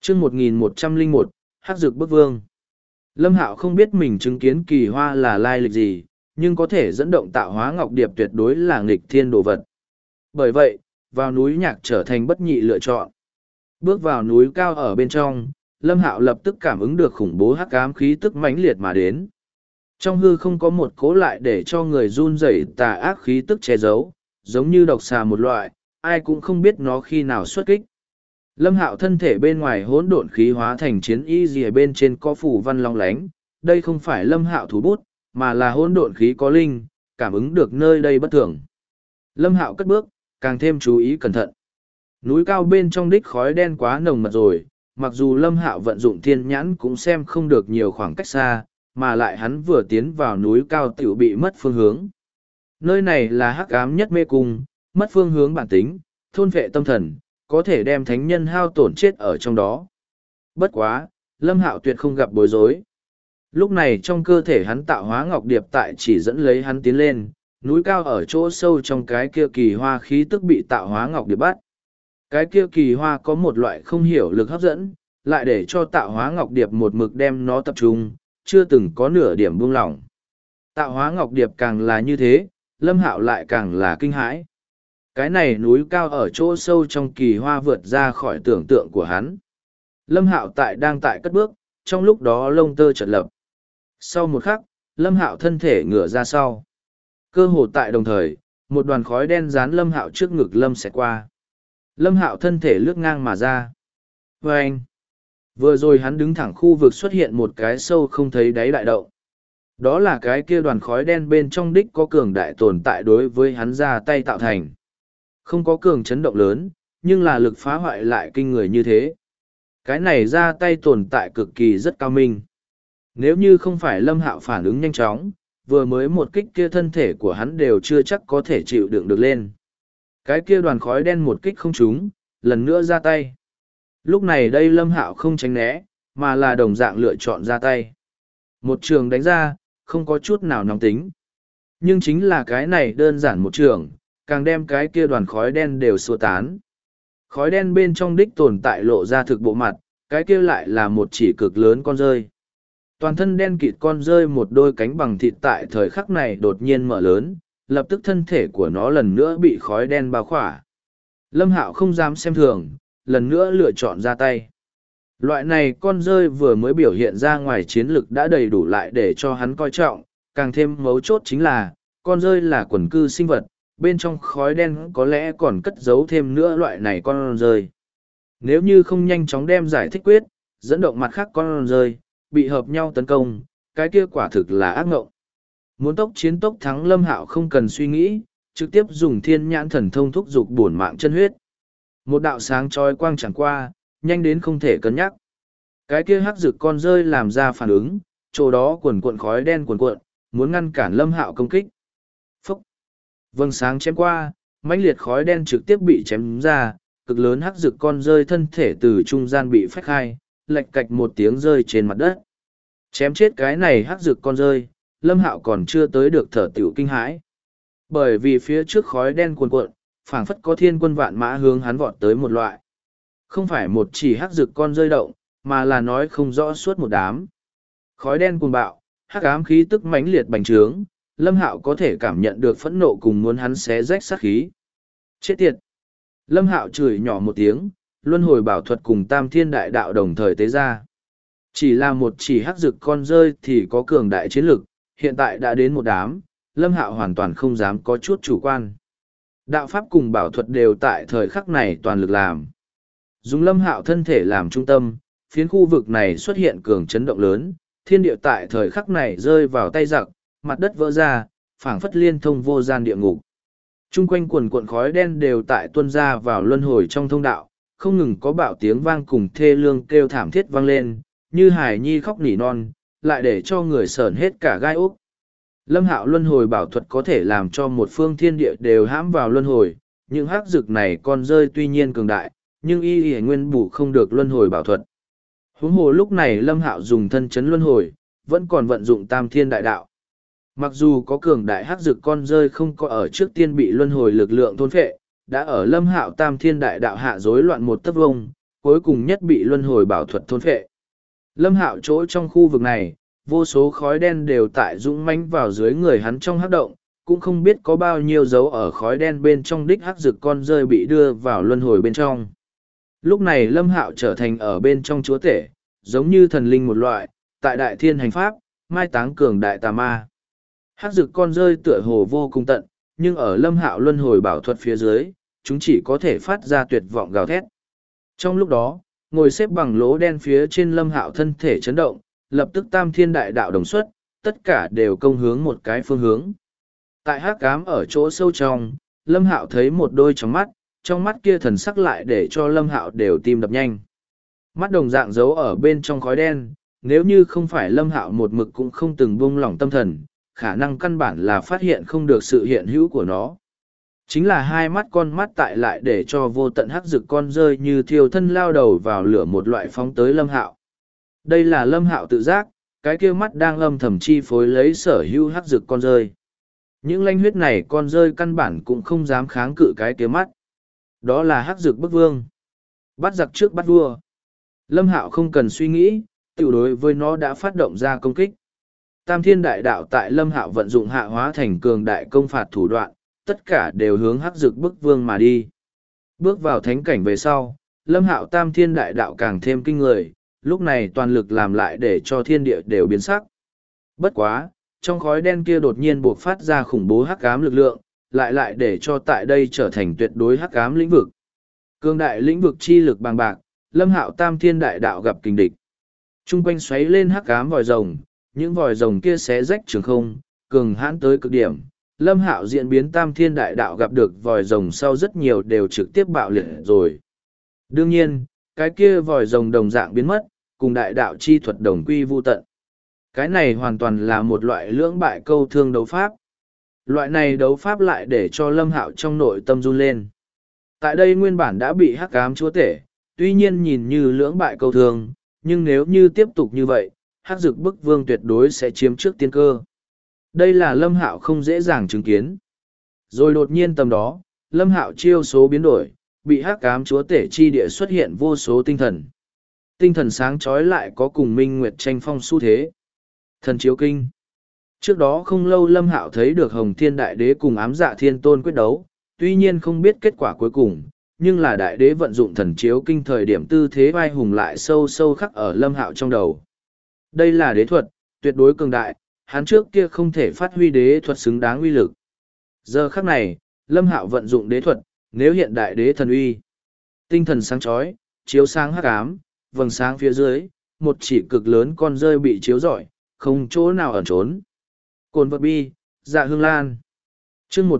chương 1101, Hắc Dực Bức Vương. Lâm Hạo không biết mình chứng kiến kỳ hoa là lai lịch gì, nhưng có thể dẫn động tạo hóa ngọc điệp tuyệt đối là nghịch thiên đồ vật. Bởi vậy, vào núi nhạc trở thành bất nhị lựa chọn. Bước vào núi cao ở bên trong, Lâm Hạo lập tức cảm ứng được khủng bố hắc ám khí tức mãnh liệt mà đến. Trong hư không có một cố lại để cho người run rẩy tà ác khí tức che giấu, giống như độc xà một loại, ai cũng không biết nó khi nào xuất kích. Lâm Hạo thân thể bên ngoài hỗn độn khí hóa thành chiến y gì bên trên có phủ văn long lánh, đây không phải Lâm Hạo thủ bút, mà là hỗn độn khí có linh, cảm ứng được nơi đây bất thường. Lâm Hạo cất bước, càng thêm chú ý cẩn thận. Núi cao bên trong đích khói đen quá nồng mật rồi, mặc dù Lâm Hạo vận dụng thiên nhãn cũng xem không được nhiều khoảng cách xa, mà lại hắn vừa tiến vào núi cao tiểu bị mất phương hướng. Nơi này là hắc ám nhất mê cung, mất phương hướng bản tính, thôn vệ tâm thần, có thể đem thánh nhân hao tổn chết ở trong đó. Bất quá, Lâm Hạo tuyệt không gặp bối rối. Lúc này trong cơ thể hắn tạo hóa ngọc điệp tại chỉ dẫn lấy hắn tiến lên, núi cao ở chỗ sâu trong cái kia kỳ hoa khí tức bị tạo hóa ngọc điệp bắt. Cái kia kỳ hoa có một loại không hiểu lực hấp dẫn, lại để cho tạo hóa ngọc điệp một mực đem nó tập trung, chưa từng có nửa điểm buông lỏng. Tạo hóa ngọc điệp càng là như thế, Lâm Hạo lại càng là kinh hãi. Cái này núi cao ở chỗ sâu trong kỳ hoa vượt ra khỏi tưởng tượng của hắn. Lâm Hạo đang tại cất bước, trong lúc đó lông tơ chợt lập. Sau một khắc, Lâm Hạo thân thể ngửa ra sau. Cơ hồ tại đồng thời, một đoàn khói đen dán Lâm Hạo trước ngực Lâm xẹt qua. Lâm Hạo thân thể lướt ngang mà ra. Và anh, vừa rồi hắn đứng thẳng khu vực xuất hiện một cái sâu không thấy đáy đại động. Đó là cái kia đoàn khói đen bên trong đích có cường đại tồn tại đối với hắn ra tay tạo thành. Không có cường chấn động lớn, nhưng là lực phá hoại lại kinh người như thế. Cái này ra tay tồn tại cực kỳ rất cao minh. Nếu như không phải Lâm Hạo phản ứng nhanh chóng, vừa mới một kích kia thân thể của hắn đều chưa chắc có thể chịu đựng được lên. Cái kia đoàn khói đen một kích không trúng, lần nữa ra tay. Lúc này đây Lâm Hạo không tránh né, mà là đồng dạng lựa chọn ra tay. Một trường đánh ra, không có chút nào nóng tính. Nhưng chính là cái này đơn giản một trường, càng đem cái kia đoàn khói đen đều xua tán. Khói đen bên trong đích tồn tại lộ ra thực bộ mặt, cái kia lại là một chỉ cực lớn con rơi. Toàn thân đen kịt con rơi một đôi cánh bằng thịt tại thời khắc này đột nhiên mở lớn, lập tức thân thể của nó lần nữa bị khói đen bao khỏa. Lâm Hạo không dám xem thường, lần nữa lựa chọn ra tay. Loại này con rơi vừa mới biểu hiện ra ngoài chiến lực đã đầy đủ lại để cho hắn coi trọng, càng thêm mấu chốt chính là, con rơi là quần cư sinh vật, bên trong khói đen có lẽ còn cất giấu thêm nữa loại này con rơi. Nếu như không nhanh chóng đem giải thích quyết, dẫn động mặt khác con rơi, bị hợp nhau tấn công, cái kia quả thực là ác ngộng. Muốn tốc chiến tốc thắng Lâm Hạo không cần suy nghĩ, trực tiếp dùng thiên nhãn thần thông thúc dục bổn mạng chân huyết. Một đạo sáng chói quang chẳng qua, nhanh đến không thể cân nhắc. Cái kia hắc rực con rơi làm ra phản ứng, chỗ đó cuồn cuộn khói đen cuồn cuộn, muốn ngăn cản Lâm Hạo công kích. Phúc! Vầng sáng chém qua, mãnh liệt khói đen trực tiếp bị chém ra, cực lớn hắc rực con rơi thân thể từ trung gian bị phách hai, lệch cạch một tiếng rơi trên mặt đất. Chém chết cái này hắc rực con rơi, Lâm Hạo còn chưa tới được thở tiểu kinh hãi. Bởi vì phía trước khói đen cuồn cuộn, phảng phất có thiên quân vạn mã hướng hắn vọt tới một loại. Không phải một chỉ hắc rực con rơi động, mà là nói không rõ suốt một đám. Khói đen cuồng bạo, hắc ám khí tức mãnh liệt bành trướng, Lâm Hạo có thể cảm nhận được phẫn nộ cùng muốn hắn xé rách sát khí. Chết tiệt! Lâm Hạo chửi nhỏ một tiếng, luân hồi bảo thuật cùng tam thiên đại đạo đồng thời tế ra. Chỉ là một chỉ hắc rực con rơi thì có cường đại chiến lực, hiện tại đã đến một đám, Lâm Hạo hoàn toàn không dám có chút chủ quan. Đạo pháp cùng bảo thuật đều tại thời khắc này toàn lực làm. Dùng Lâm Hạo thân thể làm trung tâm, phiến khu vực này xuất hiện cường chấn động lớn, thiên địa tại thời khắc này rơi vào tay giặc, mặt đất vỡ ra, phảng phất liên thông vô gian địa ngục. Trung quanh quần cuộn khói đen đều tại tuôn ra vào luân hồi trong thông đạo, không ngừng có bạo tiếng vang cùng thê lương kêu thảm thiết vang lên, như hài nhi khóc nỉ non, lại để cho người sởn hết cả gai ốc. Lâm Hạo luân hồi bảo thuật có thể làm cho một phương thiên địa đều hãm vào luân hồi, những hắc dực này còn rơi tuy nhiên cường đại, nhưng y nguyên bù không được luân hồi bảo thuật. Huống hồ lúc này Lâm Hạo dùng thân chấn luân hồi, vẫn còn vận dụng tam thiên đại đạo. Mặc dù có cường đại hắc dực con rơi không có ở trước tiên bị luân hồi lực lượng thôn phệ, đã ở Lâm Hạo tam thiên đại đạo hạ rối loạn một tấc vông, cuối cùng nhất bị luân hồi bảo thuật thôn phệ. Lâm Hạo chỗ trong khu vực này, vô số khói đen đều tại dũng mãnh vào dưới người hắn trong hắc động, cũng không biết có bao nhiêu dấu ở khói đen bên trong đích hắc dực con rơi bị đưa vào luân hồi bên trong. Lúc này Lâm Hạo trở thành ở bên trong chúa tể, giống như thần linh một loại, tại đại thiên hành pháp, mai táng cường đại tà ma. Hắc dực con rơi tựa hồ vô cùng tận, nhưng ở Lâm Hạo luân hồi bảo thuật phía dưới, chúng chỉ có thể phát ra tuyệt vọng gào thét. Trong lúc đó, ngồi xếp bằng lỗ đen phía trên Lâm Hạo thân thể chấn động, lập tức tam thiên đại đạo đồng xuất, tất cả đều công hướng một cái phương hướng. Tại hắc ám ở chỗ sâu trong, Lâm Hạo thấy một đôi trong mắt kia thần sắc lại để cho Lâm Hạo đều tim đập nhanh. Mắt đồng dạng giấu ở bên trong khói đen, nếu như không phải Lâm Hạo một mực cũng không từng buông lỏng tâm thần, khả năng căn bản là phát hiện không được sự hiện hữu của nó. Chính là hai mắt con mắt tại lại để cho vô tận hắc dực con rơi như thiêu thân lao đầu vào lửa một loại phóng tới Lâm Hạo. Đây là Lâm Hạo tự giác, cái kia mắt đang âm thầm chi phối lấy sở hữu hắc dực con rơi. Những lanh huyết này con rơi căn bản cũng không dám kháng cự cái kia mắt. Đó là hắc dực bức vương. Bắt giặc trước bắt vua. Lâm Hạo không cần suy nghĩ, tiểu đối với nó đã phát động ra công kích. Tam thiên đại đạo tại Lâm Hạo vận dụng hạ hóa thành cường đại công phạt thủ đoạn, tất cả đều hướng hắc dực bức vương mà đi. Bước vào thánh cảnh về sau, Lâm Hạo tam thiên đại đạo càng thêm kinh người, lúc này toàn lực làm lại để cho thiên địa đều biến sắc. Bất quá, trong khói đen kia đột nhiên buộc phát ra khủng bố hắc ám lực lượng, lại để cho tại đây trở thành tuyệt đối hắc ám lĩnh vực. Cường đại lĩnh vực chi lực bằng bạc, Lâm Hạo tam thiên đại đạo gặp kình địch. Trung quanh xoáy lên hắc ám vòi rồng, những vòi rồng kia xé rách trường không, cường hãn tới cực điểm. Lâm Hạo diễn biến tam thiên đại đạo gặp được vòi rồng sau rất nhiều đều trực tiếp bạo liệt rồi. Đương nhiên, cái kia vòi rồng đồng dạng biến mất, cùng đại đạo chi thuật đồng quy vu tận. Cái này hoàn toàn là một loại lưỡng bại câu thương đấu pháp. Loại này đấu pháp lại để cho Lâm Hạo trong nội tâm run lên. Tại đây nguyên bản đã bị hắc ám chúa tể, tuy nhiên nhìn như lưỡng bại câu thương, nhưng nếu như tiếp tục như vậy, hắc dực bức vương tuyệt đối sẽ chiếm trước tiên cơ. Đây là Lâm Hạo không dễ dàng chứng kiến. Rồi đột nhiên tầm đó, Lâm Hạo chiêu số biến đổi, bị hắc ám chúa tể chi địa xuất hiện vô số tinh thần. Tinh thần sáng chói lại có cùng minh nguyệt tranh phong xu thế. Thần chiếu kinh. Trước đó không lâu Lâm Hạo thấy được Hồng Thiên Đại Đế cùng ám dạ thiên tôn quyết đấu, tuy nhiên không biết kết quả cuối cùng, nhưng là Đại Đế vận dụng thần chiếu kinh thời điểm tư thế vai hùng lại sâu sâu khắc ở Lâm Hạo trong đầu. Đây là đế thuật, tuyệt đối cường đại, hắn trước kia không thể phát huy đế thuật xứng đáng uy lực. Giờ khắc này, Lâm Hạo vận dụng đế thuật, nếu hiện đại đế thần uy. Tinh thần sáng chói, chiếu sáng hắc ám, vầng sáng phía dưới, một chỉ cực lớn con rơi bị chiếu rọi, không chỗ nào ẩn trốn. Cồn vật bi, dạ hương lan. Chương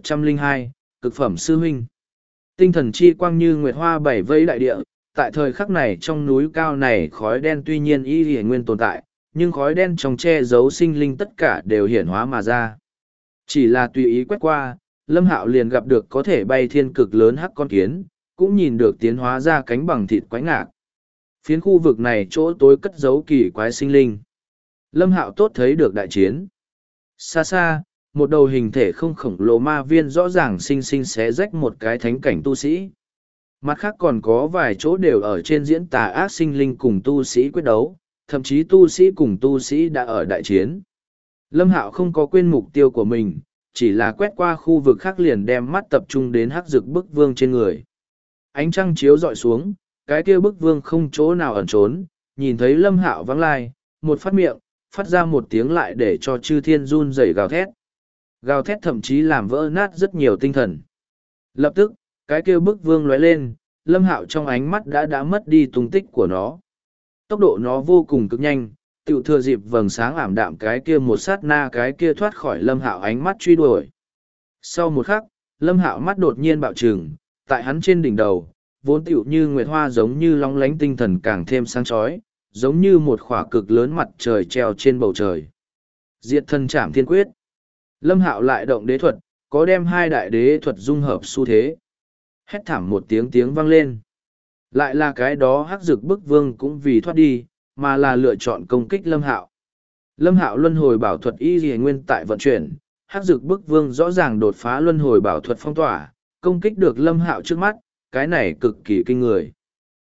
1102, cực phẩm sư huynh. Tinh thần chi quang như nguyệt hoa bảy vây đại địa, tại thời khắc này trong núi cao này khói đen tuy nhiên y hiển nguyên tồn tại, nhưng khói đen trong che giấu sinh linh tất cả đều hiển hóa mà ra. Chỉ là tùy ý quét qua, Lâm Hạo liền gặp được có thể bay thiên cực lớn hắc con kiến, cũng nhìn được tiến hóa ra cánh bằng thịt quái ngạc. Phiến khu vực này chỗ tối cất giấu kỳ quái sinh linh. Lâm Hạo tốt thấy được đại chiến. Xa xa, một đầu hình thể không khổng lồ ma viên rõ ràng xinh xinh xé rách một cái thánh cảnh tu sĩ. Mặt khác còn có vài chỗ đều ở trên diễn tà ác sinh linh cùng tu sĩ quyết đấu, thậm chí tu sĩ cùng tu sĩ đã ở đại chiến. Lâm Hạo không có quên mục tiêu của mình, chỉ là quét qua khu vực khác liền đem mắt tập trung đến hắc dực bức vương trên người. Ánh trăng chiếu dọi xuống, cái kia bức vương không chỗ nào ẩn trốn, nhìn thấy Lâm Hạo vắng lai, một phát miệng, phát ra một tiếng lại để cho chư thiên run rẩy gào thét. Gào thét thậm chí làm vỡ nát rất nhiều tinh thần. Lập tức, cái kia bức vương lóe lên, Lâm Hạo trong ánh mắt đã mất đi tung tích của nó. Tốc độ nó vô cùng cực nhanh, tựu thừa dịp vầng sáng ảm đạm cái kia một sát na cái kia thoát khỏi Lâm Hạo ánh mắt truy đuổi. Sau một khắc, Lâm Hạo mắt đột nhiên bạo trừng, tại hắn trên đỉnh đầu, vốn tựu như nguyệt hoa giống như long lánh tinh thần càng thêm sáng chói, giống như một khỏa cực lớn mặt trời treo trên bầu trời. Diệt thân trảm thiên quyết. Lâm Hạo lại động đế thuật, có đem hai đại đế thuật dung hợp xu thế. Hét thảm một tiếng vang lên. Lại là cái đó hắc dực bức vương cũng vì thoát đi, mà là lựa chọn công kích Lâm Hạo. Lâm Hạo luân hồi bảo thuật y lìa nguyên tại vận chuyển, hắc dực bức vương rõ ràng đột phá luân hồi bảo thuật phong tỏa, công kích được Lâm Hạo trước mắt, cái này cực kỳ kinh người.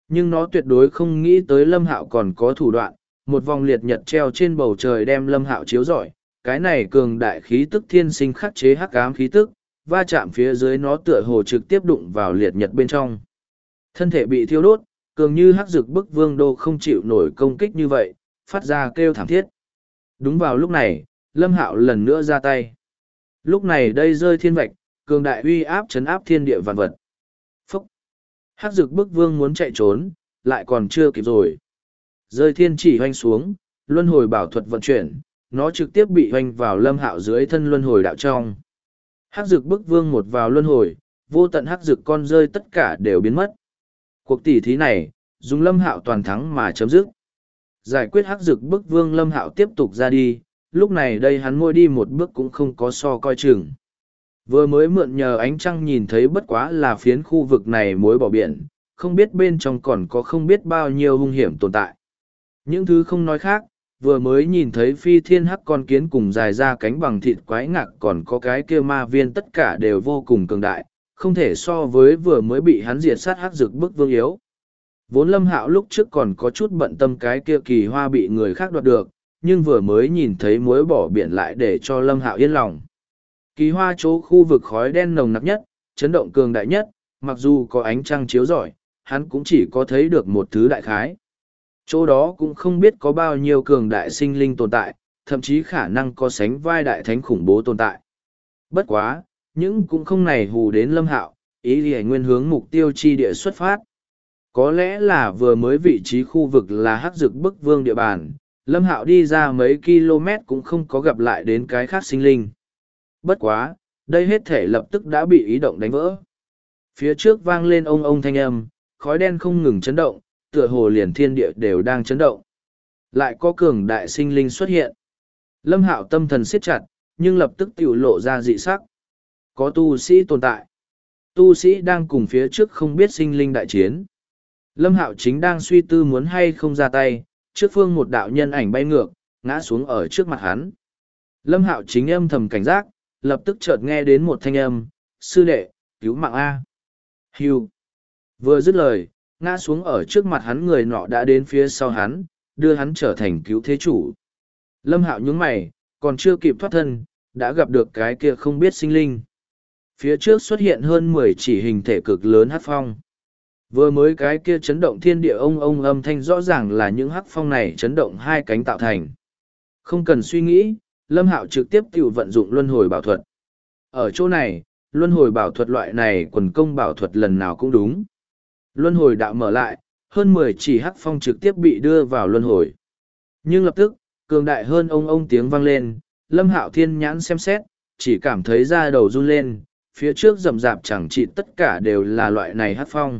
Nhưng nó tuyệt đối không nghĩ tới Lâm Hạo còn có thủ đoạn, một vòng liệt nhật treo trên bầu trời đem Lâm Hạo chiếu rọi, cái này cường đại khí tức thiên sinh khắc chế hắc ám khí tức, va chạm phía dưới nó tựa hồ trực tiếp đụng vào liệt nhật bên trong. Thân thể bị thiêu đốt, cường như hắc dực bức vương đô không chịu nổi công kích như vậy, phát ra kêu thảm thiết. Đúng vào lúc này, Lâm Hạo lần nữa ra tay. Lúc này đây rơi thiên vạch, cường đại uy áp chấn áp thiên địa vạn vật. Phúc! Hắc dực bức vương muốn chạy trốn, lại còn chưa kịp rồi. Rơi thiên chỉ hoanh xuống, luân hồi bảo thuật vận chuyển, nó trực tiếp bị hoanh vào Lâm Hạo dưới thân luân hồi đạo trong. Hắc dực bức vương một vào luân hồi, vô tận hắc dực con rơi tất cả đều biến mất. Cuộc tỉ thí này, dùng Lâm Hạo toàn thắng mà chấm dứt. Giải quyết hắc dực bức vương, Lâm Hạo tiếp tục ra đi, lúc này đây hắn môi đi một bước cũng không có so coi chừng. Vừa mới mượn nhờ ánh trăng nhìn thấy bất quá là phiến khu vực này muối bỏ biển, không biết bên trong còn có không biết bao nhiêu hung hiểm tồn tại. Những thứ không nói khác, vừa mới nhìn thấy phi thiên hắc con kiến cùng dài ra cánh bằng thịt quái ngạc, còn có cái kia ma viên, tất cả đều vô cùng cường đại, không thể so với vừa mới bị hắn diệt sát hắc dực bức vương yếu. Vốn Lâm Hạo lúc trước còn có chút bận tâm cái kia kỳ hoa bị người khác đoạt được, nhưng vừa mới nhìn thấy muối bỏ biển lại để cho Lâm Hạo yên lòng. Kỳ hoa chỗ khu vực khói đen nồng nặc nhất, chấn động cường đại nhất, mặc dù có ánh trăng chiếu rọi, hắn cũng chỉ có thấy được một thứ đại khái. Chỗ đó cũng không biết có bao nhiêu cường đại sinh linh tồn tại, thậm chí khả năng có sánh vai đại thánh khủng bố tồn tại. Bất quá, những cũng không này hù đến Lâm Hạo, ý thì nguyên hướng mục tiêu chi địa xuất phát. Có lẽ là vừa mới vị trí khu vực là hắc dực bức vương địa bàn, Lâm Hạo đi ra mấy km cũng không có gặp lại đến cái khác sinh linh. Bất quá, đây hết thể lập tức đã bị ý động đánh vỡ. Phía trước vang lên ông ông thanh âm, khói đen không ngừng chấn động, tựa hồ liền thiên địa đều đang chấn động. Lại có cường đại sinh linh xuất hiện. Lâm Hạo tâm thần siết chặt, nhưng lập tức tiểu lộ ra dị sắc. Có tu sĩ tồn tại. Tu sĩ đang cùng phía trước không biết sinh linh đại chiến. Lâm Hạo chính đang suy tư muốn hay không ra tay, trước phương một đạo nhân ảnh bay ngược, ngã xuống ở trước mặt hắn. Lâm Hạo chính âm thầm cảnh giác, lập tức chợt nghe đến một thanh âm, sư đệ, cứu mạng A. Hưu. Vừa dứt lời, ngã xuống ở trước mặt hắn người nọ đã đến phía sau hắn, đưa hắn trở thành cứu thế chủ. Lâm Hạo nhướng mày, còn chưa kịp thoát thân, đã gặp được cái kia không biết sinh linh. Phía trước xuất hiện hơn 10 chỉ hình thể cực lớn hắc phong. Vừa mới cái kia chấn động thiên địa ông âm thanh rõ ràng là những hắc phong này chấn động hai cánh tạo thành. Không cần suy nghĩ, Lâm Hạo trực tiếp tự vận dụng luân hồi bảo thuật. Ở chỗ này, luân hồi bảo thuật loại này quần công bảo thuật lần nào cũng đúng. Luân hồi đạo mở lại, hơn 10 chỉ hắc phong trực tiếp bị đưa vào luân hồi. Nhưng lập tức, cường đại hơn ông tiếng vang lên, Lâm Hạo thiên nhãn xem xét, chỉ cảm thấy da đầu run lên, phía trước rậm rạp chẳng chỉ tất cả đều là loại này hắc phong.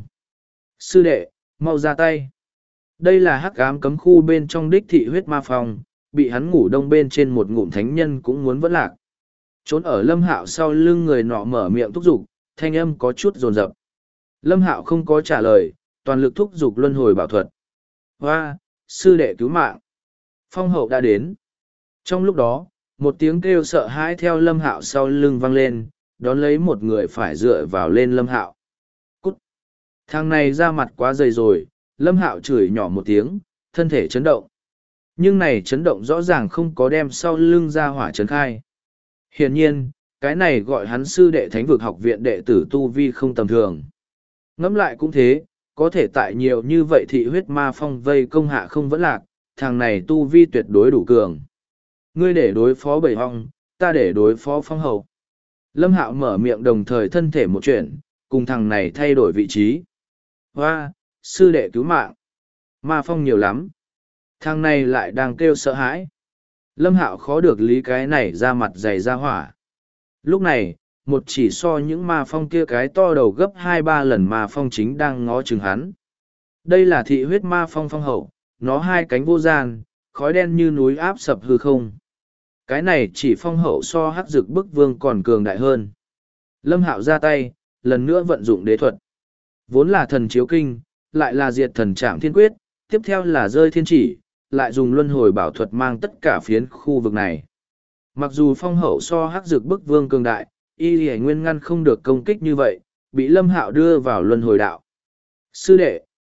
Sư đệ, mau ra tay. Đây là hắc ám cấm khu bên trong đích thị huyết ma phong, bị hắn ngủ đông bên trên một ngụm thánh nhân cũng muốn vẫn lạc. Trốn ở Lâm Hạo sau lưng người nọ mở miệng thúc giục, thanh âm có chút rồn rập. Lâm Hạo không có trả lời, toàn lực thúc giục luân hồi bảo thuật. Hoa, sư đệ cứu mạng. Phong hậu đã đến. Trong lúc đó, một tiếng kêu sợ hãi theo Lâm Hạo sau lưng vang lên, đón lấy một người phải dựa vào lên Lâm Hạo. Cút. Thằng này ra mặt quá dày rồi, Lâm Hạo chửi nhỏ một tiếng, thân thể chấn động. Nhưng này chấn động rõ ràng không có đem sau lưng ra hỏa chấn khai. Hiển nhiên, cái này gọi hắn sư đệ thánh vực học viện đệ tử tu vi không tầm thường. Ngẫm lại cũng thế, có thể tại nhiều như vậy thị huyết ma phong vây công hạ không vẫn lạc, thằng này tu vi tuyệt đối đủ cường. Ngươi để đối phó bầy hong, ta để đối phó phong hầu. Lâm Hạo mở miệng đồng thời thân thể một chuyện, cùng thằng này thay đổi vị trí. Hoa, sư đệ cứu mạng. Ma phong nhiều lắm. Thằng này lại đang kêu sợ hãi. Lâm Hạo khó được lý cái này ra mặt dày ra hỏa. Lúc này, một chỉ so những ma phong kia cái to đầu gấp 2-3 lần ma phong chính đang ngó chừng hắn. Đây là thị huyết ma phong phong hậu, nó hai cánh vô gian, khói đen như núi áp sập hư không. Cái này chỉ phong hậu so hắc dực bức vương còn cường đại hơn. Lâm Hạo ra tay, lần nữa vận dụng đế thuật. Vốn là thần chiếu kinh, lại là diệt thần trảm thiên quyết, tiếp theo là rơi thiên chỉ, lại dùng luân hồi bảo thuật mang tất cả phiến khu vực này. Mặc dù phong hậu so hắc dực bức vương cường đại, y lì nguyên ngăn không được công kích như vậy, bị Lâm Hạo đưa vào luân hồi đạo. Sư đệ,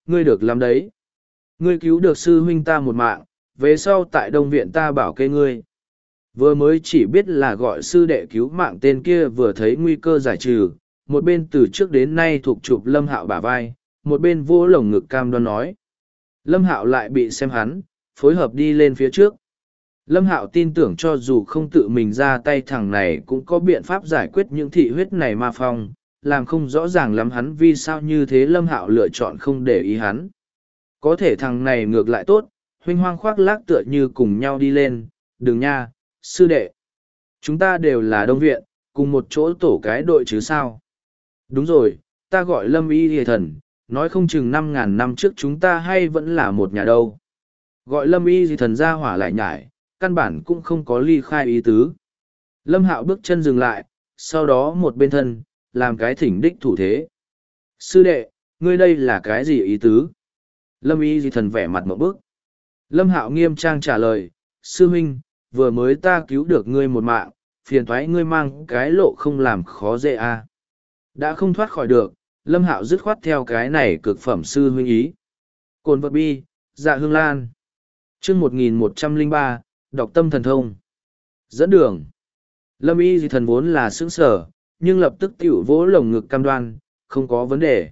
ngươi được làm đấy. Ngươi cứu được sư huynh ta một mạng, về sau tại Đông Viện ta bảo kê ngươi. Vừa mới chỉ biết là gọi sư đệ cứu mạng tên kia vừa thấy nguy cơ giải trừ, một bên từ trước đến nay thuộc chụp Lâm Hạo bả vai, một bên vỗ lồng ngực cam đoan nói. Lâm Hạo lại bị xem hắn, phối hợp đi lên phía trước. Lâm Hạo tin tưởng cho dù không tự mình ra tay thằng này cũng có biện pháp giải quyết những thị huyết này ma phong, làm không rõ ràng lắm hắn vì sao như thế Lâm Hạo lựa chọn không để ý hắn. Có thể thằng này ngược lại tốt, huynh hoang khoác lác tựa như cùng nhau đi lên, đừng nha, sư đệ. Chúng ta đều là Đông Viện, cùng một chỗ tổ cái đội chứ sao. Đúng rồi, ta gọi Lâm Y Hề Thần, nói không chừng 5.000 năm trước chúng ta hay vẫn là một nhà đâu. Gọi Lâm Y Hề Thần ra hỏa lại nhải, căn bản cũng không có ly khai ý tứ. Lâm Hạo bước chân dừng lại, sau đó một bên thân, làm cái thỉnh đích thủ thế. Sư đệ, ngươi đây là cái gì ý tứ? Lâm Y Hề Thần vẻ mặt một bức. Lâm Hạo nghiêm trang trả lời, sư huynh, vừa mới ta cứu được ngươi một mạng, phiền thoái ngươi mang cái lộ không làm khó dễ à. Đã không thoát khỏi được, Lâm Hạo dứt khoát theo cái này cực phẩm sư huynh ý. Cồn vật bi, dạ hương lan. chương 1103, đọc tâm thần thông. Dẫn đường. Lâm Y Di Thần vốn là sững sở, nhưng lập tức tiểu vỗ lồng ngực cam đoan, không có vấn đề.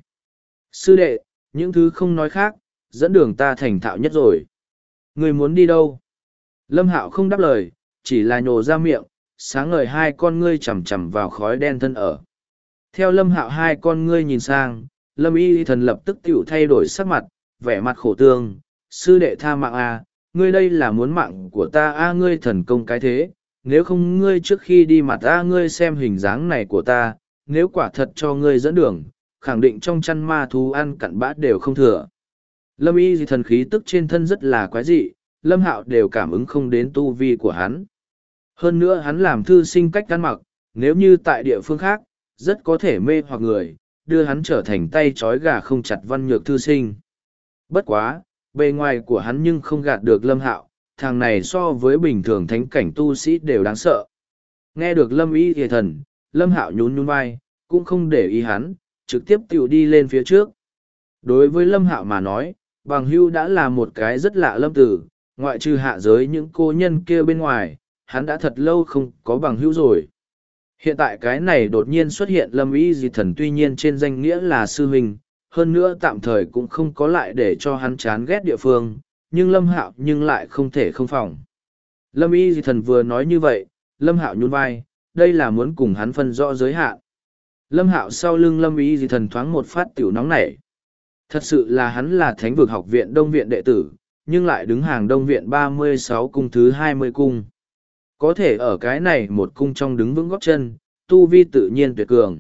Sư đệ, những thứ không nói khác, dẫn đường ta thành thạo nhất rồi. Người muốn đi đâu? Lâm Hạo không đáp lời, chỉ là nhổ ra miệng, sáng ngời hai con ngươi chằm chằm vào khói đen thân ở. Theo Lâm Hạo hai con ngươi nhìn sang, Lâm Y Thần lập tức tiểu thay đổi sắc mặt, vẻ mặt khổ tương. Sư đệ tha mạng à, ngươi đây là muốn mạng của ta à, ngươi thần công cái thế. Nếu không ngươi trước khi đi mặt à, ngươi xem hình dáng này của ta, nếu quả thật cho ngươi dẫn đường, khẳng định trong chăn ma thú ăn cặn bã đều không thừa. Lâm Y Thần khí tức trên thân rất là quái dị, Lâm Hạo đều cảm ứng không đến tu vi của hắn. Hơn nữa hắn làm thư sinh cách ăn mặc, nếu như tại địa phương khác, rất có thể mê hoặc người, đưa hắn trở thành tay trói gà không chặt văn nhược thư sinh. Bất quá, bề ngoài của hắn nhưng không gạt được Lâm Hạo, thằng này so với bình thường thánh cảnh tu sĩ đều đáng sợ. Nghe được Lâm Y Hề Thần, Lâm Hạo nhún nhún vai, cũng không để ý hắn, trực tiếp tiểu đi lên phía trước. Đối với Lâm Hạo mà nói, bằng hưu đã là một cái rất lạ lâm tử, ngoại trừ hạ giới những cô nhân kia bên ngoài, hắn đã thật lâu không có bằng hữu rồi. Hiện tại cái này đột nhiên xuất hiện Lâm Y Di Thần tuy nhiên trên danh nghĩa là sư huynh, hơn nữa tạm thời cũng không có lại để cho hắn chán ghét địa phương, nhưng Lâm Hạo nhưng lại không thể không phòng. Lâm Y Di Thần vừa nói như vậy, Lâm Hạo nhún vai, đây là muốn cùng hắn phân rõ giới hạn. Lâm Hạo sau lưng Lâm Y Di Thần thoáng một phát tiểu nóng nảy. Thật sự là hắn là Thánh vực học viện Đông Viện đệ tử, nhưng lại đứng hàng Đông Viện 36 cung thứ 20 cung. Có thể ở cái này một cung trong đứng vững góp chân, tu vi tự nhiên tuyệt cường.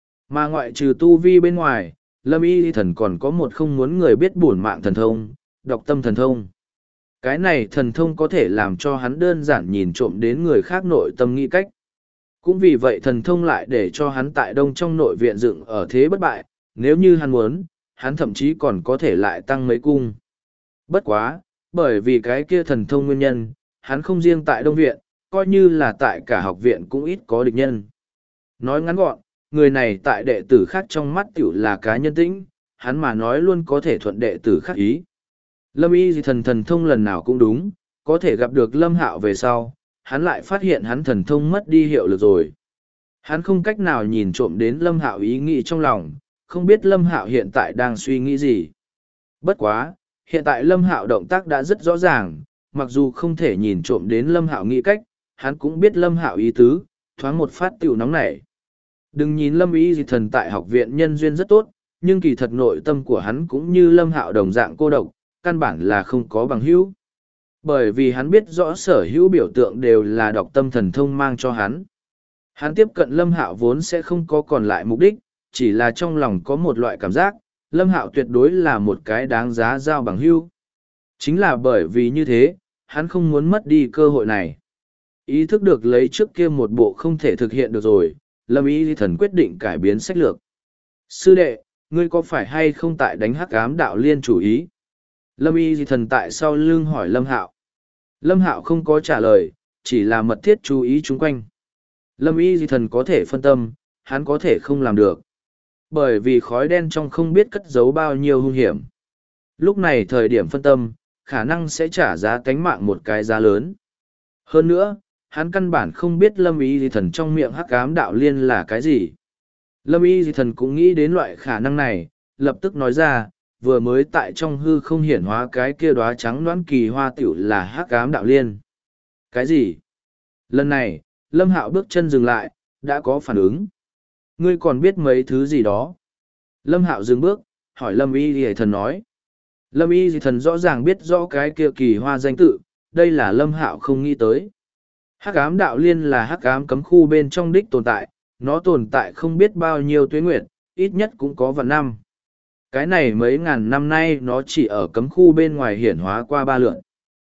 Mà ngoại trừ tu vi bên ngoài, Lâm Y Thần còn có một không muốn người biết bổn mạng thần thông, đọc tâm thần thông. Cái này thần thông có thể làm cho hắn đơn giản nhìn trộm đến người khác nội tâm nghĩ cách. Cũng vì vậy thần thông lại để cho hắn tại đông trong nội viện dựng ở thế bất bại, nếu như hắn muốn, hắn thậm chí còn có thể lại tăng mấy cung. Bất quá, bởi vì cái kia thần thông nguyên nhân, hắn không riêng tại đông viện, coi như là tại cả học viện cũng ít có địch nhân. Nói ngắn gọn, người này tại đệ tử khác trong mắt tiểu là cá nhân tĩnh, hắn mà nói luôn có thể thuận đệ tử khác ý. Lâm Y thần thông lần nào cũng đúng, có thể gặp được Lâm Hạo về sau, hắn lại phát hiện hắn thần thông mất đi hiệu lực rồi. Hắn không cách nào nhìn trộm đến Lâm Hạo ý nghĩ trong lòng, không biết Lâm Hạo hiện tại đang suy nghĩ gì. Bất quá, hiện tại Lâm Hạo động tác đã rất rõ ràng, mặc dù không thể nhìn trộm đến Lâm Hạo nghĩ cách, hắn cũng biết Lâm Hạo ý tứ, thoáng một phát tiểu nóng nảy. Đừng nhìn Lâm Y Thần tại học viện nhân duyên rất tốt, nhưng kỳ thật nội tâm của hắn cũng như Lâm Hạo đồng dạng cô độc, căn bản là không có bằng hữu. Bởi vì hắn biết rõ sở hữu biểu tượng đều là đọc tâm thần thông mang cho hắn. Hắn tiếp cận Lâm Hạo vốn sẽ không có còn lại mục đích, chỉ là trong lòng có một loại cảm giác, Lâm Hạo tuyệt đối là một cái đáng giá giao bằng hữu. Chính là bởi vì như thế, hắn không muốn mất đi cơ hội này. Ý thức được lấy trước kia một bộ không thể thực hiện được rồi, Lâm Y Thần quyết định cải biến sách lược. Sư đệ, ngươi có phải hay không tại đánh hắc ám đạo liên chủ ý? Lâm Y Thần tại sau lưng hỏi Lâm Hạo. Lâm Hạo không có trả lời, chỉ là mật thiết chú ý chung quanh. Lâm Y Thần có thể phân tâm, hắn có thể không làm được. Bởi vì khói đen trong không biết cất giấu bao nhiêu hung hiểm. Lúc này thời điểm phân tâm, khả năng sẽ trả giá cánh mạng một cái giá lớn. Hơn nữa, hắn căn bản không biết Lâm Y Di Thần trong miệng hắc ám đạo liên là cái gì. Lâm Y Di Thần cũng nghĩ đến loại khả năng này, lập tức nói ra, vừa mới tại trong hư không hiển hóa cái kia đóa trắng đoán kỳ hoa tiểu là hắc ám đạo liên. Cái gì? Lần này, Lâm Hạo bước chân dừng lại, đã có phản ứng. Ngươi còn biết mấy thứ gì đó? Lâm Hạo dừng bước, hỏi Lâm Y Di Thần nói. Lâm Y Di Thần rõ ràng biết rõ cái kia kỳ hoa danh tự, đây là Lâm Hạo không nghĩ tới. Hắc ám đạo liên là hắc ám cấm khu bên trong đích tồn tại, nó tồn tại không biết bao nhiêu tuế nguyệt, ít nhất cũng có vạn năm. Cái này mấy ngàn năm nay nó chỉ ở cấm khu bên ngoài hiển hóa qua 3 lượt.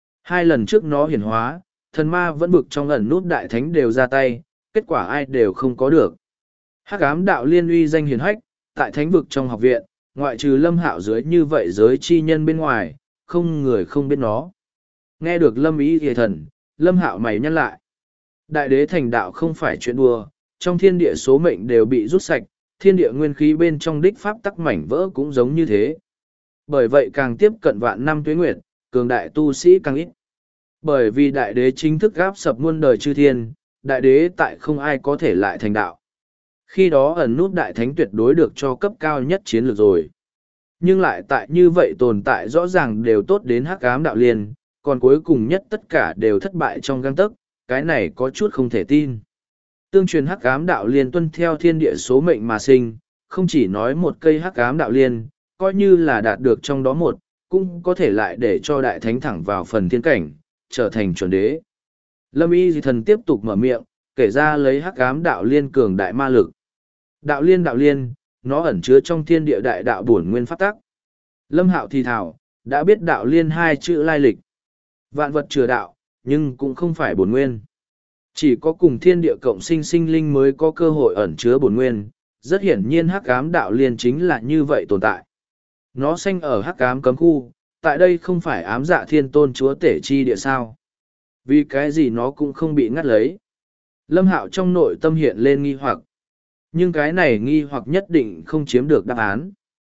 2 lần trước nó hiển hóa, thần ma vẫn bực trong ẩn nút đại thánh đều ra tay, kết quả ai đều không có được. Hắc ám đạo liên uy danh hiển hách, tại thánh vực trong học viện, ngoại trừ Lâm Hạo dưới như vậy giới chi nhân bên ngoài, không người không biết nó. Nghe được Lâm Ý Thề Thần, Lâm Hạo mày nhăn lại. Đại đế thành đạo không phải chuyện đùa, trong thiên địa số mệnh đều bị rút sạch, thiên địa nguyên khí bên trong đích pháp tắc mảnh vỡ cũng giống như thế. Bởi vậy càng tiếp cận vạn năm tuế nguyệt, cường đại tu sĩ càng ít. Bởi vì đại đế chính thức gáp sập muôn đời chư thiên, đại đế tại không ai có thể lại thành đạo. Khi đó ẩn nút đại thánh tuyệt đối được cho cấp cao nhất chiến lược rồi. Nhưng lại tại như vậy tồn tại rõ ràng đều tốt đến hắc ám đạo liên, còn cuối cùng nhất tất cả đều thất bại trong găng tấc, cái này có chút không thể tin. Tương truyền hắc ám đạo liên tuân theo thiên địa số mệnh mà sinh, không chỉ nói một cây hắc ám đạo liên, coi như là đạt được trong đó một, cũng có thể lại để cho đại thánh thẳng vào phần thiên cảnh, trở thành chuẩn đế. Lâm Y Di Thần tiếp tục mở miệng, kể ra lấy hắc ám đạo liên cường đại ma lực. Đạo liên, nó ẩn chứa trong thiên địa đại đạo bổn nguyên pháp tắc. Lâm Hạo thì thảo, đã biết đạo liên hai chữ lai lịch. Vạn vật chứa đạo, nhưng cũng không phải bổn nguyên. Chỉ có cùng thiên địa cộng sinh sinh linh mới có cơ hội ẩn chứa bổn nguyên, rất hiển nhiên hắc ám đạo liên chính là như vậy tồn tại. Nó sanh ở hắc ám cấm khu, tại đây không phải ám dạ thiên tôn chúa tể chi địa sao. Vì cái gì nó cũng không bị ngắt lấy. Lâm Hạo trong nội tâm hiện lên nghi hoặc. Nhưng cái này nghi hoặc nhất định không chiếm được đáp án.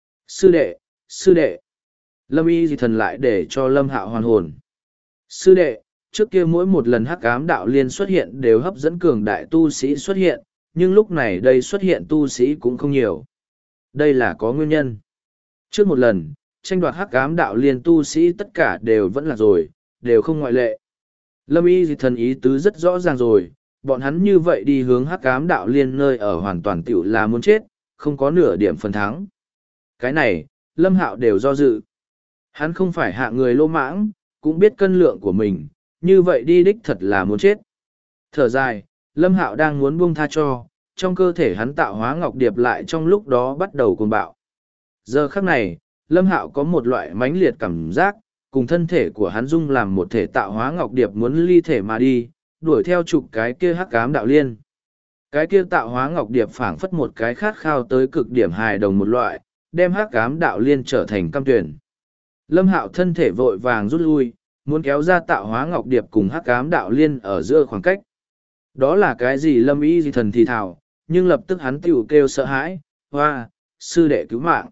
Sư đệ. Lâm Y Di Thần lại để cho Lâm Hạo hoàn hồn. Sư đệ, trước kia mỗi một lần hắc ám đạo liên xuất hiện đều hấp dẫn cường đại tu sĩ xuất hiện, nhưng lúc này đây xuất hiện tu sĩ cũng không nhiều. Đây là có nguyên nhân. Trước một lần, tranh đoạt hắc ám đạo liên tu sĩ tất cả đều vẫn là rồi, đều không ngoại lệ. Lâm Y Di Thần ý tứ rất rõ ràng rồi, bọn hắn như vậy đi hướng hắc ám đạo liên nơi ở hoàn toàn tiểu là muốn chết, không có nửa điểm phần thắng. Cái này, Lâm Hạo đều do dự. Hắn không phải hạ người lô mãng, cũng biết cân lượng của mình, như vậy đi đích thật là muốn chết. Thở dài, Lâm Hạo đang muốn buông tha cho, trong cơ thể hắn tạo hóa ngọc điệp lại trong lúc đó bắt đầu cuồng bạo. Giờ khắc này, Lâm Hạo có một loại mãnh liệt cảm giác, cùng thân thể của hắn dung làm một thể tạo hóa ngọc điệp muốn ly thể mà đi, đuổi theo chục cái kia hắc ám đạo liên. Cái kia tạo hóa ngọc điệp phảng phất một cái khát khao tới cực điểm hài đồng một loại, đem hắc ám đạo liên trở thành cam tuyển. Lâm Hạo thân thể vội vàng rút lui, muốn kéo ra tạo hóa ngọc điệp cùng hắc ám đạo liên ở giữa khoảng cách. Đó là cái gì Lâm Y Di Thần thì thào, nhưng lập tức hắn tiểu kêu sợ hãi, hoa, sư đệ cứu mạng.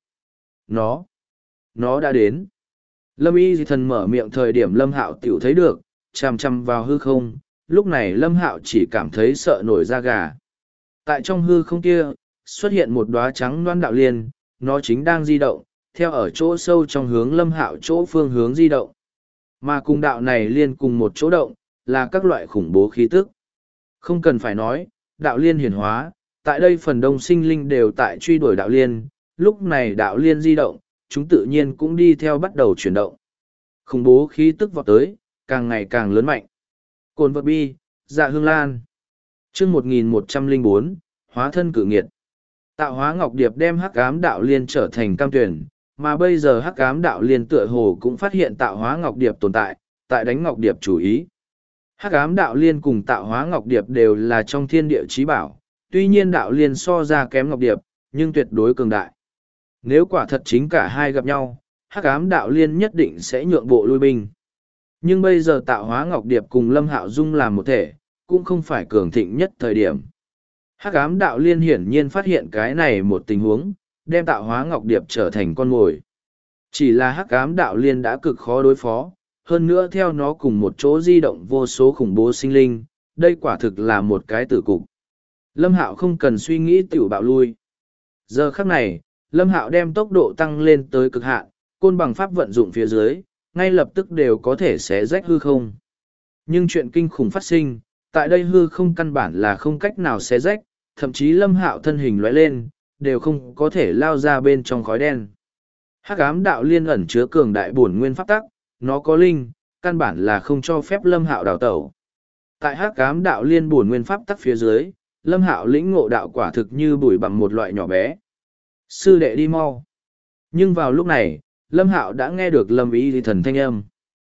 Nó đã đến. Lâm Y Di Thần mở miệng thời điểm Lâm Hạo tiểu thấy được, chằm chằm vào hư không, lúc này Lâm Hạo chỉ cảm thấy sợ nổi da gà. Tại trong hư không kia, xuất hiện một đóa trắng loan đạo liên, nó chính đang di động, theo ở chỗ sâu trong hướng Lâm Hạo chỗ phương hướng di động. Mà cùng đạo này liên cùng một chỗ động, là các loại khủng bố khí tức. Không cần phải nói, đạo liên hiển hóa, tại đây phần đông sinh linh đều tại truy đuổi đạo liên, lúc này đạo liên di động, chúng tự nhiên cũng đi theo bắt đầu chuyển động. Khủng bố khí tức vọt tới, càng ngày càng lớn mạnh. Cồn vật bi, dạ hương lan. Chương 1104, hóa thân cử nghiệt. Tạo hóa ngọc điệp đem hắc ám đạo liên trở thành cam tuyển, mà bây giờ hắc ám đạo liên tựa hồ cũng phát hiện tạo hóa ngọc điệp tồn tại, tại đánh ngọc điệp chủ ý. Hắc ám đạo liên cùng tạo hóa ngọc điệp đều là trong thiên địa chí bảo, tuy nhiên đạo liên so ra kém ngọc điệp, nhưng tuyệt đối cường đại. Nếu quả thật chính cả hai gặp nhau, hắc ám đạo liên nhất định sẽ nhượng bộ lui binh. Nhưng bây giờ tạo hóa ngọc điệp cùng Lâm Hạo Dung làm một thể, cũng không phải cường thịnh nhất thời điểm. Hắc ám đạo liên hiển nhiên phát hiện cái này một tình huống, đem tạo hóa ngọc điệp trở thành con mồi. Chỉ là hắc ám đạo liên đã cực khó đối phó, hơn nữa theo nó cùng một chỗ di động vô số khủng bố sinh linh, đây quả thực là một cái tử cục. Lâm Hạo không cần suy nghĩ tiểu bạo lui. Giờ khắc này, Lâm Hạo đem tốc độ tăng lên tới cực hạn, côn bằng pháp vận dụng phía dưới, ngay lập tức đều có thể xé rách hư không. Nhưng chuyện kinh khủng phát sinh, tại đây hư không căn bản là không cách nào xé rách, thậm chí Lâm Hạo thân hình lóe lên, đều không có thể lao ra bên trong khói đen. Hắc ám đạo liên ẩn chứa cường đại bổn nguyên pháp tắc, nó có linh, căn bản là không cho phép Lâm Hạo đào tẩu. Tại hắc ám đạo liên bổn nguyên pháp tắc phía dưới, Lâm Hạo lĩnh ngộ đạo quả thực như bụi bằng một loại nhỏ bé. Sư đệ đi mau. Nhưng vào lúc này, Lâm Hạo đã nghe được Lâm Y Di Thần thanh âm.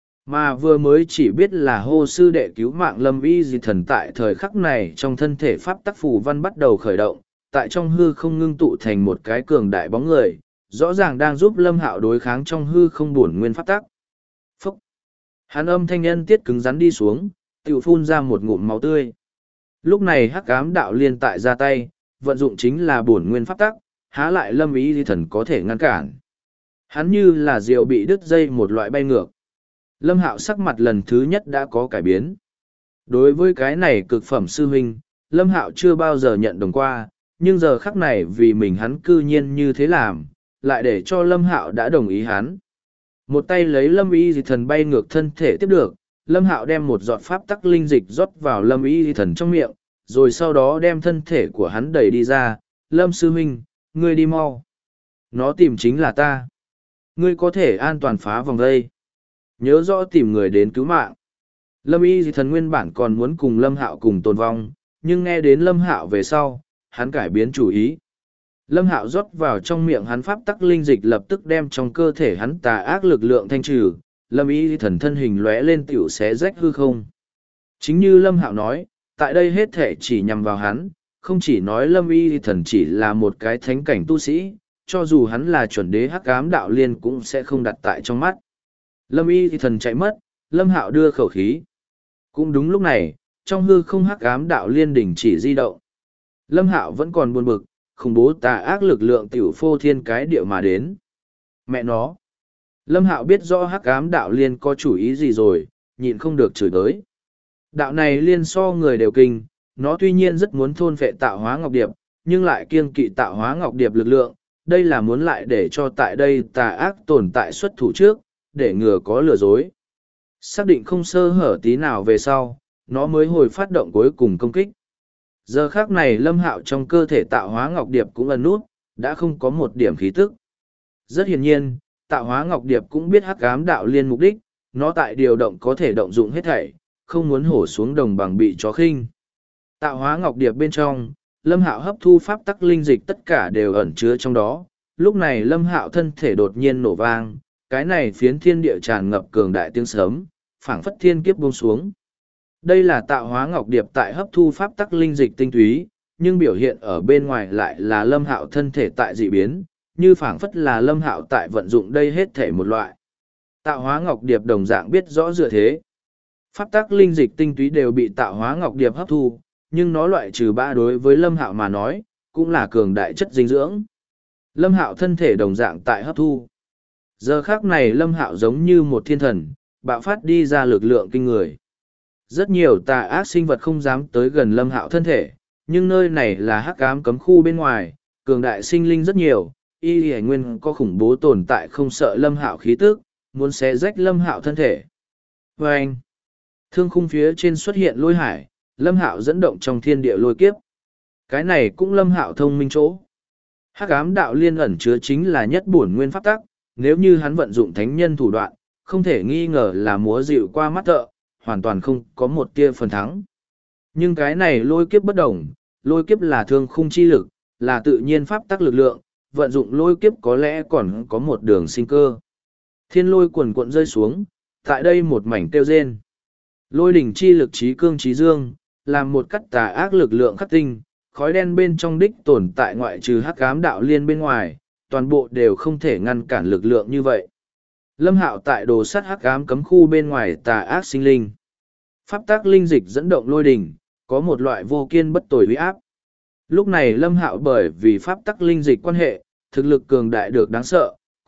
Mà vừa mới chỉ biết là hô sư đệ cứu mạng Lâm Y Di Thần tại thời khắc này trong thân thể pháp tắc phù văn bắt đầu khởi động, tại trong hư không ngưng tụ thành một cái cường đại bóng người, rõ ràng đang giúp Lâm Hạo đối kháng trong hư không bổn nguyên pháp tắc. Phúc! Hắn âm thanh nhân tiết cứng rắn đi xuống, tiểu phun ra một ngụm máu tươi. Lúc này hắc ám đạo liên tại ra tay, vận dụng chính là bổn nguyên pháp tắc, há lại Lâm Y Di Thần có thể ngăn cản. Hắn như là diều bị đứt dây một loại bay ngược. Lâm Hạo sắc mặt lần thứ nhất đã có cải biến. Đối với cái này cực phẩm sư huynh, Lâm Hạo chưa bao giờ nhận đồng qua, nhưng giờ khắc này vì mình hắn cư nhiên như thế làm, lại để cho Lâm Hạo đã đồng ý hắn. Một tay lấy Lâm Y Di Thần bay ngược thân thể tiếp được, Lâm Hạo đem một giọt pháp tắc linh dịch rót vào Lâm Y Di Thần trong miệng, rồi sau đó đem thân thể của hắn đẩy đi ra. Lâm sư huynh, ngươi đi mau. Nó tìm chính là ta. Ngươi có thể an toàn phá vòng đây. Nhớ rõ tìm người đến cứu mạng. Lâm Y Di Thần nguyên bản còn muốn cùng Lâm Hạo cùng tồn vong, nhưng nghe đến Lâm Hạo về sau, hắn cải biến chủ ý. Lâm Hạo rót vào trong miệng hắn pháp tắc linh dịch lập tức đem trong cơ thể hắn tà ác lực lượng thanh trừ, Lâm Y Di Thần thân hình lóe lên tiểu xé rách hư không. Chính như Lâm Hạo nói, tại đây hết thể chỉ nhằm vào hắn, không chỉ nói Lâm Y Di Thần chỉ là một cái thánh cảnh tu sĩ, cho dù hắn là chuẩn đế hắc ám đạo liên cũng sẽ không đặt tại trong mắt. Lâm Y Di Thần chạy mất, Lâm Hạo đưa khẩu khí. Cũng đúng lúc này, trong hư không hắc ám đạo liên đình chỉ di động. Lâm Hạo vẫn còn buồn bực, khủng bố tà ác lực lượng tiểu phô thiên cái địa mà đến. Mẹ nó! Lâm Hạo biết rõ hắc ám đạo liên có chủ ý gì rồi, nhịn không được chửi tới. Đạo này liên so người đều kinh, nó tuy nhiên rất muốn thôn phệ tạo hóa ngọc điệp, nhưng lại kiêng kỵ tạo hóa ngọc điệp lực lượng, đây là muốn lại để cho tại đây tà ác tồn tại xuất thủ trước, để ngừa có lừa dối. Xác định không sơ hở tí nào về sau, nó mới hồi phát động cuối cùng công kích. Giờ khác này Lâm Hạo trong cơ thể tạo hóa ngọc điệp cũng ẩn nút, đã không có một điểm khí tức. Rất hiển nhiên, tạo hóa ngọc điệp cũng biết hắc ám đạo liên mục đích, nó tại điều động có thể động dụng hết thảy, không muốn hổ xuống đồng bằng bị chó khinh. Tạo hóa ngọc điệp bên trong, Lâm Hạo hấp thu pháp tắc linh dịch tất cả đều ẩn chứa trong đó. Lúc này Lâm Hạo thân thể đột nhiên nổ vang, cái này phiến thiên địa tràn ngập cường đại tiếng sấm, phảng phất thiên kiếp buông xuống. Đây là tạo hóa ngọc điệp tại hấp thu pháp tắc linh dịch tinh túy, nhưng biểu hiện ở bên ngoài lại là Lâm Hạo thân thể tại dị biến, như phảng phất là Lâm Hạo tại vận dụng đây hết thể một loại. Tạo hóa ngọc điệp đồng dạng biết rõ dựa thế. Pháp tắc linh dịch tinh túy đều bị tạo hóa ngọc điệp hấp thu, nhưng nó loại trừ bã đối với Lâm Hạo mà nói, cũng là cường đại chất dinh dưỡng. Lâm Hạo thân thể đồng dạng tại hấp thu. Giờ khác này Lâm Hạo giống như một thiên thần, bạo phát đi ra lực lượng kinh người. Rất nhiều tà ác sinh vật không dám tới gần Lâm Hạo thân thể, nhưng nơi này là hắc ám cấm khu bên ngoài, cường đại sinh linh rất nhiều, y hải nguyên có khủng bố tồn tại không sợ Lâm Hạo khí tức, muốn xé rách Lâm Hạo thân thể. Và anh, thương khung phía trên xuất hiện lôi hải, Lâm Hạo dẫn động trong thiên địa lôi kiếp. Cái này cũng Lâm Hạo thông minh chỗ. Hắc ám đạo liên ẩn chứa chính là nhất bổn nguyên pháp tắc, nếu như hắn vận dụng thánh nhân thủ đoạn, không thể nghi ngờ là múa dịu qua mắt thợ, hoàn toàn không có một tia phần thắng. Nhưng cái này lôi kiếp bất đồng, lôi kiếp là thương khung chi lực, là tự nhiên pháp tắc lực lượng, vận dụng lôi kiếp có lẽ còn có một đường sinh cơ. Thiên lôi cuồn cuộn rơi xuống, tại đây một mảnh tiêu rên. Lôi đỉnh chi lực trí cương trí dương, làm một cắt tà ác lực lượng khắc tinh, khói đen bên trong đích tồn tại ngoại trừ hắc ám đạo liên bên ngoài, toàn bộ đều không thể ngăn cản lực lượng như vậy. Lâm Hạo tại đồ sắt hắc ám cấm khu bên ngoài tà ác sinh linh. Pháp tác linh dịch dẫn động lôi đỉnh, có một loại vô kiên bất tồi uy áp. Lúc này Lâm Hạo bởi vì pháp tắc linh dịch quan hệ, thực lực cường đại được đáng sợ,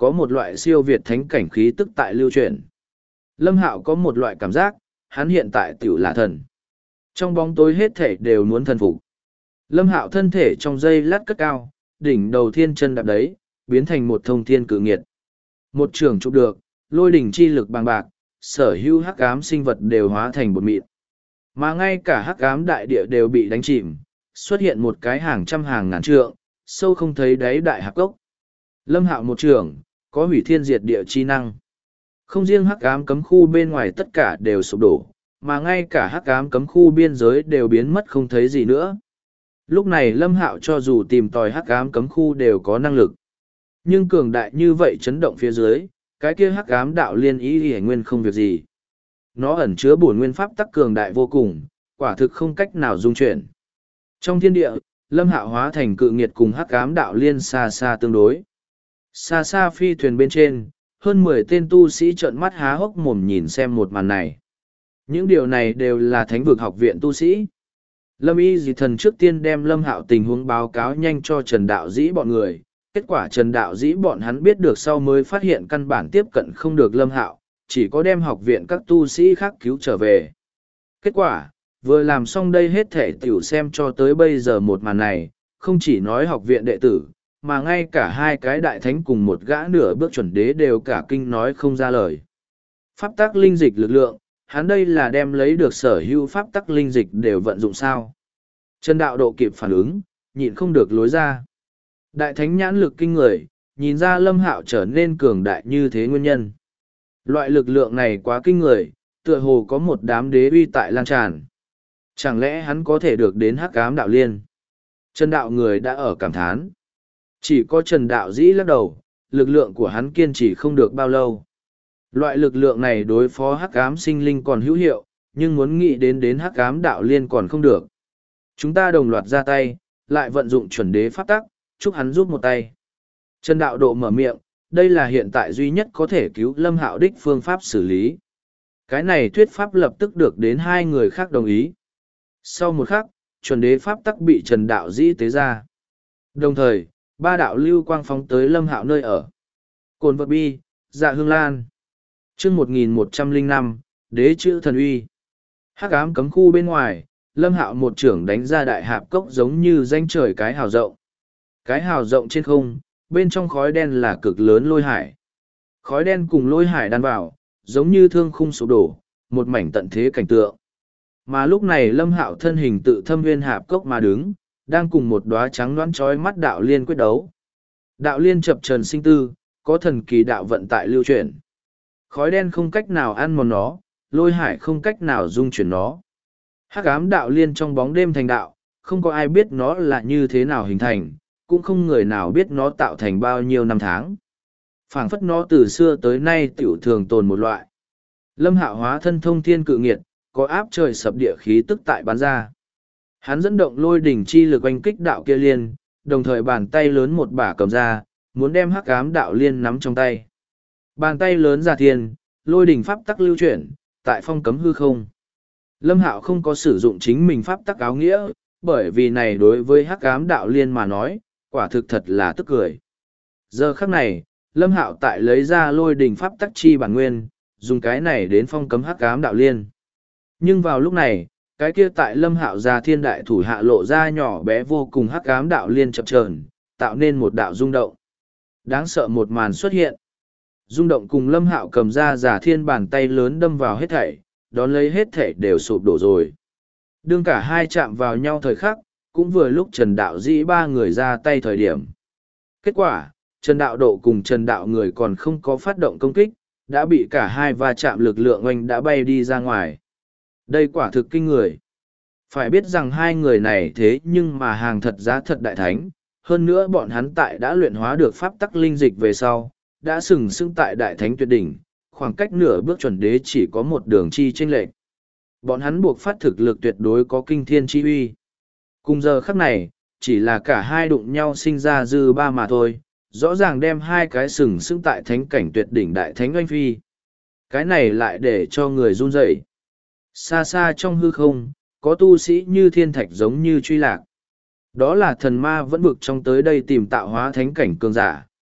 có một loại siêu việt thánh cảnh khí tức tại lưu truyền. Lâm Hạo có một loại cảm giác, hắn hiện tại tiểu là thần. Trong bóng tối hết thể đều muốn thần phục. Lâm Hạo thân thể trong giây lát cất cao, đỉnh đầu thiên chân đạp đấy, biến thành một thông thiên cự nghiệt. Một trường chụp được, lôi đỉnh chi lực bằng bạc, sở hữu hắc ám sinh vật đều hóa thành bột mịn. Mà ngay cả hắc ám đại địa đều bị đánh chìm, xuất hiện một cái hàng trăm hàng ngàn trượng, sâu không thấy đáy đại hạp cốc. Lâm Hạo một trường, có hủy thiên diệt địa chi năng. Không riêng hắc ám cấm khu bên ngoài tất cả đều sụp đổ, mà ngay cả hắc ám cấm khu biên giới đều biến mất không thấy gì nữa. Lúc này Lâm Hạo cho dù tìm tòi hắc ám cấm khu đều có năng lực. Nhưng cường đại như vậy chấn động phía dưới, cái kia hắc ám đạo liên ý hề nguyên không việc gì. Nó ẩn chứa bổn nguyên pháp tắc cường đại vô cùng, quả thực không cách nào dung chuyển. Trong thiên địa, Lâm Hạo hóa thành cự nghiệt cùng hắc ám đạo liên xa xa tương đối. Xa xa phi thuyền bên trên, hơn 10 tên tu sĩ trợn mắt há hốc mồm nhìn xem một màn này. Những điều này đều là thánh vực học viện tu sĩ. Lâm Y Dị Thần trước tiên đem Lâm Hạo tình huống báo cáo nhanh cho Trần Đạo Dĩ bọn người. Kết quả Trần Đạo Dĩ bọn hắn biết được sau mới phát hiện căn bản tiếp cận không được Lâm Hạo, chỉ có đem học viện các tu sĩ khác cứu trở về. Kết quả, vừa làm xong đây hết thể tiểu xem cho tới bây giờ một màn này, không chỉ nói học viện đệ tử, mà ngay cả hai cái đại thánh cùng một gã nửa bước chuẩn đế đều cả kinh nói không ra lời. Pháp tắc linh dịch lực lượng, hắn đây là đem lấy được sở hữu pháp tắc linh dịch đều vận dụng sao. Trần Đạo Độ kịp phản ứng, nhịn không được lối ra. Đại thánh nhãn lực kinh người, nhìn ra Lâm Hạo trở nên cường đại như thế nguyên nhân. Loại lực lượng này quá kinh người, tựa hồ có một đám đế uy tại lan tràn. Chẳng lẽ hắn có thể được đến hắc ám đạo liên? Trần Đạo người đã ở cảm thán. Chỉ có Trần Đạo Dĩ lắc đầu, lực lượng của hắn kiên trì không được bao lâu. Loại lực lượng này đối phó hắc ám sinh linh còn hữu hiệu, nhưng muốn nghĩ đến hắc ám đạo liên còn không được. Chúng ta đồng loạt ra tay, lại vận dụng chuẩn đế pháp tắc, chúc hắn giúp một tay. Trần Đạo Độ mở miệng, đây là hiện tại duy nhất có thể cứu Lâm Hạo đích phương pháp xử lý. Cái này thuyết pháp lập tức được đến hai người khác đồng ý. Sau một khắc, chuẩn đế pháp tắc bị Trần Đạo Dĩ tế ra. Đồng thời, ba đạo lưu quang phóng tới Lâm Hạo nơi ở. Cồn vật bi, dạ hương lan. Chương 1105, đế chữ thần uy. Hắc ám cấm khu bên ngoài, Lâm Hạo một trưởng đánh ra đại hạp cốc giống như danh trời cái hào rộng. Cái hào rộng trên không, bên trong khói đen là cực lớn lôi hải. Khói đen cùng lôi hải đan vào, giống như thương khung sụp đổ, một mảnh tận thế cảnh tượng. Mà lúc này Lâm Hạo thân hình tự thâm nguyên hạp cốc mà đứng, đang cùng một đóa trắng đoán chói mắt đạo liên quyết đấu. Đạo liên chập chờn sinh tư, có thần kỳ đạo vận tại lưu chuyển. Khói đen không cách nào ăn mòn nó, lôi hải không cách nào dung chuyển nó. Hắc ám đạo liên trong bóng đêm thành đạo, không có ai biết nó là như thế nào hình thành, cũng không người nào biết nó tạo thành bao nhiêu năm tháng. Phảng phất nó từ xưa tới nay tiểu thường tồn một loại. Lâm Hạo hóa thân thông thiên cự nghiệt, có áp trời sập địa khí tức tại bán ra. Hắn dẫn động lôi đỉnh chi lực oanh kích đạo kia liên, đồng thời bàn tay lớn một bả cầm ra, muốn đem hắc ám đạo liên nắm trong tay. Bàn tay lớn ra thiên, lôi đỉnh pháp tắc lưu chuyển, tại phong cấm hư không. Lâm Hạo không có sử dụng chính mình pháp tắc áo nghĩa, bởi vì này đối với hắc ám đạo liên mà nói, quả thực thật là tức cười. Giờ khắc này, Lâm Hạo tại lấy ra lôi đỉnh pháp tắc chi bản nguyên, dùng cái này đến phong cấm hắc ám đạo liên. Nhưng vào lúc này, cái kia tại Lâm Hạo ra thiên đại thủ hạ lộ ra nhỏ bé vô cùng hắc ám đạo liên chập chờn, tạo nên một đạo rung động. Đáng sợ một màn xuất hiện. Rung động cùng Lâm Hạo cầm ra giả thiên bàn tay lớn đâm vào hết thảy, đón lấy hết thảy đều sụp đổ rồi. Đương cả hai chạm vào nhau thời khắc, cũng vừa lúc Trần Đạo Dĩ ba người ra tay thời điểm. Kết quả, Trần Đạo Độ cùng Trần Đạo người còn không có phát động công kích, đã bị cả hai va chạm lực lượng oanh đã bay đi ra ngoài. Đây quả thực kinh người. Phải biết rằng hai người này thế nhưng mà hàng thật giá thật đại thánh, hơn nữa bọn hắn tại đã luyện hóa được pháp tắc linh dịch về sau, đã sừng sững tại đại thánh tuyệt đỉnh, khoảng cách nửa bước chuẩn đế chỉ có một đường chi chênh lệch. Bọn hắn buộc phát thực lực tuyệt đối có kinh thiên chi uy. Cùng giờ khắc này, chỉ là cả hai đụng nhau sinh ra dư ba mà thôi, rõ ràng đem hai cái sừng sững tại thánh cảnh tuyệt đỉnh đại thánh oanh phi. Cái này lại để cho người run rẩy. Xa xa trong hư không, có tu sĩ như thiên thạch giống như truy lạc. Đó là thần ma vẫn vực trong tới đây tìm tạo hóa thánh cảnh cường giả,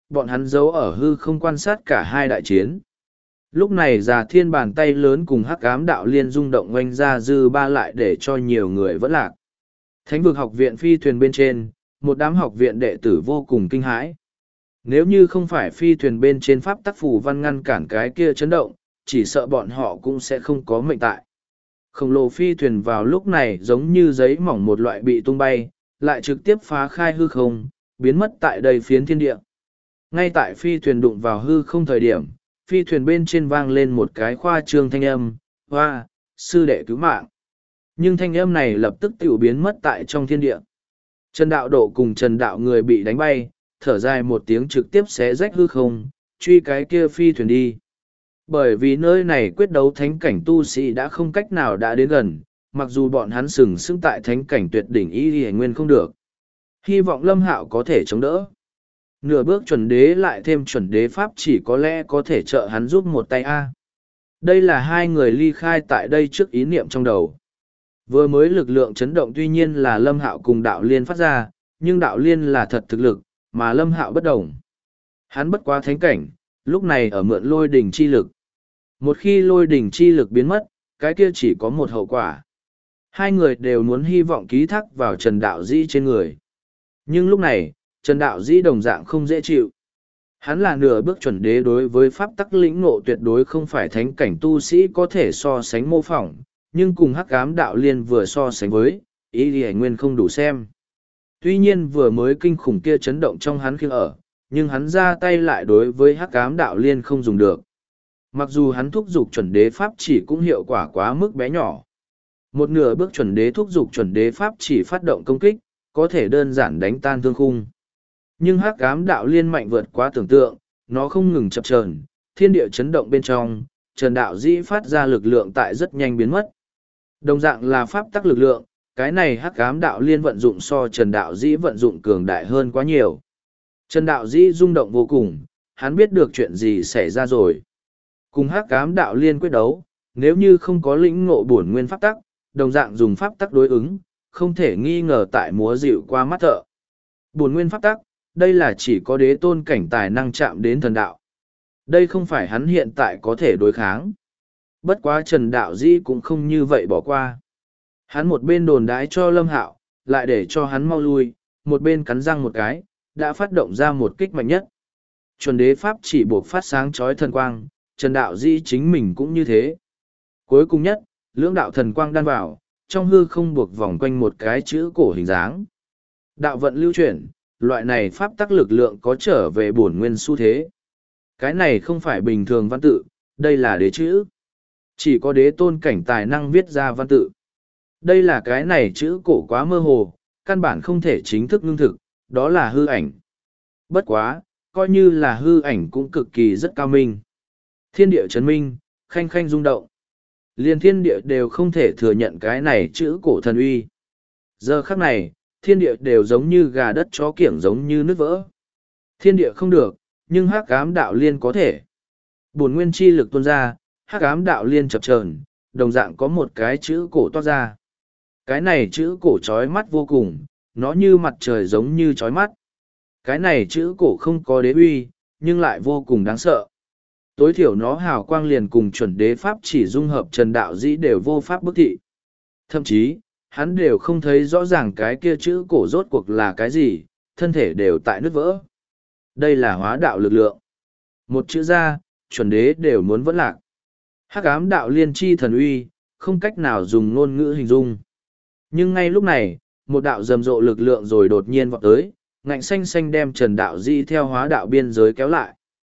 bọn hắn giấu ở hư không quan sát cả hai đại chiến. Lúc này Già Thiên bàn tay lớn cùng Hắc Ám Đạo Liên rung động oanh ra dư ba lại để cho nhiều người vẫn lạc. Thánh vực học viện phi thuyền bên trên, một đám học viện đệ tử vô cùng kinh hãi. Nếu như không phải phi thuyền bên trên pháp tắc phù văn ngăn cản cái kia chấn động, chỉ sợ bọn họ cũng sẽ không có mệnh tại. Khổng lồ phi thuyền vào lúc này giống như giấy mỏng một loại bị tung bay, lại trực tiếp phá khai hư không, biến mất tại đầy phiến thiên địa. Ngay tại phi thuyền đụng vào hư không thời điểm, phi thuyền bên trên vang lên một cái khoa trương thanh âm, hoa, sư đệ cứu mạng. Nhưng thanh âm này lập tức tiểu biến mất tại trong thiên địa. Trần Đạo Độ cùng Trần Đạo người bị đánh bay, thở dài một tiếng trực tiếp xé rách hư không, truy cái kia phi thuyền đi. Bởi vì nơi này quyết đấu thánh cảnh tu sĩ đã không cách nào đã đến gần, mặc dù bọn hắn sừng sững tại thánh cảnh tuyệt đỉnh y nguyên không được. Hy vọng Lâm Hạo có thể chống đỡ. Nửa bước chuẩn đế lại thêm chuẩn đế pháp chỉ có lẽ có thể trợ hắn giúp một tay a. Đây là hai người ly khai tại đây trước ý niệm trong đầu. Vừa mới lực lượng chấn động tuy nhiên là Lâm Hạo cùng Đạo Liên phát ra, nhưng Đạo Liên là thật thực lực, mà Lâm Hạo bất đồng. Hắn bất quá thánh cảnh, lúc này ở mượn lôi đỉnh chi lực. Một khi lôi đỉnh chi lực biến mất, cái kia chỉ có một hậu quả. Hai người đều muốn hy vọng ký thác vào Trần Đạo Dĩ trên người. Nhưng lúc này, Trần Đạo Dĩ đồng dạng không dễ chịu. Hắn là nửa bước chuẩn đế đối với pháp tắc lĩnh ngộ tuyệt đối không phải thánh cảnh tu sĩ có thể so sánh mô phỏng, nhưng cùng Hắc Ám Đạo Liên vừa so sánh với, ý thì nguyên không đủ xem. Tuy nhiên vừa mới kinh khủng kia chấn động trong hắn khi ở, nhưng hắn ra tay lại đối với Hắc Ám Đạo Liên không dùng được. Mặc dù hắn thúc giục chuẩn đế pháp chỉ cũng hiệu quả quá mức bé nhỏ. Một nửa bước chuẩn đế thúc giục chuẩn đế pháp chỉ phát động công kích, có thể đơn giản đánh tan thương khung. Nhưng Hắc Ám Đạo Liên mạnh vượt quá tưởng tượng, nó không ngừng chập chờn, thiên địa chấn động bên trong, Trần Đạo Dĩ phát ra lực lượng tại rất nhanh biến mất. Đồng dạng là pháp tắc lực lượng, cái này Hắc Ám Đạo Liên vận dụng so Trần Đạo Dĩ vận dụng cường đại hơn quá nhiều. Trần Đạo Dĩ rung động vô cùng, hắn biết được chuyện gì xảy ra rồi. Cùng Hắc Ám Đạo Liên quyết đấu, nếu như không có lĩnh ngộ bổn nguyên pháp tắc, đồng dạng dùng pháp tắc đối ứng, không thể nghi ngờ tại múa dịu qua mắt thợ. Bổn nguyên pháp tắc, đây là chỉ có đế tôn cảnh tài năng chạm đến thần đạo. Đây không phải hắn hiện tại có thể đối kháng. Bất quá Trần Đạo Dĩ cũng không như vậy bỏ qua. Hắn một bên đồn đái cho Lâm Hạo, lại để cho hắn mau lui, một bên cắn răng một cái, đã phát động ra một kích mạnh nhất. Chuẩn đế pháp chỉ buộc phát sáng chói thần quang, Trần Đạo Dĩ chính mình cũng như thế. Cuối cùng nhất, lưỡng đạo thần quang đan vào, trong hư không buộc vòng quanh một cái chữ cổ hình dáng. Đạo vận lưu chuyển, loại này pháp tắc lực lượng có trở về bổn nguyên xu thế. Cái này không phải bình thường văn tự, đây là đế chữ. Chỉ có đế tôn cảnh tài năng viết ra văn tự. Đây là cái này chữ cổ quá mơ hồ, căn bản không thể chính thức ngưng thực, đó là hư ảnh. Bất quá, coi như là hư ảnh cũng cực kỳ rất cao minh. Thiên địa chấn minh, khanh khanh rung động. Liên thiên địa đều không thể thừa nhận cái này chữ cổ thần uy. Giờ khắc này, thiên địa đều giống như gà đất chó kiểng giống như nứt vỡ. Thiên địa không được, nhưng Hắc Ám Đạo Liên có thể. Bổn nguyên chi lực tuôn ra, Hắc Ám Đạo Liên chập chờn, đồng dạng có một cái chữ cổ toát ra. Cái này chữ cổ chói mắt vô cùng, nó như mặt trời giống như chói mắt. Cái này chữ cổ không có đế uy, nhưng lại vô cùng đáng sợ. Tối thiểu nó hào quang liền cùng chuẩn đế pháp chỉ dung hợp Trần Đạo Dĩ đều vô pháp bức thị. Thậm chí, hắn đều không thấy rõ ràng cái kia chữ cổ rốt cuộc là cái gì, thân thể đều tại nứt vỡ. Đây là hóa đạo lực lượng. Một chữ ra, chuẩn đế đều muốn vẫn lạc. Hắc Ám Đạo Liên chi thần uy, không cách nào dùng ngôn ngữ hình dung. Nhưng ngay lúc này, một đạo rầm rộ lực lượng rồi đột nhiên vọt tới, ngạnh xanh xanh đem Trần Đạo Dĩ theo hóa đạo biên giới kéo lại.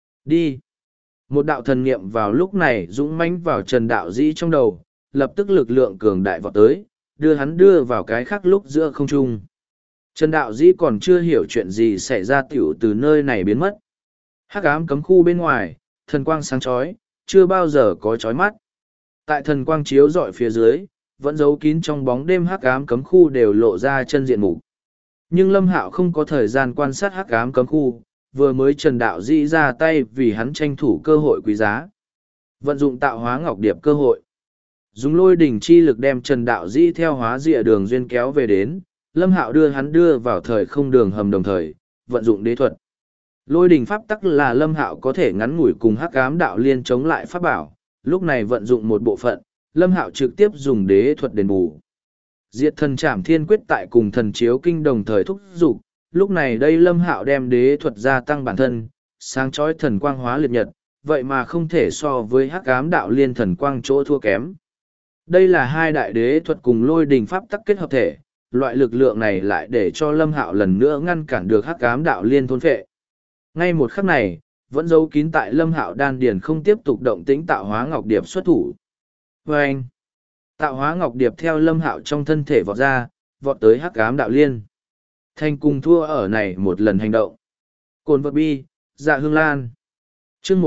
Đi! Một đạo thần niệm vào lúc này dũng mãnh vào Trần Đạo Dĩ trong đầu, lập tức lực lượng cường đại vọt tới, đưa hắn đưa vào cái khác lúc giữa không trung. Trần Đạo Dĩ còn chưa hiểu chuyện gì xảy ra tiểu từ nơi này biến mất. Hắc ám cấm khu bên ngoài, thần quang sáng chói, chưa bao giờ có chói mắt. Tại thần quang chiếu rọi phía dưới, vẫn giấu kín trong bóng đêm hắc ám cấm khu đều lộ ra chân diện mục. Nhưng Lâm Hạo không có thời gian quan sát hắc ám cấm khu, vừa mới Trần Đạo Dĩ ra tay vì hắn tranh thủ cơ hội quý giá. Vận dụng tạo hóa ngọc điệp cơ hội. Dùng lôi đỉnh chi lực đem Trần Đạo Dĩ theo hóa rìa đường duyên kéo về đến, Lâm Hạo đưa hắn đưa vào thời không đường hầm đồng thời, vận dụng đế thuật. Lôi đình pháp tắc là Lâm Hạo có thể ngắn ngủi cùng hắc ám đạo liên chống lại pháp bảo, lúc này vận dụng một bộ phận, Lâm Hạo trực tiếp dùng đế thuật đền bù. Diệt thần trảm thiên quyết tại cùng thần chiếu kinh đồng thời thúc giục, lúc này đây Lâm Hạo đem đế thuật gia tăng bản thân, sáng chói thần quang hóa liệt nhật, vậy mà không thể so với hắc ám đạo liên thần quang chỗ thua kém. Đây là hai đại đế thuật cùng lôi đình pháp tắc kết hợp thể, loại lực lượng này lại để cho Lâm Hạo lần nữa ngăn cản được hắc ám đạo liên thôn phệ. Ngay một khắc này, vẫn giấu kín tại Lâm Hạo đan điền không tiếp tục động tĩnh tạo hóa ngọc điệp xuất thủ. Vâng! Tạo hóa ngọc điệp theo Lâm Hạo trong thân thể vọt ra, vọt tới hắc ám đạo liên. Thành cùng thua ở này một lần hành động. Cồn vật bi, dạ hương lan. Chương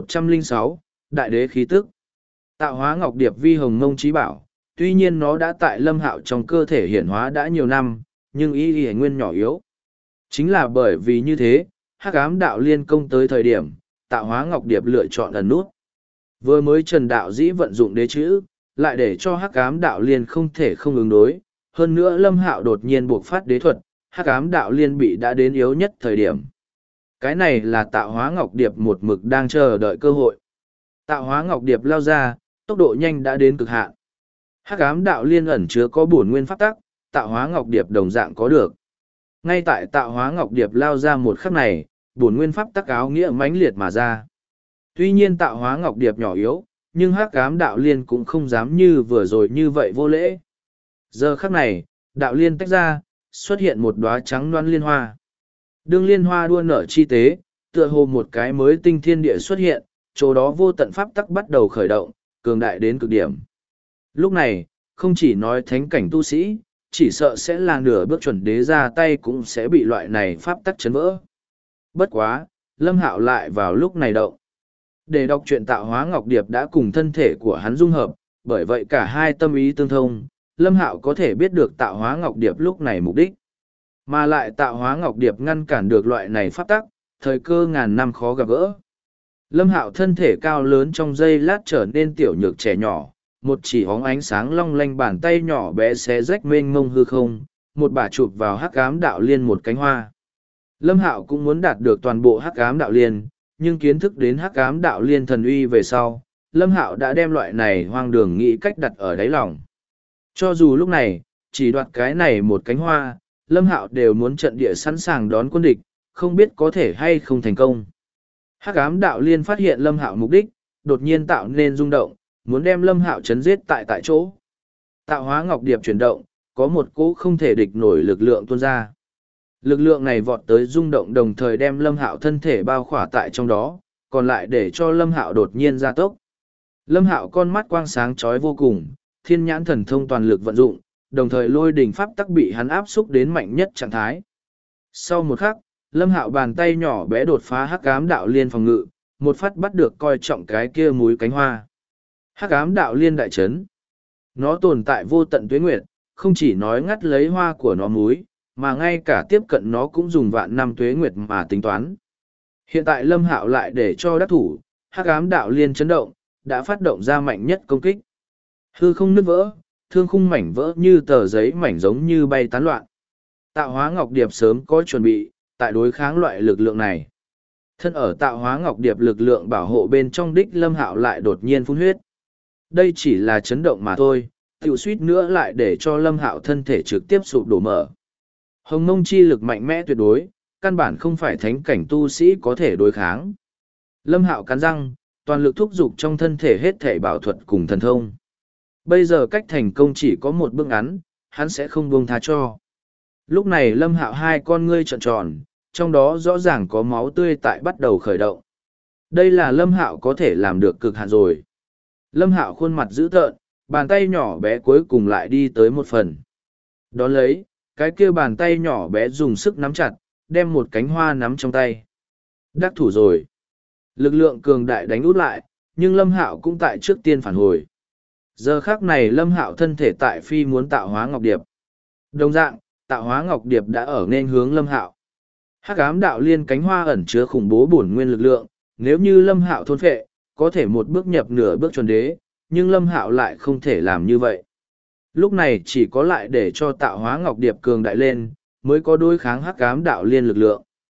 1106, Đại đế khí tức. Tạo hóa ngọc điệp vi hồng mông trí bảo, tuy nhiên nó đã tại Lâm Hạo trong cơ thể hiển hóa đã nhiều năm, nhưng y nguyên nhỏ yếu. Chính là bởi vì như thế, hắc ám đạo liên công tới thời điểm, tạo hóa ngọc điệp lựa chọn ẩn nút. Vừa mới Trần Đạo Dĩ vận dụng đế chữ, lại để cho hắc ám đạo liên không thể không ứng đối. Hơn nữa Lâm Hạo đột nhiên buộc phát đế thuật, hắc ám đạo liên bị đã đến yếu nhất thời điểm. Cái này là tạo hóa ngọc điệp một mực đang chờ đợi cơ hội. Tạo hóa ngọc điệp lao ra, tốc độ nhanh đã đến cực hạn. Hắc ám đạo liên ẩn chứa có bổn nguyên pháp tắc, tạo hóa ngọc điệp đồng dạng có được. Ngay tại tạo hóa ngọc điệp lao ra một khắc này, bổn nguyên pháp tắc áo nghĩa mãnh liệt mà ra. Tuy nhiên tạo hóa ngọc điệp nhỏ yếu, nhưng hắc ám đạo liên cũng không dám như vừa rồi như vậy vô lễ. Giờ khắc này, đạo liên tách ra, xuất hiện một đóa trắng loan liên hoa. Đương liên hoa đua nở chi tế, tựa hồ một cái mới tinh thiên địa xuất hiện, chỗ đó vô tận pháp tắc bắt đầu khởi động, cường đại đến cực điểm. Lúc này, không chỉ nói thánh cảnh tu sĩ, chỉ sợ sẽ là nửa bước chuẩn đế ra tay cũng sẽ bị loại này pháp tắc chấn vỡ. Bất quá, Lâm Hạo lại vào lúc này động. Để đọc truyện tạo hóa ngọc điệp đã cùng thân thể của hắn dung hợp, bởi vậy cả hai tâm ý tương thông, Lâm Hạo có thể biết được tạo hóa ngọc điệp lúc này mục đích. Mà lại tạo hóa ngọc điệp ngăn cản được loại này pháp tắc, thời cơ ngàn năm khó gặp gỡ. Lâm Hạo thân thể cao lớn trong giây lát trở nên tiểu nhược trẻ nhỏ, một chỉ hóng ánh sáng long lanh bàn tay nhỏ bé xé rách mênh mông hư không, một bả chụp vào hắc ám đạo liên một cánh hoa. Lâm Hạo cũng muốn đạt được toàn bộ hắc ám đạo liên, nhưng kiến thức đến hắc ám đạo liên thần uy về sau, Lâm Hạo đã đem loại này hoang đường nghĩ cách đặt ở đáy lòng. Cho dù lúc này, chỉ đoạt cái này một cánh hoa, Lâm Hạo đều muốn trận địa sẵn sàng đón quân địch, không biết có thể hay không thành công. Hắc ám đạo liên phát hiện Lâm Hạo mục đích, đột nhiên tạo nên rung động, muốn đem Lâm Hạo chấn giết tại chỗ. Tạo hóa ngọc điệp chuyển động, có một cỗ không thể địch nổi lực lượng tuôn ra. Lực lượng này vọt tới rung động đồng thời đem Lâm Hạo thân thể bao khỏa tại trong đó, còn lại để cho Lâm Hạo đột nhiên gia tốc. Lâm Hạo con mắt quang sáng chói vô cùng, thiên nhãn thần thông toàn lực vận dụng, đồng thời lôi đỉnh pháp tắc bị hắn áp xúc đến mạnh nhất trạng thái. Sau một khắc, Lâm Hạo bàn tay nhỏ bé đột phá hắc ám đạo liên phòng ngự, một phát bắt được coi trọng cái kia múi cánh hoa. Hắc ám đạo liên đại chấn. Nó tồn tại vô tận tuế nguyệt, không chỉ nói ngắt lấy hoa của nó múi, mà ngay cả tiếp cận nó cũng dùng vạn năm tuế nguyệt mà tính toán. Hiện tại Lâm Hạo lại để cho đắc thủ, hắc ám đạo liên chấn động, đã phát động ra mạnh nhất công kích. Hư không nứt vỡ, thương khung mảnh vỡ như tờ giấy mảnh giống như bay tán loạn. Tạo hóa ngọc điệp sớm có chuẩn bị, tại đối kháng loại lực lượng này. Thân ở tạo hóa ngọc điệp lực lượng bảo hộ bên trong đích Lâm Hạo lại đột nhiên phun huyết. Đây chỉ là chấn động mà thôi, tiểu suýt nữa lại để cho Lâm Hạo thân thể trực tiếp sụp đổ mở. Hồng mông chi lực mạnh mẽ tuyệt đối, căn bản không phải thánh cảnh tu sĩ có thể đối kháng. Lâm Hạo cắn răng, toàn lực thúc giục trong thân thể hết thể bảo thuật cùng thần thông. Bây giờ cách thành công chỉ có một bước ngắn, hắn sẽ không buông tha cho. Lúc này Lâm Hạo hai con ngươi trợn tròn, trong đó rõ ràng có máu tươi tại bắt đầu khởi động. Đây là Lâm Hạo có thể làm được cực hạn rồi. Lâm Hạo khuôn mặt dữ tợn, bàn tay nhỏ bé cuối cùng lại đi tới một phần. Đón lấy, cái kia bàn tay nhỏ bé dùng sức nắm chặt, đem một cánh hoa nắm trong tay. Đắc thủ rồi. Lực lượng cường đại đánh út lại, nhưng Lâm Hạo cũng tại trước tiên phản hồi. Giờ khác này Lâm Hạo thân thể tại phi muốn tạo hóa ngọc điệp. Đồng dạng, tạo hóa ngọc điệp đã ở nên hướng Lâm Hạo. Hắc ám đạo liên cánh hoa ẩn chứa khủng bố bổn nguyên lực lượng, nếu như Lâm Hạo thôn phệ, có thể một bước nhập nửa bước chuẩn đế, nhưng Lâm Hạo lại không thể làm như vậy. Lúc này chỉ có lại để cho tạo hóa ngọc điệp cường đại lên, mới có đối kháng hắc ám đạo liên lực lượng.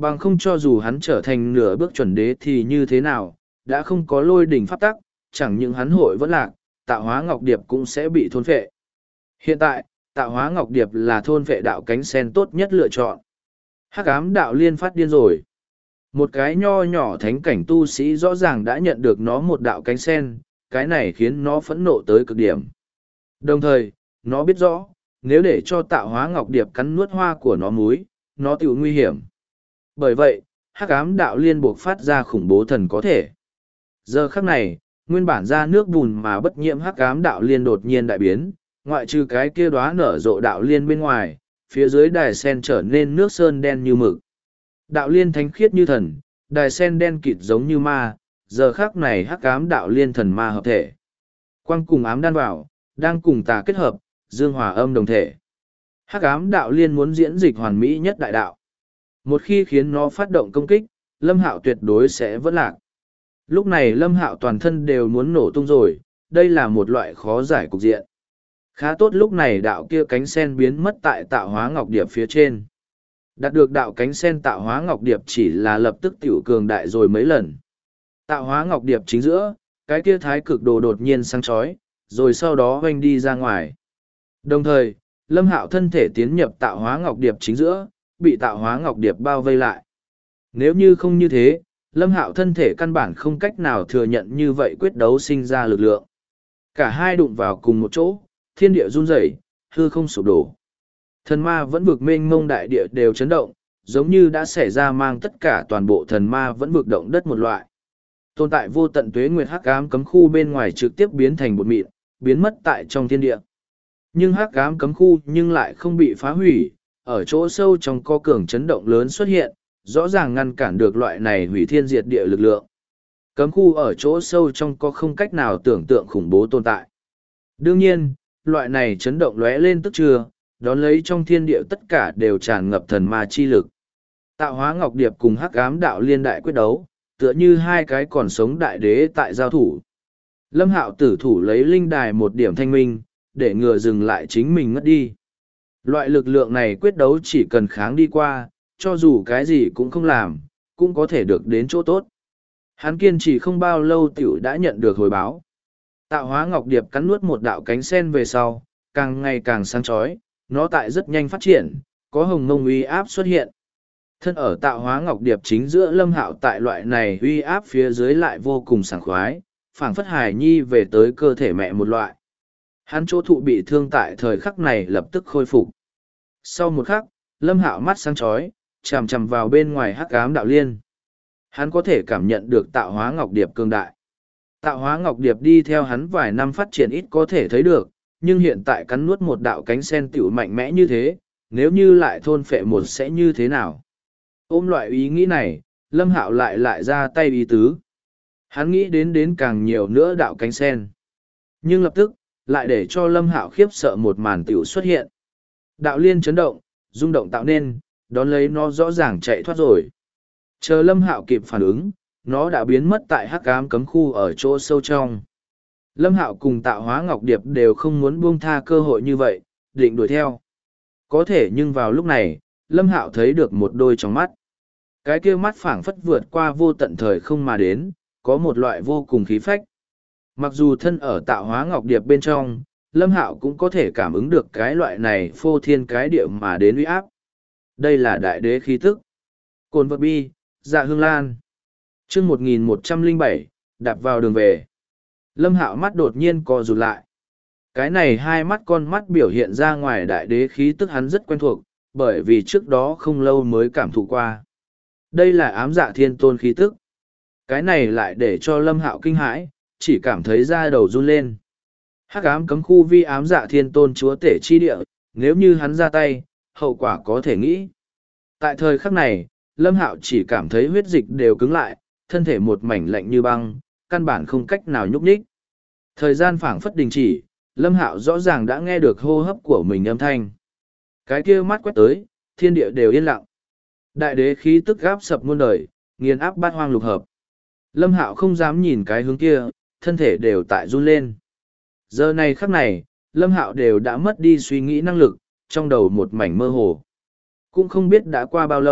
Bằng không cho dù hắn trở thành nửa bước chuẩn đế thì như thế nào, đã không có lôi đỉnh pháp tắc, chẳng những hắn hội vẫn lạc, tạo hóa ngọc điệp cũng sẽ bị thôn phệ. Hiện tại, tạo hóa ngọc điệp là thôn phệ đạo cánh sen tốt nhất lựa chọn. Hắc ám đạo liên phát điên rồi. Một cái nho nhỏ thánh cảnh tu sĩ rõ ràng đã nhận được nó một đạo cánh sen, cái này khiến nó phẫn nộ tới cực điểm. Đồng thời, nó biết rõ, nếu để cho tạo hóa ngọc điệp cắn nuốt hoa của nó múi, nó tự nguy hiểm. Bởi vậy, hắc ám đạo liên buộc phát ra khủng bố thần có thể. Giờ khắc này, nguyên bản ra nước bùn mà bất nhiễm hắc ám đạo liên đột nhiên đại biến, ngoại trừ cái kia đóa nở rộ đạo liên bên ngoài, phía dưới đài sen trở nên nước sơn đen như mực. Đạo liên thánh khiết như thần, đài sen đen kịt giống như ma, giờ khắc này hắc ám đạo liên thần ma hợp thể. Quang cùng ám đan vào, đang cùng tà kết hợp, dương hòa âm đồng thể. Hắc ám đạo liên muốn diễn dịch hoàn mỹ nhất đại đạo. Một khi khiến nó phát động công kích, Lâm Hạo tuyệt đối sẽ vẫn lạc. Lúc này Lâm Hạo toàn thân đều muốn nổ tung rồi, đây là một loại khó giải cục diện. Khá tốt lúc này đạo kia cánh sen biến mất tại tạo hóa ngọc điệp phía trên. Đạt được đạo cánh sen tạo hóa ngọc điệp chỉ là lập tức tiểu cường đại rồi mấy lần. Tạo hóa ngọc điệp chính giữa, cái kia thái cực đồ đột nhiên sáng chói, rồi sau đó hoanh đi ra ngoài. Đồng thời, Lâm Hạo thân thể tiến nhập tạo hóa ngọc điệp chính giữa, bị tạo hóa ngọc điệp bao vây lại. Nếu như không như thế, Lâm Hạo thân thể căn bản không cách nào thừa nhận như vậy quyết đấu sinh ra lực lượng. Cả hai đụng vào cùng một chỗ, thiên địa run rẩy, hư không sụp đổ. Thần ma vẫn vực mênh mông đại địa đều chấn động, giống như đã xảy ra mang tất cả toàn bộ thần ma vẫn vực động đất một loại. Tồn tại vô tận tuế nguyệt hắc ám cấm khu bên ngoài trực tiếp biến thành bột mịn, biến mất tại trong thiên địa. Nhưng hắc ám cấm khu nhưng lại không bị phá hủy, ở chỗ sâu trong co cường chấn động lớn xuất hiện, rõ ràng ngăn cản được loại này hủy thiên diệt địa lực lượng. Cấm khu ở chỗ sâu trong có không cách nào tưởng tượng khủng bố tồn tại. Đương nhiên, loại này chấn động lóe lên tức chưa, đón lấy trong thiên địa tất cả đều tràn ngập thần ma chi lực. Tạo hóa ngọc điệp cùng hắc ám đạo liên đại quyết đấu, tựa như hai cái còn sống đại đế tại giao thủ. Lâm Hạo tử thủ lấy linh đài một điểm thanh minh, để ngừa dừng lại chính mình ngất đi. Loại lực lượng này quyết đấu chỉ cần kháng đi qua, cho dù cái gì cũng không làm, cũng có thể được đến chỗ tốt. Hắn kiên trì không bao lâu tiểu đã nhận được hồi báo. Tạo hóa ngọc điệp cắn nuốt một đạo cánh sen về sau, càng ngày càng sáng chói, nó tại rất nhanh phát triển, có hồng mông uy áp xuất hiện. Thân ở tạo hóa ngọc điệp chính giữa Lâm Hạo tại loại này uy áp phía dưới lại vô cùng sảng khoái, phảng phất hài nhi về tới cơ thể mẹ một loại. Hắn chỗ thụ bị thương tại thời khắc này lập tức khôi phục. Sau một khắc, Lâm Hạo mắt sáng chói, chằm chằm vào bên ngoài hắc ám đạo liên. Hắn có thể cảm nhận được tạo hóa ngọc điệp cường đại. Tạo hóa ngọc điệp đi theo hắn vài năm phát triển ít có thể thấy được, nhưng hiện tại cắn nuốt một đạo cánh sen tiểu mạnh mẽ như thế, nếu như lại thôn phệ một sẽ như thế nào? Ôm loại ý nghĩ này, Lâm Hạo lại ra tay ý tứ. Hắn nghĩ đến càng nhiều nữa đạo cánh sen. Nhưng lập tức, lại để cho Lâm Hạo khiếp sợ một màn tiểu xuất hiện. Đạo liên chấn động, rung động tạo nên, đón lấy nó rõ ràng chạy thoát rồi. Chờ Lâm Hạo kịp phản ứng, nó đã biến mất tại hắc ám cấm khu ở chỗ sâu trong. Lâm Hạo cùng tạo hóa ngọc điệp đều không muốn buông tha cơ hội như vậy, định đuổi theo. Có thể nhưng vào lúc này, Lâm Hạo thấy được một đôi trong mắt. Cái kia mắt phảng phất vượt qua vô tận thời không mà đến, có một loại vô cùng khí phách. Mặc dù thân ở tạo hóa ngọc điệp bên trong, Lâm Hạo cũng có thể cảm ứng được cái loại này phô thiên cái địa mà đến uy áp. Đây là đại đế khí tức. Cồn vật bi, dạ hương lan. Chương 1107, đạp vào đường về. Lâm Hạo mắt đột nhiên co rụt lại. Cái này hai mắt con mắt biểu hiện ra ngoài đại đế khí tức hắn rất quen thuộc, bởi vì trước đó không lâu mới cảm thụ qua. Đây là ám dạ thiên tôn khí tức. Cái này lại để cho Lâm Hạo kinh hãi, chỉ cảm thấy da đầu run lên. Hắc ám cấm khu vi ám dạ thiên tôn chúa tể chi địa, nếu như hắn ra tay, hậu quả có thể nghĩ. Tại thời khắc này, Lâm Hạo chỉ cảm thấy huyết dịch đều cứng lại, thân thể một mảnh lạnh như băng, căn bản không cách nào nhúc nhích. Thời gian phảng phất đình chỉ, Lâm Hạo rõ ràng đã nghe được hô hấp của mình âm thanh. Cái kia mắt quét tới, thiên địa đều yên lặng. Đại đế khí tức gáp sập muôn đời, nghiền áp bát hoang lục hợp. Lâm Hạo không dám nhìn cái hướng kia, thân thể đều tại run lên. Giờ này khắc này, Lâm Hạo đều đã mất đi suy nghĩ năng lực, trong đầu một mảnh mơ hồ. Cũng không biết đã qua bao lâu,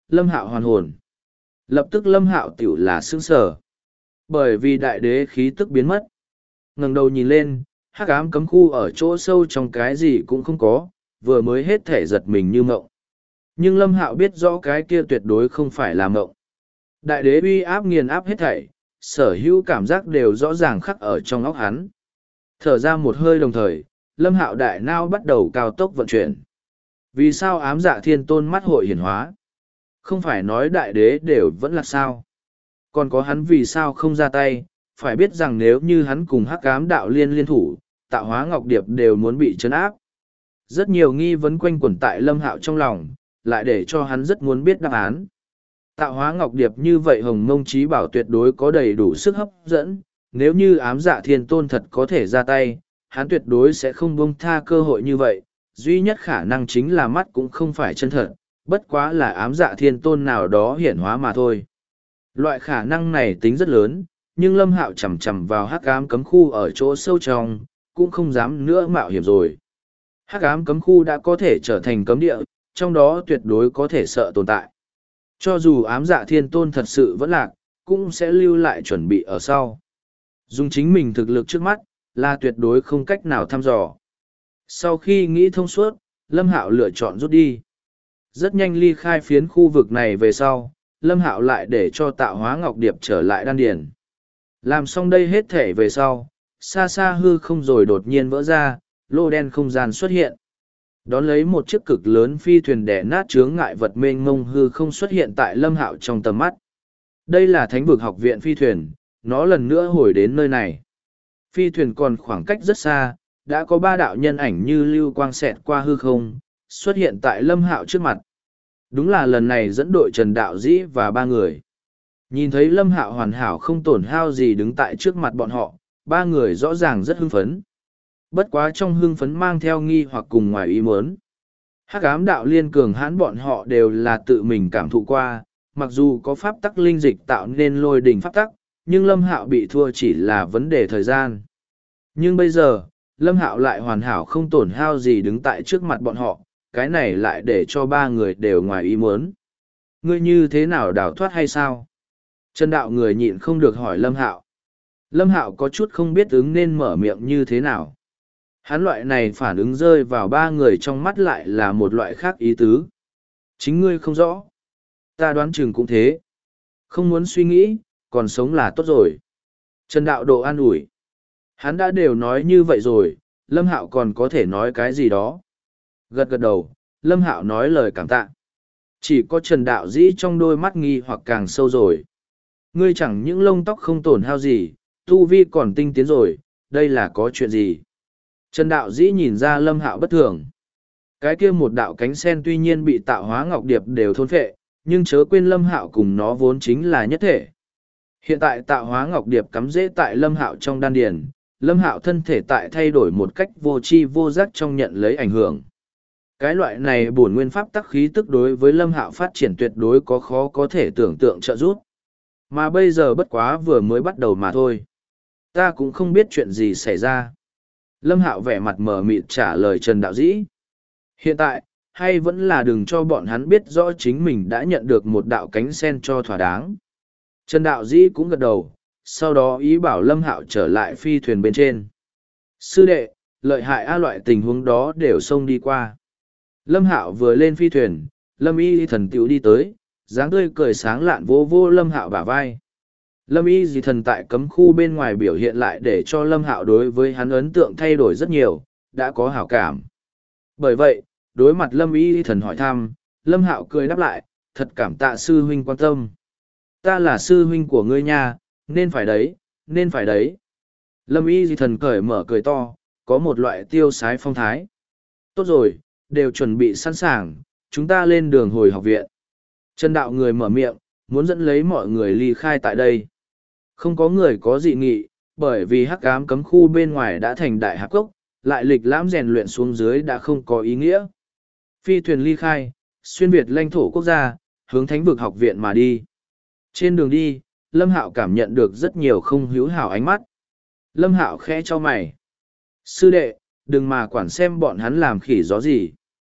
Lâm Hạo hoàn hồn. Lập tức Lâm Hạo tiểu là sững sờ. Bởi vì đại đế khí tức biến mất. Ngẩng đầu nhìn lên, hắc ám cấm khu ở chỗ sâu trong cái gì cũng không có, vừa mới hết thể giật mình như mộng. Nhưng Lâm Hạo biết rõ cái kia tuyệt đối không phải là mộng. Đại đế uy áp nghiền áp hết thảy, sở hữu cảm giác đều rõ ràng khắc ở trong óc hắn. Thở ra một hơi đồng thời, Lâm Hạo đại não bắt đầu cao tốc vận chuyển. Vì sao ám dạ thiên tôn mắt hội hiển hóa? Không phải nói đại đế đều vẫn là sao? Còn có hắn vì sao không ra tay? Phải biết rằng nếu như hắn cùng hắc ám đạo liên thủ, tạo hóa ngọc điệp đều muốn bị trấn áp. Rất nhiều nghi vấn quanh quẩn tại Lâm Hạo trong lòng, lại để cho hắn rất muốn biết đáp án. Tạo hóa ngọc điệp như vậy hồng mông trí bảo tuyệt đối có đầy đủ sức hấp dẫn, nếu như ám dạ thiên tôn thật có thể ra tay, hắn tuyệt đối sẽ không buông tha cơ hội như vậy, duy nhất khả năng chính là mắt cũng không phải chân thật, bất quá là ám dạ thiên tôn nào đó hiển hóa mà thôi. Loại khả năng này tính rất lớn, nhưng Lâm Hạo chầm chầm vào hắc ám cấm khu ở chỗ sâu trong, cũng không dám nữa mạo hiểm rồi. Hắc ám cấm khu đã có thể trở thành cấm địa, trong đó tuyệt đối có thể sợ tồn tại. Cho dù ám dạ thiên tôn thật sự vẫn lạc, cũng sẽ lưu lại chuẩn bị ở sau. Dùng chính mình thực lực trước mắt, là tuyệt đối không cách nào thăm dò. Sau khi nghĩ thông suốt, Lâm Hạo lựa chọn rút đi. Rất nhanh ly khai phiến khu vực này về sau, Lâm Hạo lại để cho tạo hóa ngọc điệp trở lại đan điền. Làm xong đây hết thể về sau, xa xa hư không rồi đột nhiên vỡ ra, lô đen không gian xuất hiện. Đón lấy một chiếc cực lớn phi thuyền đẻ nát chướng ngại vật mênh mông hư không xuất hiện tại Lâm Hạo trong tầm mắt. Đây là thánh vực học viện phi thuyền, nó lần nữa hồi đến nơi này. Phi thuyền còn khoảng cách rất xa, đã có ba đạo nhân ảnh như lưu quang xẹt qua hư không, xuất hiện tại Lâm Hạo trước mặt. Đúng là lần này dẫn đội Trần Đạo Dĩ và ba người. Nhìn thấy Lâm Hạo hoàn hảo không tổn hao gì đứng tại trước mặt bọn họ, ba người rõ ràng rất hưng phấn. Bất quá trong hưng phấn mang theo nghi hoặc cùng ngoài ý muốn. Hắc ám đạo liên cường hãn bọn họ đều là tự mình cảm thụ qua, mặc dù có pháp tắc linh dịch tạo nên lôi đỉnh pháp tắc, nhưng Lâm Hạo bị thua chỉ là vấn đề thời gian. Nhưng bây giờ, Lâm Hạo lại hoàn hảo không tổn hao gì đứng tại trước mặt bọn họ, cái này lại để cho ba người đều ngoài ý muốn. Ngươi như thế nào đào thoát hay sao? Trần đạo người nhịn không được hỏi Lâm Hạo. Lâm Hạo có chút không biết ứng nên mở miệng như thế nào. Hắn loại này phản ứng rơi vào ba người trong mắt lại là một loại khác ý tứ. Chính ngươi không rõ. Ta đoán chừng cũng thế. Không muốn suy nghĩ, còn sống là tốt rồi. Trần đạo độ an ủi. Hắn đã đều nói như vậy rồi, Lâm Hạo còn có thể nói cái gì đó. Gật gật đầu, Lâm Hạo nói lời cảm tạ. Chỉ có Trần đạo dĩ trong đôi mắt nghi hoặc càng sâu rồi. Ngươi chẳng những lông tóc không tổn hao gì, tu vi còn tinh tiến rồi, đây là có chuyện gì? Trần đạo dĩ nhìn ra Lâm Hạo bất thường. Cái kia một đạo cánh sen tuy nhiên bị tạo hóa ngọc điệp đều thôn phệ, nhưng chớ quên Lâm Hạo cùng nó vốn chính là nhất thể. Hiện tại tạo hóa ngọc điệp cắm rễ tại Lâm Hạo trong đan điền, Lâm Hạo thân thể tại thay đổi một cách vô tri vô giác trong nhận lấy ảnh hưởng. Cái loại này bổn nguyên pháp tắc khí tức đối với Lâm Hạo phát triển tuyệt đối có khó có thể tưởng tượng trợ giúp. Mà bây giờ bất quá vừa mới bắt đầu mà thôi. Ta cũng không biết chuyện gì xảy ra. Lâm Hạo vẻ mặt mờ mịt trả lời Trần Đạo Dĩ. Hiện tại, hay vẫn là đừng cho bọn hắn biết rõ chính mình đã nhận được một đạo cánh sen cho thỏa đáng. Trần Đạo Dĩ cũng gật đầu, sau đó ý bảo Lâm Hạo trở lại phi thuyền bên trên. Sư đệ, lợi hại a loại tình huống đó đều xông đi qua. Lâm Hạo vừa lên phi thuyền, Lâm Y thần tiểu đi tới, dáng tươi cười sáng lạn vô vô Lâm Hạo bả vai. Lâm Y dị thần tại cấm khu bên ngoài biểu hiện lại để cho Lâm Hạo đối với hắn ấn tượng thay đổi rất nhiều, đã có hảo cảm. Bởi vậy, đối mặt Lâm Y thần hỏi thăm, Lâm Hạo cười đáp lại, thật cảm tạ sư huynh quan tâm. Ta là sư huynh của ngươi nha, nên phải đấy, nên phải đấy. Lâm Y dị thần cởi mở cười to, có một loại tiêu sái phong thái. Tốt rồi, đều chuẩn bị sẵn sàng, chúng ta lên đường hồi học viện. Trần đạo người mở miệng, muốn dẫn lấy mọi người ly khai tại đây. Không có người có dị nghị, bởi vì hắc ám cấm khu bên ngoài đã thành đại hạp cốc, lại lịch lãm rèn luyện xuống dưới đã không có ý nghĩa. Phi thuyền ly khai, xuyên việt lãnh thổ quốc gia, hướng thánh vực học viện mà đi. Trên đường đi, Lâm Hạo cảm nhận được rất nhiều không hữu hảo ánh mắt. Lâm Hạo khẽ cho mày. Sư đệ, đừng mà quản xem bọn hắn làm khỉ gió gì.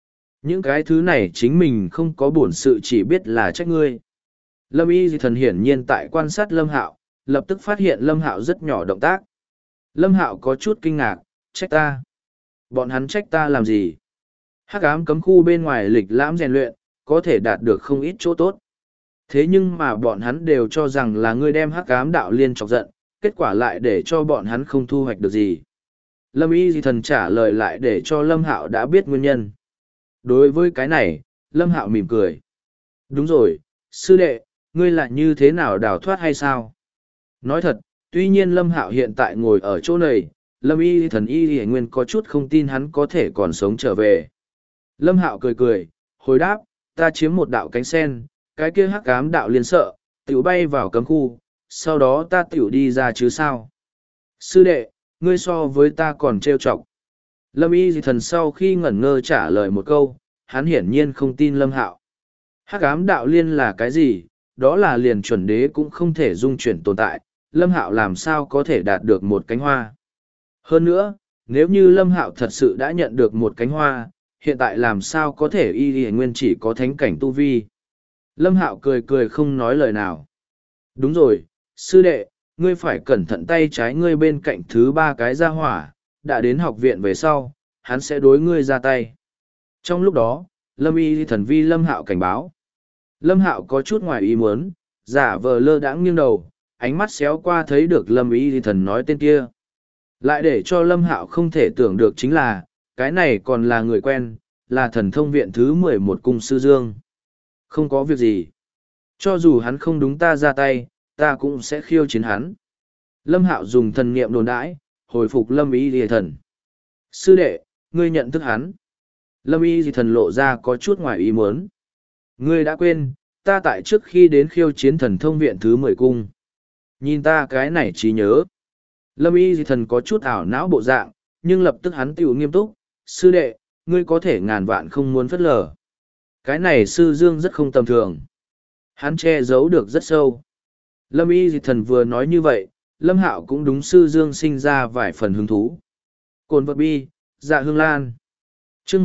Những cái thứ này chính mình không có bổn sự chỉ biết là trách ngươi. Lâm y thần hiển nhiên tại quan sát Lâm Hạo, lập tức phát hiện Lâm Hạo rất nhỏ động tác. Lâm Hạo có chút kinh ngạc, trách ta. Bọn hắn trách ta làm gì? Hắc ám cấm khu bên ngoài lịch lãm rèn luyện, có thể đạt được không ít chỗ tốt. Thế nhưng mà bọn hắn đều cho rằng là ngươi đem Hắc ám đạo liên chọc giận, kết quả lại để cho bọn hắn không thu hoạch được gì. Lâm y thần trả lời lại để cho Lâm Hạo đã biết nguyên nhân. Đối với cái này, Lâm Hạo mỉm cười. Đúng rồi, sư đệ, ngươi lại như thế nào đào thoát hay sao? Nói thật, tuy nhiên Lâm Hạo hiện tại ngồi ở chỗ này, Lâm y thần y nguyên có chút không tin hắn có thể còn sống trở về. Lâm Hạo cười cười, hồi đáp, ta chiếm một đạo cánh sen, cái kia hắc ám đạo liên sợ, tiểu bay vào cấm khu, sau đó ta tiểu đi ra chứ sao? Sư đệ, ngươi so với ta còn trêu chọc. Lâm y thần sau khi ngẩn ngơ trả lời một câu, hắn hiển nhiên không tin Lâm Hạo. Hắc ám đạo liên là cái gì? Đó là liền chuẩn đế cũng không thể dung chuyển tồn tại, Lâm Hạo làm sao có thể đạt được một cánh hoa. Hơn nữa, nếu như Lâm Hạo thật sự đã nhận được một cánh hoa, hiện tại làm sao có thể y nguyên chỉ có thánh cảnh tu vi. Lâm Hạo cười cười không nói lời nào. Đúng rồi, sư đệ, ngươi phải cẩn thận tay trái ngươi bên cạnh thứ ba cái ra hỏa, đã đến học viện về sau, hắn sẽ đối ngươi ra tay. Trong lúc đó, Lâm y thần vi Lâm Hạo cảnh báo. Lâm Hạo có chút ngoài ý muốn, giả vờ lơ đãng nghiêng đầu, ánh mắt xéo qua thấy được Lâm y thần nói tên kia. Lại để cho Lâm Hạo không thể tưởng được chính là, cái này còn là người quen, là thần thông viện thứ 11 cung sư Dương. Không có việc gì. Cho dù hắn không đúng ta ra tay, ta cũng sẽ khiêu chiến hắn. Lâm Hạo dùng thần niệm đồn đãi, hồi phục Lâm y thần. Sư đệ, ngươi nhận thức hắn. Lâm y thần lộ ra có chút ngoài ý muốn. Ngươi đã quên, ta tại trước khi đến khiêu chiến thần thông viện thứ 10 cung. Nhìn ta cái này trí nhớ. Lâm y thần có chút ảo não bộ dạng, nhưng lập tức hắn tiểu nghiêm túc. Sư đệ, ngươi có thể ngàn vạn không muốn phất lờ. Cái này sư Dương rất không tầm thường. Hắn che giấu được rất sâu. Lâm y thần vừa nói như vậy, Lâm Hạo cũng đúng sư Dương sinh ra vài phần hứng thú. Cồn vật bi, dạ hương lan. Chương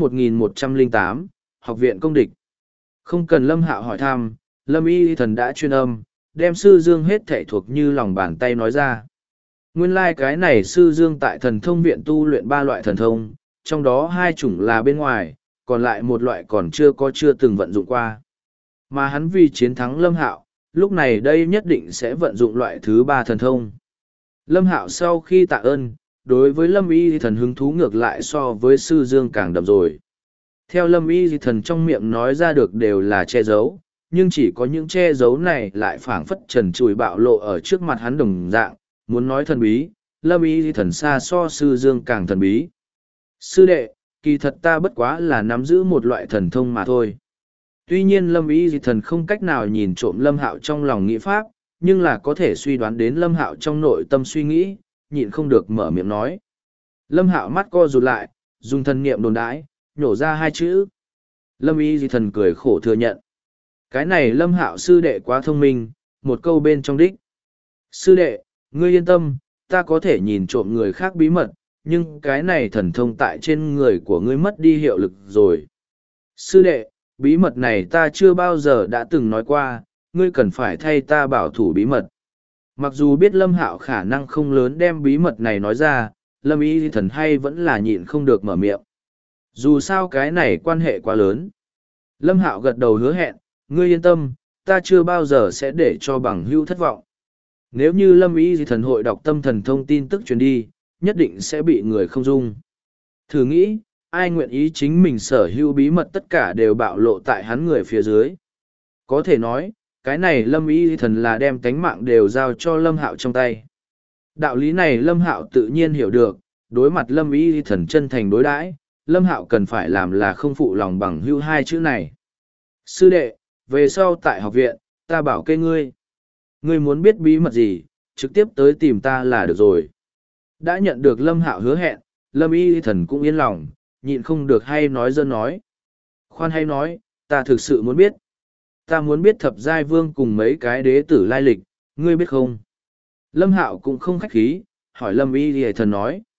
1108, học viện công địch. Không cần Lâm Hạo hỏi thăm, Lâm y thần đã chuyên âm, đem sư Dương hết thảy thuộc như lòng bàn tay nói ra. Nguyên lai cái này sư Dương tại thần thông viện tu luyện 3 loại thần thông, trong đó 2 chủng là bên ngoài, còn lại một loại còn chưa từng vận dụng qua. Mà hắn vì chiến thắng Lâm Hạo, lúc này đây nhất định sẽ vận dụng loại thứ 3 thần thông. Lâm Hạo sau khi tạ ơn, đối với Lâm y thần hứng thú ngược lại so với sư Dương càng đậm rồi. Theo Lâm y thần trong miệng nói ra được đều là che giấu, nhưng chỉ có những che giấu này lại phảng phất trần trụi bạo lộ ở trước mặt hắn đồng dạng, muốn nói thần bí, Lâm y thần xa so sư Dương càng thần bí. Sư đệ, kỳ thật ta bất quá là nắm giữ một loại thần thông mà thôi. Tuy nhiên Lâm y thần không cách nào nhìn trộm Lâm Hạo trong lòng nghĩ pháp, nhưng là có thể suy đoán đến Lâm Hạo trong nội tâm suy nghĩ, nhịn không được mở miệng nói. Lâm Hạo mắt co rụt lại, dùng thần niệm đồn đãi, nhổ ra 2 chữ. Lâm y thần cười khổ thừa nhận. Cái này Lâm Hạo sư đệ quá thông minh, một câu bên trong đích. Sư đệ, ngươi yên tâm, ta có thể nhìn trộm người khác bí mật, nhưng cái này thần thông tại trên người của ngươi mất đi hiệu lực rồi. Sư đệ, bí mật này ta chưa bao giờ đã từng nói qua, ngươi cần phải thay ta bảo thủ bí mật. Mặc dù biết Lâm Hạo khả năng không lớn đem bí mật này nói ra, Lâm y thần hay vẫn là nhịn không được mở miệng. Dù sao cái này quan hệ quá lớn. Lâm Hạo gật đầu hứa hẹn, ngươi yên tâm, ta chưa bao giờ sẽ để cho bằng hữu thất vọng. Nếu như Lâm y thần hội đọc tâm thần thông tin tức truyền đi, nhất định sẽ bị người không dung. Thử nghĩ, ai nguyện ý chính mình sở hữu bí mật tất cả đều bạo lộ tại hắn người phía dưới. Có thể nói, cái này Lâm y thần là đem tánh mạng đều giao cho Lâm Hạo trong tay. Đạo lý này Lâm Hạo tự nhiên hiểu được, đối mặt Lâm y thần chân thành đối đãi, Lâm Hạo cần phải làm là không phụ lòng bằng hữu 2 chữ này. Sư đệ, về sau tại học viện, ta bảo kê ngươi. Ngươi muốn biết bí mật gì, trực tiếp tới tìm ta là được rồi. Đã nhận được Lâm Hạo hứa hẹn, Lâm y thần cũng yên lòng, nhịn không được hay nói dơ nói. Khoan hay nói, ta thực sự muốn biết. Ta muốn biết thập giai vương cùng mấy cái đế tử lai lịch, ngươi biết không? Lâm Hạo cũng không khách khí, hỏi Lâm y thần nói.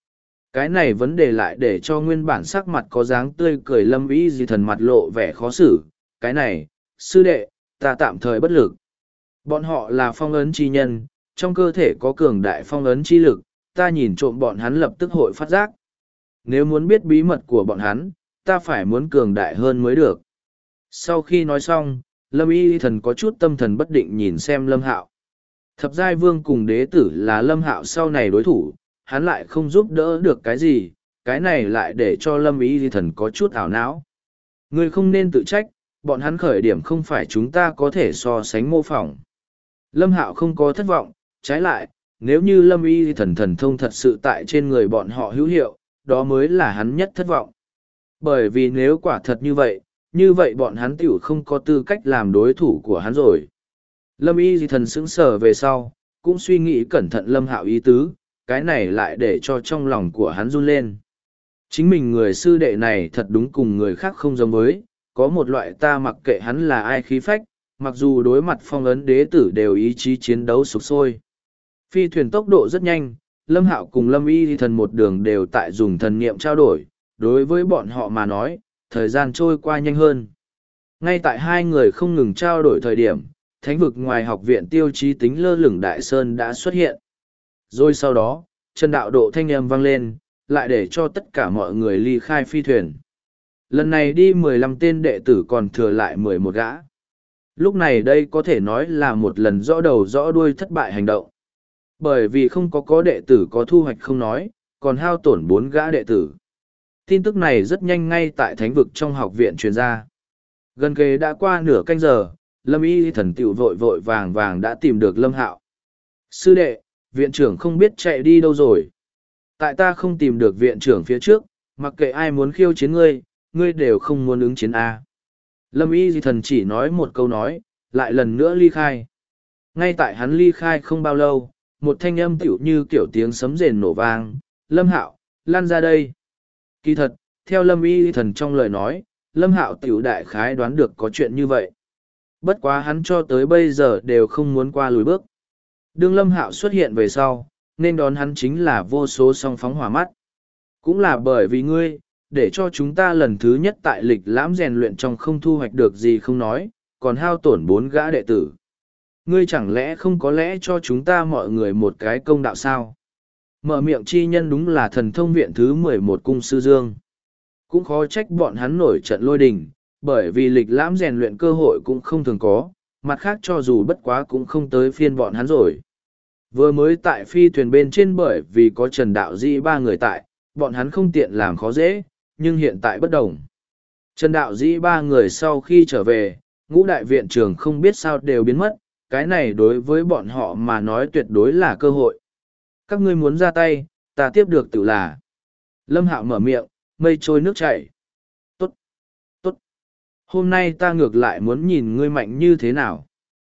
Cái này vấn đề lại để cho nguyên bản sắc mặt có dáng tươi cười Lâm Y Di Thần mặt lộ vẻ khó xử. Cái này, sư đệ, ta tạm thời bất lực. Bọn họ là phong ấn chi nhân, trong cơ thể có cường đại phong ấn chi lực, ta nhìn trộm bọn hắn lập tức hội phát giác. Nếu muốn biết bí mật của bọn hắn, ta phải muốn cường đại hơn mới được. Sau khi nói xong, Lâm Y Thần có chút tâm thần bất định nhìn xem Lâm Hạo. Thập giai vương cùng đế tử là Lâm Hạo sau này đối thủ, hắn lại không giúp đỡ được cái gì, cái này lại để cho Lâm Y Thần có chút ảo não. Ngươi không nên tự trách, bọn hắn khởi điểm không phải chúng ta có thể so sánh mô phỏng. Lâm Hạo không có thất vọng, trái lại, nếu như Lâm Y Thần thần thông thật sự tại trên người bọn họ hữu hiệu, đó mới là hắn nhất thất vọng. Bởi vì nếu quả thật như vậy bọn hắn tiểu không có tư cách làm đối thủ của hắn rồi. Lâm Y Thần sững sờ về sau, cũng suy nghĩ cẩn thận Lâm Hạo ý tứ, cái này lại để cho trong lòng của hắn run lên. Chính mình người sư đệ này thật đúng cùng người khác không giống với, có một loại ta mặc kệ hắn là ai khí phách, mặc dù đối mặt phong ấn đế tử đều ý chí chiến đấu sục sôi. Phi thuyền tốc độ rất nhanh, Lâm Hạo cùng Lâm Y Thần một đường đều tại dùng thần niệm trao đổi, đối với bọn họ mà nói, thời gian trôi qua nhanh hơn. Ngay tại hai người không ngừng trao đổi thời điểm, thánh vực ngoài học viện tiêu chí tính lơ lửng Đại Sơn đã xuất hiện. Rồi sau đó, Trần Đạo Độ thanh âm vang lên, lại để cho tất cả mọi người ly khai phi thuyền. Lần này đi 15 tên đệ tử còn thừa lại 11 gã. Lúc này đây có thể nói là một lần rõ đầu rõ đuôi thất bại hành động. Bởi vì không có đệ tử có thu hoạch không nói, còn hao tổn 4 gã đệ tử. Tin tức này rất nhanh ngay tại thánh vực trong học viện truyền ra. Gần kề đã qua nửa canh giờ, Lâm Y Thần tiểu vội vội vàng vàng đã tìm được Lâm Hạo. Sư đệ, viện trưởng không biết chạy đi đâu rồi. Tại ta không tìm được viện trưởng phía trước, mặc kệ ai muốn khiêu chiến ngươi, ngươi đều không muốn ứng chiến A. Lâm Y Thần chỉ nói một câu nói, lại lần nữa ly khai. Ngay tại hắn ly khai không bao lâu, một thanh âm tiểu như kiểu tiếng sấm rền nổ vang, Lâm Hạo, lan ra đây. Kỳ thật, theo Lâm Y Thần trong lời nói, Lâm Hạo tiểu đại khái đoán được có chuyện như vậy. Bất quá hắn cho tới bây giờ đều không muốn qua lùi bước. Đương Lâm Hạo xuất hiện về sau, nên đón hắn chính là vô số song phóng hỏa mắt. Cũng là bởi vì ngươi, để cho chúng ta lần thứ nhất tại lịch lãm rèn luyện trong không thu hoạch được gì không nói, còn hao tổn 4 gã đệ tử. Ngươi chẳng lẽ không có lẽ cho chúng ta mọi người một cái công đạo sao? Mở miệng chi nhân đúng là thần thông viện thứ 11 cung sư Dương. Cũng khó trách bọn hắn nổi trận lôi đình, bởi vì lịch lãm rèn luyện cơ hội cũng không thường có, mặt khác cho dù bất quá cũng không tới phiên bọn hắn rồi. Vừa mới tại phi thuyền bên trên bởi vì có Trần Đạo Dĩ 3 người tại, bọn hắn không tiện làm khó dễ, nhưng hiện tại bất đồng. Trần Đạo Dĩ 3 người sau khi trở về, ngũ đại viện trưởng không biết sao đều biến mất, cái này đối với bọn họ mà nói tuyệt đối là cơ hội. Các ngươi muốn ra tay, ta tiếp được tự là. Lâm Hạo mở miệng, mây trôi nước chảy. Tốt, tốt. Hôm nay ta ngược lại muốn nhìn ngươi mạnh như thế nào.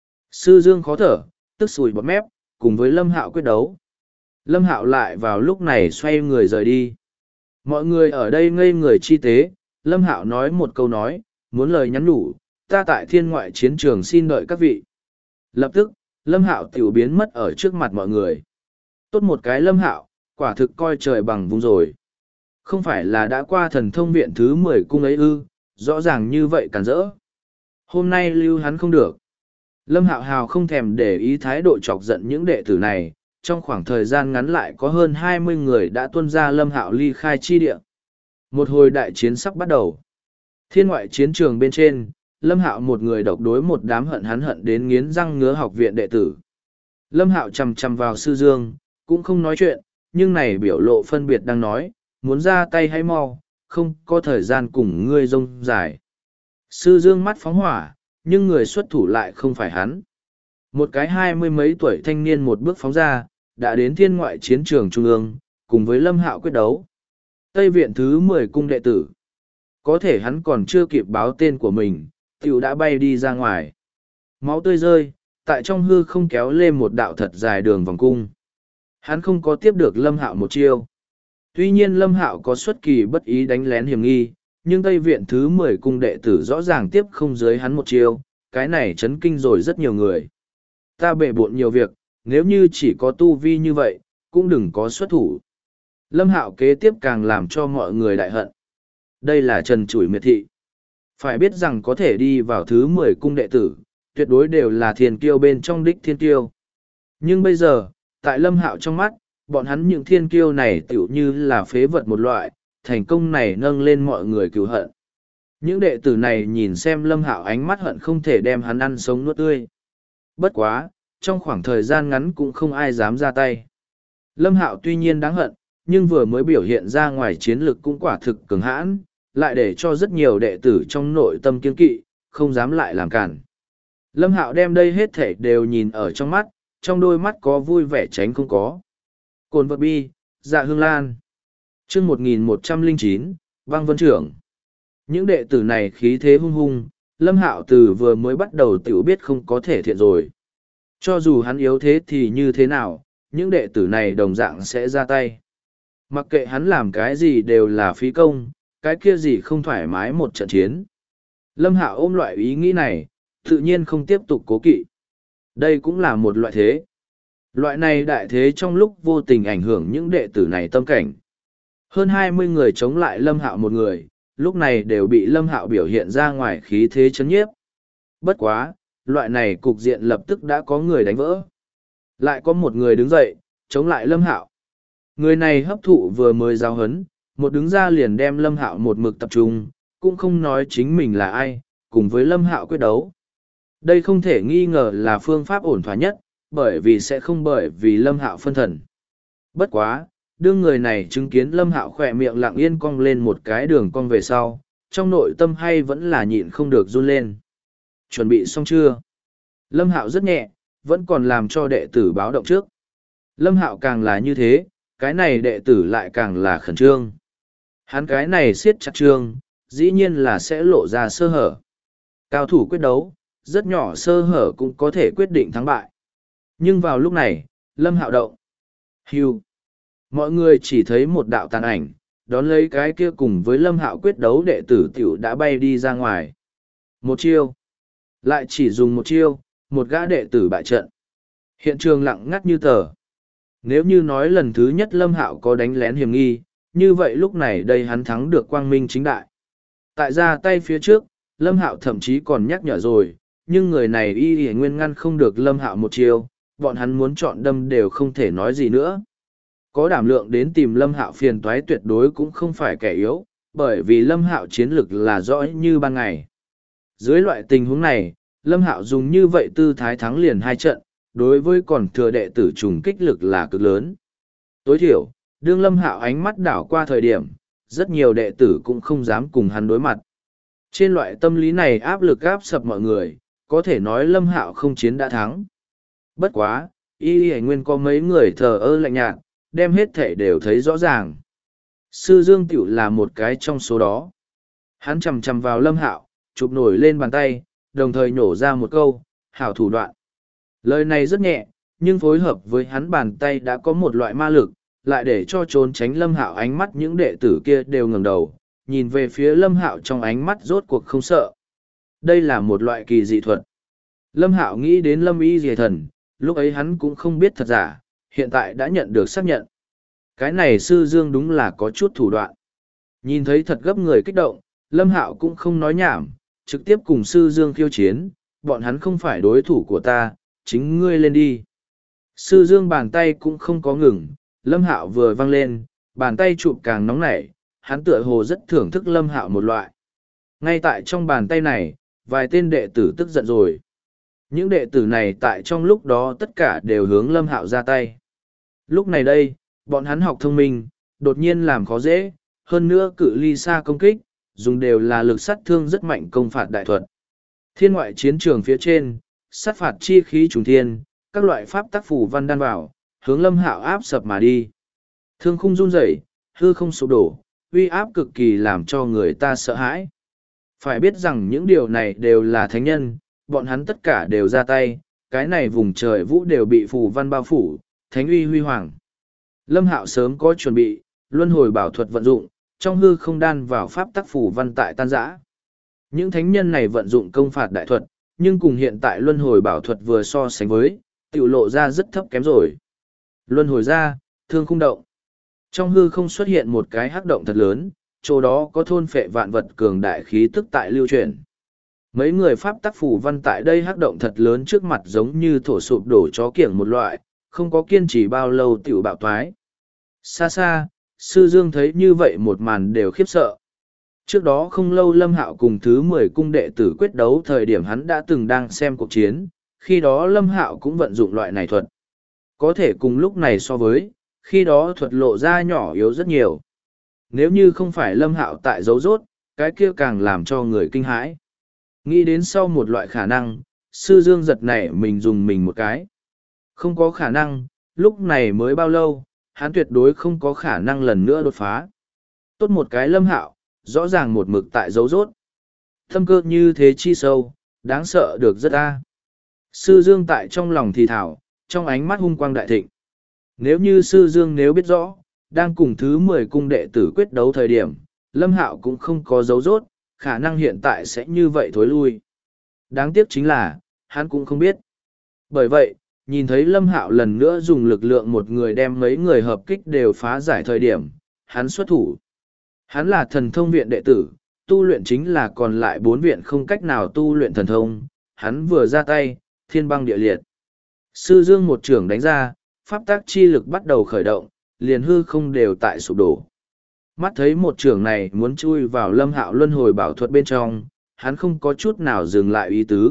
Sư Dương khó thở, tức sùi bọt mép, cùng với Lâm Hạo quyết đấu. Lâm Hạo lại vào lúc này xoay người rời đi. Mọi người ở đây ngây người chi tế, Lâm Hạo nói một câu nói, muốn lời nhắn nhủ, ta tại thiên ngoại chiến trường xin đợi các vị. Lập tức, Lâm Hạo tiểu biến mất ở trước mặt mọi người. Tốt một cái Lâm Hạo, quả thực coi trời bằng vùng rồi. Không phải là đã qua thần thông viện thứ 10 cung ấy ư, rõ ràng như vậy cản rỡ. Hôm nay lưu hắn không được. Lâm Hạo hào không thèm để ý thái độ chọc giận những đệ tử này, trong khoảng thời gian ngắn lại có hơn 20 người đã tuân ra Lâm Hạo ly khai chi địa. Một hồi đại chiến sắp bắt đầu. Thiên ngoại chiến trường bên trên, Lâm Hạo một người độc đối một đám hận hắn hận đến nghiến răng ngứa học viện đệ tử. Lâm Hạo chằm chằm vào Sư Dương, cũng không nói chuyện, nhưng này biểu lộ phân biệt đang nói, muốn ra tay hay mau, không có thời gian cùng ngươi rông dài. Sư Dương mắt phóng hỏa, nhưng người xuất thủ lại không phải hắn. Một cái 20 mấy tuổi thanh niên một bước phóng ra, đã đến thiên ngoại chiến trường trung ương, cùng với Lâm Hạo quyết đấu. Tây viện thứ 10 cung đệ tử. Có thể hắn còn chưa kịp báo tên của mình, tiểu đã bay đi ra ngoài. Máu tươi rơi, tại trong hư không kéo lên một đạo thật dài đường vòng cung. Hắn không có tiếp được Lâm Hạo một chiêu. Tuy nhiên Lâm Hạo có xuất kỳ bất ý đánh lén hiểm nghi, nhưng Tây viện thứ 10 cung đệ tử rõ ràng tiếp không dưới hắn một chiêu, cái này chấn kinh rồi rất nhiều người. Ta bệ bộn nhiều việc, nếu như chỉ có tu vi như vậy, cũng đừng có xuất thủ. Lâm Hạo kế tiếp càng làm cho mọi người đại hận. Đây là trần trụi miệt thị. Phải biết rằng có thể đi vào thứ 10 cung đệ tử, tuyệt đối đều là thiên kiêu bên trong đích thiên kiêu. Nhưng bây giờ, tại Lâm Hạo trong mắt, bọn hắn những thiên kiêu này tựu như là phế vật một loại, thành công này nâng lên mọi người cừu hận. Những đệ tử này nhìn xem Lâm Hạo ánh mắt hận không thể đem hắn ăn sống nuốt tươi. Bất quá, trong khoảng thời gian ngắn cũng không ai dám ra tay. Lâm Hạo tuy nhiên đáng hận, nhưng vừa mới biểu hiện ra ngoài chiến lực cũng quả thực cường hãn, lại để cho rất nhiều đệ tử trong nội tâm kiên kỵ, không dám lại làm cản. Lâm Hạo đem đây hết thể đều nhìn ở trong mắt, trong đôi mắt có vui vẻ tránh không có. Cồn vật bi, dạ hương lan. Chương 1109, Băng Vân Trưởng. Những đệ tử này khí thế hung hung, Lâm Hạo từ vừa mới bắt đầu tiểu biết không có thể thiện rồi. Cho dù hắn yếu thế thì như thế nào, những đệ tử này đồng dạng sẽ ra tay. Mặc kệ hắn làm cái gì đều là phí công, cái kia gì không thoải mái một trận chiến. Lâm Hạo ôm loại ý nghĩ này, tự nhiên không tiếp tục cố kỵ. Đây cũng là một loại thế. Loại này đại thế trong lúc vô tình ảnh hưởng những đệ tử này tâm cảnh. Hơn 20 người chống lại Lâm Hạo một người, lúc này đều bị Lâm Hạo biểu hiện ra ngoài khí thế chấn nhiếp. Bất quá, loại này cục diện lập tức đã có người đánh vỡ. Lại có một người đứng dậy, chống lại Lâm Hạo. Người này hấp thụ vừa mới giáo huấn, một đứng ra liền đem Lâm Hạo một mực tập trung, cũng không nói chính mình là ai, cùng với Lâm Hạo quyết đấu. Đây không thể nghi ngờ là phương pháp ổn thỏa nhất, bởi vì Lâm Hạo phân thần. Bất quá, đương người này chứng kiến Lâm Hạo khỏe miệng lặng yên cong lên một cái đường cong về sau, trong nội tâm hay vẫn là nhịn không được run lên. Chuẩn bị xong chưa? Lâm Hạo rất nhẹ, vẫn còn làm cho đệ tử báo động trước. Lâm Hạo càng là như thế, cái này đệ tử lại càng là khẩn trương. Hắn cái này siết chặt trương, dĩ nhiên là sẽ lộ ra sơ hở. Cao thủ quyết đấu, rất nhỏ sơ hở cũng có thể quyết định thắng bại. Nhưng vào lúc này, Lâm Hạo động. Hưu. Mọi người chỉ thấy một đạo tàn ảnh, đón lấy cái kia cùng với Lâm Hạo quyết đấu đệ tử tiểu đã bay đi ra ngoài. Một chiêu. Lại chỉ dùng một chiêu, một gã đệ tử bại trận. Hiện trường lặng ngắt như tờ. Nếu như nói lần thứ nhất Lâm Hạo có đánh lén hiểm nghi, như vậy lúc này đây hắn thắng được quang minh chính đại. Tại ra tay phía trước, Lâm Hạo thậm chí còn nhắc nhở rồi, nhưng người này y nguyên ngăn không được Lâm Hạo một chiêu, bọn hắn muốn chọn đâm đều không thể nói gì nữa. Có đảm lượng đến tìm Lâm Hạo phiền toái tuyệt đối cũng không phải kẻ yếu, bởi vì Lâm Hạo chiến lực là rõ như ban ngày. Dưới loại tình huống này, Lâm Hạo dùng như vậy tư thái thắng liền 2 trận, đối với còn thừa đệ tử trùng kích lực là cực lớn. Tối thiểu, đương Lâm Hạo ánh mắt đảo qua thời điểm, rất nhiều đệ tử cũng không dám cùng hắn đối mặt. Trên loại tâm lý này áp lực áp sập mọi người, có thể nói Lâm Hạo không chiến đã thắng. Bất quá, y nguyên có mấy người thờ ơ lạnh nhạt, đem hết thể đều thấy rõ ràng. Sư Dương Tiểu là một cái trong số đó. Hắn chầm chầm vào Lâm Hạo, chụp nổi lên bàn tay, đồng thời nhổ ra một câu, hảo thủ đoạn. Lời này rất nhẹ, nhưng phối hợp với hắn bàn tay đã có một loại ma lực, lại để cho trốn tránh Lâm Hạo ánh mắt những đệ tử kia đều ngẩng đầu, nhìn về phía Lâm Hạo trong ánh mắt rốt cuộc không sợ. Đây là một loại kỳ dị thuật. Lâm Hạo nghĩ đến Lâm Y Dìa Thần, lúc ấy hắn cũng không biết thật giả, hiện tại đã nhận được xác nhận. Cái này sư Dương đúng là có chút thủ đoạn. Nhìn thấy thật gấp người kích động, Lâm Hạo cũng không nói nhảm, trực tiếp cùng sư Dương khiêu chiến, bọn hắn không phải đối thủ của ta, chính ngươi lên đi. Sư Dương bàn tay cũng không có ngừng, Lâm Hạo vừa văng lên, bàn tay chụp càng nóng nảy, hắn tựa hồ rất thưởng thức Lâm Hạo một loại. Ngay tại trong bàn tay này, vài tên đệ tử tức giận rồi. Những đệ tử này tại trong lúc đó tất cả đều hướng Lâm Hạo ra tay. Lúc này đây, bọn hắn học thông minh, đột nhiên làm khó dễ, hơn nữa cự ly xa công kích, dùng đều là lực sát thương rất mạnh công phạt đại thuật. Thiên ngoại chiến trường phía trên, sát phạt chi khí trùng thiên, các loại pháp tác phủ văn đan vào, hướng Lâm Hạo áp sập mà đi. Thương khung run rẩy, hư không sụp đổ, uy áp cực kỳ làm cho người ta sợ hãi. Phải biết rằng những điều này đều là thánh nhân, bọn hắn tất cả đều ra tay, cái này vùng trời vũ đều bị phù văn bao phủ, thánh uy huy hoàng. Lâm Hạo sớm có chuẩn bị, luân hồi bảo thuật vận dụng, trong hư không đan vào pháp tắc phù văn tại tan rã. Những thánh nhân này vận dụng công phạt đại thuật, nhưng cùng hiện tại luân hồi bảo thuật vừa so sánh với, tiểu lộ ra rất thấp kém rồi. Luân hồi ra, thương khung động. Trong hư không xuất hiện một cái hắc động thật lớn, chỗ đó có thôn phệ vạn vật cường đại khí tức tại lưu truyền. Mấy người pháp tắc phù văn tại đây hắc động thật lớn trước mặt giống như thổ sụp đổ chó kiểng một loại, không có kiên trì bao lâu tiểu bạo thoái. Xa xa, sư dương thấy như vậy một màn đều khiếp sợ. Trước đó không lâu Lâm Hạo cùng thứ 10 cung đệ tử quyết đấu thời điểm hắn đã từng đang xem cuộc chiến, khi đó Lâm Hạo cũng vận dụng loại này thuật. Có thể cùng lúc này so với, khi đó thuật lộ ra nhỏ yếu rất nhiều. Nếu như không phải Lâm Hạo tại dấu rốt, cái kia càng làm cho người kinh hãi. Nghĩ đến sau một loại khả năng, sư dương giật nảy mình dùng mình một cái. Không có khả năng, lúc này mới bao lâu, hắn tuyệt đối không có khả năng lần nữa đột phá. Tốt một cái Lâm Hạo, rõ ràng một mực tại dấu rốt. Thâm cơ như thế chi sâu, đáng sợ được rất a. Sư Dương tại trong lòng thì thảo, trong ánh mắt hung quang đại thịnh. Nếu như Sư Dương nếu biết rõ, đang cùng thứ 10 cung đệ tử quyết đấu thời điểm, Lâm Hạo cũng không có dấu rốt, khả năng hiện tại sẽ như vậy thối lui. Đáng tiếc chính là, hắn cũng không biết. Bởi vậy, nhìn thấy Lâm Hạo lần nữa dùng lực lượng một người đem mấy người hợp kích đều phá giải thời điểm, hắn xuất thủ. Hắn là thần thông viện đệ tử, tu luyện chính là còn lại 4 viện không cách nào tu luyện thần thông, hắn vừa ra tay, thiên băng địa liệt. Sư Dương một trưởng đánh ra, pháp tác chi lực bắt đầu khởi động, liền hư không đều tại sụp đổ. Mắt thấy một trưởng này muốn chui vào Lâm Hạo luân hồi bảo thuật bên trong, hắn không có chút nào dừng lại ý tứ.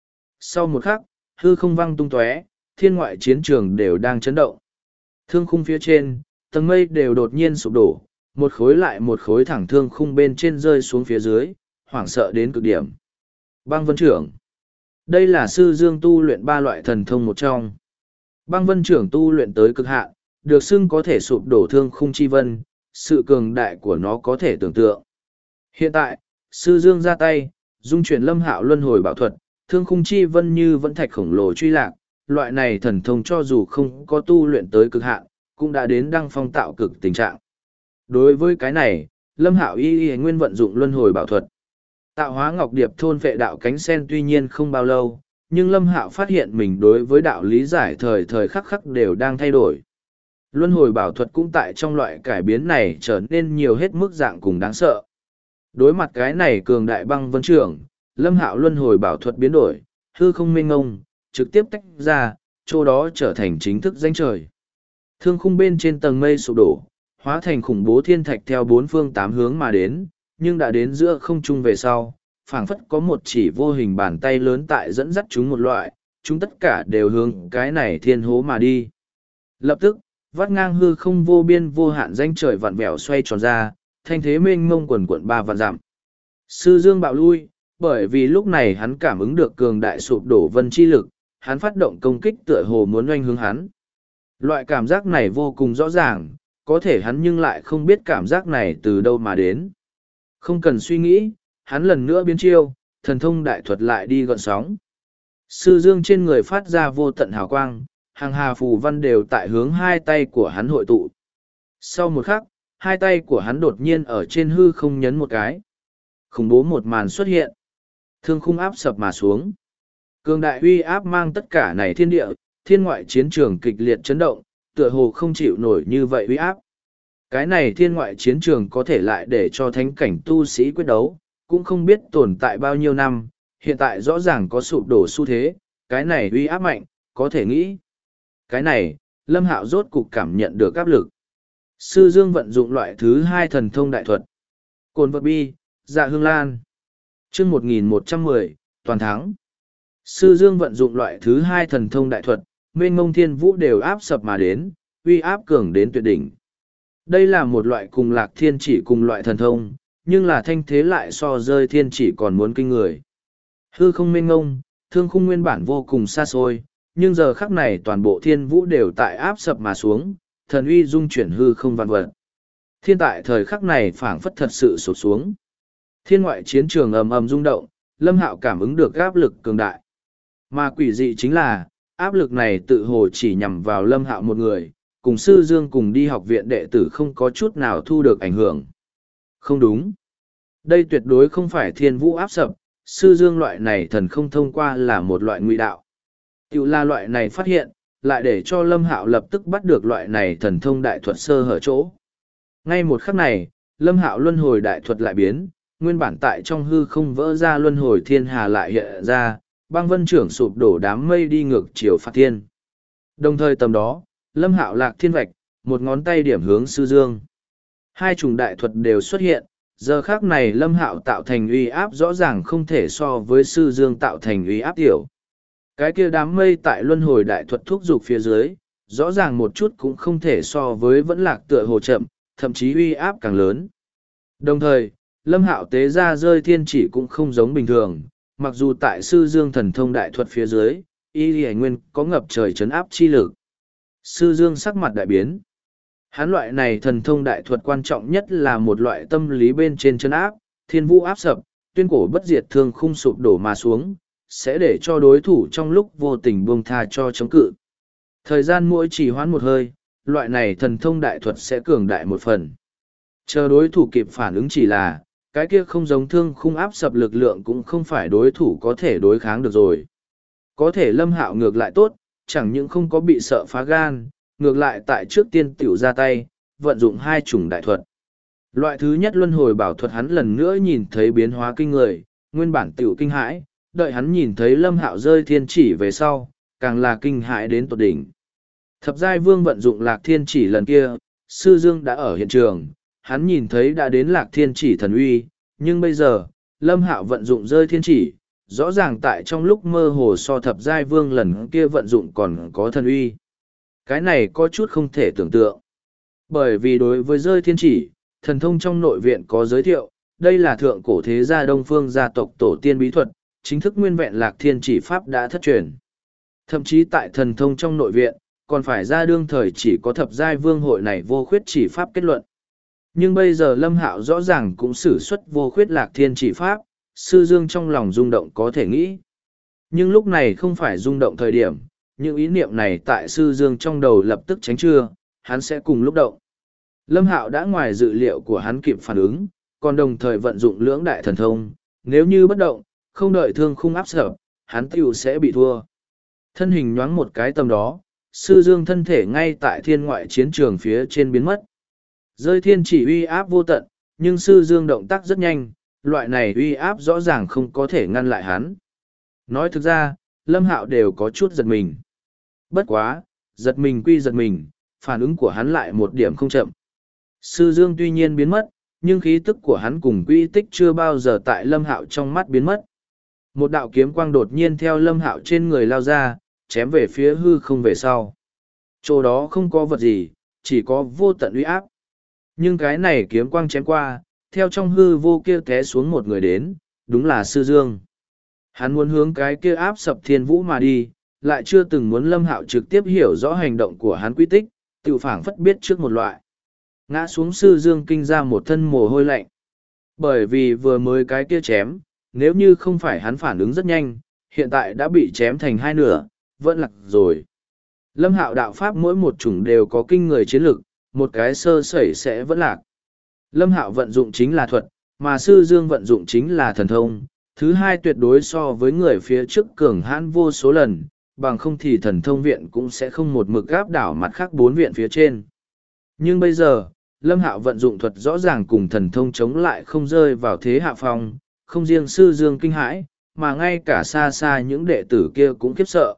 Sau một khắc, hư không văng tung tóe, thiên ngoại chiến trường đều đang chấn động. Thương khung phía trên, tầng mây đều đột nhiên sụp đổ, một khối lại một khối thẳng thương khung bên trên rơi xuống phía dưới, hoảng sợ đến cực điểm. Băng vân trưởng. Đây là sư dương tu luyện 3 loại thần thông một trong. Băng vân trưởng tu luyện tới cực hạn, được xưng có thể sụp đổ thương khung chi vân, sự cường đại của nó có thể tưởng tượng. Hiện tại, sư dương ra tay, dung chuyển Lâm Hạo luân hồi bảo thuật, thương khung chi vân như vẫn thạch khổng lồ truy lạc, loại này thần thông cho dù không có tu luyện tới cực hạn, cũng đã đến đăng phong tạo cực tình trạng. Đối với cái này, Lâm Hạo y nguyên vận dụng luân hồi bảo thuật. Tạo hóa ngọc điệp thôn vệ đạo cánh sen tuy nhiên không bao lâu, nhưng Lâm Hạo phát hiện mình đối với đạo lý giải thời thời khắc khắc đều đang thay đổi. Luân hồi bảo thuật cũng tại trong loại cải biến này trở nên nhiều hết mức dạng cùng đáng sợ. Đối mặt cái này cường đại băng vân trưởng, Lâm Hạo luân hồi bảo thuật biến đổi, hư không mênh ngông, trực tiếp tách ra, chỗ đó trở thành chính thức danh trời. Thương khung bên trên tầng mây sụp đổ, hóa thành khủng bố thiên thạch theo 4 phương 8 hướng mà đến, nhưng đã đến giữa không trung về sau, phảng phất có một chỉ vô hình bàn tay lớn tại dẫn dắt chúng một loại, chúng tất cả đều hướng cái này thiên hố mà đi. Lập tức, vắt ngang hư không vô biên vô hạn danh trời vặn vẹo xoay tròn ra, thanh thế mênh mông quần quận 3 vạn dặm. Sư Dương bạo lui, bởi vì lúc này hắn cảm ứng được cường đại sụp đổ vân chi lực, hắn phát động công kích tựa hồ muốn oanh hướng hắn. Loại cảm giác này vô cùng rõ ràng, có thể hắn nhưng lại không biết cảm giác này từ đâu mà đến. Không cần suy nghĩ, hắn lần nữa biến chiêu, thần thông đại thuật lại đi gọn sóng. Sư Dương trên người phát ra vô tận hào quang, hàng hà phù văn đều tại hướng 2 tay của hắn hội tụ. Sau một khắc, 2 tay của hắn đột nhiên ở trên hư không nhấn một cái. Khủng bố một màn xuất hiện. Thương khung áp sập mà xuống. Cường đại uy áp mang tất cả này thiên địa, thiên ngoại chiến trường kịch liệt chấn động, tựa hồ không chịu nổi như vậy uy áp. Cái này thiên ngoại chiến trường có thể lại để cho thánh cảnh tu sĩ quyết đấu, cũng không biết tồn tại bao nhiêu năm, hiện tại rõ ràng có sụp đổ xu thế, cái này uy áp mạnh, có thể nghĩ. Cái này, Lâm Hạo rốt cục cảm nhận được áp lực. Sư Dương vận dụng loại thứ 2 thần thông đại thuật. Cồn vật bi, dạ hương lan. chương 1110, toàn thắng. Sư Dương vận dụng loại thứ 2 thần thông đại thuật, mênh mông thiên vũ đều áp sập mà đến, uy áp cường đến tuyệt đỉnh. Đây là một loại cùng lạc thiên chỉ cùng loại thần thông, nhưng là thanh thế lại so rơi thiên chỉ còn muốn kinh người. Hư không mênh mông, thương khung nguyên bản vô cùng xa xôi, nhưng giờ khắc này toàn bộ thiên vũ đều tại áp sập mà xuống, thần uy dung chuyển hư không vạn vật. Thiên tại thời khắc này phảng phất thật sự sụp xuống. Thiên ngoại chiến trường ầm ầm rung động, Lâm Hạo cảm ứng được áp lực cường đại. Mà quỷ dị chính là, áp lực này tự hồ chỉ nhằm vào Lâm Hạo một người, cùng Sư Dương cùng đi học viện đệ tử không có chút nào thu được ảnh hưởng. Không đúng. Đây tuyệt đối không phải thiên vũ áp sập, Sư Dương loại này thần không thông qua là một loại ngụy đạo. Tiểu là loại này phát hiện, lại để cho Lâm Hạo lập tức bắt được loại này thần thông đại thuật sơ hở chỗ. Ngay một khắc này, Lâm Hạo luân hồi đại thuật lại biến, nguyên bản tại trong hư không vỡ ra luân hồi thiên hà lại hiện ra, băng vân trưởng sụp đổ đám mây đi ngược chiều phạt thiên. Đồng thời tầm đó, Lâm Hạo lạc thiên vạch, một ngón tay điểm hướng sư dương. Hai chủng đại thuật đều xuất hiện, giờ khác này Lâm Hạo tạo thành uy áp rõ ràng không thể so với sư dương tạo thành uy áp tiểu. Cái kia đám mây tại luân hồi đại thuật thúc giục phía dưới, rõ ràng một chút cũng không thể so với vẫn lạc tựa hồ chậm, thậm chí uy áp càng lớn. Đồng thời, Lâm Hạo tế ra rơi thiên chỉ cũng không giống bình thường, mặc dù tại sư dương thần thông đại thuật phía dưới, y lì nguyên có ngập trời chấn áp chi lực. Sư dương sắc mặt đại biến. Hắn loại này thần thông đại thuật quan trọng nhất là một loại tâm lý bên trên chấn áp, thiên vũ áp sập, tuyên cổ bất diệt thương khung sụp đổ mà xuống, sẽ để cho đối thủ trong lúc vô tình buông tha cho chống cự. Thời gian mỗi chỉ hoãn một hơi, loại này thần thông đại thuật sẽ cường đại một phần. Chờ đối thủ kịp phản ứng chỉ là, cái kia không giống thương khung áp sập lực lượng cũng không phải đối thủ có thể đối kháng được rồi. Có thể Lâm Hạo ngược lại tốt, chẳng những không có bị sợ phá gan, ngược lại tại trước tiên tiểu ra tay, vận dụng hai chủng đại thuật. Loại thứ nhất luân hồi bảo thuật hắn lần nữa nhìn thấy biến hóa kinh người, nguyên bản tiểu kinh hãi, đợi hắn nhìn thấy Lâm Hạo rơi thiên chỉ về sau, càng là kinh hãi đến tột đỉnh. Thập giai vương vận dụng lạc thiên chỉ lần kia, sư dương đã ở hiện trường, hắn nhìn thấy đã đến lạc thiên chỉ thần uy, nhưng bây giờ, Lâm Hạo vận dụng rơi thiên chỉ, rõ ràng tại trong lúc mơ hồ so thập giai vương lần kia vận dụng còn có thần uy. Cái này có chút không thể tưởng tượng. Bởi vì đối với rơi thiên chỉ, thần thông trong nội viện có giới thiệu, đây là thượng cổ thế gia Đông Phương gia tộc tổ tiên bí thuật, chính thức nguyên vẹn lạc thiên chỉ pháp đã thất truyền. Thậm chí tại thần thông trong nội viện, còn phải ra đương thời chỉ có thập giai vương hội này vô khuyết chỉ pháp kết luận. Nhưng bây giờ Lâm Hạo rõ ràng cũng sử xuất vô khuyết lạc thiên chỉ pháp, sư dương trong lòng rung động có thể nghĩ. Nhưng lúc này không phải rung động thời điểm, những ý niệm này tại sư dương trong đầu lập tức tránh chưa, hắn sẽ cùng lúc động. Lâm Hạo đã ngoài dự liệu của hắn kịp phản ứng, còn đồng thời vận dụng lưỡng đại thần thông, nếu như bất động, không đợi thương khung áp sập, hắn tiểu sẽ bị thua. Thân hình nhoáng một cái tầm đó, sư dương thân thể ngay tại thiên ngoại chiến trường phía trên biến mất. Rơi thiên chỉ uy áp vô tận, nhưng sư dương động tác rất nhanh, loại này uy áp rõ ràng không có thể ngăn lại hắn. Nói thực ra, Lâm Hạo đều có chút giật mình. Bất quá, giật mình quy giật mình, phản ứng của hắn lại một điểm không chậm. Sư dương tuy nhiên biến mất, nhưng khí tức của hắn cùng quy tích chưa bao giờ tại Lâm Hạo trong mắt biến mất. Một đạo kiếm quang đột nhiên theo Lâm Hạo trên người lao ra, chém về phía hư không về sau. Chỗ đó không có vật gì, chỉ có vô tận uy áp. Nhưng cái này kiếm quang chém qua, theo trong hư vô kia té xuống một người đến, đúng là sư dương. Hắn muốn hướng cái kia áp sập thiên vũ mà đi, lại chưa từng muốn Lâm Hạo trực tiếp hiểu rõ hành động của hắn quy tích, tự phảng phất biết trước một loại. Ngã xuống sư dương kinh ra một thân mồ hôi lạnh. Bởi vì vừa mới cái kia chém, nếu như không phải hắn phản ứng rất nhanh, hiện tại đã bị chém thành hai nửa, vẫn lạc rồi. Lâm Hạo đạo pháp mỗi một chủng đều có kinh người chiến lực, một cái sơ sẩy sẽ vẫn lạc. Lâm Hạo vận dụng chính là thuật, mà sư dương vận dụng chính là thần thông, thứ hai tuyệt đối so với người phía trước cường hãn vô số lần, bằng không thì thần thông viện cũng sẽ không một mực gáp đảo mặt khác bốn viện phía trên. Nhưng bây giờ, Lâm Hạo vận dụng thuật rõ ràng cùng thần thông chống lại không rơi vào thế hạ phong, không riêng sư dương kinh hãi, mà ngay cả xa xa những đệ tử kia cũng khiếp sợ.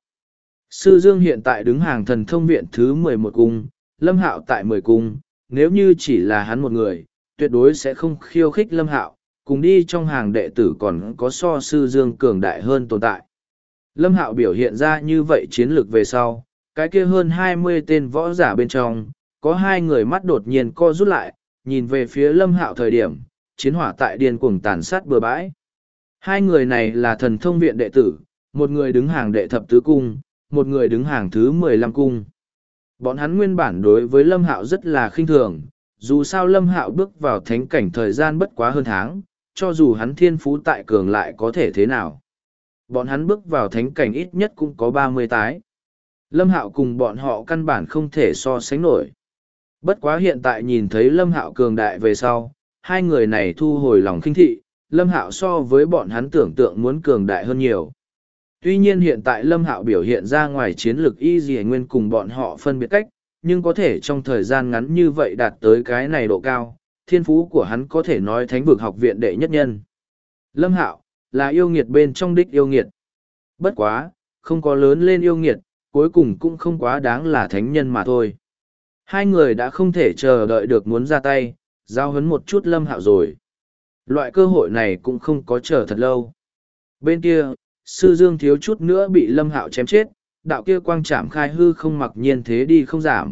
Sư dương hiện tại đứng hàng thần thông viện thứ 11 cung, Lâm Hạo tại 10 cung, nếu như chỉ là hắn một người, tuyệt đối sẽ không khiêu khích Lâm Hạo, cùng đi trong hàng đệ tử còn có so sư dương cường đại hơn tồn tại. Lâm Hạo biểu hiện ra như vậy chiến lược về sau, cái kia hơn 20 tên võ giả bên trong, có hai người mắt đột nhiên co rút lại, nhìn về phía Lâm Hạo thời điểm, chiến hỏa tại điên cuồng tàn sát bừa bãi. Hai người này là thần thông viện đệ tử, một người đứng hàng đệ thập tứ cung, một người đứng hàng thứ 15 cung. Bọn hắn nguyên bản đối với Lâm Hạo rất là khinh thường, dù sao Lâm Hạo bước vào thánh cảnh thời gian bất quá hơn tháng, cho dù hắn thiên phú tại cường lại có thể thế nào. Bọn hắn bước vào thánh cảnh ít nhất cũng có 30 tái. Lâm Hạo cùng bọn họ căn bản không thể so sánh nổi. Bất quá hiện tại nhìn thấy Lâm Hạo cường đại về sau, hai người này thu hồi lòng khinh thị, Lâm Hạo so với bọn hắn tưởng tượng muốn cường đại hơn nhiều. Tuy nhiên hiện tại Lâm Hạo biểu hiện ra ngoài chiến lược y dì nguyên cùng bọn họ phân biệt cách, nhưng có thể trong thời gian ngắn như vậy đạt tới cái này độ cao, thiên phú của hắn có thể nói thánh vực học viện đệ nhất nhân. Lâm Hạo, là yêu nghiệt bên trong đích yêu nghiệt. Bất quá, không có lớn lên yêu nghiệt, cuối cùng cũng không quá đáng là thánh nhân mà thôi. Hai người đã không thể chờ đợi được muốn ra tay, giao hấn một chút Lâm Hạo rồi. Loại cơ hội này cũng không có chờ thật lâu. Bên kia, Sư Dương thiếu chút nữa bị Lâm Hạo chém chết, đạo kia quang trảm khai hư không mặc nhiên thế đi không giảm.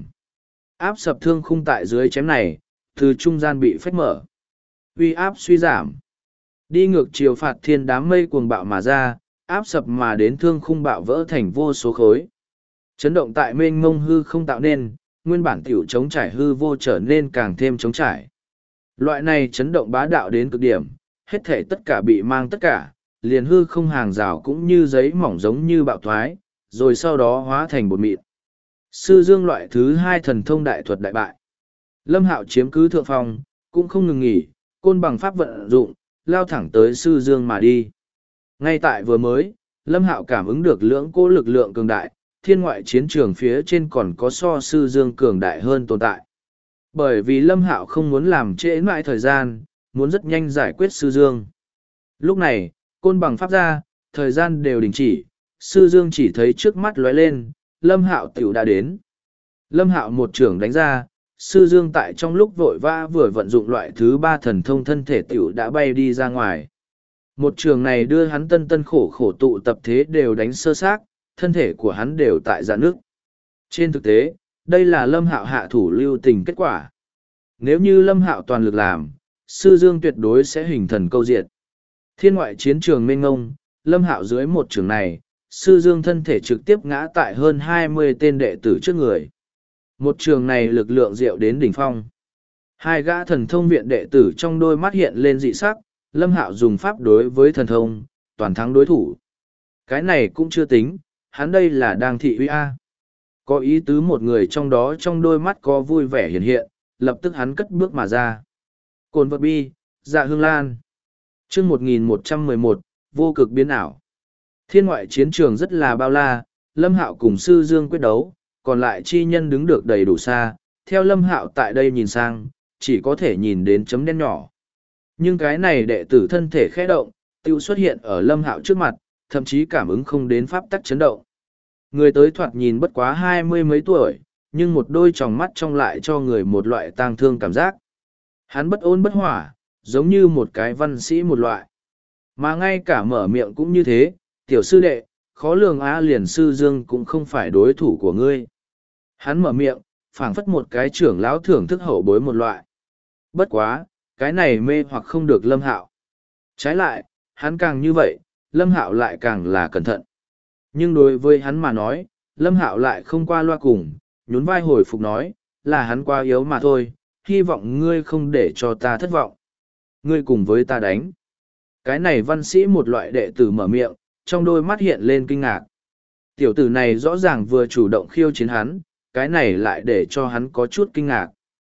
Áp sập thương khung tại dưới chém này, từ trung gian bị phách mở. Uy áp suy giảm. Đi ngược chiều phạt thiên đám mây cuồng bạo mà ra, áp sập mà đến thương khung bạo vỡ thành vô số khối. Chấn động tại mênh mông hư không tạo nên, nguyên bản tiểu chống trải hư vô trở nên càng thêm chống trải. Loại này chấn động bá đạo đến cực điểm, hết thể tất cả bị mang tất cả, liền hư không hàng rào cũng như giấy mỏng giống như bạo thoái, rồi sau đó hóa thành bột mịn. Sư Dương loại thứ hai thần thông đại thuật đại bại. Lâm Hạo chiếm cứ thượng phong, cũng không ngừng nghỉ, côn bằng pháp vận dụng, lao thẳng tới Sư Dương mà đi. Ngay tại vừa mới, Lâm Hạo cảm ứng được lưỡng cỗ lực lượng cường đại, thiên ngoại chiến trường phía trên còn có so Sư Dương cường đại hơn tồn tại. Bởi vì Lâm Hạo không muốn làm trễ mãi thời gian, muốn rất nhanh giải quyết Sư Dương. Lúc này, côn bằng pháp ra, thời gian đều đình chỉ, Sư Dương chỉ thấy trước mắt lóe lên, Lâm Hạo tiểu đã đến. Lâm Hạo một trưởng đánh ra, Sư Dương tại trong lúc vội vã vừa vận dụng loại thứ ba thần thông thân thể tiểu đã bay đi ra ngoài. Một trường này đưa hắn tân tân khổ khổ tụ tập thế đều đánh sơ xác, thân thể của hắn đều tại dạ nước. Trên thực tế, đây là Lâm Hạo hạ thủ lưu tình kết quả. Nếu như Lâm Hạo toàn lực làm, Sư Dương tuyệt đối sẽ hình thần câu diệt. Thiên ngoại chiến trường mênh ngông, Lâm Hạo dưới một trường này, Sư Dương thân thể trực tiếp ngã tại hơn 20 tên đệ tử trước người. Một trường này lực lượng diệu đến đỉnh phong. Hai gã thần thông viện đệ tử trong đôi mắt hiện lên dị sắc, Lâm Hạo dùng pháp đối với thần thông, toàn thắng đối thủ. Cái này cũng chưa tính, hắn đây là đang thị uy A. Có ý tứ một người trong đó trong đôi mắt có vui vẻ hiện hiện, lập tức hắn cất bước mà ra. Cồn vật bi, dạ hương lan. chương 1111, vô cực biến ảo. Thiên ngoại chiến trường rất là bao la, Lâm Hạo cùng Sư Dương quyết đấu, còn lại chi nhân đứng được đầy đủ xa, theo Lâm Hạo tại đây nhìn sang, chỉ có thể nhìn đến chấm đen nhỏ. Nhưng cái này đệ tử thân thể khẽ động, tiêu xuất hiện ở Lâm Hạo trước mặt, thậm chí cảm ứng không đến pháp tắc chấn động. Người tới thoạt nhìn bất quá 20 mấy tuổi, nhưng một đôi tròng mắt trong lại cho người một loại tang thương cảm giác. Hắn bất ôn bất hỏa, giống như một cái văn sĩ một loại. Mà ngay cả mở miệng cũng như thế, tiểu sư đệ, khó lường á liền Sư Dương cũng không phải đối thủ của ngươi. Hắn mở miệng, phảng phất một cái trưởng lão thưởng thức hậu bối một loại. Bất quá, cái này mê hoặc không được Lâm Hạo. Trái lại, hắn càng như vậy, Lâm Hạo lại càng là cẩn thận. Nhưng đối với hắn mà nói, Lâm Hạo lại không qua loa cùng, nhún vai hồi phục nói, là hắn quá yếu mà thôi, hy vọng ngươi không để cho ta thất vọng. Ngươi cùng với ta đánh. Cái này văn sĩ một loại đệ tử mở miệng, trong đôi mắt hiện lên kinh ngạc. Tiểu tử này rõ ràng vừa chủ động khiêu chiến hắn, cái này lại để cho hắn có chút kinh ngạc.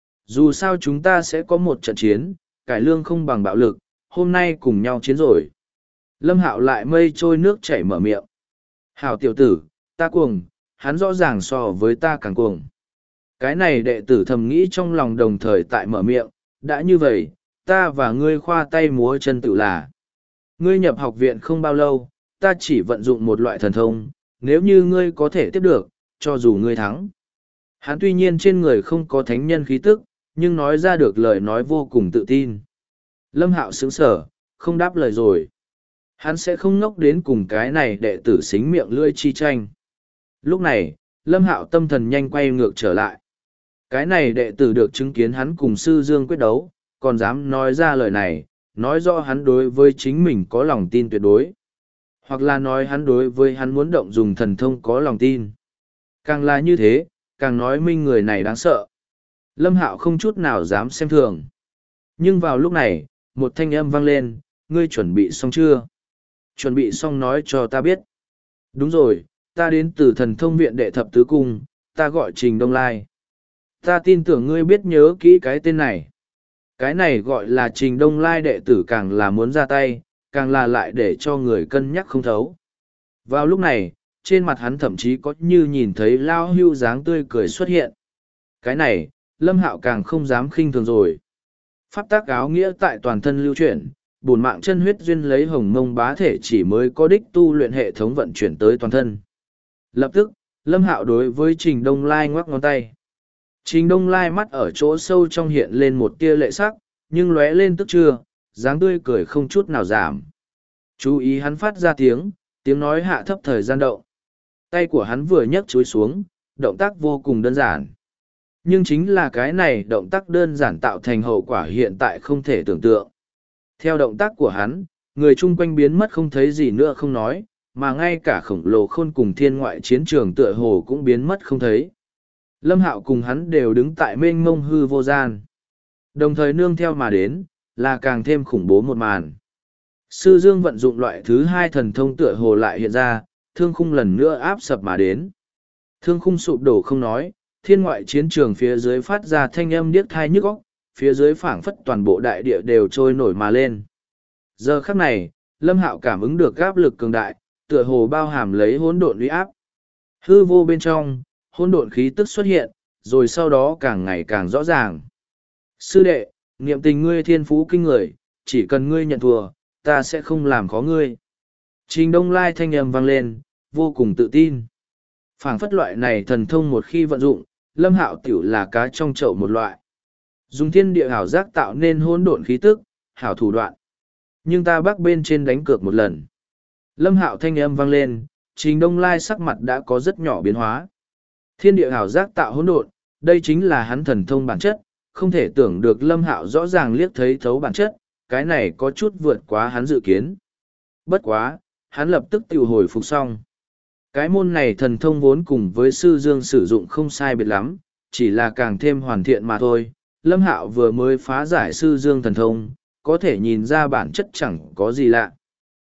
Dù sao chúng ta sẽ có một trận chiến, cải lương không bằng bạo lực, hôm nay cùng nhau chiến rồi. Lâm Hạo lại mây trôi nước chảy mở miệng. Hảo tiểu tử, ta cuồng, hắn rõ ràng so với ta càng cuồng. Cái này đệ tử thầm nghĩ trong lòng đồng thời tại mở miệng, đã như vậy, ta và ngươi khoa tay múa chân tự là. Ngươi nhập học viện không bao lâu, ta chỉ vận dụng một loại thần thông, nếu như ngươi có thể tiếp được, cho dù ngươi thắng. Hắn tuy nhiên trên người không có thánh nhân khí tức, nhưng nói ra được lời nói vô cùng tự tin. Lâm Hạo sững sờ, không đáp lời rồi. Hắn sẽ không ngốc đến cùng cái này đệ tử xính miệng lưỡi chi tranh. Lúc này, Lâm Hạo tâm thần nhanh quay ngược trở lại. Cái này đệ tử được chứng kiến hắn cùng Sư Dương quyết đấu, còn dám nói ra lời này, nói rõ hắn đối với chính mình có lòng tin tuyệt đối. Hoặc là nói hắn đối với hắn muốn động dùng thần thông có lòng tin. Càng là như thế, càng nói minh người này đáng sợ. Lâm Hạo không chút nào dám xem thường. Nhưng vào lúc này, một thanh âm vang lên, ngươi chuẩn bị xong chưa? Chuẩn bị xong nói cho ta biết. Đúng rồi, ta đến từ thần thông viện đệ thập tứ cung, ta gọi Trình Đông Lai. Ta tin tưởng ngươi biết nhớ kỹ cái tên này. Cái này gọi là Trình Đông Lai đệ tử càng là muốn ra tay, càng là lại để cho người cân nhắc không thấu. Vào lúc này, trên mặt hắn thậm chí có như nhìn thấy lao hưu dáng tươi cười xuất hiện. Cái này, Lâm Hạo càng không dám khinh thường rồi. Pháp tác áo nghĩa tại toàn thân lưu chuyển, bổn mạng chân huyết duyên lấy hồng mông bá thể chỉ mới có đích tu luyện hệ thống vận chuyển tới toàn thân. Lập tức, Lâm Hạo đối với Trình Đông Lai ngoắc ngón tay. Trình Đông Lai mắt ở chỗ sâu trong hiện lên một tia lệ sắc, nhưng lóe lên tức chưa, dáng tươi cười không chút nào giảm. Chú ý hắn phát ra tiếng nói hạ thấp thời gian động. Tay của hắn vừa nhấc chuối xuống, động tác vô cùng đơn giản. Nhưng chính là cái này động tác đơn giản tạo thành hậu quả hiện tại không thể tưởng tượng. Theo động tác của hắn, người chung quanh biến mất không thấy gì nữa không nói, mà ngay cả khổng lồ khôn cùng thiên ngoại chiến trường tựa hồ cũng biến mất không thấy. Lâm Hạo cùng hắn đều đứng tại mênh mông hư vô gian. Đồng thời nương theo mà đến, là càng thêm khủng bố một màn. Sư Dương vận dụng loại thứ hai thần thông tựa hồ lại hiện ra, thương khung lần nữa áp sập mà đến. Thương khung sụp đổ không nói, thiên ngoại chiến trường phía dưới phát ra thanh âm điếc thai nhức óc, phía dưới phảng phất toàn bộ đại địa đều trôi nổi mà lên. Giờ khắc này, Lâm Hạo cảm ứng được áp lực cường đại, tựa hồ bao hàm lấy hỗn độn uy áp. Hư vô bên trong, hỗn độn khí tức xuất hiện, rồi sau đó càng ngày càng rõ ràng. Sư đệ, niệm tình ngươi thiên phú kinh người, chỉ cần ngươi nhận thua, ta sẽ không làm khó ngươi. Trình Đông Lai thanh âm vang lên, vô cùng tự tin. Phảng phất loại này thần thông một khi vận dụng, Lâm Hạo tiểu là cá trong chậu một loại. Dùng thiên địa hảo giác tạo nên hỗn độn khí tức, hảo thủ đoạn. Nhưng ta bắc bên trên đánh cược một lần. Lâm Hạo thanh âm vang lên, Trình Đông Lai sắc mặt đã có rất nhỏ biến hóa. Thiên địa hảo giác tạo hỗn độn, đây chính là hắn thần thông bản chất, không thể tưởng được Lâm Hạo rõ ràng liếc thấy thấu bản chất, cái này có chút vượt quá hắn dự kiến. Bất quá, hắn lập tức tự hồi phục xong. Cái môn này thần thông vốn cùng với sư Dương sử dụng không sai biệt lắm, chỉ là càng thêm hoàn thiện mà thôi. Lâm Hạo vừa mới phá giải sư Dương thần thông, có thể nhìn ra bản chất chẳng có gì lạ.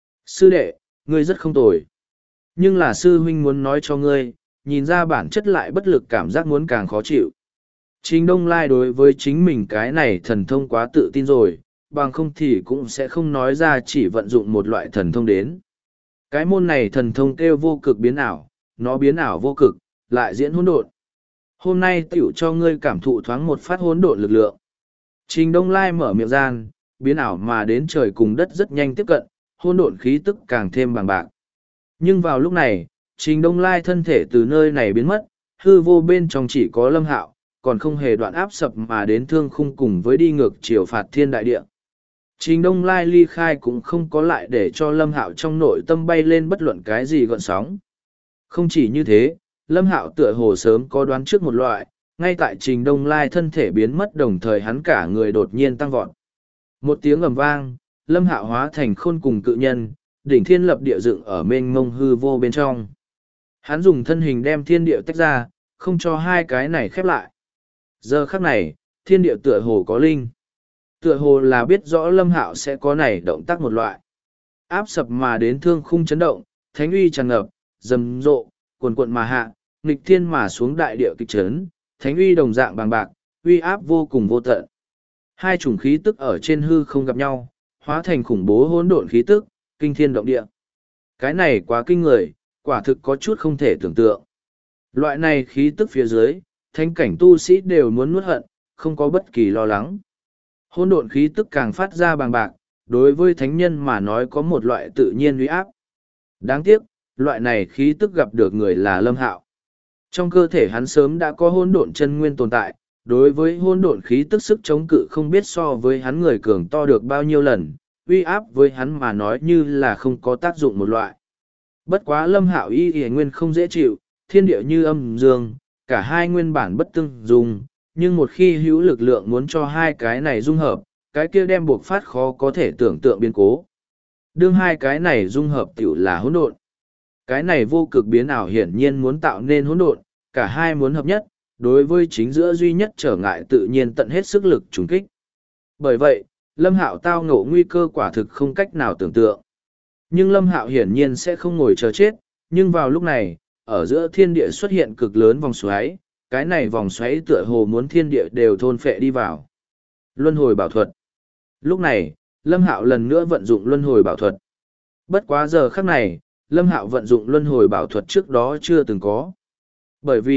Sư đệ, ngươi rất không tồi. Nhưng là sư huynh muốn nói cho ngươi, nhìn ra bản chất lại bất lực cảm giác muốn càng khó chịu. Trình Đông Lai đối với chính mình cái này thần thông quá tự tin rồi, bằng không thì cũng sẽ không nói ra chỉ vận dụng một loại thần thông đến. Cái môn này thần thông kêu vô cực biến ảo, nó biến ảo vô cực, lại diễn hỗn độn. Hôm nay tiểu cho ngươi cảm thụ thoáng một phát hỗn độn lực lượng. Trình Đông Lai mở miệng gian, biến ảo mà đến trời cùng đất rất nhanh tiếp cận, hỗn độn khí tức càng thêm bằng bạc. Nhưng vào lúc này, Trình Đông Lai thân thể từ nơi này biến mất, hư vô bên trong chỉ có Lâm Hạo, còn không hề đoạn áp sập mà đến thương khung cùng với đi ngược chiều phạt thiên đại địa. Trình Đông Lai ly khai cũng không có lại để cho Lâm Hạo trong nội tâm bay lên bất luận cái gì gợn sóng. Không chỉ như thế, Lâm Hạo tựa hồ sớm có đoán trước một loại, ngay tại Trình Đông Lai thân thể biến mất đồng thời hắn cả người đột nhiên tăng vọt. Một tiếng ầm vang, Lâm Hạo hóa thành khôn cùng cự nhân, đỉnh thiên lập địa dựng ở mênh mông hư vô bên trong. Hắn dùng thân hình đem thiên địa tách ra, không cho hai cái này khép lại. Giờ khắc này, thiên địa tựa hồ có linh. Tựa hồ là biết rõ Lâm Hạo sẽ có này động tác một loại. Áp sập mà đến thương khung chấn động, thánh uy tràn ngập, rầm rộ, cuồn cuộn mà hạ, nghịch thiên mà xuống đại địa kịch chấn, thánh uy đồng dạng bằng bạc, uy áp vô cùng vô tận. Hai chủng khí tức ở trên hư không gặp nhau, hóa thành khủng bố hỗn độn khí tức, kinh thiên động địa. Cái này quá kinh người, quả thực có chút không thể tưởng tượng. Loại này khí tức phía dưới, thánh cảnh tu sĩ đều muốn nuốt hận, không có bất kỳ lo lắng. Hỗn độn khí tức càng phát ra bằng bạc, đối với thánh nhân mà nói có một loại tự nhiên uy áp. Đáng tiếc, loại này khí tức gặp được người là Lâm Hạo. Trong cơ thể hắn sớm đã có hỗn độn chân nguyên tồn tại, đối với hỗn độn khí tức sức chống cự không biết so với hắn người cường to được bao nhiêu lần, uy áp với hắn mà nói như là không có tác dụng một loại. Bất quá Lâm Hạo y nguyên không dễ chịu, thiên địa như âm dương, cả hai nguyên bản bất tương dung, nhưng một khi hữu lực lượng muốn cho hai cái này dung hợp, cái kia đem buộc phát khó có thể tưởng tượng biến cố. Đương hai cái này dung hợp tiểu là hỗn độn. Cái này vô cực biến ảo hiển nhiên muốn tạo nên hỗn độn, cả hai muốn hợp nhất, đối với chính giữa duy nhất trở ngại tự nhiên tận hết sức lực trùng kích. Bởi vậy, Lâm Hạo tao ngộ nguy cơ quả thực không cách nào tưởng tượng. Nhưng Lâm Hạo hiển nhiên sẽ không ngồi chờ chết, nhưng vào lúc này, ở giữa thiên địa xuất hiện cực lớn vòng xoáy, cái này vòng xoáy tựa hồ muốn thiên địa đều thôn phệ đi vào. Luân hồi bảo thuật. Lúc này, Lâm Hạo lần nữa vận dụng luân hồi bảo thuật. Bất quá giờ khắc này, Lâm Hạo vận dụng luân hồi bảo thuật trước đó chưa từng có. Bởi vì,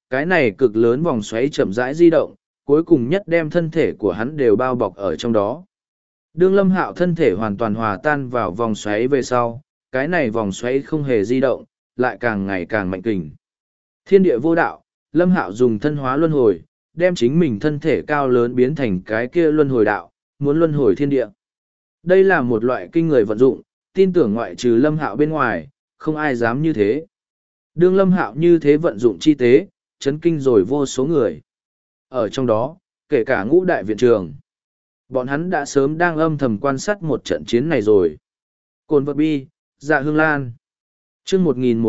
cái này cực lớn vòng xoáy chậm rãi di động, cuối cùng nhất đem thân thể của hắn đều bao bọc ở trong đó. Đương Lâm Hạo thân thể hoàn toàn hòa tan vào vòng xoáy về sau, cái này vòng xoáy không hề di động, lại càng ngày càng mạnh kình. Thiên địa vô đạo, Lâm Hạo dùng thân hóa luân hồi, đem chính mình thân thể cao lớn biến thành cái kia luân hồi đạo, muốn luân hồi thiên địa. Đây là một loại kinh người vận dụng, tin tưởng ngoại trừ Lâm Hạo bên ngoài, không ai dám như thế. Đương Lâm Hạo như thế vận dụng chi tế, chấn kinh rồi vô số người. Ở trong đó, kể cả ngũ đại viện trường. Bọn hắn đã sớm đang âm thầm quan sát một trận chiến này rồi. Cồn vật bi, dạ hương lan. chương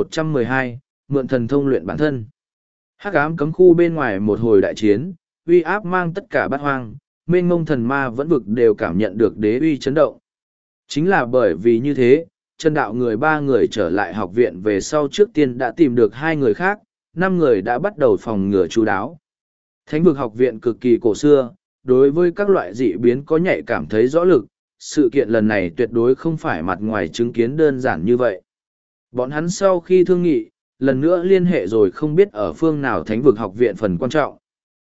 1112, mượn thần thông luyện bản thân. Hắc ám cấm khu bên ngoài một hồi đại chiến, uy áp mang tất cả bát hoang, mênh mông thần ma vẫn vực đều cảm nhận được đế uy chấn động. Chính là bởi vì như thế, chân đạo người ba người trở lại học viện về sau trước tiên đã tìm được hai người khác, 5 người đã bắt đầu phòng ngừa chú đáo. Thánh vực học viện cực kỳ cổ xưa, đối với các loại dị biến có nhạy cảm thấy rõ lực, sự kiện lần này tuyệt đối không phải mặt ngoài chứng kiến đơn giản như vậy. Bọn hắn sau khi thương nghị, lần nữa liên hệ rồi không biết ở phương nào thánh vực học viện phần quan trọng.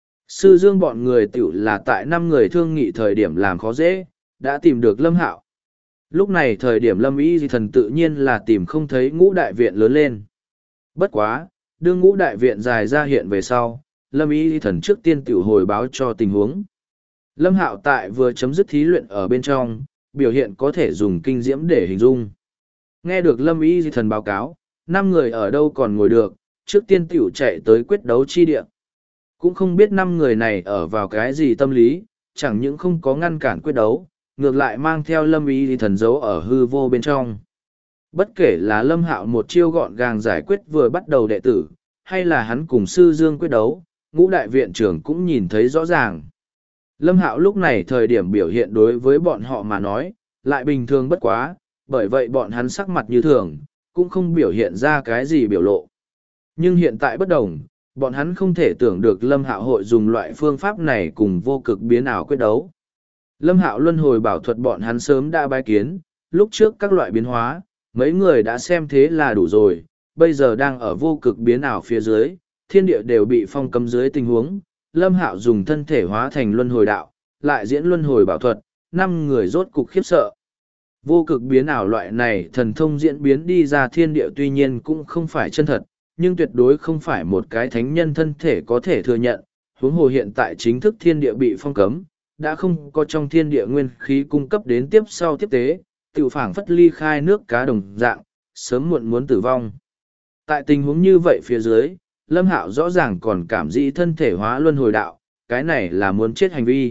Sư Dương bọn người tiểu là tại 5 người thương nghị thời điểm làm khó dễ, đã tìm được Lâm Hạo. Lúc này thời điểm Lâm Y Thần tự nhiên là tìm không thấy ngũ đại viện lớn lên. Bất quá, đương ngũ đại viện dài ra hiện về sau, Lâm Y Thần trước tiên tiểu hồi báo cho tình huống. Lâm Hạo tại vừa chấm dứt thí luyện ở bên trong, biểu hiện có thể dùng kinh diễm để hình dung. Nghe được Lâm Y Thần báo cáo, 5 người ở đâu còn ngồi được, trước tiên tiểu chạy tới quyết đấu chi địa. Cũng không biết 5 người này ở vào cái gì tâm lý, chẳng những không có ngăn cản quyết đấu, ngược lại mang theo Lâm Y Thần giấu ở hư vô bên trong. Bất kể là Lâm Hạo một chiêu gọn gàng giải quyết vừa bắt đầu đệ tử, hay là hắn cùng Sư Dương quyết đấu, ngũ đại viện trưởng cũng nhìn thấy rõ ràng. Lâm Hạo lúc này thời điểm biểu hiện đối với bọn họ mà nói, lại bình thường bất quá, bởi vậy bọn hắn sắc mặt như thường, cũng không biểu hiện ra cái gì biểu lộ. Nhưng hiện tại bất đồng, bọn hắn không thể tưởng được Lâm Hạo hội dùng loại phương pháp này cùng vô cực biến ảo quyết đấu. Lâm Hạo luân hồi bảo thuật bọn hắn sớm đã bái kiến, lúc trước các loại biến hóa, mấy người đã xem thế là đủ rồi, bây giờ đang ở vô cực biến ảo phía dưới, thiên địa đều bị phong cấm dưới tình huống, Lâm Hạo dùng thân thể hóa thành luân hồi đạo, lại diễn luân hồi bảo thuật, 5 người rốt cục khiếp sợ. Vô cực biến ảo loại này thần thông diễn biến đi ra thiên địa tuy nhiên cũng không phải chân thật, nhưng tuyệt đối không phải một cái thánh nhân thân thể có thể thừa nhận, huống hồ hiện tại chính thức thiên địa bị phong cấm, đã không có trong thiên địa nguyên khí cung cấp đến tiếp sau tiếp tế, tiểu phảng phất ly khai nước cá đồng dạng, sớm muộn muốn tử vong. Tại tình huống như vậy phía dưới, Lâm Hạo rõ ràng còn cảm dị thân thể hóa luân hồi đạo, cái này là muốn chết hành vi.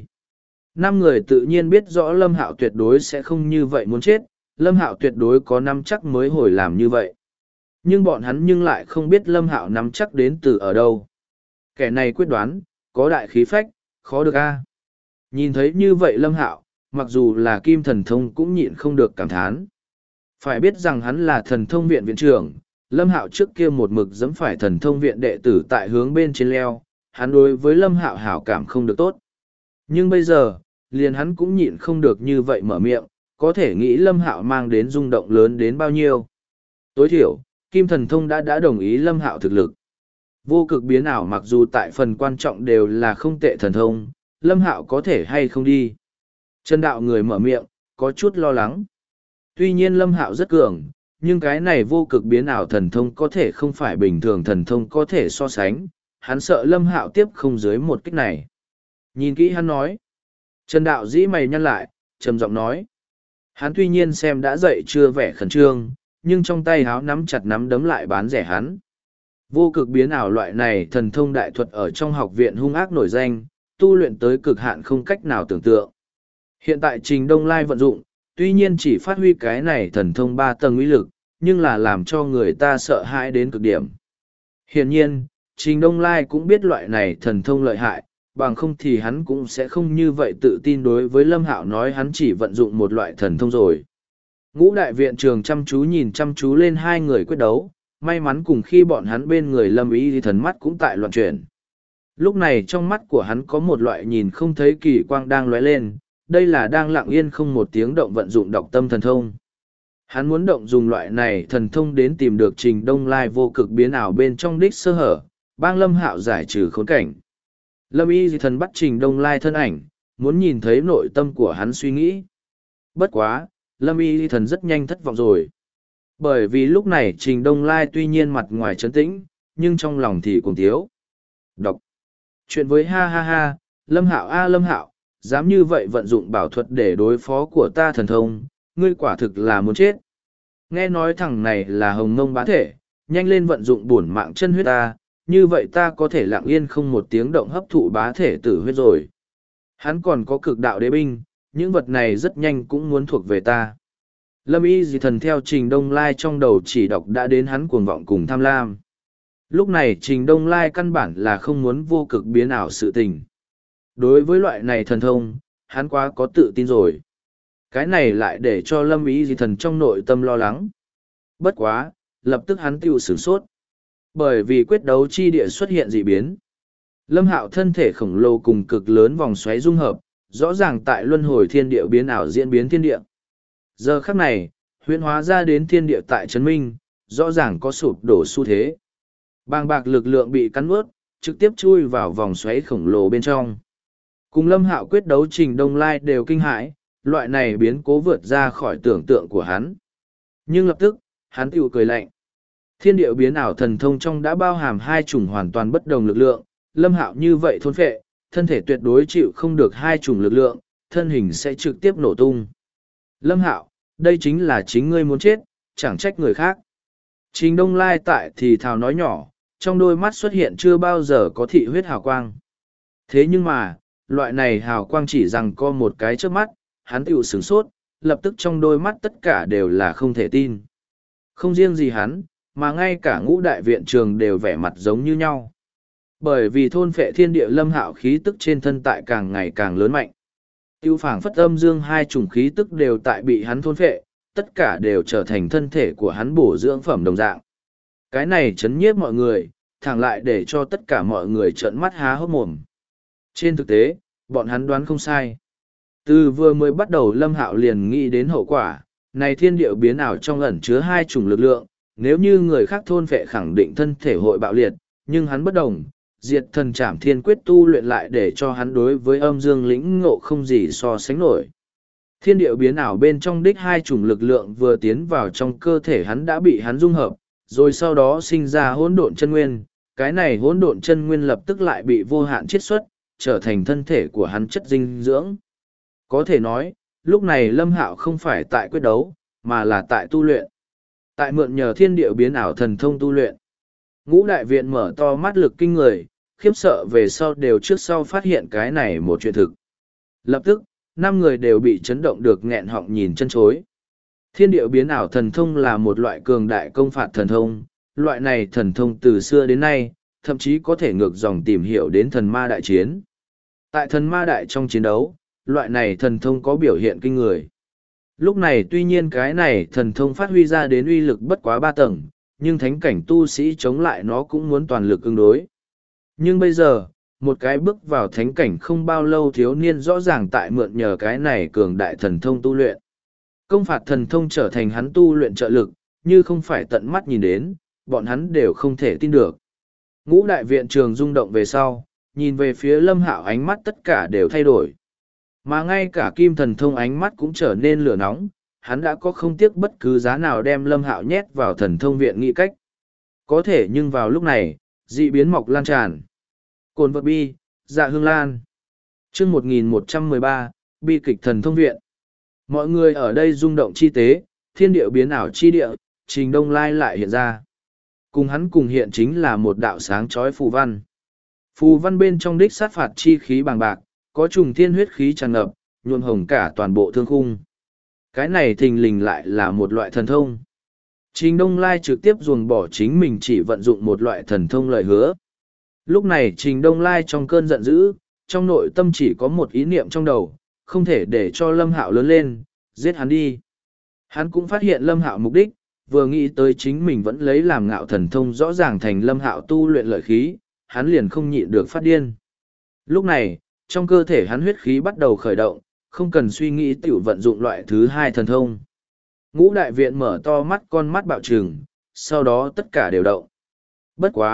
5 người tự nhiên biết rõ Lâm Hạo tuyệt đối sẽ không như vậy muốn chết, Lâm Hạo tuyệt đối có nắm chắc mới hồi làm như vậy. Nhưng bọn hắn nhưng lại không biết Lâm Hạo nắm chắc đến từ ở đâu. Kẻ này quyết đoán, có đại khí phách, khó được a. Nhìn thấy như vậy Lâm Hạo, mặc dù là kim thần thông cũng nhịn không được cảm thán. Phải biết rằng hắn là thần thông viện viện trưởng, Lâm Hạo trước kia một mực giẫm phải thần thông viện đệ tử tại hướng bên trên leo, hắn đối với Lâm Hạo hảo cảm không được tốt. Nhưng bây giờ, liền hắn cũng nhịn không được như vậy mở miệng, có thể nghĩ Lâm Hạo mang đến rung động lớn đến bao nhiêu. Tối thiểu, Kim Thần Thông đã đồng ý Lâm Hạo thực lực. Vô cực biến ảo mặc dù tại phần quan trọng đều là không tệ thần thông, Lâm Hạo có thể hay không đi. Chân đạo người mở miệng, có chút lo lắng. Tuy nhiên Lâm Hạo rất cường, nhưng cái này vô cực biến ảo thần thông có thể không phải bình thường thần thông có thể so sánh, hắn sợ Lâm Hạo tiếp không dưới một kích này. Nhìn kỹ hắn nói. Trần đạo dĩ mày nhăn lại, trầm giọng nói. Hắn tuy nhiên xem đã dậy chưa vẻ khẩn trương, nhưng trong tay háo nắm chặt nắm đấm lại bán rẻ hắn. Vô cực biến ảo loại này thần thông đại thuật ở trong học viện hung ác nổi danh, tu luyện tới cực hạn không cách nào tưởng tượng. Hiện tại Trình Đông Lai vận dụng, tuy nhiên chỉ phát huy cái này thần thông 3 tầng uy lực, nhưng là làm cho người ta sợ hãi đến cực điểm. Hiển nhiên, Trình Đông Lai cũng biết loại này thần thông lợi hại, bằng không thì hắn cũng sẽ không như vậy tự tin đối với Lâm Hạo nói hắn chỉ vận dụng một loại thần thông rồi. Ngũ đại viện trường chăm chú lên 2 người quyết đấu, may mắn cùng khi bọn hắn bên người Lâm Ý thì thần mắt cũng tại loạn chuyển. Lúc này trong mắt của hắn có một loại nhìn không thấy kỳ quang đang lóe lên, đây là đang lặng yên không một tiếng động vận dụng đọc tâm thần thông. Hắn muốn động dùng loại này thần thông đến tìm được Trình Đông Lai vô cực biến ảo bên trong đích sơ hở, bang Lâm Hạo giải trừ khốn cảnh. Lâm Y Di Thần bắt Trình Đông Lai thân ảnh, muốn nhìn thấy nội tâm của hắn suy nghĩ. Bất quá, Lâm Y Di Thần rất nhanh thất vọng rồi. Bởi vì lúc này Trình Đông Lai tuy nhiên mặt ngoài trấn tĩnh, nhưng trong lòng thì cuồng tiếu. Đọc. Chuyện với ha ha ha, Lâm Hạo a Lâm Hạo, dám như vậy vận dụng bảo thuật để đối phó của ta thần thông, ngươi quả thực là muốn chết. Nghe nói thằng này là hồng mông bá thể, nhanh lên vận dụng bổn mạng chân huyết ta, như vậy ta có thể lặng yên không một tiếng động hấp thụ bá thể tử huyết rồi. Hắn còn có cực đạo đế binh, những vật này rất nhanh cũng muốn thuộc về ta. Lâm Y Di Thần theo Trình Đông Lai trong đầu chỉ đọc đã đến hắn cuồng vọng cùng tham lam. Lúc này Trình Đông Lai căn bản là không muốn vô cực biến ảo sự tình. Đối với loại này thần thông, hắn quá có tự tin rồi. Cái này lại để cho Lâm Y Di Thần trong nội tâm lo lắng. Bất quá, lập tức hắn tiêu sửng sốt. Bởi vì quyết đấu chi địa xuất hiện dị biến. Lâm Hạo thân thể khổng lồ cùng cực lớn vòng xoáy dung hợp, rõ ràng tại luân hồi thiên địa biến ảo diễn biến thiên địa. Giờ khắc này, huyễn hóa ra đến thiên địa tại Trấn Minh, rõ ràng có sụp đổ xu thế. Bàng bạc lực lượng bị cắn nuốt, trực tiếp chui vào vòng xoáy khổng lồ bên trong. Cùng Lâm Hạo quyết đấu Trình Đông Lai đều kinh hãi, loại này biến cố vượt ra khỏi tưởng tượng của hắn. Nhưng lập tức, hắn tiểu cười lạnh. Thiên địa biến ảo thần thông trong đã bao hàm hai chủng hoàn toàn bất đồng lực lượng, Lâm Hạo như vậy thôn phệ, thân thể tuyệt đối chịu không được hai chủng lực lượng, thân hình sẽ trực tiếp nổ tung. Lâm Hạo, đây chính là chính ngươi muốn chết, chẳng trách người khác. Trình Đông Lai tại thì thào nói nhỏ, trong đôi mắt xuất hiện chưa bao giờ có thị huyết hào quang. Thế nhưng mà, loại này hào quang chỉ rằng có một cái trước mắt, hắn tiểu sửng sốt, lập tức trong đôi mắt tất cả đều là không thể tin. Không riêng gì hắn, mà ngay cả ngũ đại viện trường đều vẻ mặt giống như nhau. Bởi vì thôn phệ thiên địa Lâm Hạo khí tức trên thân tại càng ngày càng lớn mạnh. Tiêu phảng phất âm dương hai chủng khí tức đều tại bị hắn thôn phệ, tất cả đều trở thành thân thể của hắn bổ dưỡng phẩm đồng dạng. Cái này chấn nhiếp mọi người, thẳng lại để cho tất cả mọi người trợn mắt há hốc mồm. Trên thực tế, bọn hắn đoán không sai. Từ vừa mới bắt đầu Lâm Hạo liền nghĩ đến hậu quả, này thiên địa biến ảo trong ẩn chứa hai chủng lực lượng, nếu như người khác thôn phệ khẳng định thân thể hội bạo liệt, nhưng hắn bất đồng, diệt thần trảm thiên quyết tu luyện lại để cho hắn đối với âm dương lĩnh ngộ không gì so sánh nổi. Thiên địa biến ảo bên trong đích hai chủng lực lượng vừa tiến vào trong cơ thể hắn đã bị hắn dung hợp, rồi sau đó sinh ra hỗn độn chân nguyên, cái này hỗn độn chân nguyên lập tức lại bị vô hạn chiết xuất, trở thành thân thể của hắn chất dinh dưỡng. Có thể nói, lúc này Lâm Hạo không phải tại quyết đấu, mà là tại tu luyện. Tại mượn nhờ thiên địa biến ảo thần thông tu luyện. Ngũ đại viện mở to mắt lực kinh người, khiếp sợ về sau đều trước sau phát hiện cái này một chuyện thực. Lập tức, 5 người đều bị chấn động được nghẹn họng nhìn chân chối. Thiên địa biến ảo thần thông là một loại cường đại công phạt thần thông, loại này thần thông từ xưa đến nay, thậm chí có thể ngược dòng tìm hiểu đến thần ma đại chiến. Tại thần ma đại trong chiến đấu, loại này thần thông có biểu hiện kinh người. Lúc này tuy nhiên cái này thần thông phát huy ra đến uy lực bất quá 3 tầng, nhưng thánh cảnh tu sĩ chống lại nó cũng muốn toàn lực ứng đối. Nhưng bây giờ, một cái bước vào thánh cảnh không bao lâu thiếu niên rõ ràng tại mượn nhờ cái này cường đại thần thông tu luyện. Công phạt thần thông trở thành hắn tu luyện trợ lực, như không phải tận mắt nhìn đến, bọn hắn đều không thể tin được. Ngũ đại viện trường rung động về sau, nhìn về phía Lâm Hạo ánh mắt tất cả đều thay đổi. Mà ngay cả kim thần thông ánh mắt cũng trở nên lửa nóng, hắn đã có không tiếc bất cứ giá nào đem Lâm Hạo nhét vào thần thông viện nghĩ cách. Có thể nhưng vào lúc này, dị biến mọc lan tràn. Cồn vật bi, dạ hương lan. Chương 1113, bi kịch thần thông viện. Mọi người ở đây rung động chi tế, thiên địa biến ảo chi địa, Trình Đông Lai lại hiện ra. Cùng hắn cùng hiện chính là một đạo sáng chói phù văn. Phù văn bên trong đích sát phạt chi khí bàng bạc, có trùng thiên huyết khí tràn ngập, nhuộm hồng cả toàn bộ thương khung. Cái này thình lình lại là một loại thần thông. Trình Đông Lai trực tiếp ruồng bỏ chính mình chỉ vận dụng một loại thần thông lời hứa. Lúc này Trình Đông Lai trong cơn giận dữ, trong nội tâm chỉ có một ý niệm trong đầu, không thể để cho Lâm Hạo lớn lên, giết hắn đi. Hắn cũng phát hiện Lâm Hạo mục đích, vừa nghĩ tới chính mình vẫn lấy làm ngạo thần thông rõ ràng thành Lâm Hạo tu luyện lợi khí, hắn liền không nhịn được phát điên. Lúc này, trong cơ thể hắn huyết khí bắt đầu khởi động, không cần suy nghĩ tiểu vận dụng loại thứ hai thần thông. Ngũ đại viện mở to mắt con mắt bạo trừng, sau đó tất cả đều động. Bất quá,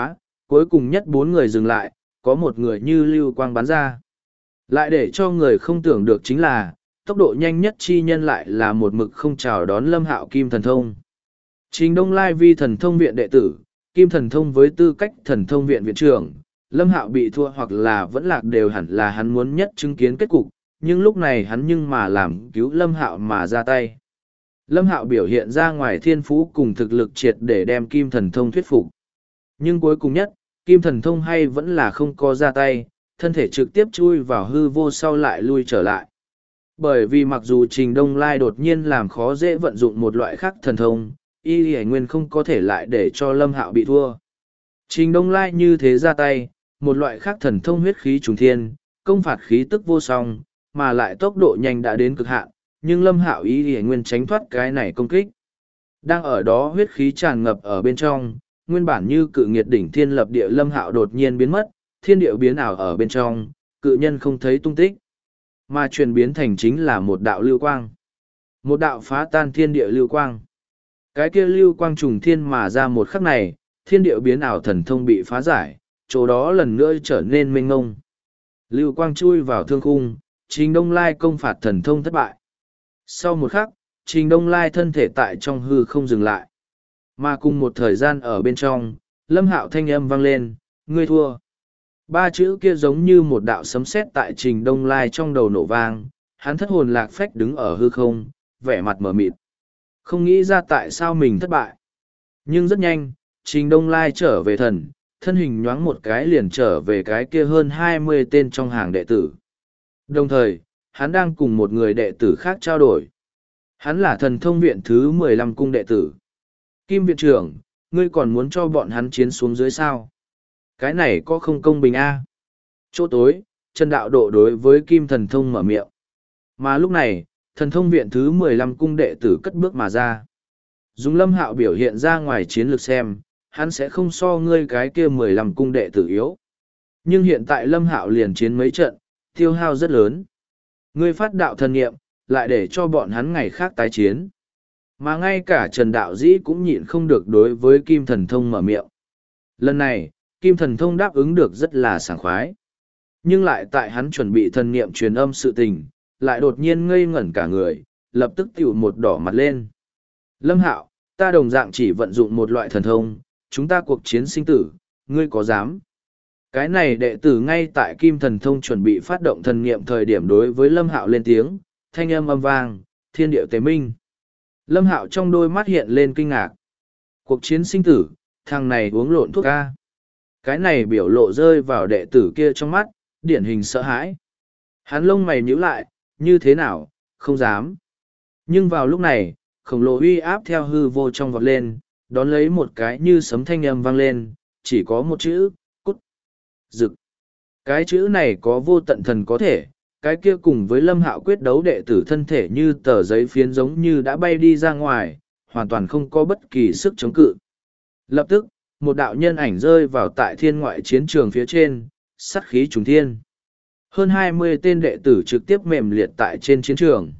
Cuối cùng nhất bốn người dừng lại, có một người như lưu quang bắn ra. Lại để cho người không tưởng được chính là, tốc độ nhanh nhất chi nhân lại là một mực không chào đón Lâm Hạo Kim Thần Thông. Trình Đông Lai vi thần thông viện đệ tử, Kim Thần Thông với tư cách thần thông viện viện trưởng, Lâm Hạo bị thua hoặc là vẫn lạc đều hẳn là hắn muốn nhất chứng kiến kết cục, nhưng lúc này hắn nhưng mà làm cứu Lâm Hạo mà ra tay. Lâm Hạo biểu hiện ra ngoài thiên phú cùng thực lực triệt để đem Kim Thần Thông thuyết phục. Nhưng cuối cùng nhất, Kim Thần Thông hay vẫn là không có ra tay, thân thể trực tiếp chui vào hư vô sau lại lui trở lại. Bởi vì mặc dù Trình Đông Lai đột nhiên làm khó dễ vận dụng một loại khác thần thông, y hải nguyên không có thể lại để cho Lâm Hạo bị thua. Trình Đông Lai như thế ra tay, một loại khác thần thông huyết khí trùng thiên, công phạt khí tức vô song, mà lại tốc độ nhanh đã đến cực hạn, nhưng Lâm Hạo y hải nguyên tránh thoát cái này công kích. Đang ở đó huyết khí tràn ngập ở bên trong, nguyên bản như cự nghiệt đỉnh thiên lập địa Lâm Hạo đột nhiên biến mất, thiên địa biến ảo ở bên trong, cự nhân không thấy tung tích, mà chuyển biến thành chính là một đạo lưu quang. Một đạo phá tan thiên địa lưu quang. Cái kia lưu quang trùng thiên mà ra một khắc này, thiên địa biến ảo thần thông bị phá giải, chỗ đó lần nữa trở nên mênh ngông. Lưu quang chui vào thương khung, Trình Đông Lai công phạt thần thông thất bại. Sau một khắc, Trình Đông Lai thân thể tại trong hư không dừng lại. Mà cùng một thời gian ở bên trong, Lâm Hạo thanh âm vang lên, ngươi thua. Ba chữ kia giống như một đạo sấm sét tại Trình Đông Lai trong đầu nổ vang, hắn thất hồn lạc phách đứng ở hư không, vẻ mặt mờ mịt. Không nghĩ ra tại sao mình thất bại. Nhưng rất nhanh, Trình Đông Lai trở về thần, thân hình nhoáng một cái liền trở về cái kia hơn 20 tên trong hàng đệ tử. Đồng thời, hắn đang cùng một người đệ tử khác trao đổi. Hắn là thần thông viện thứ 15 cung đệ tử. Kim viện trưởng, ngươi còn muốn cho bọn hắn chiến xuống dưới sao? Cái này có không công bình a? Chỗ tối, Trần Đạo Độ đối với Kim Thần Thông mở miệng. Mà lúc này, thần thông viện thứ 15 cung đệ tử cất bước mà ra. Dùng Lâm Hạo biểu hiện ra ngoài chiến lược xem, hắn sẽ không so ngươi cái kia 15 cung đệ tử yếu. Nhưng hiện tại Lâm Hạo liền chiến mấy trận, tiêu hao rất lớn. Ngươi phát đạo thần nghiệm, lại để cho bọn hắn ngày khác tái chiến. Mà ngay cả Trần Đạo Dĩ cũng nhịn không được đối với Kim Thần Thông mở miệng. Lần này, Kim Thần Thông đáp ứng được rất là sảng khoái. Nhưng lại tại hắn chuẩn bị thần niệm truyền âm sự tình, lại đột nhiên ngây ngẩn cả người, lập tức tiểu một đỏ mặt lên. Lâm Hạo, ta đồng dạng chỉ vận dụng một loại thần thông, chúng ta cuộc chiến sinh tử, ngươi có dám? Cái này đệ tử ngay tại Kim Thần Thông chuẩn bị phát động thần niệm thời điểm đối với Lâm Hạo lên tiếng, thanh âm âm vang, thiên điệu tế minh. Lâm Hạo trong đôi mắt hiện lên kinh ngạc. Cuộc chiến sinh tử, thằng này uống lộn thuốc ca. Cái này biểu lộ rơi vào đệ tử kia trong mắt, điển hình sợ hãi. Hắn lông mày nhíu lại, như thế nào, không dám. Nhưng vào lúc này, khổng lồ uy áp theo hư vô trong vọt lên, đón lấy một cái như sấm thanh âm vang lên, chỉ có một chữ, cút, rực. Cái chữ này có vô tận thần có thể, cái kia cùng với Lâm Hạo quyết đấu đệ tử thân thể như tờ giấy phiến giống như đã bay đi ra ngoài, hoàn toàn không có bất kỳ sức chống cự. Lập tức, một đạo nhân ảnh rơi vào tại thiên ngoại chiến trường phía trên, sát khí trùng thiên. Hơn 20 tên đệ tử trực tiếp mềm liệt tại trên chiến trường.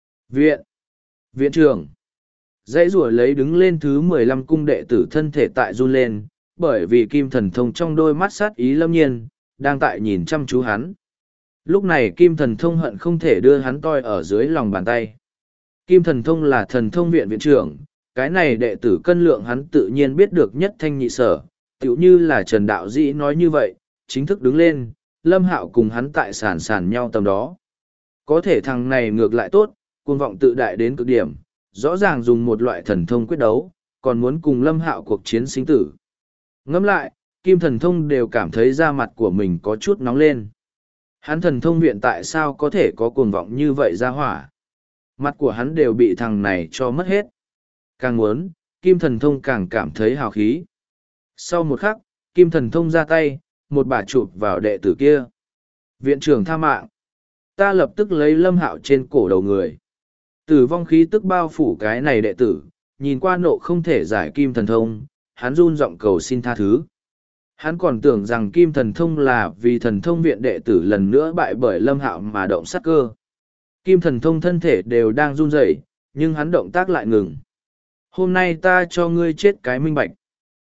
Viện trưởng. Dãy rủa lấy đứng lên thứ 15 cung đệ tử thân thể tại run lên, bởi vì Kim Thần Thông trong đôi mắt sát ý lâm nhiên, đang tại nhìn chăm chú hắn. Lúc này Kim Thần Thông hận không thể đưa hắn toi ở dưới lòng bàn tay. Kim Thần Thông là thần thông viện viện trưởng, cái này đệ tử cân lượng hắn tự nhiên biết được nhất thanh nhị sở, tựu như là Trần Đạo Dĩ nói như vậy, chính thức đứng lên, Lâm Hạo cùng hắn tại sàn nhau tầm đó. Có thể thằng này ngược lại tốt, cuồng vọng tự đại đến cực điểm, rõ ràng dùng một loại thần thông quyết đấu, còn muốn cùng Lâm Hạo cuộc chiến sinh tử. Ngẫm lại, Kim Thần Thông đều cảm thấy da mặt của mình có chút nóng lên. Hắn thần thông viện tại sao có thể có cuồng vọng như vậy ra hỏa? Mặt của hắn đều bị thằng này cho mất hết. Càng muốn, Kim Thần Thông càng cảm thấy hào khí. Sau một khắc, Kim Thần Thông ra tay, một bà chụp vào đệ tử kia. Viện trưởng tha mạng. Ta lập tức lấy Lâm Hạo trên cổ đầu người. Tử vong khí tức bao phủ cái này đệ tử, nhìn qua nộ không thể giải Kim Thần Thông, hắn run giọng cầu xin tha thứ. Hắn còn tưởng rằng Kim Thần Thông là vì thần thông viện đệ tử lần nữa bại bởi Lâm Hạo mà động sát cơ. Kim Thần Thông thân thể đều đang run rẩy, nhưng hắn động tác lại ngừng. Hôm nay ta cho ngươi chết cái minh bạch.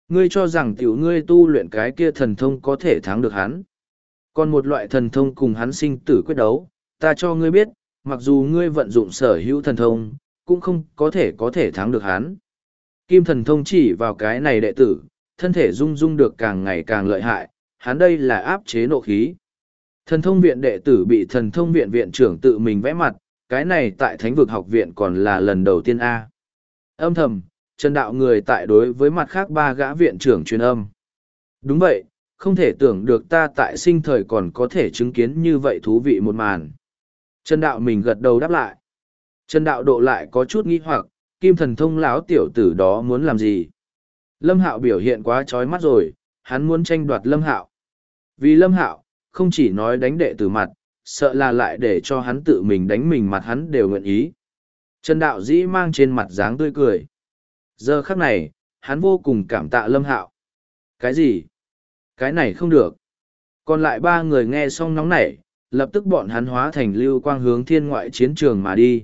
Ngươi cho rằng tiểu ngươi tu luyện cái kia thần thông có thể thắng được hắn. Còn một loại thần thông cùng hắn sinh tử quyết đấu, ta cho ngươi biết, mặc dù ngươi vận dụng sở hữu thần thông, cũng không có thể thắng được hắn. Kim thần thông chỉ vào cái này đệ tử, thân thể rung rung được càng ngày càng lợi hại, hắn đây là áp chế nộ khí. Thần thông viện đệ tử bị thần thông viện viện trưởng tự mình vẽ mặt, cái này tại thánh vực học viện còn là lần đầu tiên A. Âm thầm, Trần Đạo người tại đối với mặt khác ba gã viện trưởng truyền âm. Đúng vậy, không thể tưởng được ta tại sinh thời còn có thể chứng kiến như vậy thú vị một màn. Trần Đạo mình gật đầu đáp lại. Trần Đạo độ lại có chút nghi hoặc, kim thần thông lão tiểu tử đó muốn làm gì? Lâm Hạo biểu hiện quá chói mắt rồi, hắn muốn tranh đoạt Lâm Hạo. Vì Lâm Hạo, không chỉ nói đánh đệ tử mặt, sợ là lại để cho hắn tự mình đánh mình mặt hắn đều nguyện ý. Trần Đạo dĩ mang trên mặt dáng tươi cười. Giờ khắc này, hắn vô cùng cảm tạ Lâm Hạo. Cái gì? Cái này không được. Còn lại ba người nghe xong nóng nảy, lập tức bọn hắn hóa thành lưu quang hướng thiên ngoại chiến trường mà đi.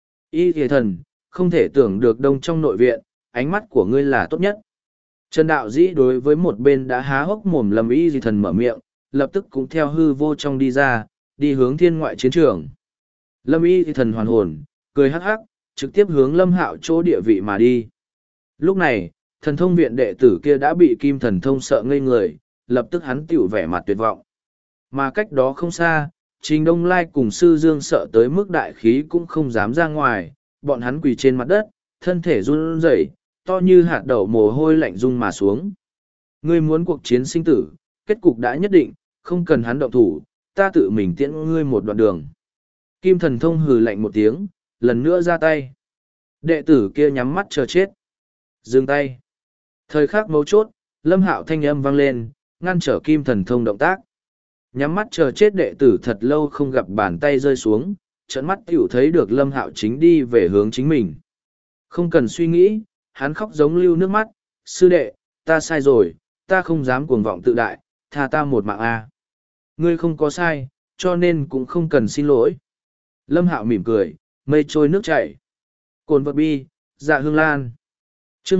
Y thề thần, không thể tưởng được đông trong nội viện, ánh mắt của ngươi là tốt nhất. Trần Đạo Dĩ đối với một bên đã há hốc mồm Lâm Y Di Thần mở miệng, lập tức cũng theo hư vô trong đi ra, đi hướng thiên ngoại chiến trường. Lâm Y Di Thần hoàn hồn, cười hắc hắc, trực tiếp hướng Lâm Hạo chỗ địa vị mà đi. Lúc này, thần thông viện đệ tử kia đã bị kim thần thông sợ ngây người, lập tức hắn tiểu vẻ mặt tuyệt vọng. Mà cách đó không xa, Trình Đông Lai cùng Sư Dương sợ tới mức đại khí cũng không dám ra ngoài, bọn hắn quỳ trên mặt đất, thân thể run rẩy, to như hạt đậu mồ hôi lạnh rung mà xuống. Ngươi muốn cuộc chiến sinh tử, kết cục đã nhất định, không cần hắn động thủ, ta tự mình tiễn ngươi một đoạn đường. Kim thần thông hừ lạnh một tiếng, lần nữa ra tay. Đệ tử kia nhắm mắt chờ chết. Dừng tay. Thời khắc mấu chốt, Lâm Hạo thanh âm vang lên, ngăn trở kim thần thông động tác. Nhắm mắt chờ chết đệ tử thật lâu không gặp bàn tay rơi xuống, trợn mắt tiểu thấy được Lâm Hạo chính đi về hướng chính mình. Không cần suy nghĩ, hắn khóc giống lưu nước mắt, sư đệ, ta sai rồi, ta không dám cuồng vọng tự đại, tha ta một mạng a. Ngươi không có sai, cho nên cũng không cần xin lỗi. Lâm Hạo mỉm cười, mây trôi nước chảy. Cồn vật bi, dạ hương lan. Chương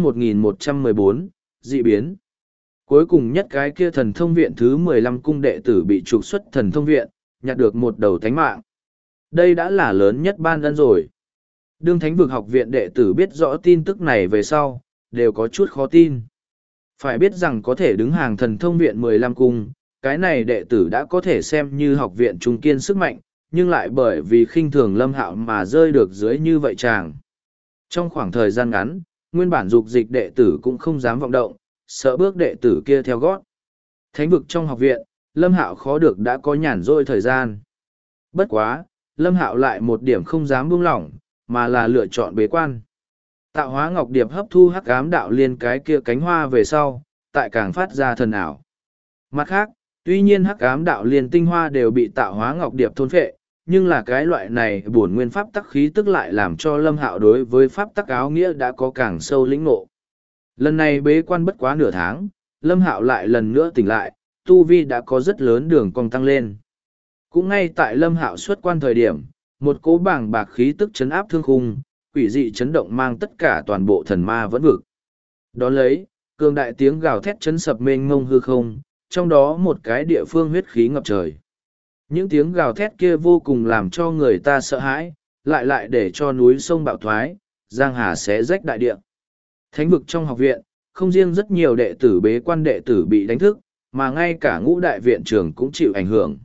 1114, dị biến. Cuối cùng nhất cái kia thần thông viện thứ 15 cung đệ tử bị trục xuất thần thông viện, nhặt được một đầu thánh mạng. Đây đã là lớn nhất ban ân rồi. Đương thánh vực học viện đệ tử biết rõ tin tức này về sau, đều có chút khó tin. Phải biết rằng có thể đứng hàng thần thông viện 15 cung, cái này đệ tử đã có thể xem như học viện trung kiên sức mạnh, nhưng lại bởi vì khinh thường Lâm Hạo mà rơi được dưới như vậy chàng. Trong khoảng thời gian ngắn, nguyên bản dục dịch đệ tử cũng không dám vọng động, sợ bước đệ tử kia theo gót. Thánh vực trong học viện, Lâm Hạo khó được đã có nhàn rỗi thời gian. Bất quá, Lâm Hạo lại một điểm không dám buông lỏng, mà là lựa chọn bế quan. Tạo hóa ngọc điệp hấp thu hắc ám đạo liên cái kia cánh hoa về sau, tại càng phát ra thần ảo. Mặt khác, tuy nhiên hắc ám đạo liên tinh hoa đều bị tạo hóa ngọc điệp thôn phệ, nhưng là cái loại này bổn nguyên pháp tắc khí tức lại làm cho Lâm Hạo đối với pháp tắc áo nghĩa đã có càng sâu lĩnh ngộ. Lần này bế quan bất quá nửa tháng, Lâm Hạo lại lần nữa tỉnh lại, tu vi đã có rất lớn đường cong tăng lên. Cũng ngay tại Lâm Hạo xuất quan thời điểm, một cỗ bàng bạc khí tức chấn áp thương khung, quỷ dị chấn động mang tất cả toàn bộ thần ma vẫn vực. Đón lấy, cường đại tiếng gào thét chấn sập mênh mông hư không, trong đó một cái địa phương huyết khí ngập trời. Những tiếng gào thét kia vô cùng làm cho người ta sợ hãi, lại để cho núi sông bạo thoái, giang hà xé rách đại địa. Thánh vực trong học viện, không riêng rất nhiều đệ tử bế quan đệ tử bị đánh thức, mà ngay cả ngũ đại viện trưởng cũng chịu ảnh hưởng.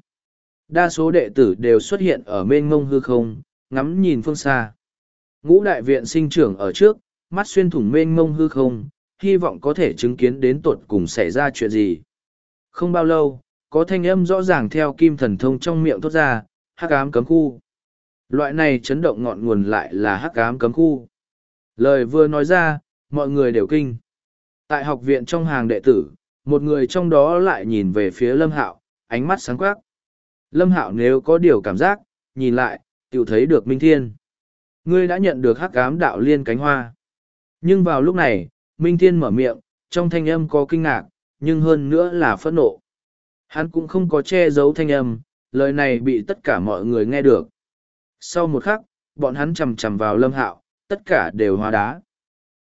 Đa số đệ tử đều xuất hiện ở mênh mông hư không, ngắm nhìn phương xa. Ngũ đại viện sinh trưởng ở trước, mắt xuyên thủng mênh mông hư không, hy vọng có thể chứng kiến đến tột cùng xảy ra chuyện gì. Không bao lâu, có thanh âm rõ ràng theo kim thần thông trong miệng thốt ra, hắc ám cấm khu. Loại này chấn động ngọn nguồn lại là hắc ám cấm khu. Lời vừa nói ra, mọi người đều kinh. Tại học viện trong hàng đệ tử, một người trong đó lại nhìn về phía Lâm Hạo, ánh mắt sáng quắc. Lâm Hạo nếu có điều cảm giác, nhìn lại, tự thấy được Minh Thiên. Ngươi đã nhận được hắc ám đạo liên cánh hoa. Nhưng vào lúc này, Minh Thiên mở miệng, trong thanh âm có kinh ngạc, nhưng hơn nữa là phẫn nộ. Hắn cũng không có che giấu thanh âm, lời này bị tất cả mọi người nghe được. Sau một khắc, bọn hắn chầm chầm vào Lâm Hạo, tất cả đều hóa đá.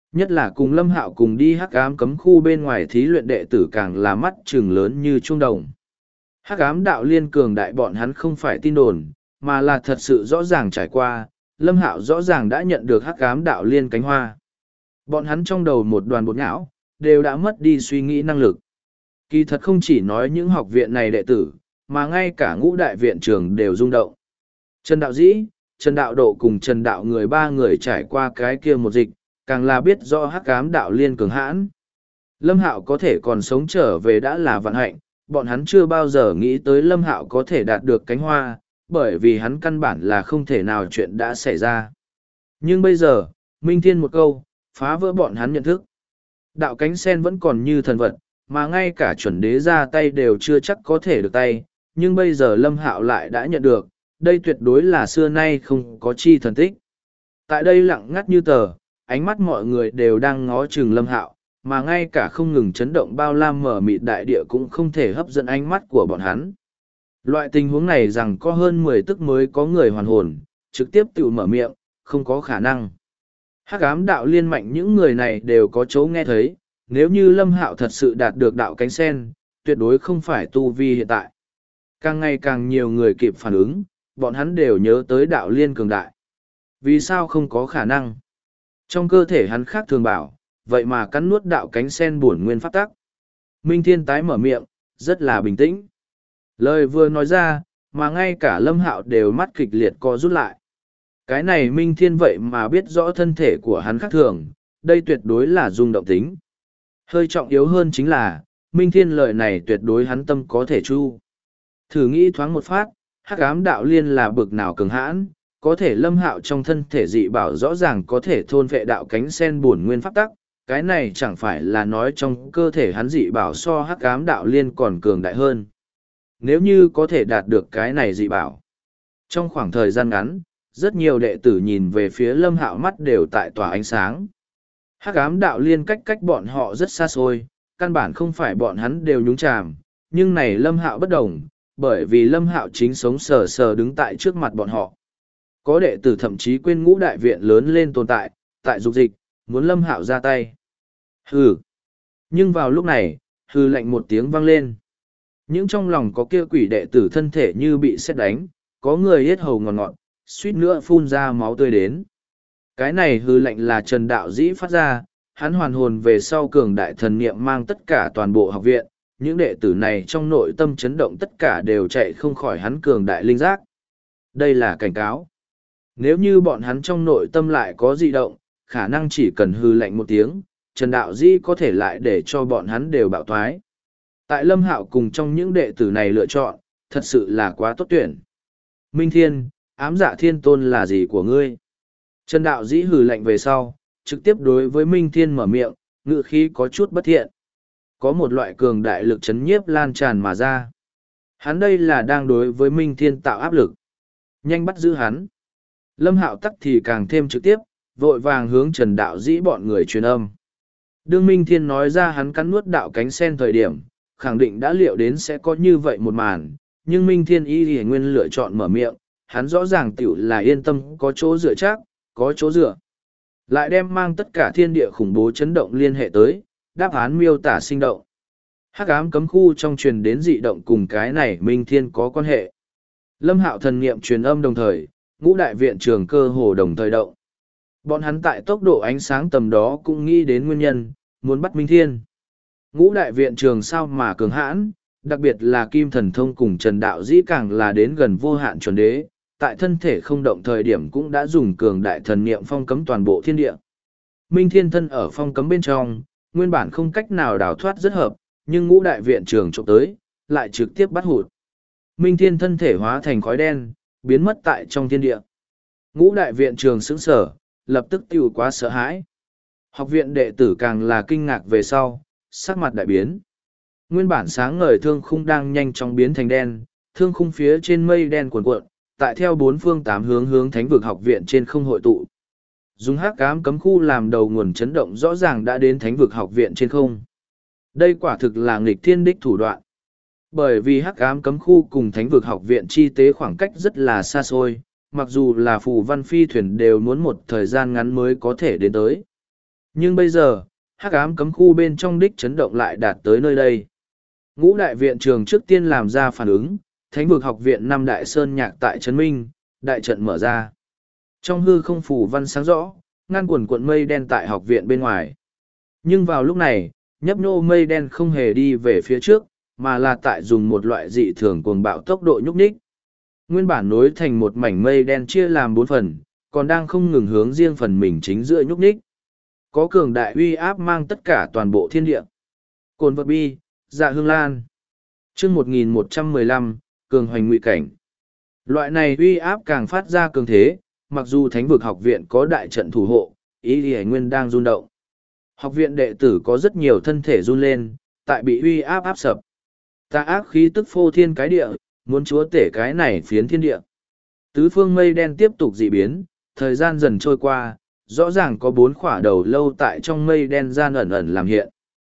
Nhất là cùng Lâm Hạo cùng đi hắc ám cấm khu bên ngoài thí luyện đệ tử càng là mắt trừng lớn như chuông đồng. Hắc ám đạo liên cường đại bọn hắn không phải tin đồn, mà là thật sự rõ ràng trải qua, Lâm Hạo rõ ràng đã nhận được hắc ám đạo liên cánh hoa. Bọn hắn trong đầu một đoàn bột nhão, đều đã mất đi suy nghĩ năng lực. Kỳ thật không chỉ nói những học viện này đệ tử, mà ngay cả ngũ đại viện trường đều rung động. Trần Đạo Dĩ, Trần Đạo Độ cùng Trần Đạo người ba người trải qua cái kia một dịch, càng là biết do hắc ám đạo liên cường hãn. Lâm Hạo có thể còn sống trở về đã là vận hạnh, bọn hắn chưa bao giờ nghĩ tới Lâm Hạo có thể đạt được cánh hoa, bởi vì hắn căn bản là không thể nào chuyện đã xảy ra. Nhưng bây giờ, Minh Thiên một câu, phá vỡ bọn hắn nhận thức. Đạo cánh sen vẫn còn như thần vật, mà ngay cả chuẩn đế ra tay đều chưa chắc có thể được tay, nhưng bây giờ Lâm Hạo lại đã nhận được, đây tuyệt đối là xưa nay không có chi thần tích. Tại đây lặng ngắt như tờ, ánh mắt mọi người đều đang ngó chừng Lâm Hạo, mà ngay cả không ngừng chấn động bao la mở mịt đại địa cũng không thể hấp dẫn ánh mắt của bọn hắn. Loại tình huống này rằng có hơn 10 tức mới có người hoàn hồn, trực tiếp tự mở miệng, không có khả năng. Hắc ám đạo liên mạnh những người này đều có chỗ nghe thấy, nếu như Lâm Hạo thật sự đạt được đạo cánh sen, tuyệt đối không phải tu vi hiện tại. Càng ngày càng nhiều người kịp phản ứng, bọn hắn đều nhớ tới đạo liên cường đại. Vì sao không có khả năng? Trong cơ thể hắn khác thường bảo, vậy mà cắn nuốt đạo cánh sen bổn nguyên pháp tắc. Minh Thiên tái mở miệng, rất là bình tĩnh. Lời vừa nói ra, mà ngay cả Lâm Hạo đều mắt kịch liệt co rút lại. Cái này Minh Thiên vậy mà biết rõ thân thể của hắn khác thường, đây tuyệt đối là rung động tính. Hơi trọng yếu hơn chính là, Minh Thiên lời này tuyệt đối hắn tâm có thể chu. Thử nghĩ thoáng một phát, hắc ám đạo liên là bực nào cường hãn, có thể Lâm Hạo trong thân thể dị bảo rõ ràng có thể thôn vệ đạo cánh sen bổn nguyên pháp tắc, cái này chẳng phải là nói trong cơ thể hắn dị bảo so hắc ám đạo liên còn cường đại hơn. Nếu như có thể đạt được cái này dị bảo. Trong khoảng thời gian ngắn, rất nhiều đệ tử nhìn về phía Lâm Hạo mắt đều tại tỏa ánh sáng. Hắc ám đạo liên cách bọn họ rất xa xôi, căn bản không phải bọn hắn đều nhúng chàm, nhưng này Lâm Hạo bất đồng, bởi vì Lâm Hạo chính sống sờ sờ đứng tại trước mặt bọn họ. Có đệ tử thậm chí quên ngũ đại viện lớn lên tồn tại dục dịch, muốn Lâm Hạo ra tay. Hừ. Nhưng vào lúc này, hừ lạnh một tiếng vang lên. Những trong lòng có kia quỷ đệ tử thân thể như bị sét đánh, có người yết hầu ngọt ngọt, suýt nữa phun ra máu tươi đến. Cái này hừ lạnh là Trần Đạo Dĩ phát ra, hắn hoàn hồn về sau cường đại thần niệm mang tất cả toàn bộ học viện, những đệ tử này trong nội tâm chấn động tất cả đều chạy không khỏi hắn cường đại linh giác. Đây là cảnh cáo. Nếu như bọn hắn trong nội tâm lại có dị động, khả năng chỉ cần hừ lạnh một tiếng, Trần Đạo Dĩ có thể lại để cho bọn hắn đều bạo thoái. Tại Lâm Hạo cùng trong những đệ tử này lựa chọn, thật sự là quá tốt tuyển. Minh Thiên, ám dạ thiên tôn là gì của ngươi? Trần Đạo Dĩ hừ lạnh về sau, trực tiếp đối với Minh Thiên mở miệng, ngữ khí có chút bất thiện. Có một loại cường đại lực chấn nhiếp lan tràn mà ra. Hắn đây là đang đối với Minh Thiên tạo áp lực. Nhanh bắt giữ hắn. Lâm Hạo tắc thì càng thêm trực tiếp, vội vàng hướng Trần Đạo Dĩ bọn người truyền âm. Đương Minh Thiên nói ra hắn cắn nuốt đạo cánh sen thời điểm, khẳng định đã liệu đến sẽ có như vậy một màn, nhưng Minh Thiên y nguyên lựa chọn mở miệng, hắn rõ ràng tiểu là yên tâm có chỗ dựa chắc, có chỗ dựa. Lại đem mang tất cả thiên địa khủng bố chấn động liên hệ tới, đáp án miêu tả sinh động. Hắc ám cấm khu trong truyền đến dị động cùng cái này Minh Thiên có quan hệ. Lâm Hạo thần niệm truyền âm đồng thời, ngũ đại viện trường cơ hồ đồng thời động. Bọn hắn tại tốc độ ánh sáng tầm đó cũng nghĩ đến nguyên nhân, muốn bắt Minh Thiên. Ngũ đại viện trường sao mà cường hãn, đặc biệt là Kim Thần Thông cùng Trần Đạo Dĩ càng là đến gần vô hạn chuẩn đế, tại thân thể không động thời điểm cũng đã dùng cường đại thần niệm phong cấm toàn bộ thiên địa. Minh Thiên thân ở phong cấm bên trong, nguyên bản không cách nào đào thoát rất hợp, nhưng ngũ đại viện trường trộm tới, lại trực tiếp bắt hụt. Minh Thiên thân thể hóa thành khói đen, biến mất tại trong thiên địa. Ngũ đại viện trường sững sở, lập tức tiêu quá sợ hãi. Học viện đệ tử càng là kinh ngạc về sau, sắc mặt đại biến. Nguyên bản sáng ngời thương khung đang nhanh chóng biến thành đen, thương khung phía trên mây đen cuồn cuộn, tại theo bốn phương tám hướng thánh vực học viện trên không hội tụ. Dùng hắc ám cấm khu làm đầu nguồn chấn động rõ ràng đã đến thánh vực học viện trên không. Đây quả thực là nghịch thiên đích thủ đoạn. Bởi vì hắc ám cấm khu cùng thánh vực học viện chi tế khoảng cách rất là xa xôi, mặc dù là phù văn phi thuyền đều muốn một thời gian ngắn mới có thể đến tới. Nhưng bây giờ, hắc ám cấm khu bên trong đích chấn động lại đạt tới nơi đây. Ngũ đại viện trường trước tiên làm ra phản ứng, thánh vực học viện năm đại sơn nhạc tại Trấn Minh, đại trận mở ra. Trong hư không phủ văn sáng rõ, ngăn quần cuộn mây đen tại học viện bên ngoài. Nhưng vào lúc này, nhấp nhô mây đen không hề đi về phía trước, mà là tại dùng một loại dị thường cuồng bạo tốc độ nhúc nhích. Nguyên bản nối thành một mảnh mây đen chia làm 4 phần, còn đang không ngừng hướng riêng phần mình chính giữa nhúc nhích. Có cường đại uy áp mang tất cả toàn bộ thiên địa. Cồn vật bi, dạ hương lan. Chương 1115, cường hoành ngụy cảnh. Loại này uy áp càng phát ra cường thế, mặc dù thánh vực học viện có đại trận thủ hộ, ý thì nguyên đang run động. Học viện đệ tử có rất nhiều thân thể run lên, tại bị uy áp áp sập. Tà ác khí tức phô thiên cái địa, muốn chúa tể cái này phiến thiên địa. Tứ phương mây đen tiếp tục dị biến, thời gian dần trôi qua, rõ ràng có 4 khỏa đầu lâu tại trong mây đen gian ẩn ẩn làm hiện.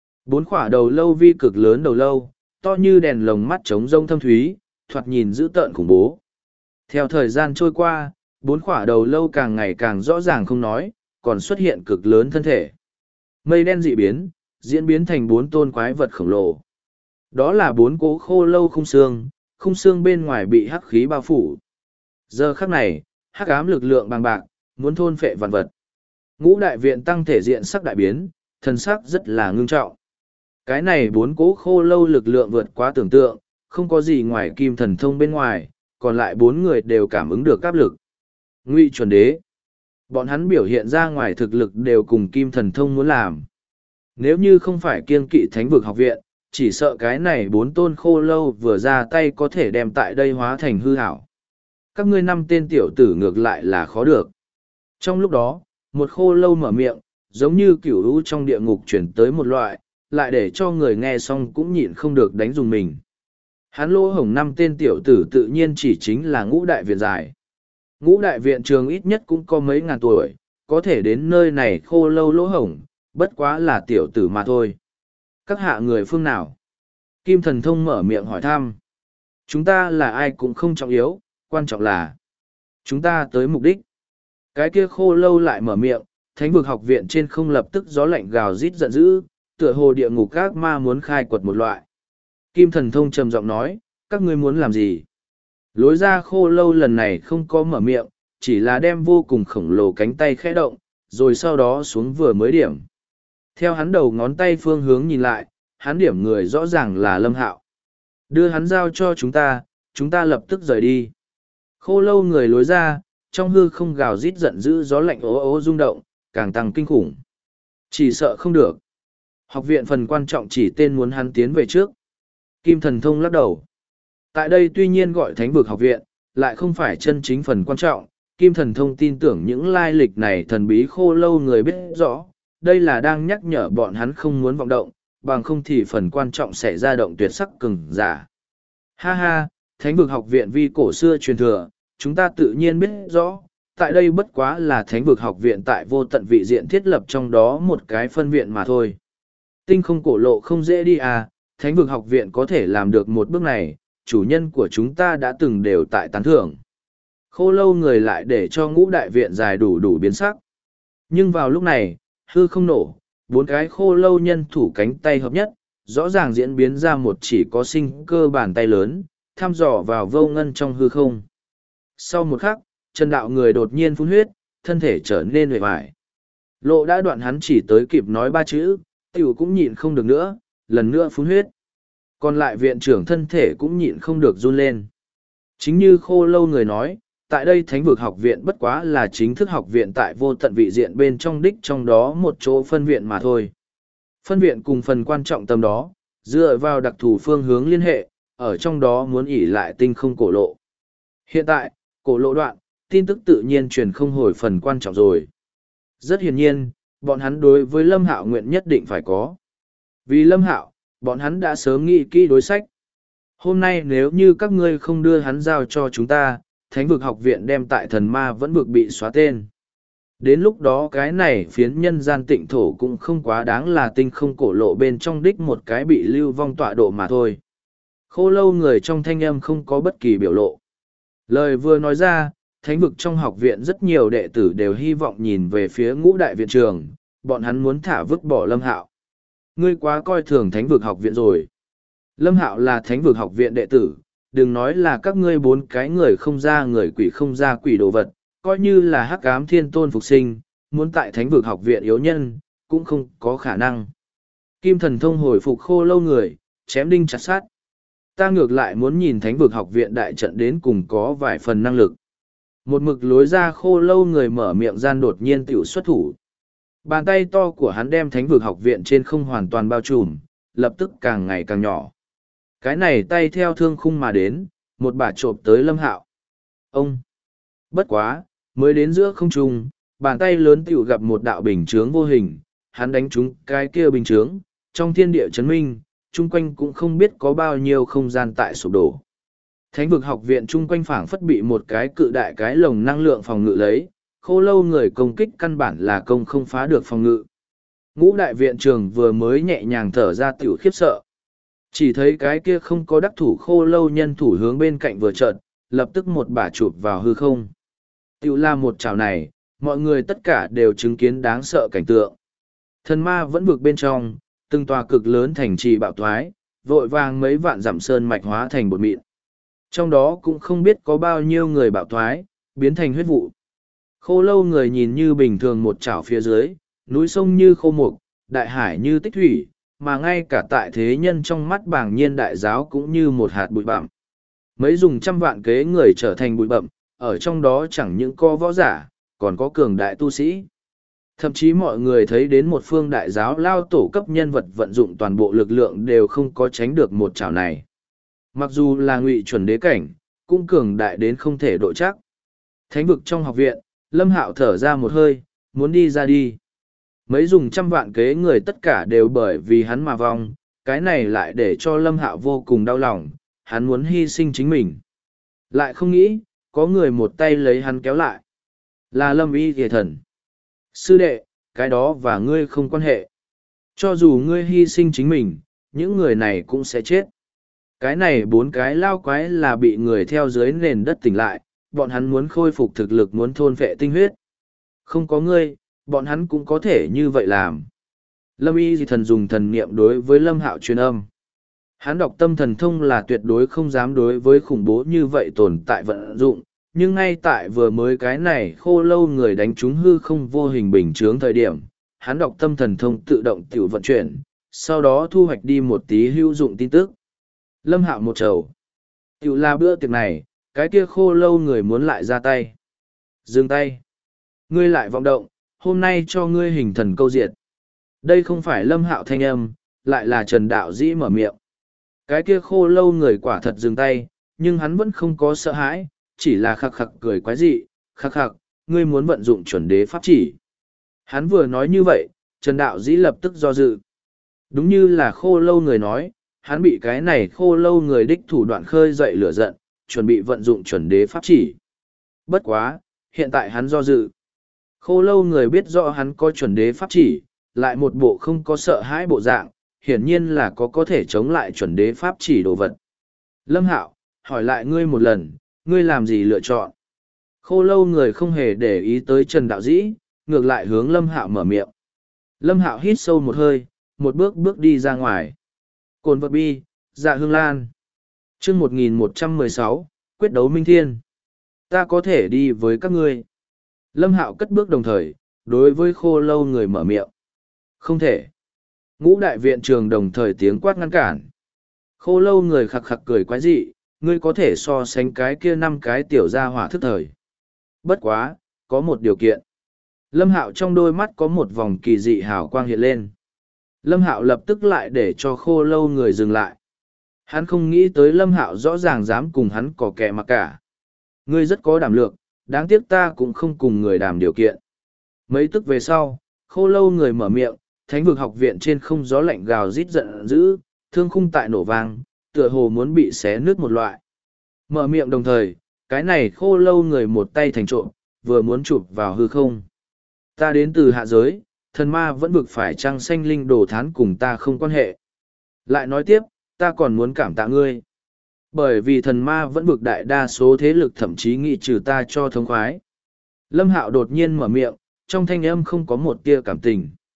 4 khỏa đầu lâu vi cực lớn đầu lâu, to như đèn lồng mắt trống rông thâm thúy, thoạt nhìn dữ tợn khủng bố. Theo thời gian trôi qua, 4 khỏa đầu lâu càng ngày càng rõ ràng không nói, còn xuất hiện cực lớn thân thể. Mây đen dị biến, diễn biến thành 4 tôn quái vật khổng lồ. Đó là 4 cố khô lâu khung xương bên ngoài bị hắc khí bao phủ. Giờ khắc này, hắc ám lực lượng bằng bạc, muốn thôn phệ vạn vật. Ngũ đại viện tăng thể diện sắc đại biến, thần sắc rất là ngưng trọng. Cái này 4 cố khô lâu lực lượng vượt quá tưởng tượng, không có gì ngoài kim thần thông bên ngoài, còn lại 4 người đều cảm ứng được áp lực. Ngụy chuẩn đế. Bọn hắn biểu hiện ra ngoài thực lực đều cùng kim thần thông muốn làm. Nếu như không phải kiêng kỵ thánh vực học viện, chỉ sợ cái này 4 tôn khô lâu vừa ra tay có thể đem tại đây hóa thành hư hảo. Các ngươi 5 tên tiểu tử ngược lại là khó được. Trong lúc đó, một khô lâu mở miệng, giống như cửu lũ trong địa ngục chuyển tới một loại, lại để cho người nghe xong cũng nhịn không được đánh dùng mình. Hắn lỗ hổng 5 tên tiểu tử tự nhiên chỉ chính là ngũ đại viện giải. Ngũ đại viện trường ít nhất cũng có mấy ngàn tuổi, có thể đến nơi này khô lâu lỗ hổng, bất quá là tiểu tử mà thôi. Các hạ người phương nào? Kim thần thông mở miệng hỏi thăm. Chúng ta là ai cũng không trọng yếu, quan trọng là chúng ta tới mục đích. Cái kia khô lâu lại mở miệng, thánh vực học viện trên không lập tức gió lạnh gào rít giận dữ, tựa hồ địa ngục các ma muốn khai quật một loại. Kim thần thông trầm giọng nói, các ngươi muốn làm gì? Lối ra khô lâu lần này không có mở miệng, chỉ là đem vô cùng khổng lồ cánh tay khẽ động, rồi sau đó xuống vừa mới điểm. Theo hắn đầu ngón tay phương hướng nhìn lại, hắn điểm người rõ ràng là Lâm Hạo. Đưa hắn giao cho chúng ta lập tức rời đi. Khô lâu người lối ra, trong hư không gào rít giận dữ gió lạnh ố ố rung động, càng tăng kinh khủng. Chỉ sợ không được. Học viện phần quan trọng chỉ tên muốn hắn tiến về trước. Kim thần thông lắc đầu. Tại đây tuy nhiên gọi thánh vực học viện, lại không phải chân chính phần quan trọng. Kim thần thông tin tưởng những lai lịch này thần bí khô lâu người biết rõ. Đây là đang nhắc nhở bọn hắn không muốn vọng động, bằng không thì phần quan trọng sẽ ra động tuyệt sắc cứng giả. Ha ha, thánh vực học viện vi cổ xưa truyền thừa, chúng ta tự nhiên biết rõ, tại đây bất quá là thánh vực học viện tại vô tận vị diện thiết lập trong đó một cái phân viện mà thôi. Tinh không cổ lộ không dễ đi à, thánh vực học viện có thể làm được một bước này, chủ nhân của chúng ta đã từng đều tại tán thưởng. Khô lâu người lại để cho ngũ đại viện dài đủ biến sắc. Nhưng vào lúc này, hư không nổ, 4 cái khô lâu nhân thủ cánh tay hợp nhất, rõ ràng diễn biến ra một chỉ có sinh cơ bàn tay lớn, thăm dò vào vô ngân trong hư không. Sau một khắc, Trần Đạo người đột nhiên phun huyết, thân thể trở nên huệ vải. Lộ đã đoạn hắn chỉ tới kịp nói 3 chữ, tiểu cũng nhịn không được nữa, lần nữa phun huyết. Còn lại viện trưởng thân thể cũng nhịn không được run lên. Chính như khô lâu người nói, tại đây thánh vực học viện bất quá là chính thức học viện tại vô tận vị diện bên trong đích trong đó một chỗ phân viện mà thôi. Phân viện cùng phần quan trọng tầm đó, dựa vào đặc thù phương hướng liên hệ, ở trong đó muốn ỉ lại tinh không cổ lộ. Hiện tại, cổ lộ đoạn, tin tức tự nhiên truyền không hồi phần quan trọng rồi. Rất hiển nhiên, bọn hắn đối với Lâm Hạo nguyện nhất định phải có. Vì Lâm Hạo, bọn hắn đã sớm nghĩ kỹ đối sách. Hôm nay nếu như các ngươi không đưa hắn giao cho chúng ta, thánh vực học viện đem tại thần ma vẫn vực bị xóa tên. Đến lúc đó cái này phiến nhân gian tịnh thổ cũng không quá đáng là tinh không cổ lộ bên trong đích một cái bị lưu vong tọa độ mà thôi. Khô lâu người trong thanh âm không có bất kỳ biểu lộ. Lời vừa nói ra, thánh vực trong học viện rất nhiều đệ tử đều hy vọng nhìn về phía ngũ đại viện trường, bọn hắn muốn thả vứt bỏ Lâm Hạo. Ngươi quá coi thường Thánh vực học viện rồi. Lâm Hạo là Thánh vực học viện đệ tử, đừng nói là các ngươi bốn cái người không ra người quỷ không ra quỷ đồ vật, coi như là hắc ám thiên tôn phục sinh, muốn tại Thánh vực học viện yếu nhân, cũng không có khả năng. Kim thần thông hồi phục Khô Lâu người, chém đinh chặt sát. Ta ngược lại muốn nhìn Thánh vực học viện đại trận đến cùng có vài phần năng lực. Một mực lối ra Khô Lâu người mở miệng gian đột nhiên tiểu xuất thủ. Bàn tay to của hắn đem Thánh vực học viện trên không hoàn toàn bao trùm, lập tức càng ngày càng nhỏ. Cái này tay theo thương khung mà đến, một bà trộm tới Lâm Hạo. Ông! Bất quá, mới đến giữa không trung, bàn tay lớn tiểu gặp một đạo bình chướng vô hình, hắn đánh trúng cái kia bình chướng, trong thiên địa chấn minh, chung quanh cũng không biết có bao nhiêu không gian tại sụp đổ. Thánh vực học viện chung quanh phảng phất bị một cái cự đại cái lồng năng lượng phòng ngự lấy, Khô Lâu người công kích căn bản là công không phá được phòng ngự. Ngũ đại viện trường vừa mới nhẹ nhàng thở ra tiểu khiếp sợ. Chỉ thấy cái kia không có đắc thủ Khô Lâu nhân thủ hướng bên cạnh vừa chợt, lập tức một bả chụp vào hư không. Tiểu là một chảo này, mọi người tất cả đều chứng kiến đáng sợ cảnh tượng. Thần ma vẫn vực bên trong, từng tòa cực lớn thành trì bạo thoái, vội vàng mấy vạn dặm sơn mạch hóa thành bột mịn. Trong đó cũng không biết có bao nhiêu người bạo thoái, biến thành huyết vụ. Khô Lâu người nhìn như bình thường một chảo phía dưới, núi sông như khô mục, đại hải như tích thủy, mà ngay cả tại thế nhân trong mắt bảng nhiên đại giáo cũng như một hạt bụi bặm. Mấy dùng trăm vạn kế người trở thành bụi bặm, ở trong đó chẳng những có võ giả, còn có cường đại tu sĩ. Thậm chí mọi người thấy đến một phương đại giáo lao tổ cấp nhân vật vận dụng toàn bộ lực lượng đều không có tránh được một chảo này. Mặc dù là ngụy chuẩn đế cảnh, cũng cường đại đến không thể độ chắc. Thánh vực trong học viện, Lâm Hạo thở ra một hơi, muốn đi ra đi. Mấy dùng trăm vạn kế người tất cả đều bởi vì hắn mà vong, cái này lại để cho Lâm Hạo vô cùng đau lòng, hắn muốn hy sinh chính mình. Lại không nghĩ, có người một tay lấy hắn kéo lại. Là Lâm Y Thìa Thần. Sư đệ, cái đó và ngươi không quan hệ. Cho dù ngươi hy sinh chính mình, những người này cũng sẽ chết. Cái này bốn cái lao quái là bị người theo dưới nền đất tỉnh lại, bọn hắn muốn khôi phục thực lực muốn thôn phệ tinh huyết. Không có ngươi, bọn hắn cũng có thể như vậy làm. Lâm Y Dị Thần dùng thần niệm đối với Lâm Hạo truyền âm. Hắn đọc tâm thần thông là tuyệt đối không dám đối với khủng bố như vậy tồn tại vận dụng, nhưng ngay tại vừa mới cái này Khô Lâu người đánh trúng hư không vô hình bình chướng thời điểm, hắn đọc tâm thần thông tự động tiểu vận chuyển, sau đó thu hoạch đi một tí hữu dụng tin tức. Lâm Hạo một trầu. Tiểu là bữa tiệc này, cái kia Khô Lâu người muốn lại ra tay. Dừng tay. Ngươi lại vọng động, hôm nay cho ngươi hình thần câu diệt. Đây không phải Lâm Hạo thanh âm, lại là Trần Đạo Dĩ mở miệng. Cái kia Khô Lâu người quả thật dừng tay, nhưng hắn vẫn không có sợ hãi, chỉ là khắc khắc cười quái dị, khắc khắc, ngươi muốn vận dụng chuẩn đế pháp chỉ. Hắn vừa nói như vậy, Trần Đạo Dĩ lập tức do dự. Đúng như là Khô Lâu người nói, hắn bị cái này Khô Lâu người đích thủ đoạn khơi dậy lửa giận, chuẩn bị vận dụng chuẩn đế pháp chỉ. Bất quá, hiện tại hắn do dự. Khô Lâu người biết rõ hắn có chuẩn đế pháp chỉ, lại một bộ không có sợ hãi bộ dạng, hiển nhiên là có thể chống lại chuẩn đế pháp chỉ đồ vật. Lâm Hạo, hỏi lại ngươi một lần, ngươi làm gì lựa chọn? Khô Lâu người không hề để ý tới Trần Đạo Dĩ, ngược lại hướng Lâm Hạo mở miệng. Lâm Hạo hít sâu một hơi, một bước bước đi ra ngoài. Cồn vật bi, Dạ Hương Lan. Chương 1116, quyết đấu minh thiên. Ta có thể đi với các ngươi. Lâm Hạo cất bước đồng thời, đối với Khô Lâu người mở miệng. Không thể. Ngũ đại viện trường đồng thời tiếng quát ngăn cản. Khô Lâu người khặc khặc cười quái dị, ngươi có thể so sánh cái kia 5 cái tiểu gia hỏa thức thời. Bất quá, có một điều kiện. Lâm Hạo trong đôi mắt có một vòng kỳ dị hào quang hiện lên. Lâm Hạo lập tức lại để cho Khô Lâu người dừng lại. Hắn không nghĩ tới Lâm Hạo rõ ràng dám cùng hắn có kẻ mà cả. Ngươi rất có đảm lược, đáng tiếc ta cũng không cùng người đàm điều kiện. Mấy tức về sau, Khô Lâu người mở miệng, Thánh vực học viện trên không gió lạnh gào rít giận dữ, thương khung tại nổ vang, tựa hồ muốn bị xé nứt một loại. Mở miệng đồng thời, cái này Khô Lâu người một tay thành trộm, vừa muốn chụp vào hư không. Ta đến từ hạ giới, thần ma vẫn vực phải trăng xanh linh đồ thán cùng ta không quan hệ. Lại nói tiếp, ta còn muốn cảm tạ ngươi. Bởi vì thần ma vẫn vực đại đa số thế lực thậm chí nghị trừ ta cho thống khoái. Lâm Hạo đột nhiên mở miệng, trong thanh âm không có một tia cảm tình.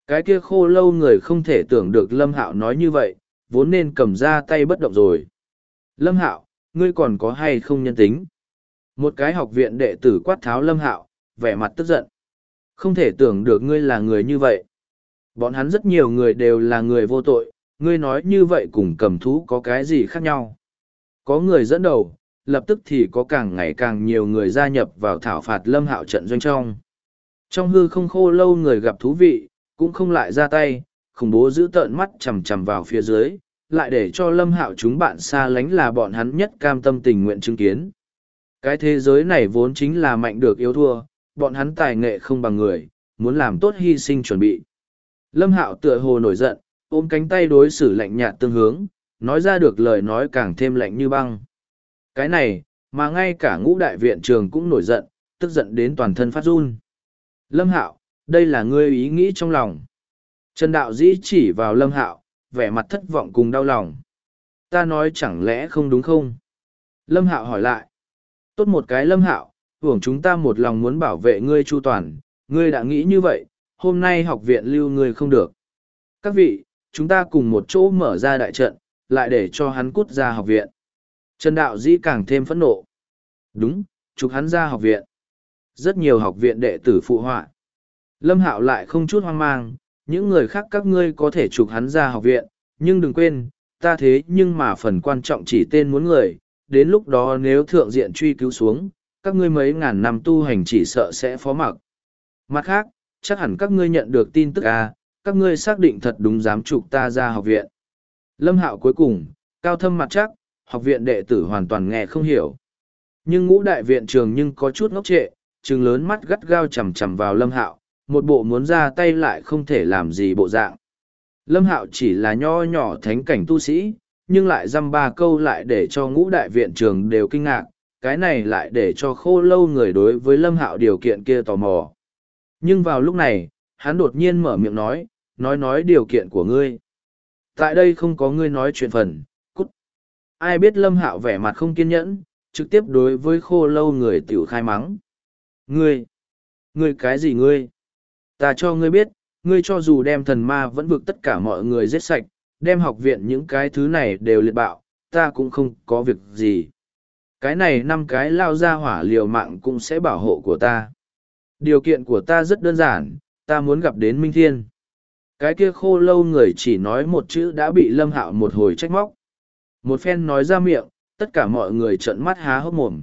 Cái kia khô lâu người không thể tưởng được Lâm Hạo nói như vậy, vốn nên cầm ra tay bất động rồi. Lâm Hạo, ngươi còn có hay không nhân tính? Một cái học viện đệ tử quát tháo Lâm Hạo, vẻ mặt tức giận. Không thể tưởng được ngươi là người như vậy. Bọn hắn rất nhiều người đều là người vô tội, ngươi nói như vậy cùng cầm thú có cái gì khác nhau. Có người dẫn đầu, lập tức thì có càng ngày càng nhiều người gia nhập vào thảo phạt Lâm Hạo trận doanh trong. Trong hư không khô lâu người gặp thú vị, cũng không lại ra tay, khủng bố giữ tợn mắt chằm chằm vào phía dưới, lại để cho Lâm Hạo chúng bạn xa lánh là bọn hắn nhất cam tâm tình nguyện chứng kiến. Cái thế giới này vốn chính là mạnh được yếu thua, bọn hắn tài nghệ không bằng người, muốn làm tốt hy sinh chuẩn bị. Lâm Hạo tựa hồ nổi giận, ôm cánh tay đối xử lạnh nhạt tương hướng, nói ra được lời nói càng thêm lạnh như băng. Cái này, mà ngay cả ngũ đại viện trường cũng nổi giận, tức giận đến toàn thân phát run. Lâm Hạo, đây là ngươi ý nghĩ trong lòng. Trần Đạo Dĩ chỉ vào Lâm Hạo, vẻ mặt thất vọng cùng đau lòng. Ta nói chẳng lẽ không đúng không? Lâm Hạo hỏi lại. Tốt một cái Lâm Hạo, hưởng chúng ta một lòng muốn bảo vệ ngươi chu toàn, ngươi đã nghĩ như vậy, hôm nay học viện lưu ngươi không được. Các vị, chúng ta cùng một chỗ mở ra đại trận, lại để cho hắn cút ra học viện. Trần Đạo Dĩ càng thêm phẫn nộ. Đúng, trục hắn ra học viện. Rất nhiều học viện đệ tử phụ họa. Lâm Hạo lại không chút hoang mang, những người khác các ngươi có thể trục hắn ra học viện, nhưng đừng quên, ta thế nhưng mà phần quan trọng chỉ tên muốn người, đến lúc đó nếu thượng diện truy cứu xuống, các ngươi mấy ngàn năm tu hành chỉ sợ sẽ phó mặc. Mặt khác, chắc hẳn các ngươi nhận được tin tức à, các ngươi xác định thật đúng dám trục ta ra học viện. Lâm Hạo cuối cùng, cao thâm mặt chắc, học viện đệ tử hoàn toàn nghe không hiểu. Nhưng ngũ đại viện trường nhưng có chút ngốc trệ, trừng lớn mắt gắt gao chằm chằm vào Lâm Hạo, một bộ muốn ra tay lại không thể làm gì bộ dạng. Lâm Hạo chỉ là nho nhỏ thánh cảnh tu sĩ, nhưng lại dăm ba câu lại để cho ngũ đại viện trường đều kinh ngạc, cái này lại để cho khô lâu người đối với Lâm Hạo điều kiện kia tò mò. Nhưng vào lúc này, hắn đột nhiên mở miệng nói điều kiện của ngươi. Tại đây không có ngươi nói chuyện phần, cút. Ai biết Lâm Hạo vẻ mặt không kiên nhẫn, trực tiếp đối với khô lâu người tiểu khai mắng. Ngươi cái gì ngươi? Ta cho ngươi biết, ngươi cho dù đem thần ma vẫn vực tất cả mọi người giết sạch, đem học viện những cái thứ này đều liệt bạo, ta cũng không có việc gì. Cái này 5 cái lao ra hỏa liều mạng cũng sẽ bảo hộ của ta. Điều kiện của ta rất đơn giản, ta muốn gặp đến Minh Thiên. Cái kia khô lâu người chỉ nói một chữ đã bị Lâm Hạo một hồi trách móc. Một phen nói ra miệng, tất cả mọi người trợn mắt há hốc mồm.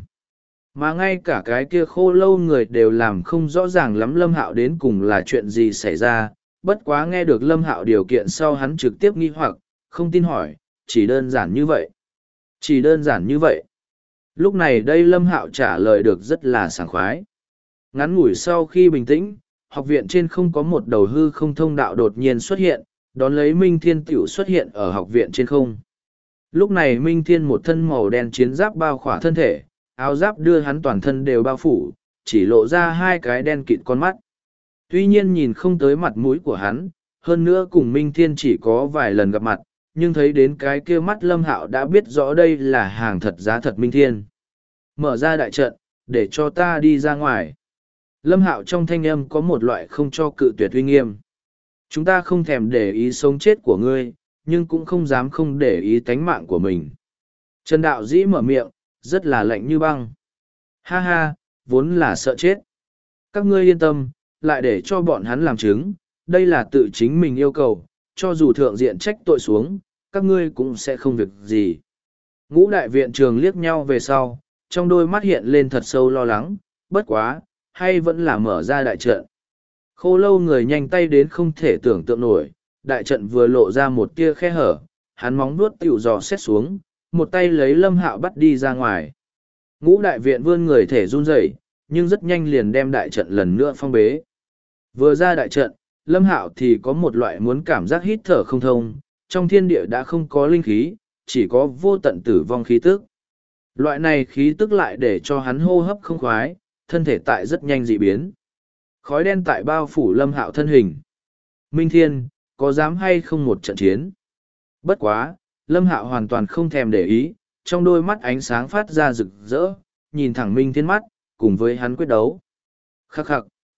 Mà ngay cả cái kia khô lâu người đều làm không rõ ràng lắm Lâm Hạo đến cùng là chuyện gì xảy ra, bất quá nghe được Lâm Hạo điều kiện sau hắn trực tiếp nghi hoặc, không tin hỏi, chỉ đơn giản như vậy. Chỉ đơn giản như vậy. Lúc này đây Lâm Hạo trả lời được rất là sảng khoái. Ngắn ngủi sau khi bình tĩnh, học viện trên không có một đầu hư không thông đạo đột nhiên xuất hiện, đón lấy Minh Thiên tiểu xuất hiện ở học viện trên không. Lúc này Minh Thiên một thân màu đen chiến giáp bao khỏa thân thể, áo giáp đưa hắn toàn thân đều bao phủ, chỉ lộ ra 2 cái đen kịt con mắt. Tuy nhiên nhìn không tới mặt mũi của hắn, hơn nữa cùng Minh Thiên chỉ có vài lần gặp mặt, nhưng thấy đến cái kia mắt Lâm Hạo đã biết rõ đây là hàng thật giá thật Minh Thiên. Mở ra đại trận, để cho ta đi ra ngoài. Lâm Hạo trong thanh âm có một loại không cho cự tuyệt uy nghiêm. Chúng ta không thèm để ý sống chết của ngươi, nhưng cũng không dám không để ý tánh mạng của mình. Trần Đạo Dĩ mở miệng, rất là lạnh như băng. Ha ha, vốn là sợ chết. Các ngươi yên tâm, lại để cho bọn hắn làm chứng, đây là tự chính mình yêu cầu, cho dù thượng diện trách tội xuống, các ngươi cũng sẽ không việc gì. Ngũ đại viện trường liếc nhau về sau, trong đôi mắt hiện lên thật sâu lo lắng, bất quá, hay vẫn là mở ra đại trận. Khô lâu người nhanh tay đến không thể tưởng tượng nổi, đại trận vừa lộ ra một tia khe hở, hắn móng vuốt tiểu dò xét xuống, một tay lấy Lâm Hạo bắt đi ra ngoài. Ngũ đại viện vươn người thể run rẩy, nhưng rất nhanh liền đem đại trận lần nữa phong bế. Vừa ra đại trận, Lâm Hạo thì có một loại muốn cảm giác hít thở không thông, trong thiên địa đã không có linh khí, chỉ có vô tận tử vong khí tức. Loại này khí tức lại để cho hắn hô hấp không khoái, thân thể tại rất nhanh dị biến. Khói đen tại bao phủ Lâm Hạo thân hình. Minh Thiên, có dám hay không một trận chiến? Bất quá, Lâm Hạo hoàn toàn không thèm để ý, trong đôi mắt ánh sáng phát ra rực rỡ, nhìn thẳng Minh Thiên mắt, cùng với hắn quyết đấu. Khắc khắc,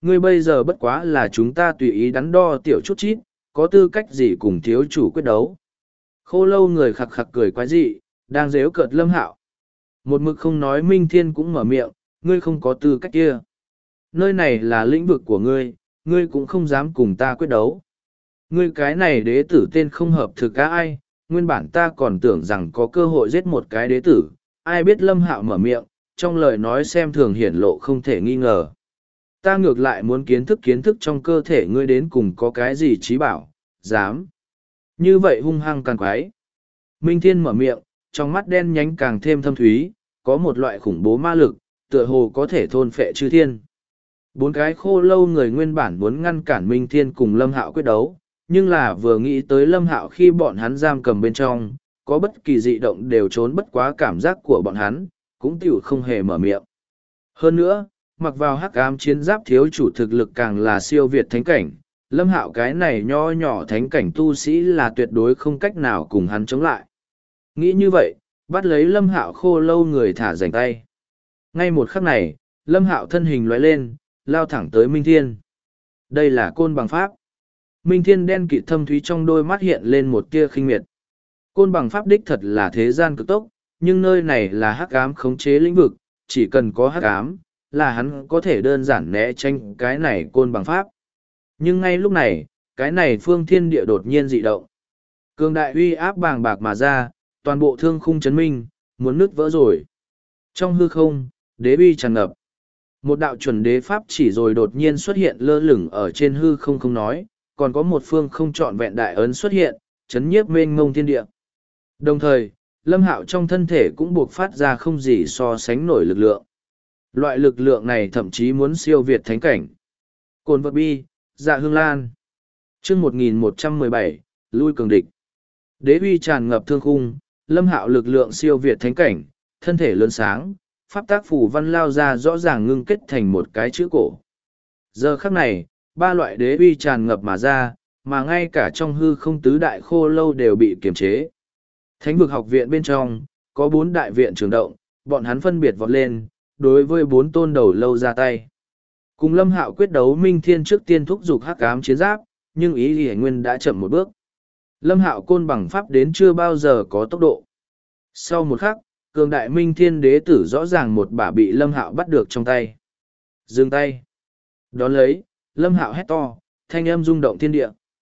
Ngươi bây giờ bất quá là chúng ta tùy ý đắn đo tiểu chút chít, có tư cách gì cùng thiếu chủ quyết đấu. Khô lâu người khặc khặc cười quái dị, đang dếu cợt Lâm Hạo. Một mực không nói Minh Thiên cũng mở miệng, ngươi không có tư cách kia. Nơi này là lĩnh vực của ngươi, ngươi cũng không dám cùng ta quyết đấu. Ngươi cái này đế tử tên không hợp thực cả ai, nguyên bản ta còn tưởng rằng có cơ hội giết một cái đế tử, ai biết Lâm Hạo mở miệng, trong lời nói xem thường hiển lộ không thể nghi ngờ. Ta ngược lại muốn kiến thức trong cơ thể ngươi đến cùng có cái gì trí bảo, dám. Như vậy hung hăng càng quái. Minh Thiên mở miệng, trong mắt đen nhánh càng thêm thâm thúy, có một loại khủng bố ma lực, tựa hồ có thể thôn phệ chư thiên. Bốn cái khô lâu người nguyên bản muốn ngăn cản Minh Thiên cùng Lâm Hạo quyết đấu, nhưng là vừa nghĩ tới Lâm Hạo khi bọn hắn giam cầm bên trong, có bất kỳ dị động đều trốn bất quá cảm giác của bọn hắn, cũng tiểu không hề mở miệng. Hơn nữa, mặc vào hắc ám chiến giáp thiếu chủ thực lực càng là siêu việt thánh cảnh, Lâm Hạo cái này nho nhỏ thánh cảnh tu sĩ là tuyệt đối không cách nào cùng hắn chống lại. Nghĩ như vậy, bắt lấy Lâm Hạo khô lâu người thả rảnh tay. Ngay một khắc này, Lâm Hạo thân hình lóe lên, lao thẳng tới Minh Thiên. Đây là côn bằng pháp. Minh Thiên đen kịt thâm thúy trong đôi mắt hiện lên một tia khinh miệt. Côn bằng pháp đích thật là thế gian cực tốc, nhưng nơi này là hắc ám khống chế lĩnh vực, chỉ cần có hắc ám, là hắn có thể đơn giản né tránh cái này côn bằng pháp. Nhưng ngay lúc này, cái này phương thiên địa đột nhiên dị động. Cường đại uy áp bàng bạc mà ra, toàn bộ thương khung chấn minh, muốn nứt vỡ rồi. Trong hư không, đế uy tràn ngập. Một đạo chuẩn đế pháp chỉ rồi đột nhiên xuất hiện lơ lửng ở trên hư không không nói, còn có một phương không trọn vẹn đại ấn xuất hiện, chấn nhiếp mênh mông thiên địa. Đồng thời, Lâm Hạo trong thân thể cũng buộc phát ra không gì so sánh nổi lực lượng. Loại lực lượng này thậm chí muốn siêu việt thánh cảnh. Cồn vật bi, dạ hương lan. chương 1117, lui cường địch. Đế uy tràn ngập thương khung, Lâm Hạo lực lượng siêu việt thánh cảnh, thân thể lớn sáng, pháp tác phủ văn lao ra rõ ràng ngưng kết thành một cái chữ cổ. Giờ khắc này, ba loại đế uy tràn ngập mà ra, mà ngay cả trong hư không tứ đại khô lâu đều bị kiềm chế. Thánh vực học viện bên trong, có 4 đại viện trường động, bọn hắn phân biệt vọt lên, đối với 4 tôn đầu lâu ra tay. Cùng Lâm Hạo quyết đấu Minh Thiên trước tiên thúc giục hắc ám chiến giáp, nhưng ý Lý Nguyên đã chậm một bước. Lâm Hạo côn bằng pháp đến chưa bao giờ có tốc độ. Sau một khắc, cường đại Minh Thiên đế tử rõ ràng một bả bị Lâm Hạo bắt được trong tay. Dừng tay. Đón lấy, Lâm Hạo hét to, thanh âm rung động thiên địa.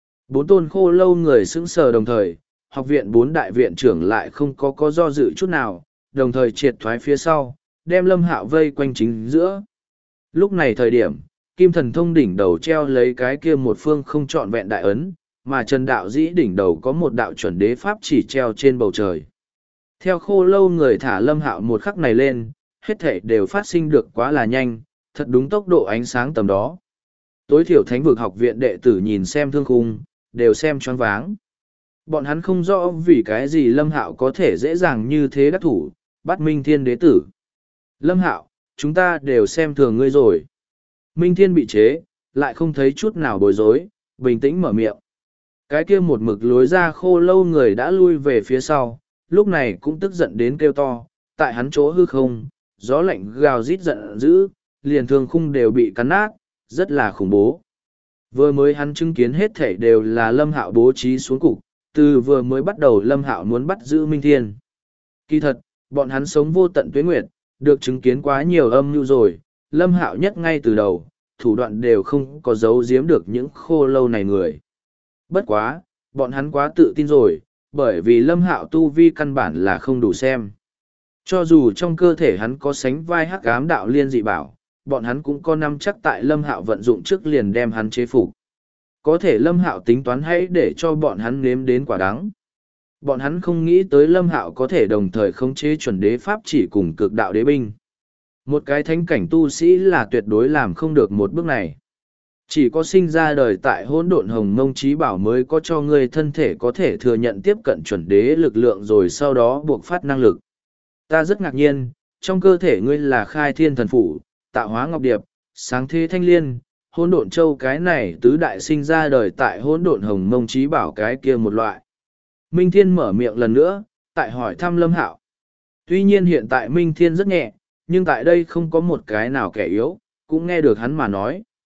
4 tôn khô lâu người sững sờ đồng thời, học viện 4 đại viện trưởng lại không có do dự chút nào, đồng thời triệt thoái phía sau, đem Lâm Hạo vây quanh chính giữa. Lúc này thời điểm, Kim Thần Thông đỉnh đầu treo lấy cái kia một phương không trọn vẹn đại ấn, mà Trần Đạo Dĩ đỉnh đầu có một đạo chuẩn đế pháp chỉ treo trên bầu trời. Theo khô lâu người thả Lâm Hạo một khắc này lên, hết thể đều phát sinh được quá là nhanh, thật đúng tốc độ ánh sáng tầm đó. Tối thiểu thánh vực học viện đệ tử nhìn xem thương khung, đều xem choáng váng. Bọn hắn không rõ vì cái gì Lâm Hạo có thể dễ dàng như thế đắc thủ, bắt Minh Thiên đế tử. Lâm Hạo, chúng ta đều xem thường ngươi rồi. Minh Thiên bị chế, lại không thấy chút nào bối rối, bình tĩnh mở miệng. Cái kia một mực lối ra khô lâu người đã lui về phía sau, lúc này cũng tức giận đến kêu to, tại hắn chỗ hư không, gió lạnh gào rít giận dữ, liền thương khung đều bị cắn nát, rất là khủng bố. Vừa mới hắn chứng kiến hết thảy đều là Lâm Hạo bố trí xuống cục, từ vừa mới bắt đầu Lâm Hạo muốn bắt giữ Minh Thiên. Kỳ thật, bọn hắn sống vô tận tuế nguyệt, được chứng kiến quá nhiều âm mưu rồi, Lâm Hạo nhất ngay từ đầu, thủ đoạn đều không có giấu giếm được những khô lâu này người. Bất quá, bọn hắn quá tự tin rồi, bởi vì Lâm Hạo tu vi căn bản là không đủ xem. Cho dù trong cơ thể hắn có sánh vai hắc ám đạo liên dị bảo, bọn hắn cũng có nắm chắc tại Lâm Hạo vận dụng trước liền đem hắn chế phục. Có thể Lâm Hạo tính toán hãy để cho bọn hắn nếm đến quả đắng. Bọn hắn không nghĩ tới Lâm Hạo có thể đồng thời khống chế chuẩn đế pháp chỉ cùng cực đạo đế binh. Một cái thánh cảnh tu sĩ là tuyệt đối làm không được một bước này. Chỉ có sinh ra đời tại hỗn độn hồng mông trí bảo mới có cho ngươi thân thể có thể thừa nhận tiếp cận chuẩn đế lực lượng rồi sau đó buộc phát năng lực. Ta rất ngạc nhiên, trong cơ thể ngươi là khai thiên thần phủ, tạo hóa ngọc điệp, sáng thế thanh liên, hỗn độn châu cái này tứ đại sinh ra đời tại hỗn độn hồng mông trí bảo cái kia một loại. Minh Thiên mở miệng lần nữa, tại hỏi thăm Lâm Hạo. Tuy nhiên hiện tại Minh Thiên rất nhẹ, nhưng tại đây không có một cái nào kẻ yếu, cũng nghe được hắn mà nói.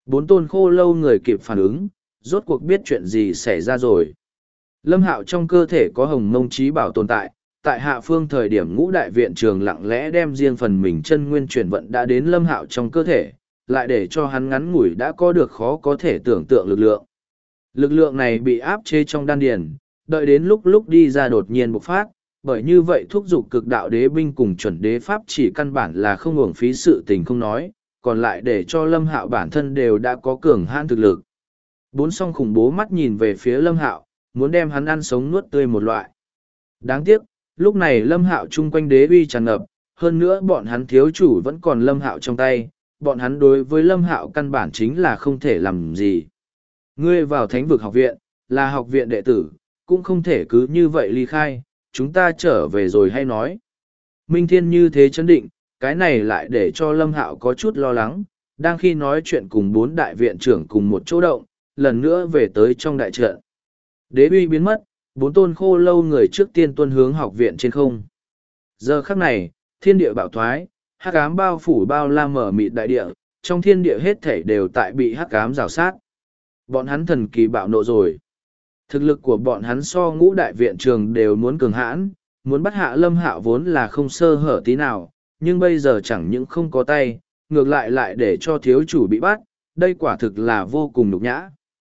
Bốn tôn khô lâu người kịp phản ứng, rốt cuộc biết chuyện gì xảy ra rồi. Lâm Hạo trong cơ thể có hồng mông trí bảo tồn tại hạ phương thời điểm ngũ đại viện trường lặng lẽ đem riêng phần mình chân nguyên chuyển vận đã đến Lâm Hạo trong cơ thể, lại để cho hắn ngắn ngủi đã có được khó có thể tưởng tượng lực lượng. Lực lượng này bị áp chế trong đan điền, đợi đến lúc đi ra đột nhiên bộc phát, bởi như vậy thúc giục cực đạo đế binh cùng chuẩn đế pháp chỉ căn bản là không uổng phí sự tình không nói, còn lại để cho Lâm Hạo bản thân đều đã có cường hãn thực lực. Bốn song khủng bố mắt nhìn về phía Lâm Hạo, muốn đem hắn ăn sống nuốt tươi một loại. Đáng tiếc, lúc này Lâm Hạo chung quanh đế uy tràn ngập, hơn nữa bọn hắn thiếu chủ vẫn còn Lâm Hạo trong tay, bọn hắn đối với Lâm Hạo căn bản chính là không thể làm gì. Ngươi vào Thánh vực học viện, là học viện đệ tử, cũng không thể cứ như vậy ly khai, chúng ta trở về rồi hay nói. Minh Thiên như thế chấn định, cái này lại để cho Lâm Hạo có chút lo lắng, đang khi nói chuyện cùng bốn đại viện trưởng cùng một chỗ động, lần nữa về tới trong đại trận. Đế uy biến mất, bốn tôn khô lâu người trước tiên tuân hướng học viện trên không. Giờ khắc này, thiên địa bạo thoái, hắc ám bao phủ bao la mở mịt đại địa, trong thiên địa hết thảy đều tại bị hắc ám rào sát. Bọn hắn thần kỳ bạo nộ rồi. Thực lực của bọn hắn so ngũ đại viện trường đều muốn cường hãn, muốn bắt hạ Lâm Hạo vốn là không sơ hở tí nào, nhưng bây giờ chẳng những không có tay, ngược lại để cho thiếu chủ bị bắt, đây quả thực là vô cùng nhục nhã.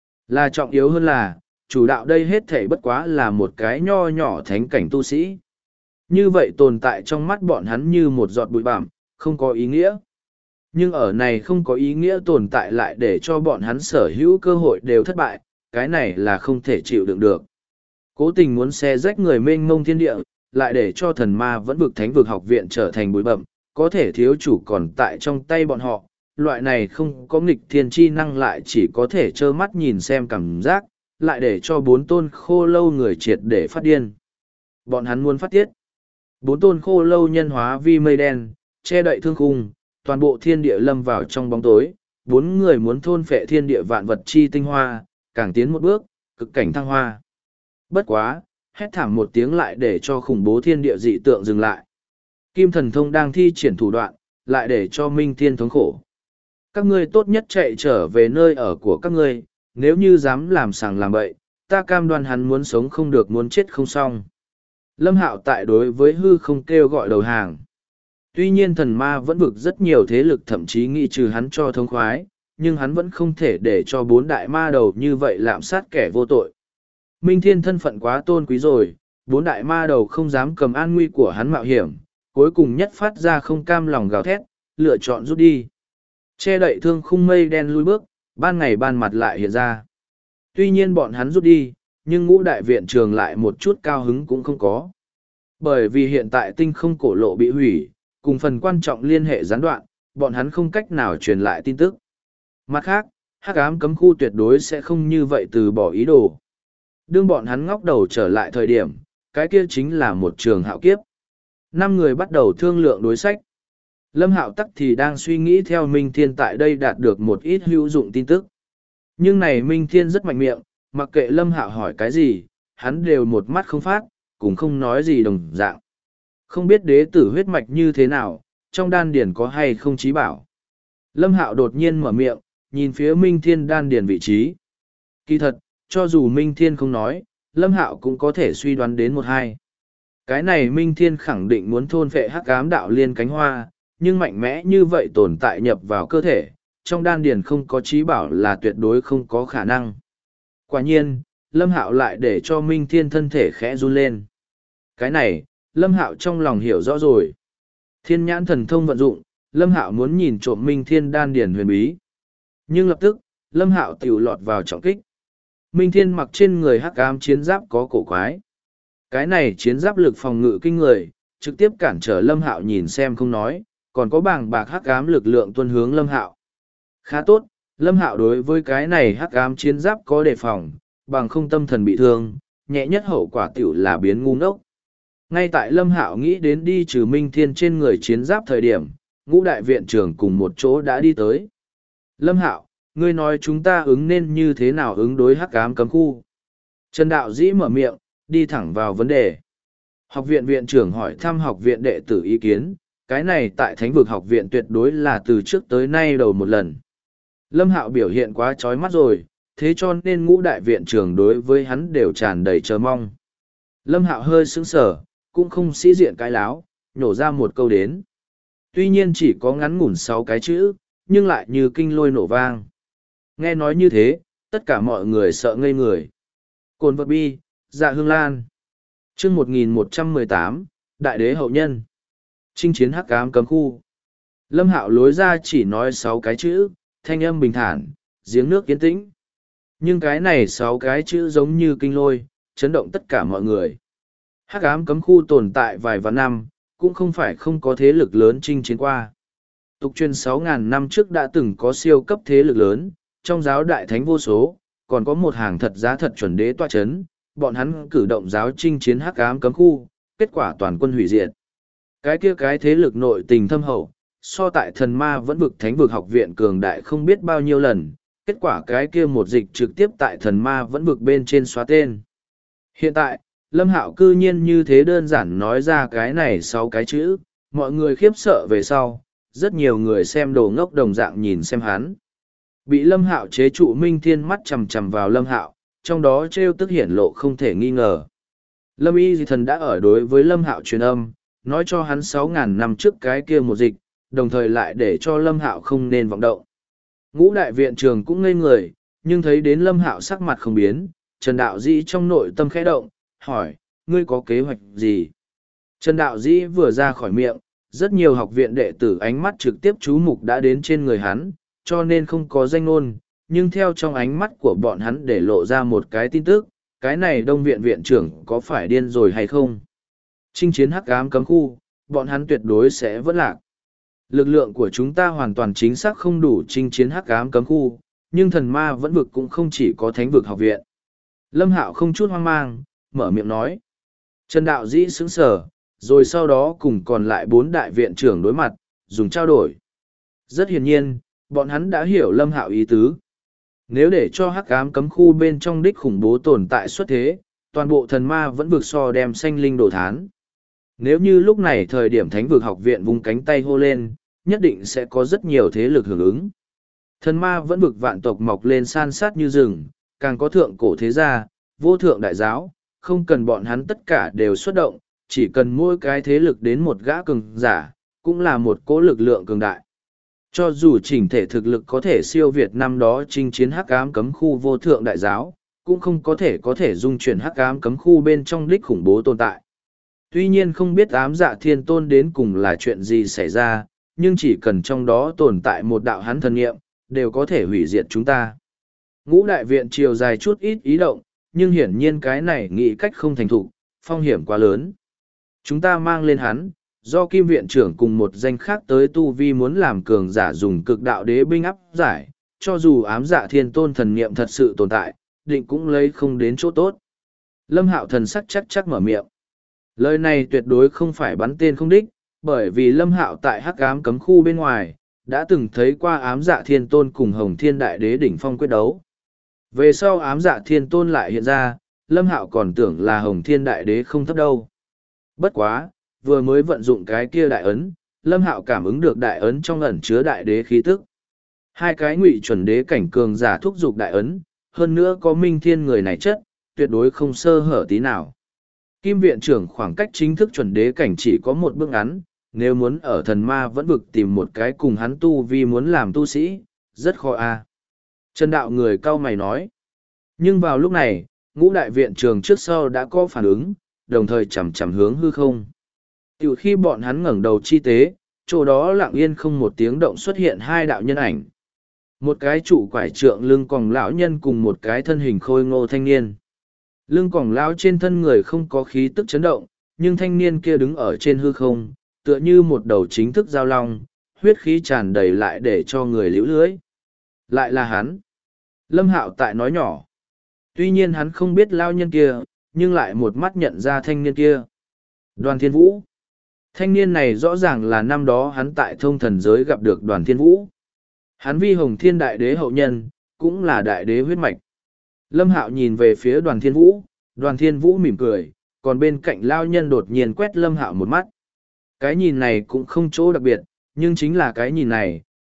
Là trọng yếu hơn là, chủ đạo đây hết thảy bất quá là một cái nho nhỏ thánh cảnh tu sĩ. Như vậy tồn tại trong mắt bọn hắn như một giọt bụi bặm, không có ý nghĩa. Nhưng ở này không có ý nghĩa tồn tại lại để cho bọn hắn sở hữu cơ hội đều thất bại, cái này là không thể chịu đựng được. Cố tình muốn xé rách người mênh mông thiên địa, lại để cho thần ma vẫn vực thánh vực học viện trở thành bụi bặm, có thể thiếu chủ còn tại trong tay bọn họ, loại này không có nghịch thiên chi năng lại chỉ có thể trơ mắt nhìn xem cảm giác, lại để cho bốn tôn khô lâu người triệt để phát điên. Bọn hắn muốn phát tiết. Bốn tôn khô lâu nhân hóa vi mây đen, che đậy thương khung, toàn bộ thiên địa lâm vào trong bóng tối, bốn người muốn thôn phệ thiên địa vạn vật chi tinh hoa, càng tiến một bước, cực cảnh thăng hoa. Bất quá, hét thảm một tiếng lại để cho khủng bố thiên địa dị tượng dừng lại. Kim thần thông đang thi triển thủ đoạn, lại để cho Minh Thiên thống khổ. Các ngươi tốt nhất chạy trở về nơi ở của các ngươi, nếu như dám làm sàng làm bậy, ta cam đoan hắn muốn sống không được muốn chết không xong. Lâm Hạo tại đối với hư không kêu gọi đầu hàng. Tuy nhiên thần ma vẫn vực rất nhiều thế lực thậm chí nghĩ trừ hắn cho thống khoái, nhưng hắn vẫn không thể để cho bốn đại ma đầu như vậy lạm sát kẻ vô tội. Minh Thiên thân phận quá tôn quý rồi, bốn đại ma đầu không dám cầm an nguy của hắn mạo hiểm, cuối cùng nhất phát ra không cam lòng gào thét, lựa chọn rút đi. Che đậy thương khung mây đen lui bước, ban ngày ban mặt lại hiện ra. Tuy nhiên bọn hắn rút đi, nhưng ngũ đại viện trường lại một chút cao hứng cũng không có. Bởi vì hiện tại tinh không cổ lộ bị hủy, cùng phần quan trọng liên hệ gián đoạn, bọn hắn không cách nào truyền lại tin tức. Mặt khác, hắc ám cấm khu tuyệt đối sẽ không như vậy từ bỏ ý đồ. Đương bọn hắn ngóc đầu trở lại thời điểm, cái kia chính là một trường hạo kiếp. 5 người bắt đầu thương lượng đối sách. Lâm Hạo tắc thì đang suy nghĩ theo Minh Thiên tại đây đạt được một ít hữu dụng tin tức. Nhưng này Minh Thiên rất mạnh miệng, mặc kệ Lâm Hạo hỏi cái gì, hắn đều một mắt không phát, cũng không nói gì đồng dạng. Không biết đế tử huyết mạch như thế nào, trong đan điển có hay không trí bảo. Lâm Hạo đột nhiên mở miệng, nhìn phía Minh Thiên đan điển vị trí. Kỳ thật, cho dù Minh Thiên không nói, Lâm Hạo cũng có thể suy đoán đến một hai. Cái này Minh Thiên khẳng định muốn thôn phệ hắc ám đạo liên cánh hoa, nhưng mạnh mẽ như vậy tồn tại nhập vào cơ thể, trong đan điền không có trí bảo là tuyệt đối không có khả năng. Quả nhiên, Lâm Hạo lại để cho Minh Thiên thân thể khẽ run lên. Cái này, Lâm Hạo trong lòng hiểu rõ rồi. Thiên nhãn thần thông vận dụng, Lâm Hạo muốn nhìn trộm Minh Thiên đan điền huyền bí. Nhưng lập tức, Lâm Hạo tiểu lọt vào trọng kích. Minh Thiên mặc trên người hắc ám chiến giáp có cổ quái. Cái này chiến giáp lực phòng ngự kinh người, trực tiếp cản trở Lâm Hạo nhìn xem không nói, còn có bảng bạc hắc ám lực lượng tuân hướng Lâm Hạo. Khá tốt, Lâm Hạo đối với cái này hắc ám chiến giáp có đề phòng, bằng không tâm thần bị thương, nhẹ nhất hậu quả tiểu là biến ngu ngốc. Ngay tại Lâm Hạo nghĩ đến đi trừ Minh Thiên trên người chiến giáp thời điểm, ngũ đại viện trưởng cùng một chỗ đã đi tới. Lâm Hạo, ngươi nói chúng ta ứng nên như thế nào ứng đối hắc ám cấm khu? Trần Đạo Dĩ mở miệng, đi thẳng vào vấn đề. Học viện viện trưởng hỏi thăm học viện đệ tử ý kiến, cái này tại Thánh vực học viện tuyệt đối là từ trước tới nay đầu một lần. Lâm Hạo biểu hiện quá chói mắt rồi, thế cho nên ngũ đại viện trưởng đối với hắn đều tràn đầy chờ mong. Lâm Hạo hơi sững sờ, cũng không sĩ diện cái láo, nhổ ra một câu đến. Tuy nhiên chỉ có ngắn ngủn 6 cái chữ, nhưng lại như kinh lôi nổ vang. Nghe nói như thế, tất cả mọi người sợ ngây người. Cồn vật bi, dạ hương lan. Chương 1118, Đại đế hậu nhân. Chinh chiến hắc ám cấm khu. Lâm Hạo lối ra chỉ nói 6 cái chữ, thanh âm bình thản, giếng nước yên tĩnh. Nhưng cái này 6 cái chữ giống như kinh lôi, chấn động tất cả mọi người. Hắc ám cấm khu tồn tại vài vạn năm, cũng không phải không có thế lực lớn chinh chiến qua. Tục truyền 6.000 năm trước đã từng có siêu cấp thế lực lớn, trong giáo đại thánh vô số, còn có một hàng thật giá thật chuẩn đế tọa chấn, bọn hắn cử động giáo chinh chiến hắc ám cấm khu, kết quả toàn quân hủy diệt. Cái kia cái thế lực nội tình thâm hậu, so tại thần ma vẫn vực thánh vực học viện cường đại không biết bao nhiêu lần, kết quả cái kia một dịch trực tiếp tại thần ma vẫn vực bên trên xóa tên. Hiện tại, Lâm Hạo cư nhiên như thế đơn giản nói ra cái này 6 cái chữ, mọi người khiếp sợ về sau, rất nhiều người xem đồ ngốc đồng dạng nhìn xem hắn. Bị Lâm Hạo chế trụ Minh Thiên mắt chằm chằm vào Lâm Hạo, trong đó trêu tức hiển lộ không thể nghi ngờ. Lâm Y Di Thần đã ở đối với Lâm Hạo truyền âm, nói cho hắn 6.000 năm trước cái kia một dịch, đồng thời lại để cho Lâm Hạo không nên vọng động. Ngũ đại viện trường cũng ngây người, nhưng thấy đến Lâm Hạo sắc mặt không biến, Trần Đạo Dĩ trong nội tâm khẽ động, hỏi, ngươi có kế hoạch gì? Trần Đạo Dĩ vừa ra khỏi miệng, rất nhiều học viện đệ tử ánh mắt trực tiếp chú mục đã đến trên người hắn, cho nên không có danh ngôn, nhưng theo trong ánh mắt của bọn hắn để lộ ra một cái tin tức, cái này đông viện viện trưởng có phải điên rồi hay không? Chinh chiến hắc ám cấm khu, bọn hắn tuyệt đối sẽ vẫn lạc. Lực lượng của chúng ta hoàn toàn chính xác không đủ chinh chiến hắc ám cấm khu, nhưng thần ma vẫn vực cũng không chỉ có thánh vực học viện. Lâm Hạo không chút hoang mang, mở miệng nói. Trần Đạo Dĩ sững sờ, rồi sau đó cùng còn lại 4 đại viện trưởng đối mặt, dùng trao đổi. Rất hiển nhiên, bọn hắn đã hiểu Lâm Hạo ý tứ. Nếu để cho hắc ám cấm khu bên trong đích khủng bố tồn tại xuất thế, toàn bộ thần ma vẫn vực so đem sanh linh đổ thán. Nếu như lúc này thời điểm thánh vực học viện vung cánh tay hô lên, nhất định sẽ có rất nhiều thế lực hưởng ứng. Thần ma vẫn vực vạn tộc mọc lên san sát như rừng, càng có thượng cổ thế gia, vô thượng đại giáo, không cần bọn hắn tất cả đều xuất động, chỉ cần mỗi cái thế lực đến một gã cường giả, cũng là một cỗ lực lượng cường đại. Cho dù chỉnh thể thực lực có thể siêu việt năm đó chinh chiến hắc ám cấm khu vô thượng đại giáo, cũng không có thể dung chuyển hắc ám cấm khu bên trong đích khủng bố tồn tại. Tuy nhiên không biết ám dạ thiên tôn đến cùng là chuyện gì xảy ra, nhưng chỉ cần trong đó tồn tại một đạo hắn thần nghiệm, đều có thể hủy diệt chúng ta. Ngũ đại viện chiều dài chút ít ý động, nhưng hiển nhiên cái này nghĩ cách không thành thục, phong hiểm quá lớn. Chúng ta mang lên hắn, do kim viện trưởng cùng một danh khác tới tu vi muốn làm cường giả dùng cực đạo đế binh áp giải, cho dù ám dạ thiên tôn thần niệm thật sự tồn tại, định cũng lấy không đến chỗ tốt. Lâm Hạo thần sắc chắc mở miệng. Lời này tuyệt đối không phải bắn tên không đích, bởi vì Lâm Hạo tại hắc ám cấm khu bên ngoài, đã từng thấy qua ám dạ thiên tôn cùng Hồng Thiên Đại Đế đỉnh phong quyết đấu. Về sau ám dạ thiên tôn lại hiện ra, Lâm Hạo còn tưởng là Hồng Thiên Đại Đế không thấp đâu. Bất quá, vừa mới vận dụng cái kia đại ấn, Lâm Hạo cảm ứng được đại ấn trong ẩn chứa đại đế khí tức. Hai cái ngụy chuẩn đế cảnh cường giả thúc dục đại ấn, hơn nữa có Minh Thiên người này chất, tuyệt đối không sơ hở tí nào. Kim viện trưởng khoảng cách chính thức chuẩn đế cảnh chỉ có một bước ngắn, nếu muốn ở thần ma vẫn vực tìm một cái cùng hắn tu vi muốn làm tu sĩ, rất khó a. Trần đạo người cau mày nói. Nhưng vào lúc này, ngũ đại viện trường trước sau đã có phản ứng, đồng thời chầm chầm hướng hư không. Tiểu khi bọn hắn ngẩng đầu chi tế, chỗ đó lặng yên không một tiếng động xuất hiện hai đạo nhân ảnh. Một cái trụ quải trượng lưng còng lão nhân cùng một cái thân hình khôi ngô thanh niên. Lưng còng lão trên thân người không có khí tức chấn động, nhưng thanh niên kia đứng ở trên hư không, tựa như một đầu chính thức giao long, huyết khí tràn đầy lại để cho người liễu lưới. Lại là hắn. Lâm Hạo tại nói nhỏ. Tuy nhiên hắn không biết lao nhân kia, nhưng lại một mắt nhận ra thanh niên kia. Đoàn Thiên Vũ. Thanh niên này rõ ràng là năm đó hắn tại thông thần giới gặp được Đoàn Thiên Vũ. Hắn vi Hồng Thiên Đại Đế hậu nhân, cũng là đại đế huyết mạch. Lâm Hạo nhìn về phía Đoàn Thiên Vũ mỉm cười, còn bên cạnh lao nhân đột nhiên quét Lâm Hạo một mắt. Cái nhìn này cũng không chỗ đặc biệt, nhưng chính là cái nhìn này,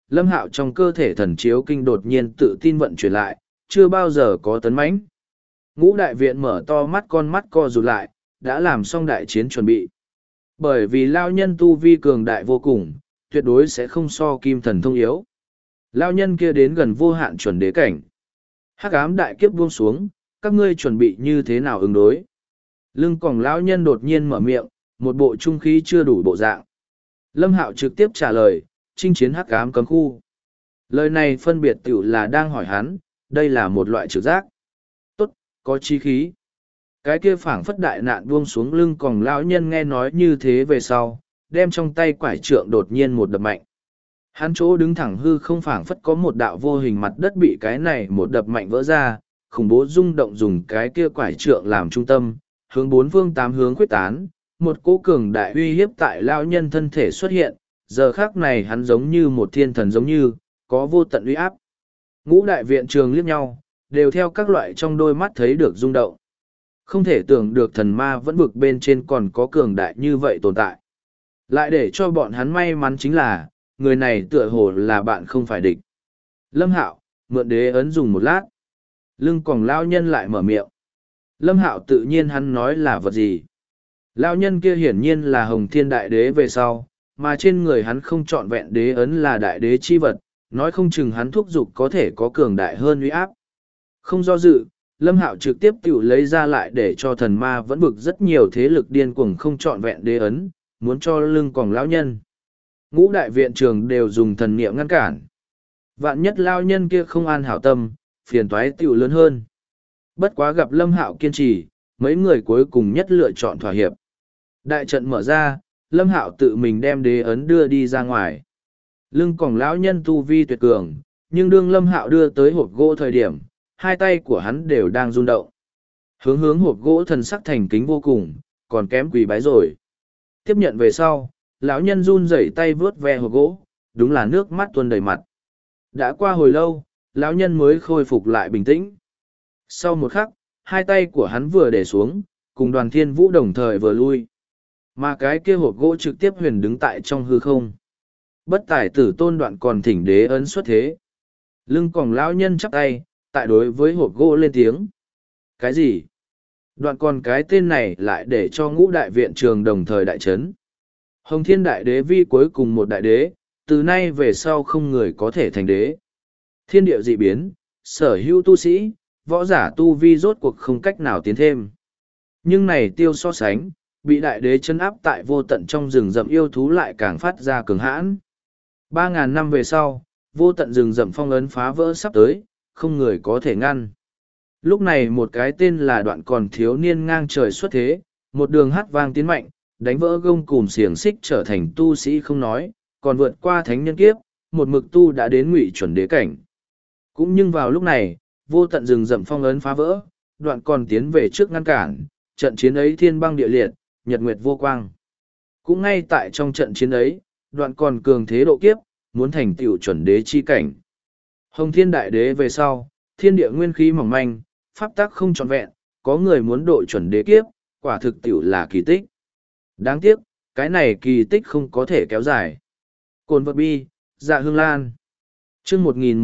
Lâm Hạo trong cơ thể thần chiếu kinh đột nhiên tự tin vận chuyển lại, chưa bao giờ có tấn mãnh. Ngũ đại viện mở to mắt, con mắt co rụt lại, đã làm xong đại chiến chuẩn bị. Bởi vì lao nhân tu vi cường đại vô cùng, tuyệt đối sẽ không so kim thần thông yếu. Lao nhân kia đến gần vô hạn chuẩn đế cảnh. Hắc ám đại kiếp buông xuống, các ngươi chuẩn bị như thế nào ứng đối? Lưng còng lão nhân đột nhiên mở miệng, một bộ trung khí chưa đủ bộ dạng. Lâm Hạo trực tiếp trả lời, chinh chiến hắc ám cấm khu. Lời này phân biệt tiểu là đang hỏi hắn, đây là một loại trực giác. Tốt, có chi khí. Cái kia phảng phất đại nạn buông xuống lưng còng lão nhân nghe nói như thế về sau, đem trong tay quải trượng đột nhiên một đập mạnh. Hắn chỗ đứng thẳng hư không phảng phất có một đạo vô hình mặt đất bị cái này một đập mạnh vỡ ra, khủng bố rung động dùng cái kia quải trượng làm trung tâm, hướng bốn phương tám hướng quyết tán, một cỗ cường đại uy hiếp tại lão nhân thân thể xuất hiện, giờ khác này hắn giống như một thiên thần giống như, có vô tận uy áp. Ngũ đại viện trường liếc nhau, đều theo các loại trong đôi mắt thấy được rung động. Không thể tưởng được thần ma vẫn vực bên trên còn có cường đại như vậy tồn tại. Lại để cho bọn hắn may mắn chính là, người này tựa hồ là bạn không phải địch. Lâm Hạo, mượn đế ấn dùng một lát. Lưng còng lao nhân lại mở miệng. Lâm Hạo tự nhiên hắn nói là vật gì. Lao nhân kia hiển nhiên là Hồng Thiên Đại Đế về sau, mà trên người hắn không trọn vẹn đế ấn là đại đế chi vật, nói không chừng hắn thúc giục có thể có cường đại hơn uy áp. Không do dự, Lâm Hạo trực tiếp tự lấy ra lại để cho thần ma vẫn vực rất nhiều thế lực điên cuồng không trọn vẹn đế ấn, muốn cho lưng còng lão nhân. Ngũ đại viện trường đều dùng thần niệm ngăn cản. Vạn nhất lao nhân kia không an hảo tâm, phiền toái tiểu lớn hơn. Bất quá gặp Lâm Hạo kiên trì, mấy người cuối cùng nhất lựa chọn thỏa hiệp. Đại trận mở ra, Lâm Hạo tự mình đem đế ấn đưa đi ra ngoài. Lưng còng lão nhân tu vi tuyệt cường, nhưng đương Lâm Hạo đưa tới hộp gỗ thời điểm, hai tay của hắn đều đang run động. Hướng hộp gỗ thần sắc thành kính vô cùng, còn kém quỳ bái rồi. Tiếp nhận về sau, lão nhân run rẩy tay vướt ve hộp gỗ, đúng là nước mắt tuôn đầy mặt. Đã qua hồi lâu, lão nhân mới khôi phục lại bình tĩnh. Sau một khắc, hai tay của hắn vừa để xuống, cùng Đoàn Thiên Vũ đồng thời vừa lui. Mà cái kia hộp gỗ trực tiếp huyền đứng tại trong hư không. Bất tài tử tôn Đoạn còn thỉnh đế ấn xuất thế. Lưng còng lão nhân chắp tay, tại đối với hộp gỗ lên tiếng. Cái gì? Đoạn còn cái tên này lại để cho ngũ đại viện trường đồng thời đại chấn. Hồng Thiên Đại Đế vi cuối cùng một đại đế, từ nay về sau không người có thể thành đế. Thiên địa dị biến, sở hữu tu sĩ, võ giả tu vi rốt cuộc không cách nào tiến thêm. Nhưng này tiêu so sánh, bị đại đế chân áp tại vô tận trong rừng rậm yêu thú lại càng phát ra cường hãn. 3.000 năm về sau, vô tận rừng rậm phong ấn phá vỡ sắp tới, không người có thể ngăn. Lúc này một cái tên là Đoạn còn thiếu niên ngang trời xuất thế, một đường hát vang tiến mạnh, đánh vỡ gông cùm xiềng xích trở thành tu sĩ không nói, còn vượt qua thánh nhân kiếp, một mực tu đã đến ngụy chuẩn đế cảnh. Cũng nhưng vào lúc này, vô tận rừng rậm phong ấn phá vỡ, Đoạn còn tiến về trước ngăn cản, trận chiến ấy thiên băng địa liệt, nhật nguyệt vô quang. Cũng ngay tại trong trận chiến ấy, Đoạn còn cường thế độ kiếp, muốn thành tựu chuẩn đế chi cảnh. Hồng Thiên Đại Đế về sau, thiên địa nguyên khí mỏng manh, pháp tắc không trọn vẹn, có người muốn độ chuẩn đế kiếp, quả thực tựu là kỳ tích. Đáng tiếc, cái này kỳ tích không có thể kéo dài. Cồn vật bi, dạ hương lan. Chương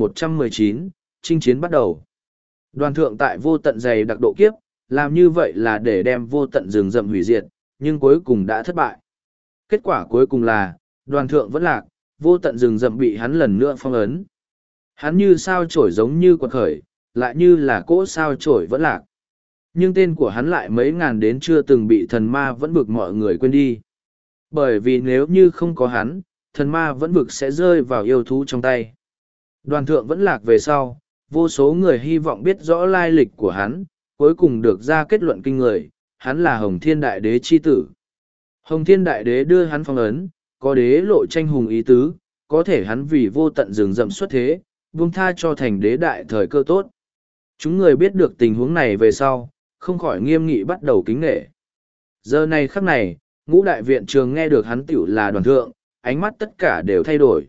1119, chinh chiến bắt đầu. Đoàn thượng tại vô tận dày đặc độ kiếp, làm như vậy là để đem vô tận rừng rậm hủy diệt, nhưng cuối cùng đã thất bại. Kết quả cuối cùng là, đoàn thượng vẫn lạc, vô tận rừng rậm bị hắn lần nữa phong ấn. Hắn như sao chổi giống như quật khởi, lại như là cỗ sao chổi vẫn lạc. Nhưng tên của hắn lại mấy ngàn đến chưa từng bị thần ma vẫn vực mọi người quên đi. Bởi vì nếu như không có hắn, thần ma vẫn vực sẽ rơi vào yêu thú trong tay. Đoàn thượng vẫn lạc về sau, vô số người hy vọng biết rõ lai lịch của hắn, cuối cùng được ra kết luận kinh người, hắn là Hồng Thiên Đại Đế chi tử. Hồng Thiên Đại Đế đưa hắn phong ấn, có đế lộ tranh hùng ý tứ, có thể hắn vì vô tận rừng rậm xuất thế, buông tha cho thành đế đại thời cơ tốt. Chúng người biết được tình huống này về sau, không khỏi nghiêm nghị bắt đầu kính nghệ. Giờ này khắc này, ngũ đại viện trường nghe được hắn tiểu là đoàn thượng, ánh mắt tất cả đều thay đổi.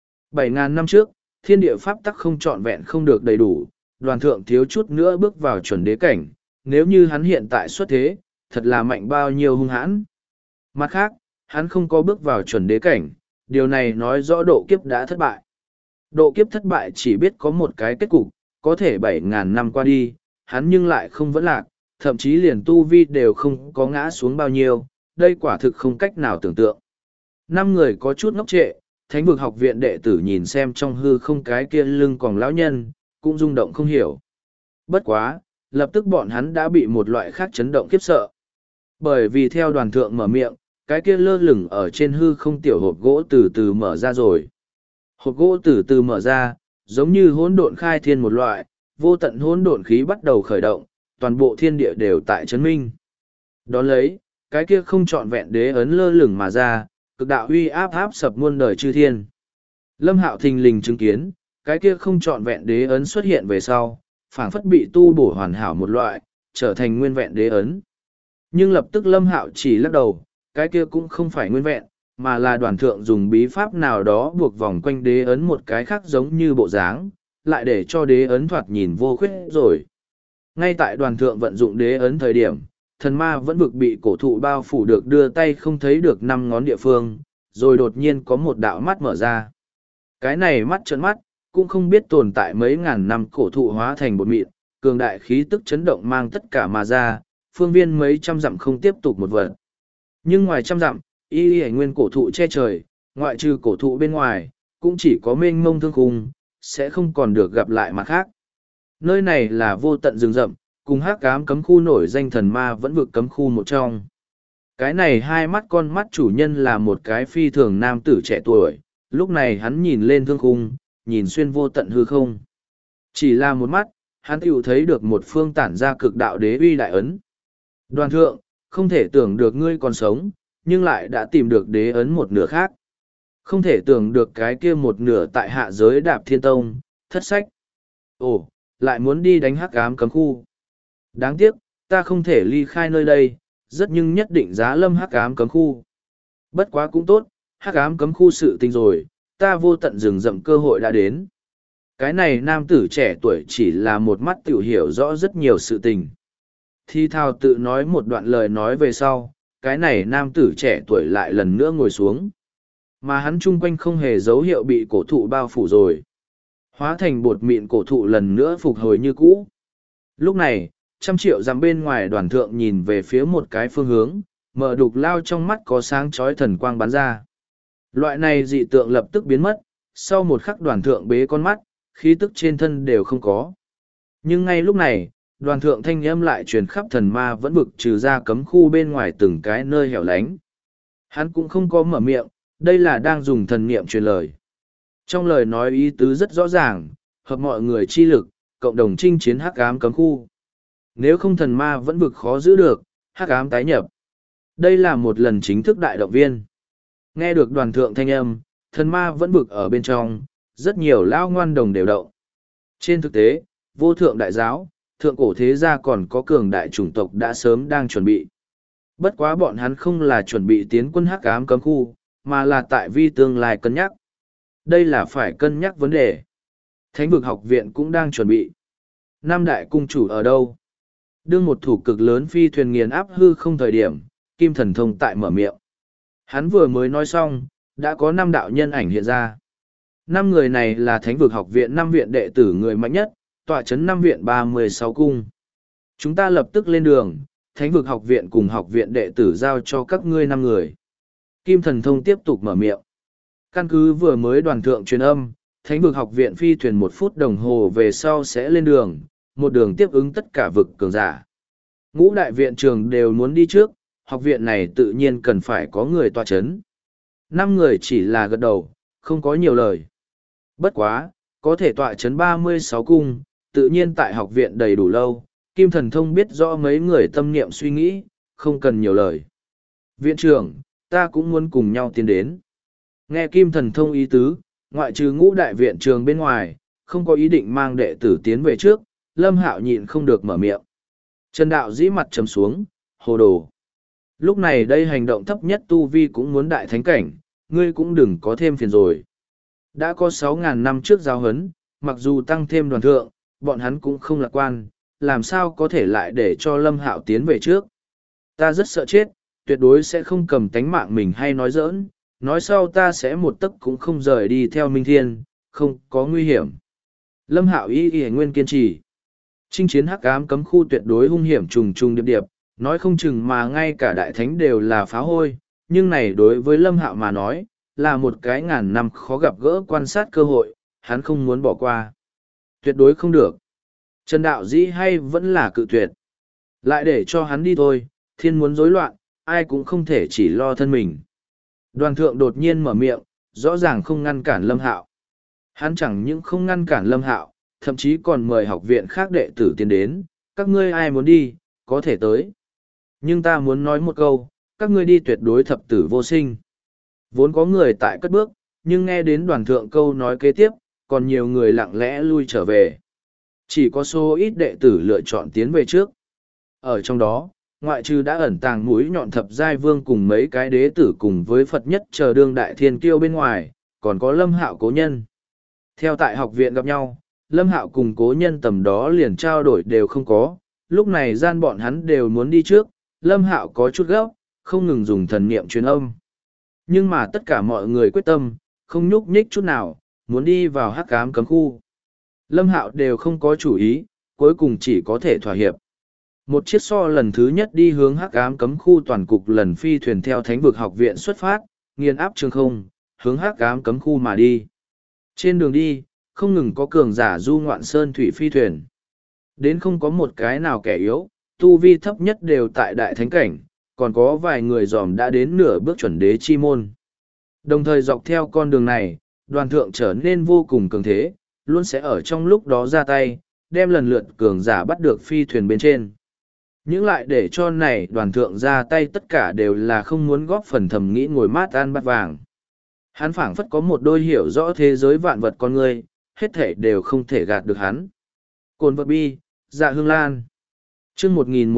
7.000 năm trước, thiên địa pháp tắc không trọn vẹn không được đầy đủ, đoàn thượng thiếu chút nữa bước vào chuẩn đế cảnh, nếu như hắn hiện tại xuất thế, thật là mạnh bao nhiêu hung hãn. Mặt khác, hắn không có bước vào chuẩn đế cảnh, điều này nói rõ độ kiếp đã thất bại. Độ kiếp thất bại chỉ biết có một cái kết cục, có thể 7.000 năm qua đi, hắn nhưng lại không vẫn lạc, thậm chí liền tu vi đều không có ngã xuống bao nhiêu, đây quả thực không cách nào tưởng tượng. 5 người có chút ngốc trệ, Thánh vực học viện đệ tử nhìn xem trong hư không cái kia lưng còn lão nhân, cũng rung động không hiểu. Bất quá, lập tức bọn hắn đã bị một loại khác chấn động khiếp sợ. Bởi vì theo đoàn thượng mở miệng, cái kia lơ lửng ở trên hư không tiểu hộp gỗ từ từ mở ra rồi. Hộp gỗ từ từ mở ra, giống như hỗn độn khai thiên một loại, vô tận hỗn độn khí bắt đầu khởi động, toàn bộ thiên địa đều tại chấn minh. Đón lấy, cái kia không trọn vẹn đế ấn lơ lửng mà ra, cực đạo uy áp áp sập muôn đời chư thiên. Lâm Hạo thình lình chứng kiến, cái kia không trọn vẹn đế ấn xuất hiện về sau, phảng phất bị tu bổ hoàn hảo một loại, trở thành nguyên vẹn đế ấn. Nhưng lập tức Lâm Hạo chỉ lắc đầu, cái kia cũng không phải nguyên vẹn, mà là đoàn thượng dùng bí pháp nào đó buộc vòng quanh đế ấn một cái khác giống như bộ dáng, lại để cho đế ấn thoạt nhìn vô khuyết rồi. Ngay tại đoàn thượng vận dụng đế ấn thời điểm, thần ma vẫn vực bị cổ thụ bao phủ được đưa tay không thấy được 5 ngón địa phương, rồi đột nhiên có một đạo mắt mở ra. Cái này mắt trợn mắt, cũng không biết tồn tại mấy ngàn năm cổ thụ hóa thành bột mịn, cường đại khí tức chấn động mang tất cả mà ra, phương viên mấy trăm dặm không tiếp tục một vật. Nhưng ngoài trăm dặm, y y nguyên cổ thụ che trời, ngoại trừ cổ thụ bên ngoài, cũng chỉ có mênh mông thương khung, sẽ không còn được gặp lại mặt khác. Nơi này là vô tận rừng rậm, cùng hắc ám cấm khu nổi danh thần ma vẫn vực cấm khu một trong. Cái này hai mắt con mắt chủ nhân là một cái phi thường nam tử trẻ tuổi, lúc này hắn nhìn lên thương khung, nhìn xuyên vô tận hư không. Chỉ là một mắt, hắn tiểu thấy được một phương tản ra cực đạo đế uy đại ấn. Đoàn thượng, không thể tưởng được ngươi còn sống, nhưng lại đã tìm được đế ấn một nửa khác. Không thể tưởng được cái kia một nửa tại hạ giới đạp thiên tông, thất sách. Ồ, lại muốn đi đánh hắc ám cấm khu. Đáng tiếc, ta không thể ly khai nơi đây, rất nhưng nhất định giá lâm hắc ám cấm khu. Bất quá cũng tốt, hắc ám cấm khu sự tình rồi, ta vô tận rừng rậm cơ hội đã đến. Cái này nam tử trẻ tuổi chỉ là một mắt tiểu hiểu rõ rất nhiều sự tình. Thi thao tự nói một đoạn lời nói về sau, cái này nam tử trẻ tuổi lại lần nữa ngồi xuống. Mà hắn chung quanh không hề dấu hiệu bị cổ thụ bao phủ rồi. Hóa thành bột mịn cổ thụ lần nữa phục hồi như cũ. Lúc này, 100.000 dặm bên ngoài đoàn thượng nhìn về phía một cái phương hướng, mở đục lao trong mắt có sáng chói thần quang bắn ra. Loại này dị tượng lập tức biến mất, sau một khắc đoàn thượng bế con mắt, khí tức trên thân đều không có. Nhưng ngay lúc này, đoàn thượng thanh âm lại truyền khắp thần ma vẫn vực trừ ra cấm khu bên ngoài từng cái nơi hẻo lánh. Hắn cũng không có mở miệng, đây là đang dùng thần niệm truyền lời. Trong lời nói ý tứ rất rõ ràng, hợp mọi người chi lực, cộng đồng chinh chiến hắc ám cấm khu. Nếu không thần ma vẫn vực khó giữ được, hắc ám tái nhập. Đây là một lần chính thức đại động viên. Nghe được đoàn thượng thanh âm, thần ma vẫn vực ở bên trong, rất nhiều lao ngoan đồng đều động. Trên thực tế, vô thượng đại giáo, thượng cổ thế gia còn có cường đại chủng tộc đã sớm đang chuẩn bị. Bất quá bọn hắn không là chuẩn bị tiến quân hắc ám cấm khu, mà là tại vi tương lai cân nhắc. Đây là phải cân nhắc vấn đề. Thánh vực học viện cũng đang chuẩn bị. Năm đại cung chủ ở đâu? Đương một thủ cực lớn phi thuyền nghiền áp hư không thời điểm, Kim Thần Thông tại mở miệng. Hắn vừa mới nói xong, đã có 5 đạo nhân ảnh hiện ra. 5 người này là Thánh vực học viện 5 viện đệ tử người mạnh nhất, tọa chấn 5 viện 36 cung. Chúng ta lập tức lên đường, Thánh vực học viện cùng học viện đệ tử giao cho các ngươi 5 người. Kim Thần Thông tiếp tục mở miệng. Căn cứ vừa mới đoàn thượng truyền âm, Thánh vực học viện phi thuyền 1 phút đồng hồ về sau sẽ lên đường, một đường tiếp ứng tất cả vực cường giả. Ngũ đại viện trường đều muốn đi trước, học viện này tự nhiên cần phải có người tọa chấn. 5 người chỉ là gật đầu, không có nhiều lời. Bất quá, có thể tọa chấn 36 cung, tự nhiên tại học viện đầy đủ lâu, Kim Thần Thông biết rõ mấy người tâm niệm suy nghĩ, không cần nhiều lời. Viện trưởng, ta cũng muốn cùng nhau tiến đến. Nghe Kim Thần Thông ý tứ, ngoại trừ ngũ đại viện trường bên ngoài, không có ý định mang đệ tử tiến về trước, Lâm Hạo nhịn không được mở miệng. Trần Đạo dĩ mặt trầm xuống, hồ đồ. Lúc này đây hành động thấp nhất tu vi cũng muốn đại thánh cảnh, ngươi cũng đừng có thêm phiền rồi. Đã có 6.000 năm trước giao hấn, mặc dù tăng thêm đoàn thượng, bọn hắn cũng không lạc quan, làm sao có thể lại để cho Lâm Hạo tiến về trước. Ta rất sợ chết, tuyệt đối sẽ không cầm tánh mạng mình hay nói giỡn, nói sau ta sẽ một tấc cũng không rời đi theo Minh Thiên, không có nguy hiểm. Lâm Hạo y nguyên kiên trì. Chinh chiến hắc ám cấm khu tuyệt đối hung hiểm trùng trùng điệp điệp, nói không chừng mà ngay cả đại thánh đều là phá hôi, nhưng này đối với Lâm Hạo mà nói, là một cái ngàn năm khó gặp gỡ quan sát cơ hội, hắn không muốn bỏ qua. Tuyệt đối không được. Trần Đạo Dĩ hay vẫn là cự tuyệt. Lại để cho hắn đi thôi, thiên muốn rối loạn, ai cũng không thể chỉ lo thân mình. Đoàn thượng đột nhiên mở miệng, rõ ràng không ngăn cản Lâm Hạo. Hắn chẳng những không ngăn cản Lâm Hạo, thậm chí còn mời học viện khác đệ tử tiến đến, các ngươi ai muốn đi, có thể tới. Nhưng ta muốn nói một câu, các ngươi đi tuyệt đối thập tử vô sinh. Vốn có người tại cất bước, nhưng nghe đến đoàn thượng câu nói kế tiếp, còn nhiều người lặng lẽ lui trở về. Chỉ có số ít đệ tử lựa chọn tiến về trước. Ở trong đó, ngoại trừ đã ẩn tàng mũi nhọn thập giai vương cùng mấy cái đế tử cùng với Phật nhất chờ đương đại thiên kiêu bên ngoài, còn có Lâm Hạo cố nhân. Theo tại học viện gặp nhau, Lâm Hạo cùng cố nhân tầm đó liền trao đổi đều không có, lúc này gian bọn hắn đều muốn đi trước, Lâm Hạo có chút gấp, không ngừng dùng thần niệm truyền âm. Nhưng mà tất cả mọi người quyết tâm, không nhúc nhích chút nào, muốn đi vào hắc ám cấm khu. Lâm Hạo đều không có chủ ý, cuối cùng chỉ có thể thỏa hiệp. Một chiếc so lần thứ nhất đi hướng hắc ám cấm khu toàn cục lần phi thuyền theo thánh vực học viện xuất phát, nghiền áp trường không, hướng hắc ám cấm khu mà đi. Trên đường đi, không ngừng có cường giả du ngoạn sơn thủy phi thuyền. Đến không có một cái nào kẻ yếu, tu vi thấp nhất đều tại đại thánh cảnh, còn có vài người dòm đã đến nửa bước chuẩn đế chi môn. Đồng thời dọc theo con đường này, đoàn thượng trở nên vô cùng cường thế, luôn sẽ ở trong lúc đó ra tay, đem lần lượt cường giả bắt được phi thuyền bên trên. Những lại để cho này đoàn thượng ra tay tất cả đều là không muốn góp phần thầm nghĩ ngồi mát ăn bát vàng. Hắn phảng phất có một đôi hiểu rõ thế giới vạn vật con người, hết thể đều không thể gạt được hắn. Cồn vật bi, dạ hương lan. chương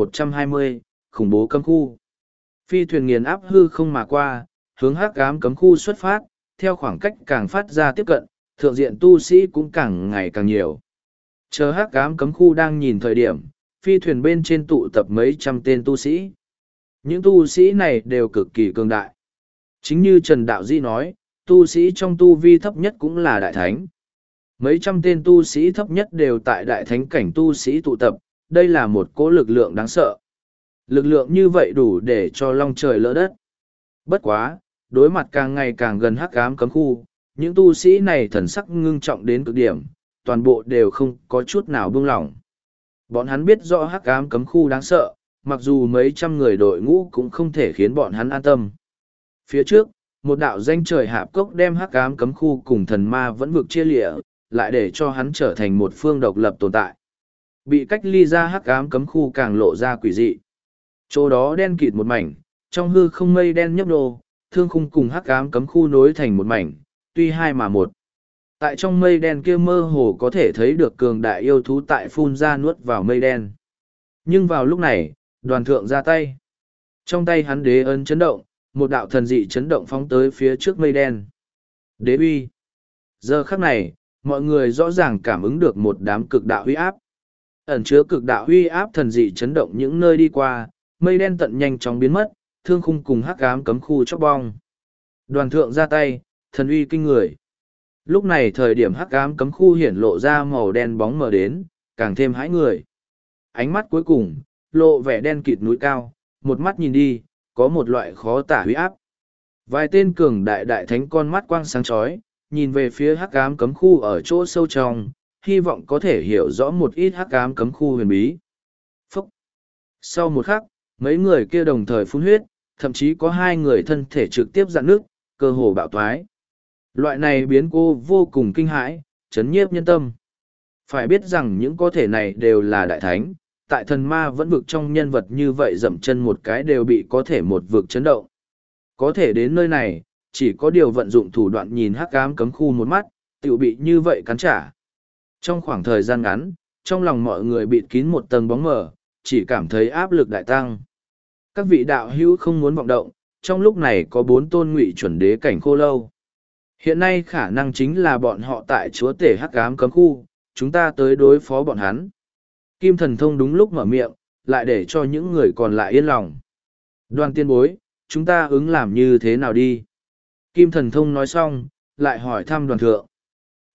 1120, khủng bố cấm khu. Phi thuyền nghiền áp hư không mà qua, hướng hắc ám cấm khu xuất phát, theo khoảng cách càng phát ra tiếp cận, thượng diện tu sĩ cũng càng ngày càng nhiều. Chờ hắc ám cấm khu đang nhìn thời điểm, phi thuyền bên trên tụ tập mấy trăm tên tu sĩ. Những tu sĩ này đều cực kỳ cường đại. Chính như Trần Đạo Di nói, tu sĩ trong tu vi thấp nhất cũng là đại thánh. Mấy trăm tên tu sĩ thấp nhất đều tại đại thánh cảnh tu sĩ tụ tập, đây là một cỗ lực lượng đáng sợ. Lực lượng như vậy đủ để cho long trời lỡ đất. Bất quá, đối mặt càng ngày càng gần hắc ám cấm khu, những tu sĩ này thần sắc ngưng trọng đến cực điểm, toàn bộ đều không có chút nào buông lỏng. Bọn hắn biết rõ hắc ám cấm khu đáng sợ, mặc dù mấy trăm người đội ngũ cũng không thể khiến bọn hắn an tâm. Phía trước, một đạo danh trời hạp cốc đem hắc ám cấm khu cùng thần ma vẫn vực chia lịa, lại để cho hắn trở thành một phương độc lập tồn tại. Bị cách ly ra hắc ám cấm khu càng lộ ra quỷ dị. Chỗ đó đen kịt một mảnh, trong hư không mây đen nhấp nhô, thương khung cùng hắc ám cấm khu nối thành một mảnh, tuy hai mà một. Tại trong mây đen kia mơ hồ có thể thấy được cường đại yêu thú tại phun ra nuốt vào mây đen. Nhưng vào lúc này, đoàn thượng ra tay. Trong tay hắn đế ấn chấn động, một đạo thần dị chấn động phóng tới phía trước mây đen. Đế uy. Giờ khắc này, mọi người rõ ràng cảm ứng được một đám cực đạo huy áp. Ẩn chứa cực đạo huy áp thần dị chấn động những nơi đi qua, mây đen tận nhanh chóng biến mất, thương khung cùng hắc ám cấm khu chóc bong. Đoàn thượng ra tay, thần uy kinh người. Lúc này thời điểm hắc ám cấm khu hiển lộ ra màu đen bóng mờ đến, càng thêm hãi người. Ánh mắt cuối cùng, lộ vẻ đen kịt núi cao, một mắt nhìn đi, có một loại khó tả huy áp. Vài tên cường đại đại thánh con mắt quang sáng chói, nhìn về phía hắc ám cấm khu ở chỗ sâu trong, hy vọng có thể hiểu rõ một ít hắc ám cấm khu huyền bí. Phúc! Sau một khắc, mấy người kia đồng thời phun huyết, thậm chí có hai người thân thể trực tiếp dạn nước, cơ hồ bạo thoái. Loại này biến cô vô cùng kinh hãi, chấn nhiếp nhân tâm. Phải biết rằng những có thể này đều là đại thánh, tại thần ma vẫn vực trong nhân vật như vậy dậm chân một cái đều bị có thể một vực chấn động. Có thể đến nơi này, chỉ có điều vận dụng thủ đoạn nhìn hắc ám cấm khu một mắt, tự bị như vậy cắn trả. Trong khoảng thời gian ngắn, trong lòng mọi người bịt kín một tầng bóng mờ, chỉ cảm thấy áp lực đại tăng. Các vị đạo hữu không muốn vọng động, trong lúc này có 4 tôn ngụy chuẩn đế cảnh khô lâu. Hiện nay khả năng chính là bọn họ tại chúa tể hắc ám cấm khu, chúng ta tới đối phó bọn hắn. Kim thần thông đúng lúc mở miệng, lại để cho những người còn lại yên lòng. Đoàn tiên bối, chúng ta ứng làm như thế nào đi? Kim thần thông nói xong, lại hỏi thăm đoàn thượng.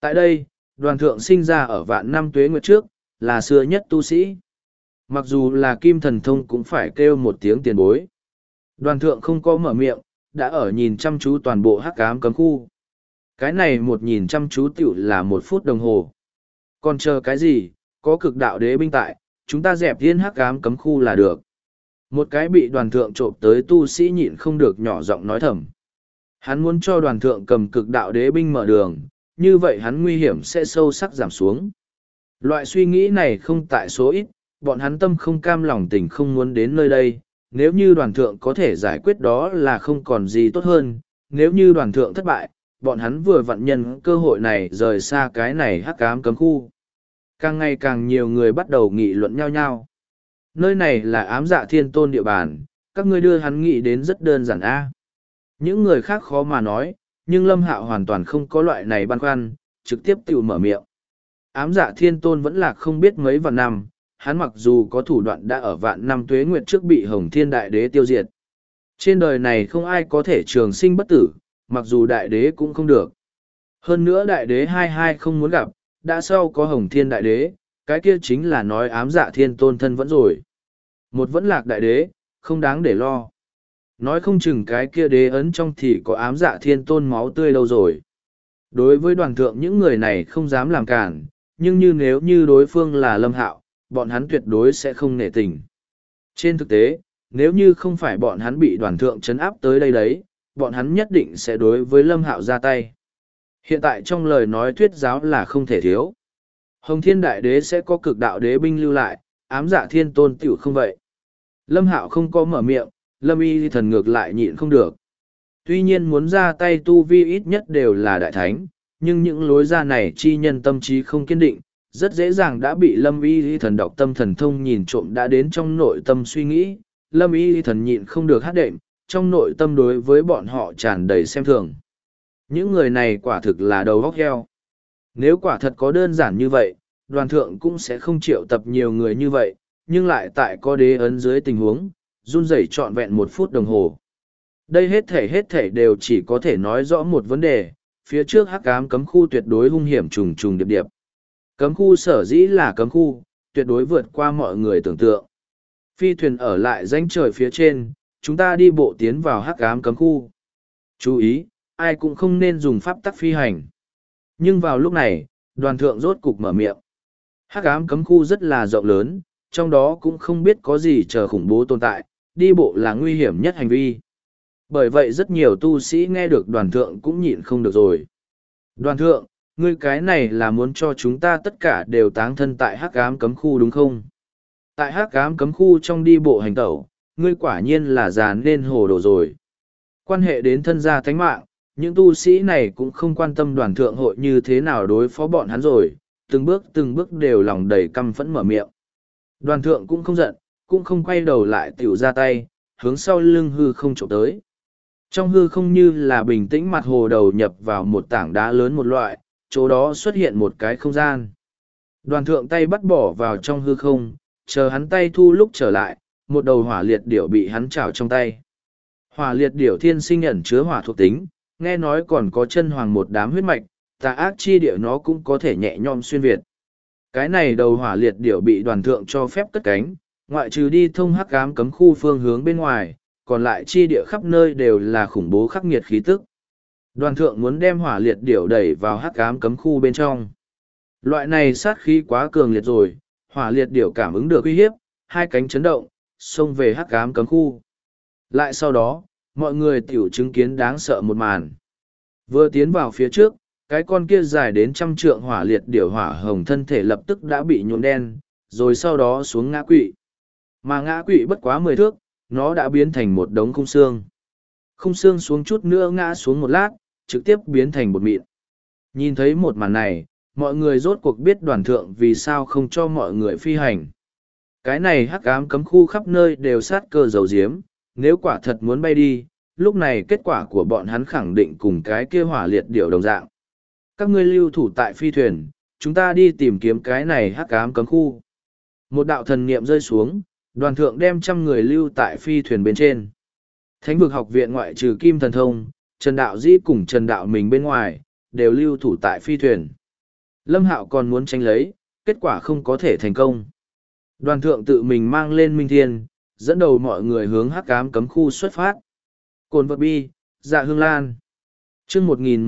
Tại đây, đoàn thượng sinh ra ở vạn năm tuế nguyệt trước, là xưa nhất tu sĩ. Mặc dù là kim thần thông cũng phải kêu một tiếng tiền bối. Đoàn thượng không có mở miệng, đã ở nhìn chăm chú toàn bộ hắc ám cấm khu. Cái này một nhìn chăm chú tiểu là 1 phút đồng hồ. Còn chờ cái gì, có cực đạo đế binh tại, chúng ta dẹp thiên hắc ám cấm khu là được. Một cái bị đoàn thượng trộm tới tu sĩ nhịn không được nhỏ giọng nói thầm. Hắn muốn cho đoàn thượng cầm cực đạo đế binh mở đường, như vậy hắn nguy hiểm sẽ sâu sắc giảm xuống. Loại suy nghĩ này không tại số ít, bọn hắn tâm không cam lòng tình không muốn đến nơi đây. Nếu như đoàn thượng có thể giải quyết đó là không còn gì tốt hơn, nếu như đoàn thượng thất bại, bọn hắn vừa vặn nhân cơ hội này rời xa cái này hắc ám cấm khu. Càng ngày càng nhiều người bắt đầu nghị luận nhau nhau. Nơi này là ám dạ thiên tôn địa bàn, các ngươi đưa hắn nghĩ đến rất đơn giản a. Những người khác khó mà nói, nhưng Lâm Hạo hoàn toàn không có loại này băn khoăn, trực tiếp tự mở miệng. Ám dạ thiên tôn vẫn là không biết mấy vạn năm, hắn mặc dù có thủ đoạn đã ở vạn năm tuế nguyệt trước bị Hồng Thiên Đại Đế tiêu diệt. Trên đời này không ai có thể trường sinh bất tử, mặc dù Đại Đế cũng không được. Hơn nữa Đại Đế hai không muốn gặp, đã sau có Hồng Thiên Đại Đế, cái kia chính là nói ám dạ thiên tôn thân vẫn rồi. Một vẫn lạc Đại Đế, không đáng để lo. Nói không chừng cái kia đế ấn trong thì có ám dạ thiên tôn máu tươi lâu rồi. Đối với đoàn thượng những người này không dám làm cản, nhưng nếu như đối phương là Lâm Hạo, bọn hắn tuyệt đối sẽ không nể tình. Trên thực tế, nếu như không phải bọn hắn bị đoàn thượng trấn áp tới đây đấy, bọn hắn nhất định sẽ đối với Lâm Hạo ra tay. Hiện tại trong lời nói thuyết giáo là không thể thiếu. Hồng Thiên Đại Đế sẽ có cực đạo đế binh lưu lại, ám dạ thiên tôn tiểu không vậy. Lâm Hạo không có mở miệng, Lâm Y thần ngược lại nhịn không được. Tuy nhiên muốn ra tay tu vi ít nhất đều là đại thánh, nhưng những lối ra này chi nhân tâm trí không kiên định, rất dễ dàng đã bị Lâm Y thần đọc tâm thần thông nhìn trộm đã đến trong nội tâm suy nghĩ. Lâm Y thần nhịn không được hát đệm, trong nội tâm đối với bọn họ tràn đầy xem thường. Những người này quả thực là đầu óc heo. Nếu quả thật có đơn giản như vậy, đoàn thượng cũng sẽ không triệu tập nhiều người như vậy, nhưng lại tại có đế ấn dưới tình huống, run rẩy trọn vẹn 1 phút đồng hồ. Đây hết thể đều chỉ có thể nói rõ một vấn đề, phía trước hắc ám cấm khu tuyệt đối hung hiểm trùng trùng điệp điệp. Cấm khu sở dĩ là cấm khu, tuyệt đối vượt qua mọi người tưởng tượng. Phi thuyền ở lại rãnh trời phía trên, chúng ta đi bộ tiến vào hắc ám cấm khu. Chú ý, ai cũng không nên dùng pháp tắc phi hành. Nhưng vào lúc này, đoàn thượng rốt cục mở miệng. Hắc ám cấm khu rất là rộng lớn, trong đó cũng không biết có gì chờ khủng bố tồn tại, đi bộ là nguy hiểm nhất hành vi. Bởi vậy rất nhiều tu sĩ nghe được đoàn thượng cũng nhịn không được rồi. Đoàn thượng, ngươi cái này là muốn cho chúng ta tất cả đều táng thân tại hắc ám cấm khu đúng không? Tại hắc ám cấm khu trong đi bộ hành tẩu, ngươi quả nhiên là già nên hồ đồ rồi. Quan hệ đến thân gia thánh mạng, những tu sĩ này cũng không quan tâm đoàn thượng hội như thế nào đối phó bọn hắn rồi, từng bước đều lòng đầy căm phẫn mở miệng. Đoàn thượng cũng không giận, cũng không quay đầu lại tiểu ra tay, hướng sau lưng hư không trộm tới. Trong hư không như là bình tĩnh mặt hồ đầu nhập vào một tảng đá lớn một loại, chỗ đó xuất hiện một cái không gian. Đoàn thượng tay bắt bỏ vào trong hư không, chờ hắn tay thu lúc trở lại, một đầu hỏa liệt điểu bị hắn chảo trong tay. Hỏa liệt điểu thiên sinh ẩn chứa hỏa thuộc tính, nghe nói còn có chân hoàng một đám huyết mạch, tà ác chi địa nó cũng có thể nhẹ nhõm xuyên việt. Cái này đầu hỏa liệt điểu bị đoàn thượng cho phép cất cánh, ngoại trừ đi thông hắc ám cấm khu phương hướng bên ngoài, còn lại chi địa khắp nơi đều là khủng bố khắc nghiệt khí tức. Đoàn thượng muốn đem hỏa liệt điểu đẩy vào hắc ám cấm khu bên trong. Loại này sát khí quá cường liệt rồi, hỏa liệt điểu cảm ứng được uy hiếp, hai cánh chấn động, xông về hắc ám cấm khu. Lại sau đó, mọi người tiểu chứng kiến đáng sợ một màn. Vừa tiến vào phía trước, cái con kia dài đến 100 trượng hỏa liệt điểu hỏa hồng thân thể lập tức đã bị nhuộm đen, rồi sau đó xuống ngã quỵ. Mà ngã quỵ bất quá 10 thước, nó đã biến thành một đống khung xương. Khung xương xuống chút nữa ngã xuống một lát, trực tiếp biến thành bột mịn. Nhìn thấy một màn này, mọi người rốt cuộc biết đoàn thượng vì sao không cho mọi người phi hành. Cái này hắc ám cấm khu khắp nơi đều sát cơ dầu diếm, nếu quả thật muốn bay đi, lúc này kết quả của bọn hắn khẳng định cùng cái kia hỏa liệt điểu đồng dạng. Các ngươi lưu thủ tại phi thuyền, chúng ta đi tìm kiếm cái này hắc ám cấm khu. Một đạo thần niệm rơi xuống, đoàn thượng đem 100 người lưu tại phi thuyền bên trên. Thánh vực học viện ngoại trừ Kim Thần Thông, Trần Đạo Dĩ cùng Trần Đạo mình bên ngoài, đều lưu thủ tại phi thuyền. Lâm Hạo còn muốn tranh lấy, kết quả không có thể thành công. Đoàn thượng tự mình mang lên Minh Thiên, dẫn đầu mọi người hướng hắc ám cấm khu xuất phát. Cồn vật bi, dạ hương lan. chương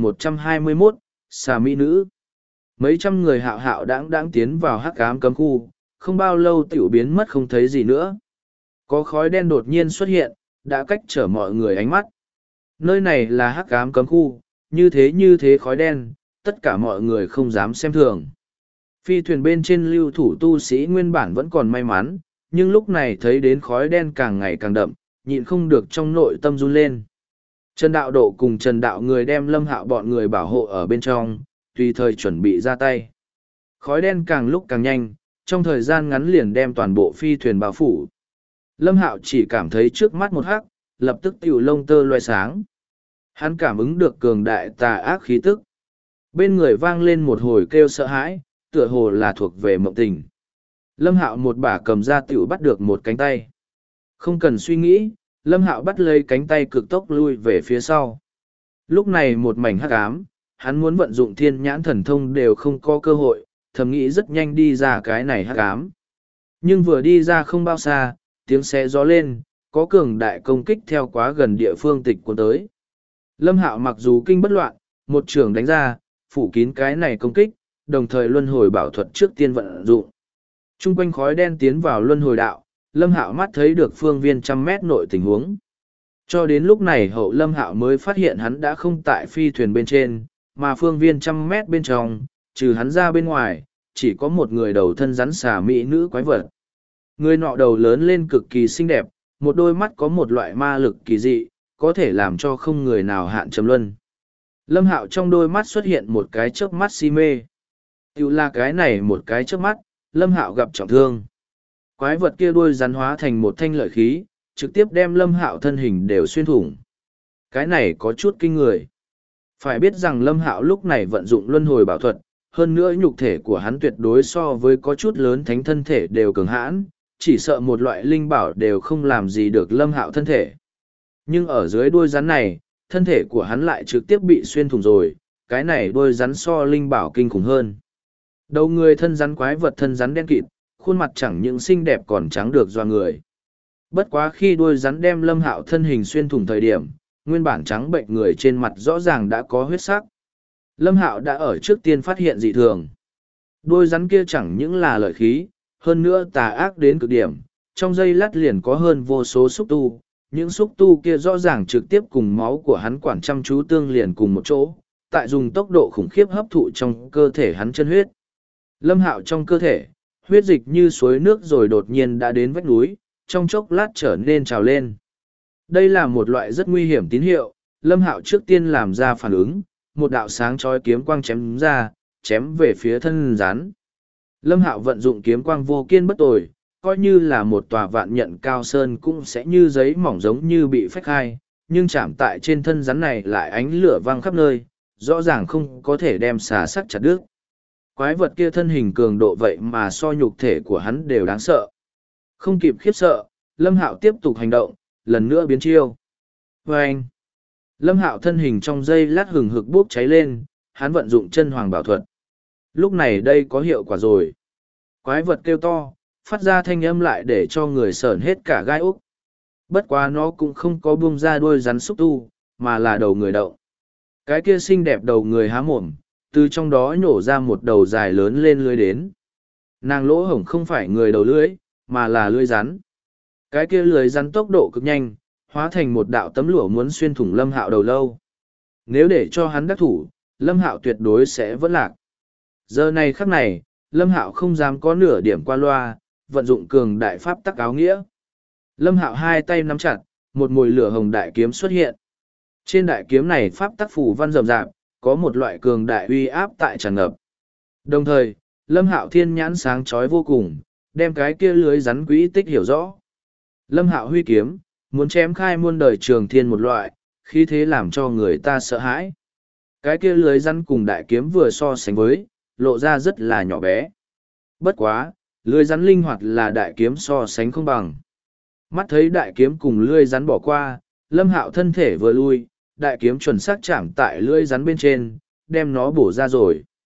1121, xà mỹ nữ. Mấy trăm người hạo hạo đãng tiến vào hắc ám cấm khu, không bao lâu tiểu biến mất không thấy gì nữa. Có khói đen đột nhiên xuất hiện, đã cách trở mọi người ánh mắt. Nơi này là hắc ám cấm khu, như thế khói đen, tất cả mọi người không dám xem thường. Phi thuyền bên trên lưu thủ tu sĩ nguyên bản vẫn còn may mắn, nhưng lúc này thấy đến khói đen càng ngày càng đậm, nhịn không được trong nội tâm run lên. Trần Đạo Độ cùng Trần Đạo người đem Lâm Hạo bọn người bảo hộ ở bên trong, tùy thời chuẩn bị ra tay. Khói đen càng lúc càng nhanh, trong thời gian ngắn liền đem toàn bộ phi thuyền bao phủ. Lâm Hạo chỉ cảm thấy trước mắt một hắc, lập tức tiểu lông tơ loe sáng. Hắn cảm ứng được cường đại tà ác khí tức. Bên người vang lên một hồi kêu sợ hãi, tựa hồ là thuộc về mộng tình. Lâm Hạo một bả cầm ra tiểu bắt được một cánh tay. Không cần suy nghĩ, Lâm Hạo bắt lấy cánh tay cực tốc lui về phía sau. Lúc này một mảnh hắc ám, hắn muốn vận dụng thiên nhãn thần thông đều không có cơ hội, thầm nghĩ rất nhanh đi ra cái này hắc ám. Nhưng vừa đi ra không bao xa, tiếng xe gió lên, có cường đại công kích theo quá gần địa phương tịch cuốn tới. Lâm Hạo mặc dù kinh bất loạn, một trường đánh ra, phủ kín cái này công kích, đồng thời luân hồi bảo thuật trước tiên vận dụng. Trung quanh khói đen tiến vào luân hồi đạo, Lâm Hạo mắt thấy được phương viên 100 mét nội tình huống. Cho đến lúc này hậu Lâm Hạo mới phát hiện hắn đã không tại phi thuyền bên trên, mà phương viên 100 mét bên trong, trừ hắn ra bên ngoài, chỉ có một người đầu thân rắn xà mỹ nữ quái vật. Người nọ đầu lớn lên cực kỳ xinh đẹp, một đôi mắt có một loại ma lực kỳ dị, có thể làm cho không người nào hạn trầm luân. Lâm Hạo trong đôi mắt xuất hiện một cái chớp mắt si mê. Tiểu là cái này một cái chớp mắt, Lâm Hạo gặp trọng thương. Quái vật kia đuôi rắn hóa thành một thanh lợi khí, trực tiếp đem Lâm Hạo thân hình đều xuyên thủng. Cái này có chút kinh người. Phải biết rằng Lâm Hạo lúc này vận dụng luân hồi bảo thuật, hơn nữa nhục thể của hắn tuyệt đối so với có chút lớn thánh thân thể đều cường hãn, chỉ sợ một loại linh bảo đều không làm gì được Lâm Hạo thân thể. Nhưng ở dưới đuôi rắn này, thân thể của hắn lại trực tiếp bị xuyên thủng rồi, cái này đuôi rắn so linh bảo kinh khủng hơn. Đầu người thân rắn quái vật thân rắn đen kịt, khuôn mặt chẳng những xinh đẹp còn trắng được doa người. Bất quá khi đuôi rắn đem Lâm Hạo thân hình xuyên thủng thời điểm, nguyên bản trắng bệnh người trên mặt rõ ràng đã có huyết sắc. Lâm Hạo đã ở trước tiên phát hiện dị thường. Đuôi rắn kia chẳng những là lợi khí, hơn nữa tà ác đến cực điểm, trong giây lát liền có hơn vô số xúc tu. Những xúc tu kia rõ ràng trực tiếp cùng máu của hắn quản chăm chú tương liền cùng một chỗ, tại dùng tốc độ khủng khiếp hấp thụ trong cơ thể hắn chân huyết. Lâm Hạo trong cơ thể, huyết dịch như suối nước rồi đột nhiên đã đến vách núi, trong chốc lát trở nên trào lên. Đây là một loại rất nguy hiểm tín hiệu, Lâm Hạo trước tiên làm ra phản ứng, một đạo sáng chói kiếm quang chém ra, chém về phía thân rắn. Lâm Hạo vận dụng kiếm quang vô kiên bất tồi, coi như là một tòa vạn nhận cao sơn cũng sẽ như giấy mỏng giống như bị phách hai, nhưng chạm tại trên thân rắn này lại ánh lửa văng khắp nơi, rõ ràng không có thể đem xà sắc chặt đứt. Quái vật kia thân hình cường độ vậy mà so nhục thể của hắn đều đáng sợ. Không kịp khiếp sợ, Lâm Hạo tiếp tục hành động, lần nữa biến chiêu. Vâng! Lâm Hạo thân hình trong giây lát hừng hực bốc cháy lên, hắn vận dụng chân hoàng bảo thuật. Lúc này đây có hiệu quả rồi. Quái vật kêu to, phát ra thanh âm lại để cho người sởn hết cả gai úc. Bất quá nó cũng không có buông ra đuôi rắn xúc tu, mà là đầu người động. Cái kia xinh đẹp đầu người há mồm, từ trong đó nhổ ra một đầu dài lớn lên lưới đến. Nàng lỗ hổng không phải người đầu lưới, mà là lưới rắn. Cái kia lưới rắn tốc độ cực nhanh, hóa thành một đạo tấm lụa muốn xuyên thủng Lâm Hạo đầu lâu. Nếu để cho hắn đắc thủ, Lâm Hạo tuyệt đối sẽ vẫn lạc. Giờ này khắc này, Lâm Hạo không dám có nửa điểm qua loa, vận dụng cường đại pháp tắc áo nghĩa. Lâm Hạo hai tay nắm chặt, một mùi lửa hồng đại kiếm xuất hiện. Trên đại kiếm này pháp tắc phù văn rậm rạp, có một loại cường đại uy áp tại tràn ngập. Đồng thời, Lâm Hạo thiên nhãn sáng chói vô cùng, đem cái kia lưới rắn quỹ tích hiểu rõ. Lâm Hạo huy kiếm, muốn chém khai muôn đời trường thiên một loại, khí thế làm cho người ta sợ hãi. Cái kia lưới rắn cùng đại kiếm vừa so sánh với, lộ ra rất là nhỏ bé. Bất quá, lưới rắn linh hoạt là đại kiếm so sánh không bằng. Mắt thấy đại kiếm cùng lưới rắn bỏ qua, Lâm Hạo thân thể vừa lui, đại kiếm chuẩn xác chạm tại lưới rắn bên trên, đem nó bổ ra rồi.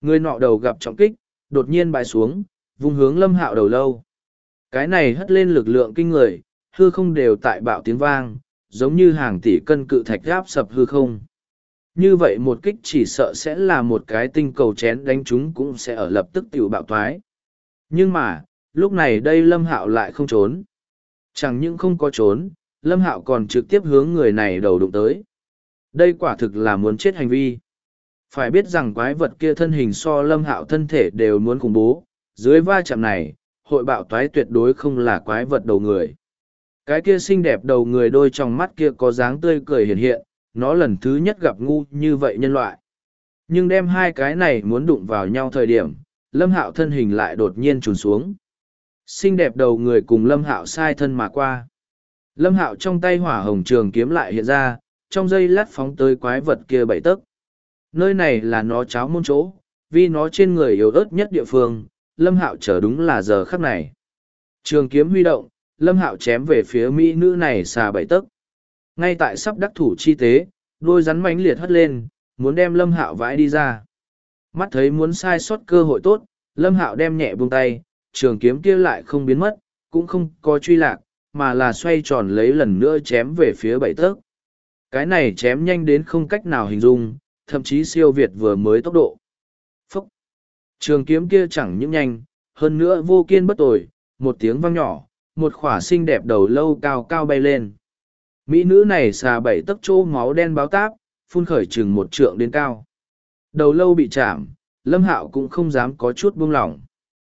Người nọ đầu gặp trọng kích, đột nhiên bại xuống, vung hướng Lâm Hạo đầu lâu. Cái này hất lên lực lượng kinh người, hư không đều tại bạo tiếng vang, giống như hàng tỷ cân cự thạch áp sập hư không. Như vậy một kích chỉ sợ sẽ là một cái tinh cầu chén đánh chúng cũng sẽ ở lập tức tiểu bạo thoái. Nhưng mà, lúc này đây Lâm Hạo lại không trốn. Chẳng những không có trốn, Lâm Hạo còn trực tiếp hướng người này đầu đụng tới. Đây quả thực là muốn chết hành vi. Phải biết rằng quái vật kia thân hình so Lâm Hạo thân thể đều muốn khủng bố, dưới va chạm này, hội bạo toái tuyệt đối không là quái vật đầu người. Cái kia xinh đẹp đầu người đôi trong mắt kia có dáng tươi cười hiện hiện, nó lần thứ nhất gặp ngu như vậy nhân loại. Nhưng đem hai cái này muốn đụng vào nhau thời điểm, Lâm Hạo thân hình lại đột nhiên trùn xuống. Xinh đẹp đầu người cùng Lâm Hạo sai thân mà qua. Lâm Hạo trong tay hỏa hồng trường kiếm lại hiện ra, trong giây lát phóng tới quái vật kia 7 tấc. Nơi này là nó cháo môn chỗ, vì nó trên người yếu ớt nhất địa phương, Lâm Hạo chờ đúng là giờ khắc này. Trường kiếm huy động, Lâm Hạo chém về phía mỹ nữ này xà 7 tấc. Ngay tại sắp đắc thủ chi tế, đôi rắn mãnh liệt hất lên, muốn đem Lâm Hạo vãi đi ra. Mắt thấy muốn sai sót cơ hội tốt, Lâm Hạo đem nhẹ buông tay, trường kiếm kia lại không biến mất, cũng không có truy lạc, mà là xoay tròn lấy lần nữa chém về phía 7 tấc. Cái này chém nhanh đến không cách nào hình dung, thậm chí siêu việt vừa mới tốc độ. Phốc! Trường kiếm kia chẳng những nhanh, hơn nữa vô kiên bất tồi, một tiếng vang nhỏ, một khỏa xinh đẹp đầu lâu cao cao bay lên. Mỹ nữ này xà 7 tấc chỗ máu đen báo táp, phun khởi chừng 1 trượng đến cao. Đầu lâu bị chạm, Lâm Hạo cũng không dám có chút buông lỏng.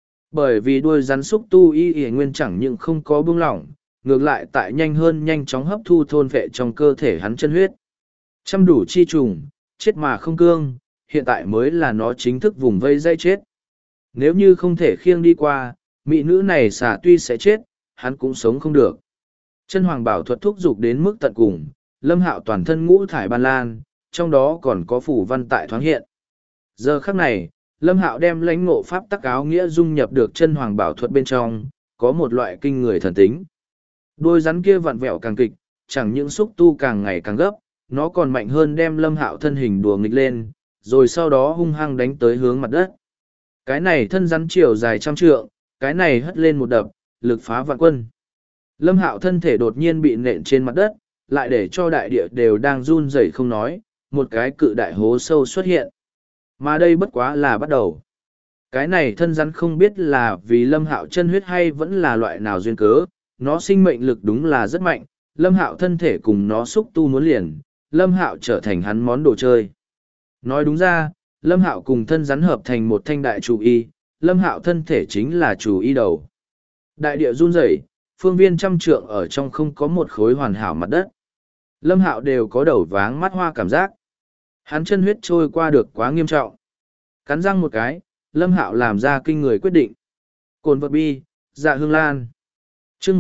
Bởi vì đuôi rắn xúc tu y nguyên chẳng những không có buông lỏng, ngược lại tại nhanh hơn nhanh chóng hấp thu thôn vệ trong cơ thể hắn chân huyết. Chăm đủ chi trùng, chết mà không cương, hiện tại mới là nó chính thức vùng vây dây chết. Nếu như không thể khiêng đi qua, mỹ nữ này xà tuy sẽ chết, hắn cũng sống không được. Chân hoàng bảo thuật thúc giục đến mức tận cùng, Lâm Hạo toàn thân ngũ thải ban lan, trong đó còn có phủ văn tại thoáng hiện. Giờ khắc này, Lâm Hạo đem lãnh ngộ pháp tắc áo nghĩa dung nhập được chân hoàng bảo thuật bên trong, có một loại kinh người thần tính. Đôi rắn kia vặn vẹo càng kịch, chẳng những xúc tu càng ngày càng gấp, nó còn mạnh hơn đem Lâm Hạo thân hình đùa nghịch lên, rồi sau đó hung hăng đánh tới hướng mặt đất. Cái này thân rắn chiều dài 100 trượng, cái này hất lên một đập, lực phá vạn quân. Lâm Hạo thân thể đột nhiên bị nện trên mặt đất, lại để cho đại địa đều đang run rẩy không nói, một cái cự đại hố sâu xuất hiện. Mà đây bất quá là bắt đầu. Cái này thân rắn không biết là vì Lâm Hạo chân huyết hay vẫn là loại nào duyên cớ, nó sinh mệnh lực đúng là rất mạnh, Lâm Hạo thân thể cùng nó xúc tu muốn liền, Lâm Hạo trở thành hắn món đồ chơi. Nói đúng ra, Lâm Hạo cùng thân rắn hợp thành một thanh đại chủ y, Lâm Hạo thân thể chính là chủ y đầu. Đại địa run rẩy, phương viên 100 trượng ở trong không có một khối hoàn hảo mặt đất. Lâm Hạo đều có đầu váng mắt hoa cảm giác. Hắn chân huyết trôi qua được quá nghiêm trọng. Cắn răng một cái, Lâm Hạo làm ra kinh người quyết định. Cồn vật bi, dạ hương lan. Chương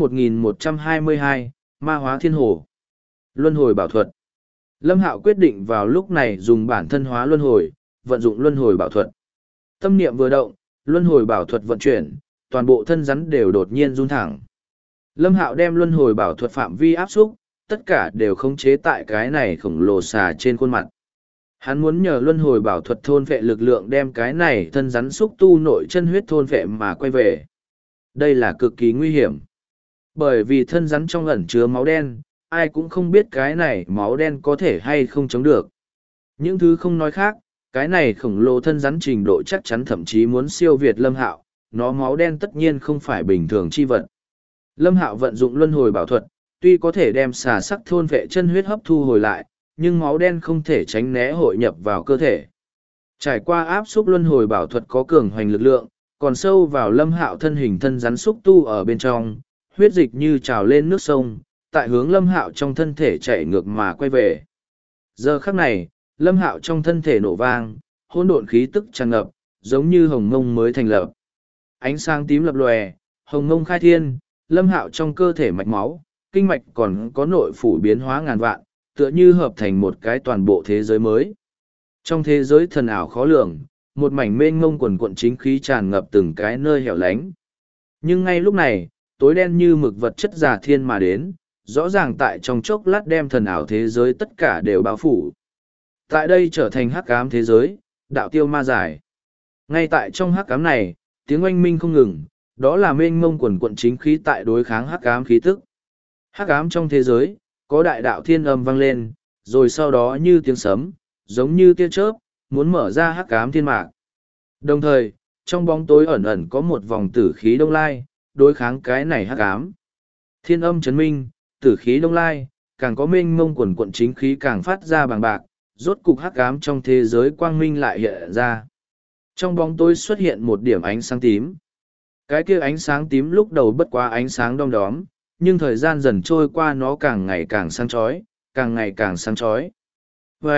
1122, ma hóa thiên hồ. Luân hồi bảo thuật. Lâm Hạo quyết định vào lúc này dùng bản thân hóa luân hồi, vận dụng luân hồi bảo thuật. Tâm niệm vừa động, luân hồi bảo thuật vận chuyển, toàn bộ thân rắn đều đột nhiên run thẳng. Lâm Hạo đem luân hồi bảo thuật phạm vi áp xúc, tất cả đều khống chế tại cái này khổng lồ xà trên khuôn mặt. Hắn muốn nhờ luân hồi bảo thuật thôn vệ lực lượng đem cái này thân rắn xúc tu nội chân huyết thôn vệ mà quay về. Đây là cực kỳ nguy hiểm. Bởi vì thân rắn trong ẩn chứa máu đen, ai cũng không biết cái này máu đen có thể hay không chống được. Những thứ không nói khác, cái này khổng lồ thân rắn trình độ chắc chắn thậm chí muốn siêu việt Lâm Hạo, nó máu đen tất nhiên không phải bình thường chi vật. Lâm Hạo vận dụng luân hồi bảo thuật, tuy có thể đem xà sắc thôn vệ chân huyết hấp thu hồi lại, nhưng máu đen không thể tránh né hội nhập vào cơ thể. Trải qua áp xúc luân hồi bảo thuật có cường hoành lực lượng, còn sâu vào Lâm Hạo thân hình thân rắn xúc tu ở bên trong, huyết dịch như trào lên nước sông, tại hướng Lâm Hạo trong thân thể chạy ngược mà quay về. Giờ khắc này, Lâm Hạo trong thân thể nổ vang, hỗn độn khí tức tràn ngập, giống như hồng mông mới thành lập. Ánh sáng tím lập lòe, hồng mông khai thiên, Lâm Hạo trong cơ thể mạch máu, kinh mạch còn có nội phủ biến hóa ngàn vạn, tựa như hợp thành một cái toàn bộ thế giới mới. Trong thế giới thần ảo khó lường, một mảnh mênh mông quần quận chính khí tràn ngập từng cái nơi hẻo lánh. Nhưng ngay lúc này, tối đen như mực vật chất giả thiên mà đến, rõ ràng tại trong chốc lát đem thần ảo thế giới tất cả đều bao phủ. Tại đây trở thành hắc ám thế giới, đạo tiêu ma giải. Ngay tại trong hắc ám này, tiếng oanh minh không ngừng, đó là mênh mông quần quận chính khí tại đối kháng hắc ám khí tức. Hắc ám trong thế giới, có đại đạo thiên âm vang lên, rồi sau đó như tiếng sấm, giống như tia chớp, muốn mở ra hắc ám thiên mạc. Đồng thời, trong bóng tối ẩn ẩn có một vòng tử khí đông lai, đối kháng cái này hắc ám. Thiên âm chấn minh, tử khí đông lai, càng có mênh mông quần quận chính khí càng phát ra bằng bạc, rốt cục hắc ám trong thế giới quang minh lại hiện ra. Trong bóng tối xuất hiện một điểm ánh sáng tím. Cái kia ánh sáng tím lúc đầu bất quá ánh sáng đom đóm, nhưng thời gian dần trôi qua nó càng ngày càng sáng chói, càng ngày càng sáng chói. Và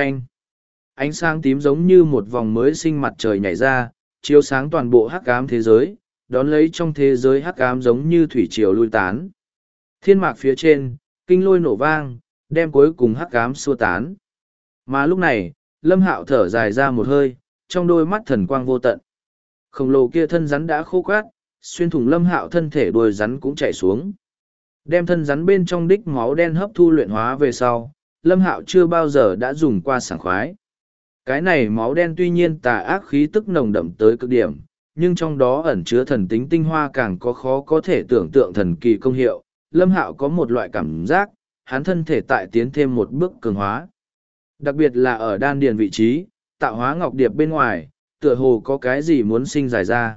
ánh sáng tím giống như một vòng mới sinh mặt trời nhảy ra, chiếu sáng toàn bộ hắc ám thế giới, đón lấy trong thế giới hắc ám giống như thủy triều lui tán. Thiên mạc phía trên, kinh lôi nổ vang, đem cuối cùng hắc ám xua tán. Mà lúc này, Lâm Hạo thở dài ra một hơi, trong đôi mắt thần quang vô tận. Khổng lồ kia thân rắn đã khô quát, xuyên thủng Lâm Hạo thân thể đuôi rắn cũng chảy xuống. Đem thân rắn bên trong đích máu đen hấp thu luyện hóa về sau, Lâm Hạo chưa bao giờ đã dùng qua sảng khoái. Cái này máu đen tuy nhiên tà ác khí tức nồng đậm tới cực điểm, nhưng trong đó ẩn chứa thần tính tinh hoa càng có khó có thể tưởng tượng thần kỳ công hiệu. Lâm Hạo có một loại cảm giác, hắn thân thể tại tiến thêm một bước cường hóa. Đặc biệt là ở đan điền vị trí, tạo hóa ngọc điệp bên ngoài, tựa hồ có cái gì muốn sinh giải ra.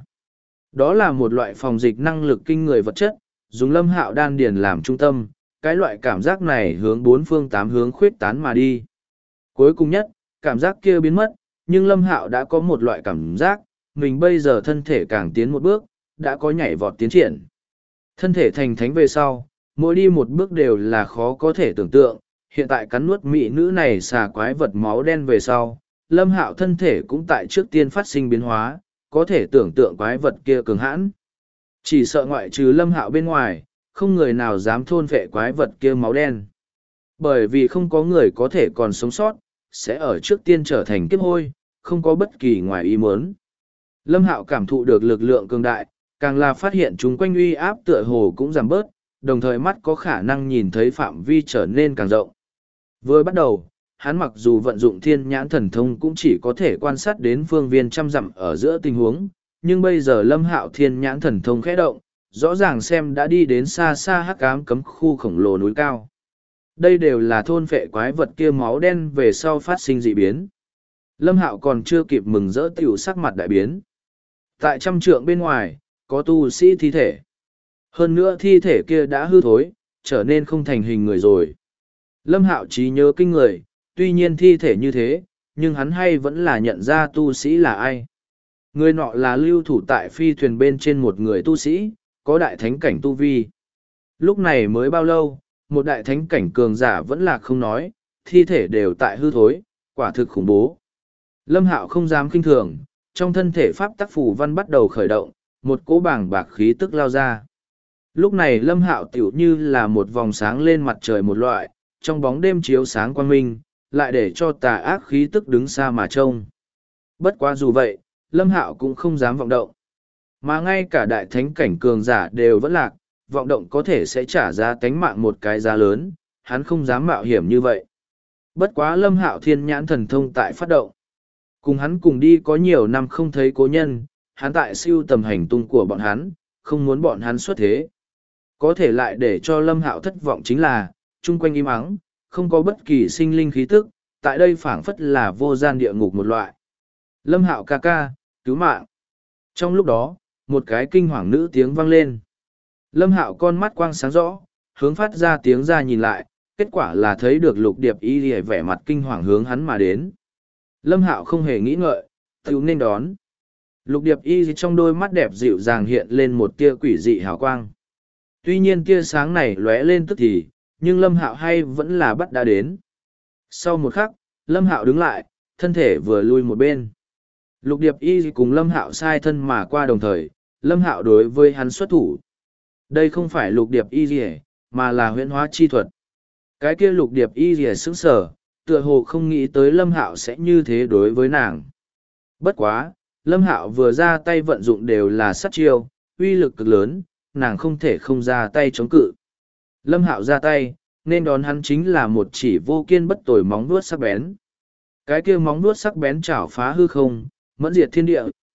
Đó là một loại phòng dịch năng lực kinh người vật chất, dùng Lâm Hạo đan điền làm trung tâm, cái loại cảm giác này hướng bốn phương tám hướng khuyết tán mà đi. Cuối cùng nhất, cảm giác kia biến mất, nhưng Lâm Hạo đã có một loại cảm giác, mình bây giờ thân thể càng tiến một bước, đã có nhảy vọt tiến triển. Thân thể thành thánh về sau, mỗi đi một bước đều là khó có thể tưởng tượng, hiện tại cắn nuốt mỹ nữ này xà quái vật máu đen về sau, Lâm Hạo thân thể cũng tại trước tiên phát sinh biến hóa, có thể tưởng tượng quái vật kia cường hãn. Chỉ sợ ngoại trừ Lâm Hạo bên ngoài, không người nào dám thôn phệ quái vật kia máu đen. Bởi vì không có người có thể còn sống sót, sẽ ở trước tiên trở thành kiếp hôi, không có bất kỳ ngoài ý muốn. Lâm Hạo cảm thụ được lực lượng cường đại, càng là phát hiện chúng quanh uy áp tựa hồ cũng giảm bớt, đồng thời mắt có khả năng nhìn thấy phạm vi trở nên càng rộng. Vừa bắt đầu, hắn mặc dù vận dụng thiên nhãn thần thông cũng chỉ có thể quan sát đến phương viên trăm dặm ở giữa tình huống, nhưng bây giờ Lâm Hạo thiên nhãn thần thông khẽ động, rõ ràng xem đã đi đến xa xa hắc ám cấm khu khổng lồ núi cao. Đây đều là thôn phệ quái vật kia máu đen về sau phát sinh dị biến. Lâm Hạo còn chưa kịp mừng rỡ tiểu sắc mặt đại biến. Tại trăm trượng bên ngoài, có tu sĩ thi thể. Hơn nữa thi thể kia đã hư thối, trở nên không thành hình người rồi. Lâm Hạo trí nhớ kinh người, tuy nhiên thi thể như thế, nhưng hắn hay vẫn là nhận ra tu sĩ là ai. Người nọ là lưu thủ tại phi thuyền bên trên một người tu sĩ, có đại thánh cảnh tu vi. Lúc này mới bao lâu, một đại thánh cảnh cường giả vẫn là không nói, thi thể đều tại hư thối, quả thực khủng bố. Lâm Hạo không dám kinh thường, trong thân thể pháp tắc phù văn bắt đầu khởi động, một cỗ bảng bạc khí tức lao ra. Lúc này Lâm Hạo tiểu như là một vòng sáng lên mặt trời một loại, trong bóng đêm chiếu sáng quang minh, lại để cho tà ác khí tức đứng xa mà trông. Bất quá dù vậy, Lâm Hạo cũng không dám vọng động. Mà ngay cả đại thánh cảnh cường giả đều vẫn lạc, vọng động có thể sẽ trả ra tánh mạng một cái giá lớn, hắn không dám mạo hiểm như vậy. Bất quá Lâm Hạo thiên nhãn thần thông tại phát động. Cùng hắn cùng đi có nhiều năm không thấy cố nhân, hắn tại siêu tầm hành tung của bọn hắn, không muốn bọn hắn xuất thế. Có thể lại để cho Lâm Hạo thất vọng chính là, chung quanh im ắng, không có bất kỳ sinh linh khí tức, tại đây phảng phất là vô gian địa ngục một loại. Lâm Hạo ca ca, cứu mạng. Trong lúc đó, một cái kinh hoàng nữ tiếng vang lên. Lâm Hạo con mắt quang sáng rõ, hướng phát ra tiếng ra nhìn lại, kết quả là thấy được Lục Điệp Y lìa vẻ mặt kinh hoàng hướng hắn mà đến. Lâm Hạo không hề nghĩ ngợi, tự nên đón. Lục Điệp Y trong đôi mắt đẹp dịu dàng hiện lên một tia quỷ dị hào quang. Tuy nhiên tia sáng này lóe lên tức thì, nhưng Lâm Hạo hay vẫn là bắt đã đến. Sau một khắc, Lâm Hạo đứng lại, thân thể vừa lui một bên. Lục Điệp Y cùng Lâm Hạo sai thân mà qua đồng thời, Lâm Hạo đối với hắn xuất thủ. Đây không phải Lục Điệp Y mà là huyễn hóa chi thuật. Cái kia Lục Điệp Y sững sờ, tựa hồ không nghĩ tới Lâm Hạo sẽ như thế đối với nàng. Bất quá, Lâm Hạo vừa ra tay vận dụng đều là sát chiêu, uy lực cực lớn, nàng không thể không ra tay chống cự. Lâm Hạo ra tay, nên đón hắn chính là một chỉ vô kiên bất tồi móng vuốt sắc bén. Cái kia móng vuốt sắc bén chảo phá hư không, mẫn diệt thiên địa,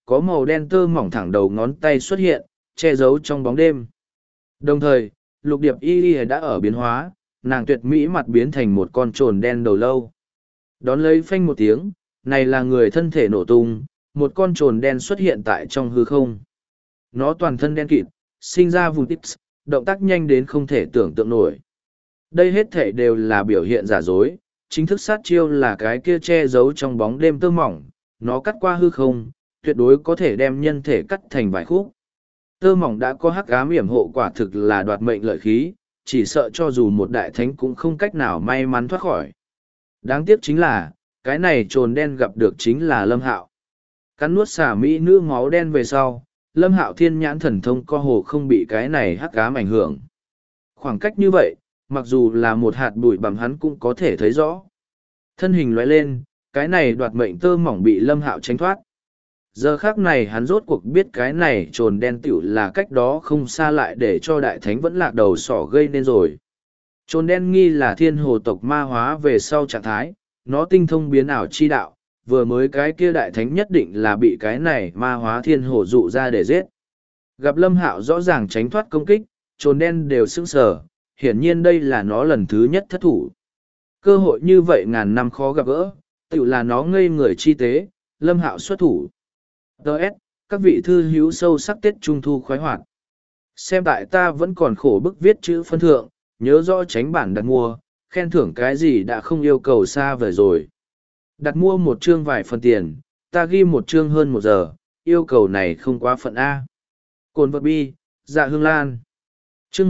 có màu đen tơ mỏng thẳng đầu ngón tay xuất hiện, che giấu trong bóng đêm. Đồng thời, lục điệp y đã ở biến hóa, nàng tuyệt mỹ mặt biến thành một con trồn đen đầu lâu. Đón lấy phanh một tiếng, này là người thân thể nổ tung, một con trồn đen xuất hiện tại trong hư không. Nó toàn thân đen kịt, sinh ra vùng tips, động tác nhanh đến không thể tưởng tượng nổi. Đây hết thể đều là biểu hiện giả dối, chính thức sát chiêu là cái kia che giấu trong bóng đêm tơ mỏng, nó cắt qua hư không, tuyệt đối có thể đem nhân thể cắt thành vài khúc. Tơ mỏng đã có hắc ám yểm hộ, quả thực là đoạt mệnh lợi khí, chỉ sợ cho dù một đại thánh cũng không cách nào may mắn thoát khỏi. Đáng tiếc chính là, cái này trồn đen gặp được chính là Lâm Hạo. Cắn nuốt xả mỹ nữ máu đen về sau, Lâm Hạo thiên nhãn thần thông co hồ không bị cái này hắc ám ảnh hưởng. Khoảng cách như vậy, mặc dù là một hạt bụi bặm hắn cũng có thể thấy rõ. Thân hình lóe lên, cái này đoạt mệnh tơ mỏng bị Lâm Hạo tránh thoát. Giờ khác này hắn rốt cuộc biết cái này trồn đen tiểu là cách đó không xa lại để cho đại thánh vẫn lạc đầu sỏ gây nên rồi. Trồn đen nghi là thiên hồ tộc ma hóa về sau trạng thái, nó tinh thông biến ảo chi đạo, vừa mới cái kia đại thánh nhất định là bị cái này ma hóa thiên hồ dụ ra để giết. Gặp Lâm Hạo rõ ràng tránh thoát công kích, trồn đen đều sững sờ, hiển nhiên đây là nó lần thứ nhất thất thủ. Cơ hội như vậy ngàn năm khó gặp gỡ, tự là nó ngây người chi tế, Lâm Hạo xuất thủ. Đợt, các vị thư hữu sâu sắc Tết Trung Thu khoái hoạt. Xem tại ta vẫn còn khổ bức viết chữ phân thượng, nhớ rõ tránh bản đặt mua, khen thưởng cái gì đã không yêu cầu xa vời rồi. Đặt mua một chương vài phần tiền, ta ghi một chương hơn 1 giờ, yêu cầu này không quá phận A. Cồn vật bi, dạ hương lan. Chương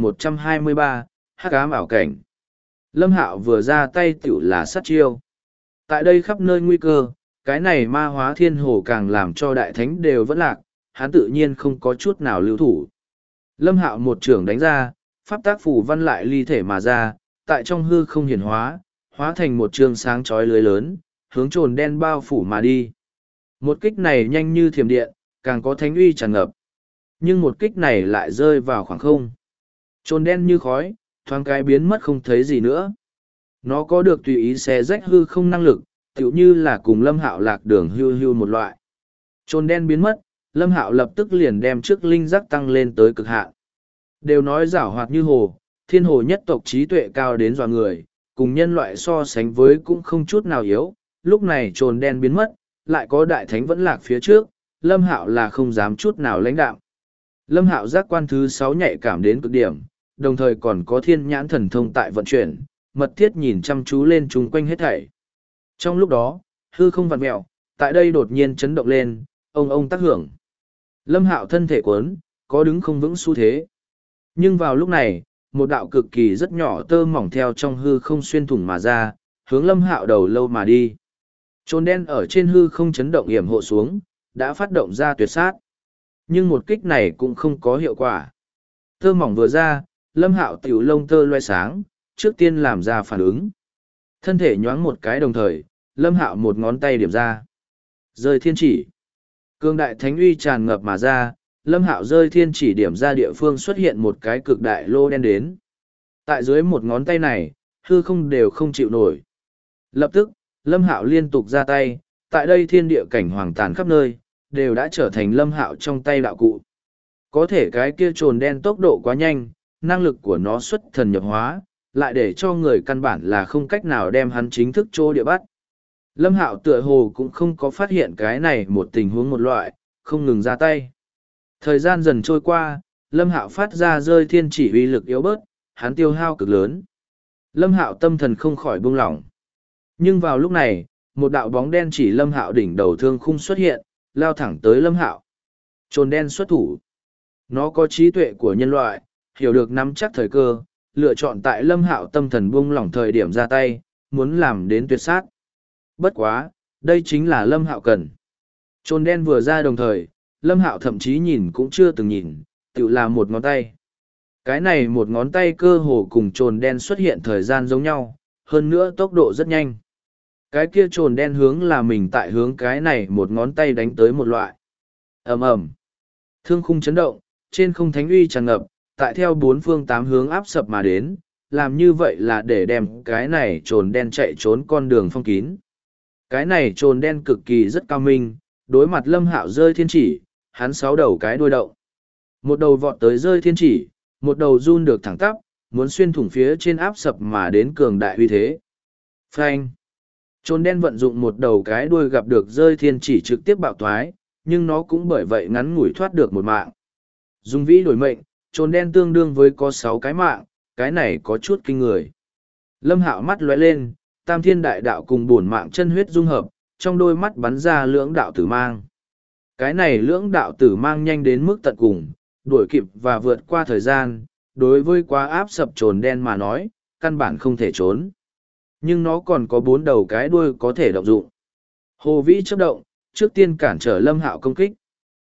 1123, hắc ám ảo cảnh. Lâm Hạo vừa ra tay tiểu là sát chiêu. Tại đây khắp nơi nguy cơ, cái này ma hóa thiên hồ càng làm cho đại thánh đều vẫn lạc, hắn tự nhiên không có chút nào lưu thủ. Lâm Hạo một trường đánh ra, pháp tác phù văn lại ly thể mà ra, tại trong hư không hiển hóa, hóa thành một trường sáng chói lưới lớn, hướng trồn đen bao phủ mà đi. Một kích này nhanh như thiểm điện, càng có thánh uy tràn ngập. Nhưng một kích này lại rơi vào khoảng không. Trồn đen như khói, thoáng cái biến mất không thấy gì nữa. Nó có được tùy ý xé rách hư không năng lực, tựu như là cùng Lâm Hạo lạc đường hưu hưu một loại. Trồn đen biến mất, Lâm Hạo lập tức liền đem trước linh giác tăng lên tới cực hạn. Đều nói giảo hoạt như hồ, thiên hồ nhất tộc trí tuệ cao đến dọa người, cùng nhân loại so sánh với cũng không chút nào yếu. Lúc này trồn đen biến mất, lại có đại thánh vẫn lạc phía trước, Lâm Hạo là không dám chút nào lãnh đạo. Lâm Hạo giác quan thứ 6 nhạy cảm đến cực điểm, đồng thời còn có thiên nhãn thần thông tại vận chuyển, mật thiết nhìn chăm chú lên chung quanh hết thảy. Trong lúc đó, hư không vặn mẹo, tại đây đột nhiên chấn động lên, ông tác hưởng. Lâm Hạo thân thể cuốn, có đứng không vững xu thế. Nhưng vào lúc này, một đạo cực kỳ rất nhỏ tơ mỏng theo trong hư không xuyên thủng mà ra, hướng Lâm Hạo đầu lâu mà đi. Trồn đen ở trên hư không chấn động yểm hộ xuống, đã phát động ra tuyệt sát. Nhưng một kích này cũng không có hiệu quả. Tơ mỏng vừa ra, Lâm Hạo tiểu lông tơ loe sáng, trước tiên làm ra phản ứng. Thân thể nhoáng một cái đồng thời, Lâm Hạo một ngón tay điểm ra. Rơi thiên chỉ. Cương đại thánh uy tràn ngập mà ra, Lâm Hạo rơi thiên chỉ điểm ra địa phương xuất hiện một cái cực đại lô đen đến. Tại dưới một ngón tay này, hư không đều không chịu nổi. Lập tức, Lâm Hạo liên tục ra tay, tại đây thiên địa cảnh hoàng tàn khắp nơi, đều đã trở thành Lâm Hạo trong tay đạo cụ. Có thể cái kia trồn đen tốc độ quá nhanh, năng lực của nó xuất thần nhập hóa, lại để cho người căn bản là không cách nào đem hắn chính thức trô địa bắt. Lâm Hạo tựa hồ cũng không có phát hiện cái này một tình huống một loại, không ngừng ra tay. Thời gian dần trôi qua, Lâm Hạo phát ra rơi thiên chỉ uy lực yếu bớt, hắn tiêu hao cực lớn. Lâm Hạo tâm thần không khỏi buông lỏng. Nhưng vào lúc này, một đạo bóng đen chỉ Lâm Hạo đỉnh đầu thương khung xuất hiện, lao thẳng tới Lâm Hạo. Trồn đen xuất thủ. Nó có trí tuệ của nhân loại, hiểu được nắm chắc thời cơ, lựa chọn tại Lâm Hạo tâm thần buông lỏng thời điểm ra tay, muốn làm đến tuyệt sát. Bất quá, đây chính là Lâm Hạo cần. Trồn đen vừa ra đồng thời, Lâm Hạo thậm chí nhìn cũng chưa từng nhìn, tự là một ngón tay. Cái này một ngón tay cơ hồ cùng trồn đen xuất hiện thời gian giống nhau, hơn nữa tốc độ rất nhanh. Cái kia trồn đen hướng là mình tại hướng cái này một ngón tay đánh tới một loại. Ầm ầm. Thương khung chấn động, trên không thánh uy tràn ngập, tại theo 4 phương 8 hướng áp sập mà đến, làm như vậy là để đem cái này trồn đen chạy trốn con đường phong kín. Cái này trồn đen cực kỳ rất cao minh, đối mặt Lâm Hạo rơi thiên chỉ, hắn sáu đầu cái đuôi động. Một đầu vọt tới rơi thiên chỉ, một đầu run được thẳng tắp, muốn xuyên thủng phía trên áp sập mà đến cường đại uy thế. Phanh! Trồn đen vận dụng một đầu cái đuôi gặp được rơi thiên chỉ trực tiếp bạo thoái, nhưng nó cũng bởi vậy ngắn ngủi thoát được một mạng. Dùng vĩ đổi mệnh, trồn đen tương đương với có 6 cái mạng, cái này có chút kinh người. Lâm Hạo mắt lóe lên, tam thiên đại đạo cùng bổn mạng chân huyết dung hợp, trong đôi mắt bắn ra lưỡng đạo tử mang. Cái này lưỡng đạo tử mang nhanh đến mức tận cùng, đuổi kịp và vượt qua thời gian, đối với quá áp sập trồn đen mà nói, căn bản không thể trốn. Nhưng nó còn có 4 đầu cái đuôi có thể động dụng. Hồ vĩ chớp động, trước tiên cản trở Lâm Hạo công kích.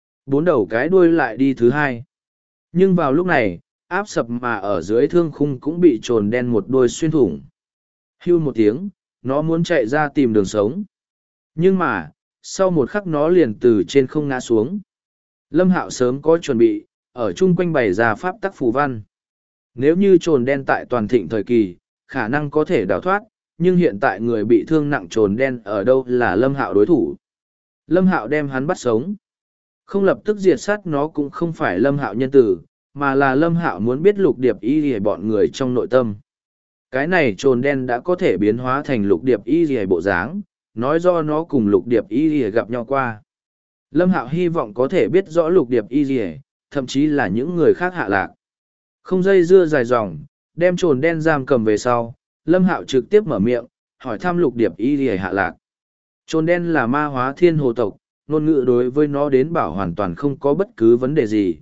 4 đầu cái đuôi lại đi thứ hai. Nhưng vào lúc này, áp sập mà ở dưới thương khung cũng bị trồn đen một đuôi xuyên thủng. Hưu một tiếng, nó muốn chạy ra tìm đường sống. Nhưng mà, sau một khắc nó liền từ trên không ngã xuống. Lâm Hạo sớm có chuẩn bị, ở chung quanh bày ra pháp tắc phù văn. Nếu như trồn đen tại toàn thịnh thời kỳ, khả năng có thể đào thoát, nhưng hiện tại người bị thương nặng trồn đen ở đâu là Lâm Hạo đối thủ. Lâm Hạo đem hắn bắt sống. Không lập tức diệt sát nó cũng không phải Lâm Hạo nhân tử, mà là Lâm Hạo muốn biết lục điệp y rìa bọn người trong nội tâm. Cái này trồn đen đã có thể biến hóa thành lục điệp y rìa bộ dáng, nói do nó cùng lục điệp y rìa gặp nhau qua. Lâm Hạo hy vọng có thể biết rõ lục điệp y rìa, thậm chí là những người khác hạ lạc. Không dây dưa dài dòng, đem trồn đen giam cầm về sau, Lâm Hạo trực tiếp mở miệng, hỏi thăm lục điệp y rìa hạ lạc. Trồn đen là ma hóa thiên hồ tộc, ngôn ngữ đối với nó đến bảo hoàn toàn không có bất cứ vấn đề gì.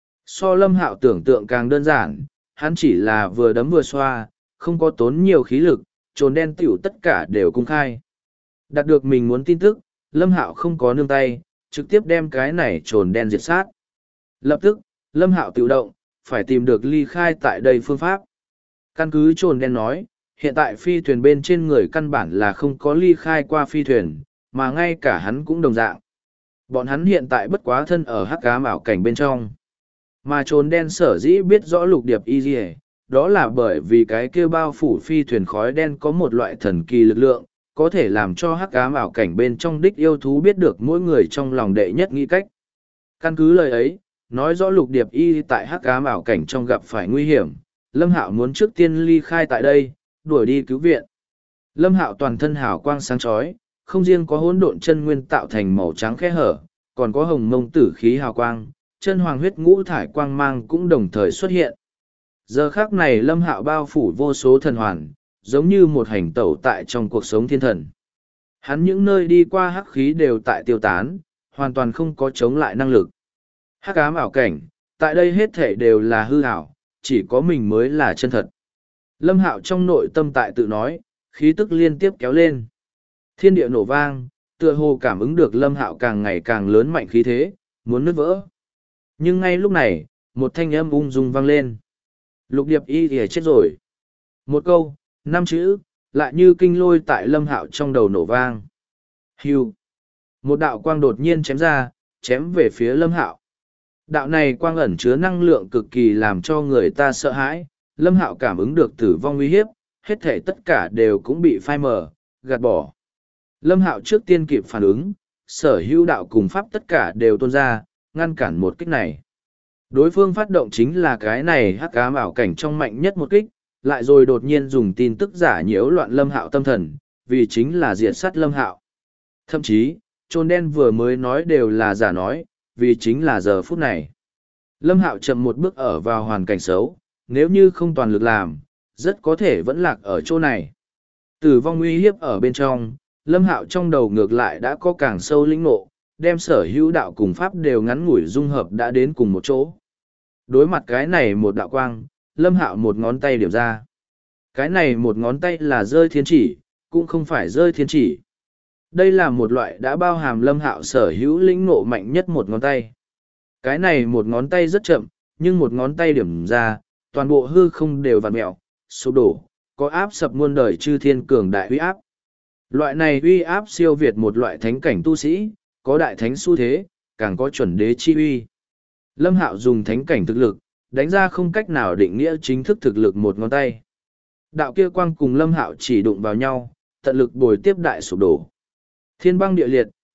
So Lâm Hạo tưởng tượng càng đơn giản, hắn chỉ là vừa đấm vừa xoa, không có tốn nhiều khí lực, trồn đen tiểu tất cả đều cung khai. Đạt được mình muốn tin tức, Lâm Hạo không có nương tay, trực tiếp đem cái này trồn đen diệt sát. Lập tức, Lâm Hạo tự động, phải tìm được ly khai tại đây phương pháp. Căn cứ trồn đen nói, hiện tại phi thuyền bên trên người căn bản là không có ly khai qua phi thuyền, mà ngay cả hắn cũng đồng dạng. Bọn hắn hiện tại bất quá thân ở hắc ám ảo cảnh bên trong. Mà trồn đen sở dĩ biết rõ lục điệp y dì, đó là bởi vì cái kia bao phủ phi thuyền khói đen có một loại thần kỳ lực lượng, có thể làm cho hắc ám ảo cảnh bên trong đích yêu thú biết được mỗi người trong lòng đệ nhất nghĩ cách. Căn cứ lời ấy, nói rõ lục điệp y tại hắc ám ảo cảnh trong gặp phải nguy hiểm, Lâm Hạo muốn trước tiên ly khai tại đây, đuổi đi cứu viện. Lâm Hạo toàn thân hào quang sáng chói, không riêng có hỗn độn chân nguyên tạo thành màu trắng khe hở, còn có hồng mông tử khí hào quang, chân hoàng huyết ngũ thải quang mang cũng đồng thời xuất hiện. Giờ khắc này Lâm Hạo bao phủ vô số thần hoàn, giống như một hành tẩu tại trong cuộc sống thiên thần. Hắn những nơi đi qua hắc khí đều tại tiêu tán, hoàn toàn không có chống lại năng lực. Hắc ám ảo cảnh, tại đây hết thể đều là hư ảo, chỉ có mình mới là chân thật. Lâm Hạo trong nội tâm tại tự nói, khí tức liên tiếp kéo lên. Thiên địa nổ vang, tựa hồ cảm ứng được Lâm Hạo càng ngày càng lớn mạnh khí thế, muốn nứt vỡ. Nhưng ngay lúc này, một thanh âm ung dung vang lên. Lục điệp y thì chết rồi. Một câu, 5 chữ, lại như kinh lôi tại Lâm Hạo trong đầu nổ vang. Hưu. Một đạo quang đột nhiên chém ra, chém về phía Lâm Hạo. Đạo này quang ẩn chứa năng lượng cực kỳ làm cho người ta sợ hãi. Lâm Hạo cảm ứng được tử vong uy hiếp, hết thể tất cả đều cũng bị phai mờ, gạt bỏ. Lâm Hạo trước tiên kịp phản ứng, sở hữu đạo cùng pháp tất cả đều tuôn ra, ngăn cản một kích này. Đối phương phát động chính là cái này hắc ám ảo cảnh trong mạnh nhất một kích, lại rồi đột nhiên dùng tin tức giả nhiễu loạn Lâm Hạo tâm thần, vì chính là diệt sát Lâm Hạo. Thậm chí, trồn đen vừa mới nói đều là giả nói, vì chính là giờ phút này. Lâm Hạo chậm một bước ở vào hoàn cảnh xấu, nếu như không toàn lực làm, rất có thể vẫn lạc ở chỗ này. Tử vong uy hiếp ở bên trong, Lâm Hạo trong đầu ngược lại đã có càng sâu lĩnh ngộ, đem sở hữu đạo cùng pháp đều ngắn ngủi dung hợp đã đến cùng một chỗ. Đối mặt cái này một đạo quang, Lâm Hạo một ngón tay điểm ra. Cái này một ngón tay là rơi thiên chỉ, cũng không phải rơi thiên chỉ. Đây là một loại đã bao hàm Lâm Hạo sở hữu lĩnh ngộ mạnh nhất một ngón tay. Cái này một ngón tay rất chậm, nhưng một ngón tay điểm ra, toàn bộ hư không đều vặn mẹo, sụp đổ, có áp sập muôn đời chư thiên cường đại uy áp. Loại này uy áp siêu việt một loại thánh cảnh tu sĩ, có đại thánh xu thế, càng có chuẩn đế chi uy. Lâm Hạo dùng thánh cảnh thực lực, đánh ra không cách nào định nghĩa chính thức thực lực một ngón tay. Đạo kia quang cùng Lâm Hạo chỉ đụng vào nhau, tận lực bồi tiếp đại sụp đổ. Thiên băng địa liệt,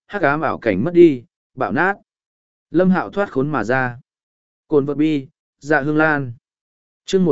hắc ám ảo cảnh mất đi, bạo nát. Lâm Hạo thoát khốn mà ra. Cồn vật bi, dạ hương lan. Chương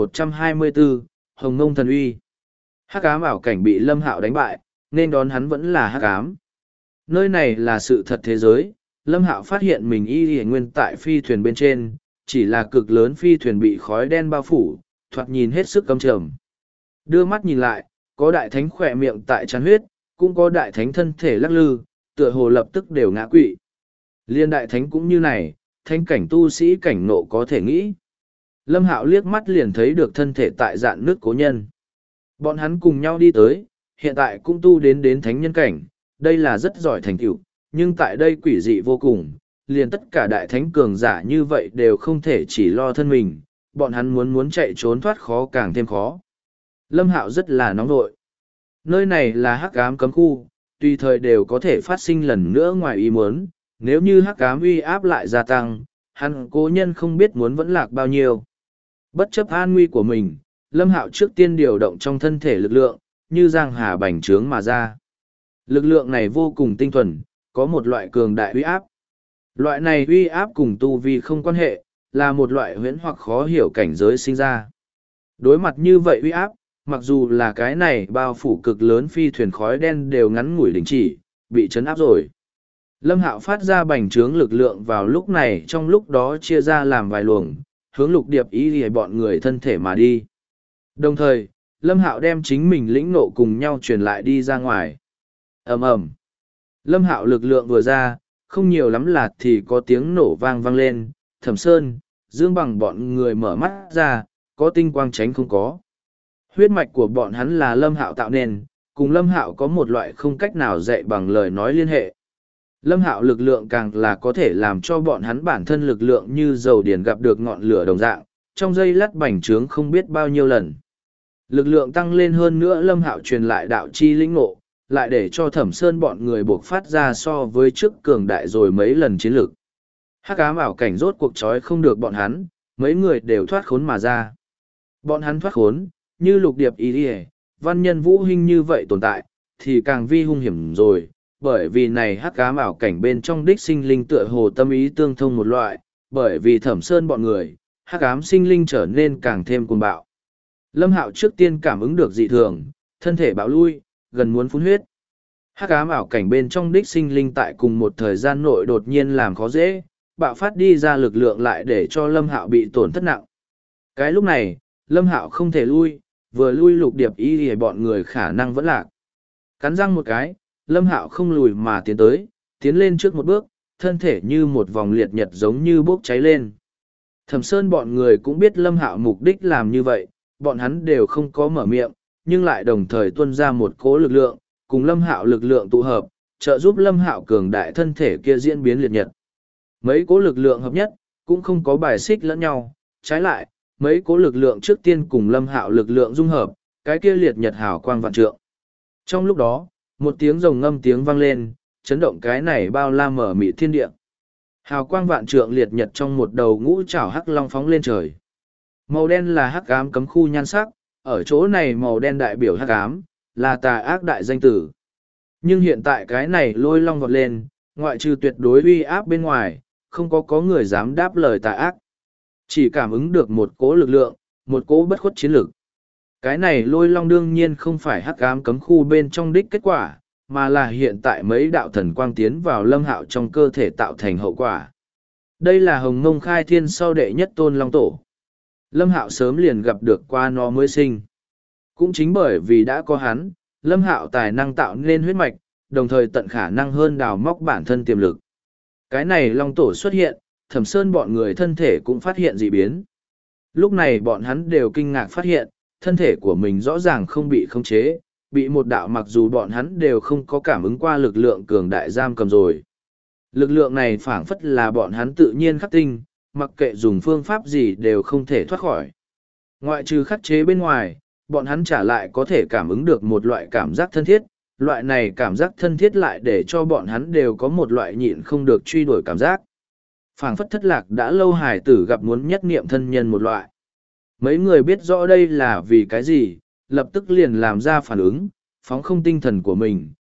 1124, Hồng Ngông thần uy. Hắc ám ảo cảnh bị Lâm Hạo đánh bại, nên đón hắn vẫn là hắc ám. Nơi này là sự thật thế giới, Lâm Hạo phát hiện mình y nguyên tại phi thuyền bên trên, chỉ là cực lớn phi thuyền bị khói đen bao phủ, thoạt nhìn hết sức căm trầm. Đưa mắt nhìn lại, có đại thánh khỏe miệng tại tràn huyết, cũng có đại thánh thân thể lắc lư, tựa hồ lập tức đều ngã quỵ. Liên đại thánh cũng như này, thánh cảnh tu sĩ cảnh nộ có thể nghĩ. Lâm Hạo liếc mắt liền thấy được thân thể tại dạn nước cố nhân. Bọn hắn cùng nhau đi tới, hiện tại cũng tu đến thánh nhân cảnh, đây là rất giỏi thành tựu, nhưng tại đây quỷ dị vô cùng, liền tất cả đại thánh cường giả như vậy đều không thể chỉ lo thân mình, bọn hắn muốn chạy trốn thoát khó càng thêm khó. Lâm Hạo rất là nóng nội. Nơi này là hắc ám cấm khu, tùy thời đều có thể phát sinh lần nữa ngoài ý muốn, nếu như hắc ám uy áp lại gia tăng, hắn cố nhân không biết muốn vẫn lạc bao nhiêu. Bất chấp an nguy của mình, Lâm Hạo trước tiên điều động trong thân thể lực lượng, như giang hà bành trướng mà ra. Lực lượng này vô cùng tinh thuần, có một loại cường đại uy áp. Loại này uy áp cùng tu vi không quan hệ, là một loại huyễn hoặc khó hiểu cảnh giới sinh ra. Đối mặt như vậy uy áp, mặc dù là cái này bao phủ cực lớn phi thuyền khói đen đều ngắn ngủi đình chỉ, bị chấn áp rồi. Lâm Hạo phát ra bành trướng lực lượng vào lúc này, trong lúc đó chia ra làm vài luồng, hướng Lục Điệp ý thì bọn người thân thể mà đi. Đồng thời, Lâm Hạo đem chính mình lĩnh nộ cùng nhau truyền lại đi ra ngoài. Ầm ầm. Lâm Hạo lực lượng vừa ra, không nhiều lắm là thì có tiếng nổ vang vang lên, Thẩm Sơn, Dương Bằng bọn người mở mắt ra, có tinh quang tránh không có. Huyết mạch của bọn hắn là Lâm Hạo tạo nên, cùng Lâm Hạo có một loại không cách nào dạy bằng lời nói liên hệ. Lâm Hạo lực lượng càng là có thể làm cho bọn hắn bản thân lực lượng như dầu điển gặp được ngọn lửa đồng dạng, trong giây lát bành trướng không biết bao nhiêu lần. Lực lượng tăng lên hơn nữa Lâm Hạo truyền lại đạo chi lĩnh ngộ, lại để cho Thẩm Sơn bọn người buộc phát ra so với trước cường đại rồi mấy lần chiến lực. Hắc ám ảo cảnh rốt cuộc trói không được bọn hắn, mấy người đều thoát khốn mà ra. Bọn hắn thoát khốn, như Lục Điệp ý đi văn nhân vũ hình như vậy tồn tại, thì càng vi hung hiểm rồi, bởi vì này hắc ám ảo cảnh bên trong đích sinh linh tựa hồ tâm ý tương thông một loại, bởi vì Thẩm Sơn bọn người, hắc ám sinh linh trở nên càng thêm cuồng bạo. Lâm Hạo trước tiên cảm ứng được dị thường, thân thể bạo lui, gần muốn phun huyết. Hắc ám ảo cảnh bên trong đích sinh linh tại cùng một thời gian nội đột nhiên làm khó dễ, bạo phát đi ra lực lượng lại để cho Lâm Hạo bị tổn thất nặng. Cái lúc này, Lâm Hạo không thể lui, vừa lui Lục Điệp ý thì bọn người khả năng vẫn lạc. Cắn răng một cái, Lâm Hạo không lùi mà tiến tới, tiến lên trước một bước, thân thể như một vòng liệt nhật giống như bốc cháy lên. Thẩm Sơn bọn người cũng biết Lâm Hạo mục đích làm như vậy, bọn hắn đều không có mở miệng, nhưng lại đồng thời tuôn ra một cỗ lực lượng, cùng Lâm Hạo lực lượng tụ hợp, trợ giúp Lâm Hạo cường đại thân thể kia diễn biến liệt nhật. Mấy cỗ lực lượng hợp nhất, cũng không có bài xích lẫn nhau, trái lại, mấy cỗ lực lượng trước tiên cùng Lâm Hạo lực lượng dung hợp, cái kia liệt nhật hào quang vạn trượng. Trong lúc đó, một tiếng rồng ngâm tiếng vang lên, chấn động cái này bao la mở mị thiên địa. Hào quang vạn trượng liệt nhật trong một đầu ngũ trảo hắc long phóng lên trời. Màu đen là hắc ám cấm khu nhan sắc, ở chỗ này màu đen đại biểu hắc ám, là tà ác đại danh tử. Nhưng hiện tại cái này lôi long vọt lên, ngoại trừ tuyệt đối uy áp bên ngoài, không có người dám đáp lời tà ác. Chỉ cảm ứng được một cỗ lực lượng, một cỗ bất khuất chiến lực. Cái này lôi long đương nhiên không phải hắc ám cấm khu bên trong đích kết quả, mà là hiện tại mấy đạo thần quang tiến vào Lâm Hạo trong cơ thể tạo thành hậu quả. Đây là Hồng Mông khai thiên sau đệ nhất tôn long tổ. Lâm Hạo sớm liền gặp được qua nó mới sinh. Cũng chính bởi vì đã có hắn, Lâm Hạo tài năng tạo nên huyết mạch, đồng thời tận khả năng hơn đào móc bản thân tiềm lực. Cái này long tổ xuất hiện, Thẩm Sơn bọn người thân thể cũng phát hiện dị biến. Lúc này bọn hắn đều kinh ngạc phát hiện, thân thể của mình rõ ràng không bị khống chế, bị một đạo mặc dù bọn hắn đều không có cảm ứng qua lực lượng cường đại giam cầm rồi. Lực lượng này phảng phất là bọn hắn tự nhiên khắc tinh, mặc kệ dùng phương pháp gì đều không thể thoát khỏi. Ngoại trừ khắc chế bên ngoài, bọn hắn trả lại có thể cảm ứng được một loại cảm giác thân thiết, loại này cảm giác thân thiết lại để cho bọn hắn đều có một loại nhịn không được truy đuổi cảm giác. Phảng phất thất lạc đã lâu hài tử gặp muốn nhất niệm thân nhân một loại. Mấy người biết rõ đây là vì cái gì, lập tức liền làm ra phản ứng, phóng không tinh thần của mình,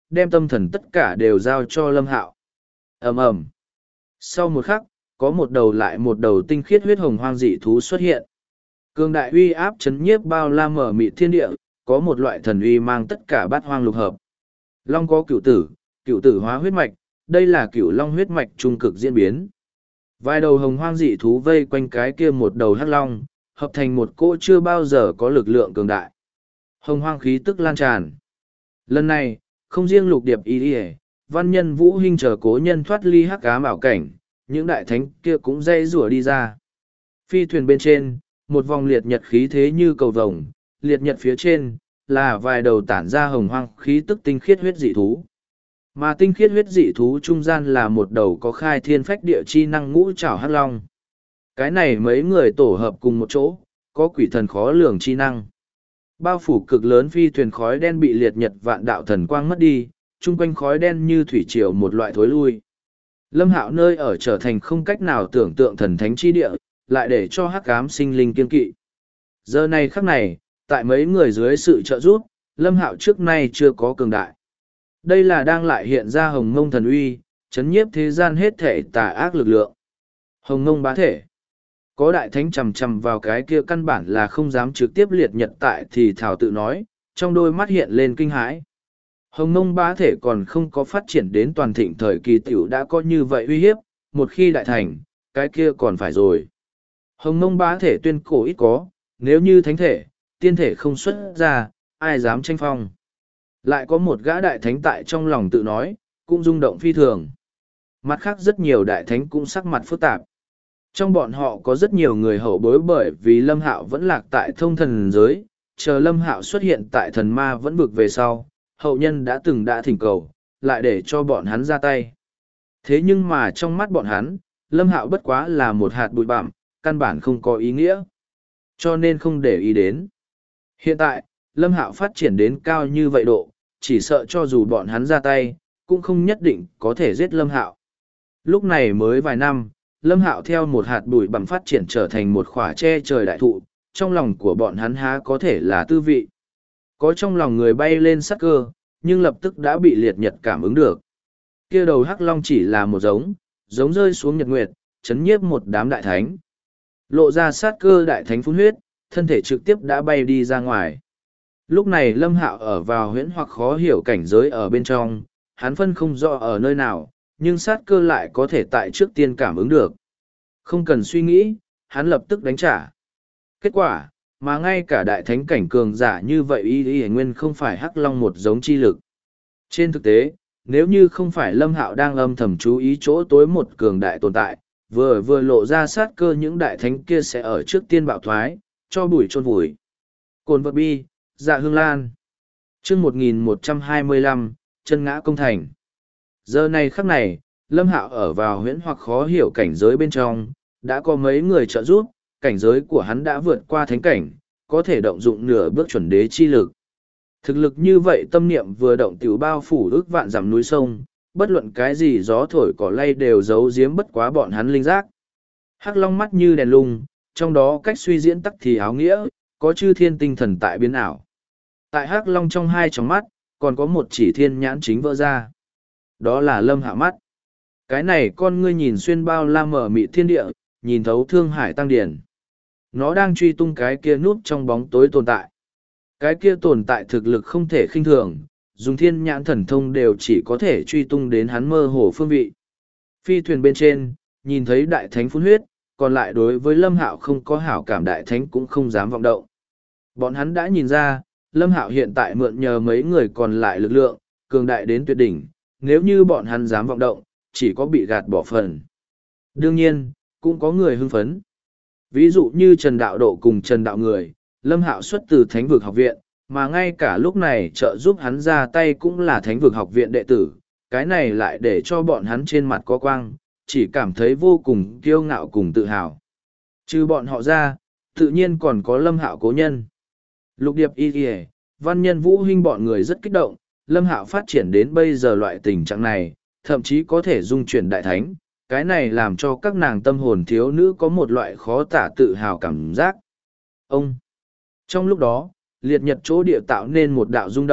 đem tâm thần tất cả đều giao cho Lâm Hạo. Ầm ầm. Sau một khắc, có một đầu lại một đầu tinh khiết huyết hồng hoang dị thú xuất hiện. Cường đại uy áp chấn nhiếp bao la mở mịt thiên địa, có một loại thần uy mang tất cả bát hoang lục hợp. Long có cựu tử hóa huyết mạch, đây là cựu long huyết mạch trung cực diễn biến. Vài đầu hồng hoang dị thú vây quanh cái kia một đầu hắc long, hợp thành một cỗ chưa bao giờ có lực lượng cường đại. Hồng hoang khí tức lan tràn. Lần này, không riêng lục điệp y y, văn nhân vũ hinh chờ cố nhân thoát ly hắc ám ảo cảnh, những đại thánh kia cũng dây rủa đi ra. Phi thuyền bên trên, một vòng liệt nhật khí thế như cầu vồng, liệt nhật phía trên, là vài đầu tản ra hồng hoang khí tức tinh khiết huyết dị thú. Mà tinh khiết huyết dị thú trung gian là một đầu có khai thiên phách địa chi năng ngũ trảo hắc long. Cái này mấy người tổ hợp cùng một chỗ, có quỷ thần khó lường chi năng. Bao phủ cực lớn phi thuyền khói đen bị liệt nhật vạn đạo thần quang mất đi, chung quanh khói đen như thủy triều một loại thối lui. Lâm Hạo nơi ở trở thành không cách nào tưởng tượng thần thánh chi địa, lại để cho hắc ám sinh linh kiên kỵ. Giờ này khắc này, tại mấy người dưới sự trợ giúp, Lâm Hạo trước nay chưa có cường đại. Đây là đang lại hiện ra hồng mông thần uy, chấn nhiếp thế gian hết thể tà ác lực lượng. Hồng mông bá thể. Có đại thánh chầm chầm vào cái kia căn bản là không dám trực tiếp liệt nhật tại thì thảo tự nói, trong đôi mắt hiện lên kinh hãi. Hồng mông bá thể còn không có phát triển đến toàn thịnh thời kỳ tiểu đã có như vậy uy hiếp, một khi đại thành, cái kia còn phải rồi. Hồng mông bá thể tuyên cổ ít có, nếu như thánh thể, tiên thể không xuất ra, ai dám tranh phong. Lại có một gã đại thánh tại trong lòng tự nói, cũng rung động phi thường. Mặt khác rất nhiều đại thánh cũng sắc mặt phức tạp. Trong bọn họ có rất nhiều người hậu bối bởi vì Lâm Hạo vẫn lạc tại thông thần giới, chờ Lâm Hạo xuất hiện tại thần ma vẫn vực về sau, hậu nhân đã thỉnh cầu, lại để cho bọn hắn ra tay. Thế nhưng mà trong mắt bọn hắn, Lâm Hạo bất quá là một hạt bụi bặm, căn bản không có ý nghĩa. Cho nên không để ý đến. Hiện tại, Lâm Hạo phát triển đến cao như vậy độ, chỉ sợ cho dù bọn hắn ra tay, cũng không nhất định có thể giết Lâm Hạo. Lúc này mới vài năm, Lâm Hạo theo một hạt bụi bặm phát triển trở thành một khỏa che trời đại thụ, trong lòng của bọn hắn há có thể là tư vị. Có trong lòng người bay lên sắc cơ, nhưng lập tức đã bị liệt nhật cảm ứng được. Kia đầu hắc long chỉ là một giống rơi xuống nhật nguyệt, chấn nhiếp một đám đại thánh. Lộ ra sát cơ đại thánh phun huyết, thân thể trực tiếp đã bay đi ra ngoài. Lúc này Lâm Hạo ở vào huyễn hoặc khó hiểu cảnh giới ở bên trong, hắn phân không rõ ở nơi nào, nhưng sát cơ lại có thể tại trước tiên cảm ứng được. Không cần suy nghĩ, hắn lập tức đánh trả. Kết quả, mà ngay cả đại thánh cảnh cường giả như vậy y nguyên không phải hắc long một giống chi lực. Trên thực tế, nếu như không phải Lâm Hạo đang âm thầm chú ý chỗ tối một cường đại tồn tại, vừa lộ ra sát cơ những đại thánh kia sẽ ở trước tiên bạo thoái, cho bụi chôn vùi. Cồn vật bi, dạ hương lan. Chương 1125, chân ngã công thành. Giờ này khắc này, Lâm Hạo ở vào huyễn hoặc khó hiểu cảnh giới bên trong, đã có mấy người trợ giúp, cảnh giới của hắn đã vượt qua thánh cảnh, có thể động dụng nửa bước chuẩn đế chi lực. Thực lực như vậy tâm niệm vừa động tiểu bao phủ ước vạn dặm núi sông, bất luận cái gì gió thổi cỏ lay đều giấu giếm bất quá bọn hắn linh giác. Hắc long mắt như đèn lung, trong đó cách suy diễn tắc thì áo nghĩa, có chư thiên tinh thần tại biến ảo. Tại Hắc long trong hai tròng mắt, còn có một chỉ thiên nhãn chính vỡ ra. Đó là Lâm Hạo mắt. Cái này con ngươi nhìn xuyên bao la mở mị thiên địa, nhìn thấu thương hải tăng điển. Nó đang truy tung cái kia núp trong bóng tối tồn tại. Cái kia tồn tại thực lực không thể khinh thường, dùng thiên nhãn thần thông đều chỉ có thể truy tung đến hắn mơ hồ phương vị. Phi thuyền bên trên, nhìn thấy đại thánh phun huyết, còn lại đối với Lâm Hạo không có hảo cảm đại thánh cũng không dám vọng động. Bọn hắn đã nhìn ra, Lâm Hạo hiện tại mượn nhờ mấy người còn lại lực lượng, cường đại đến tuyệt đỉnh, nếu như bọn hắn dám vọng động, chỉ có bị gạt bỏ phần. Đương nhiên, cũng có người hưng phấn. Ví dụ như Trần Đạo Độ cùng Trần Đạo Người, Lâm Hạo xuất từ Thánh vực học viện, mà ngay cả lúc này trợ giúp hắn ra tay cũng là Thánh vực học viện đệ tử, cái này lại để cho bọn hắn trên mặt có quang, chỉ cảm thấy vô cùng kiêu ngạo cùng tự hào. Trừ bọn họ ra, tự nhiên còn có Lâm Hạo cố nhân. Lục Điệp Y Y, Văn Nhân Vũ Hinh bọn người rất kích động, Lâm Hạo phát triển đến bây giờ loại tình trạng này, thậm chí có thể dung chuyển đại thánh, cái này làm cho các nàng tâm hồn thiếu nữ có một loại khó tả tự hào cảm giác. Ông! Trong lúc đó, liệt nhật chỗ địa tạo nên một đạo rung động,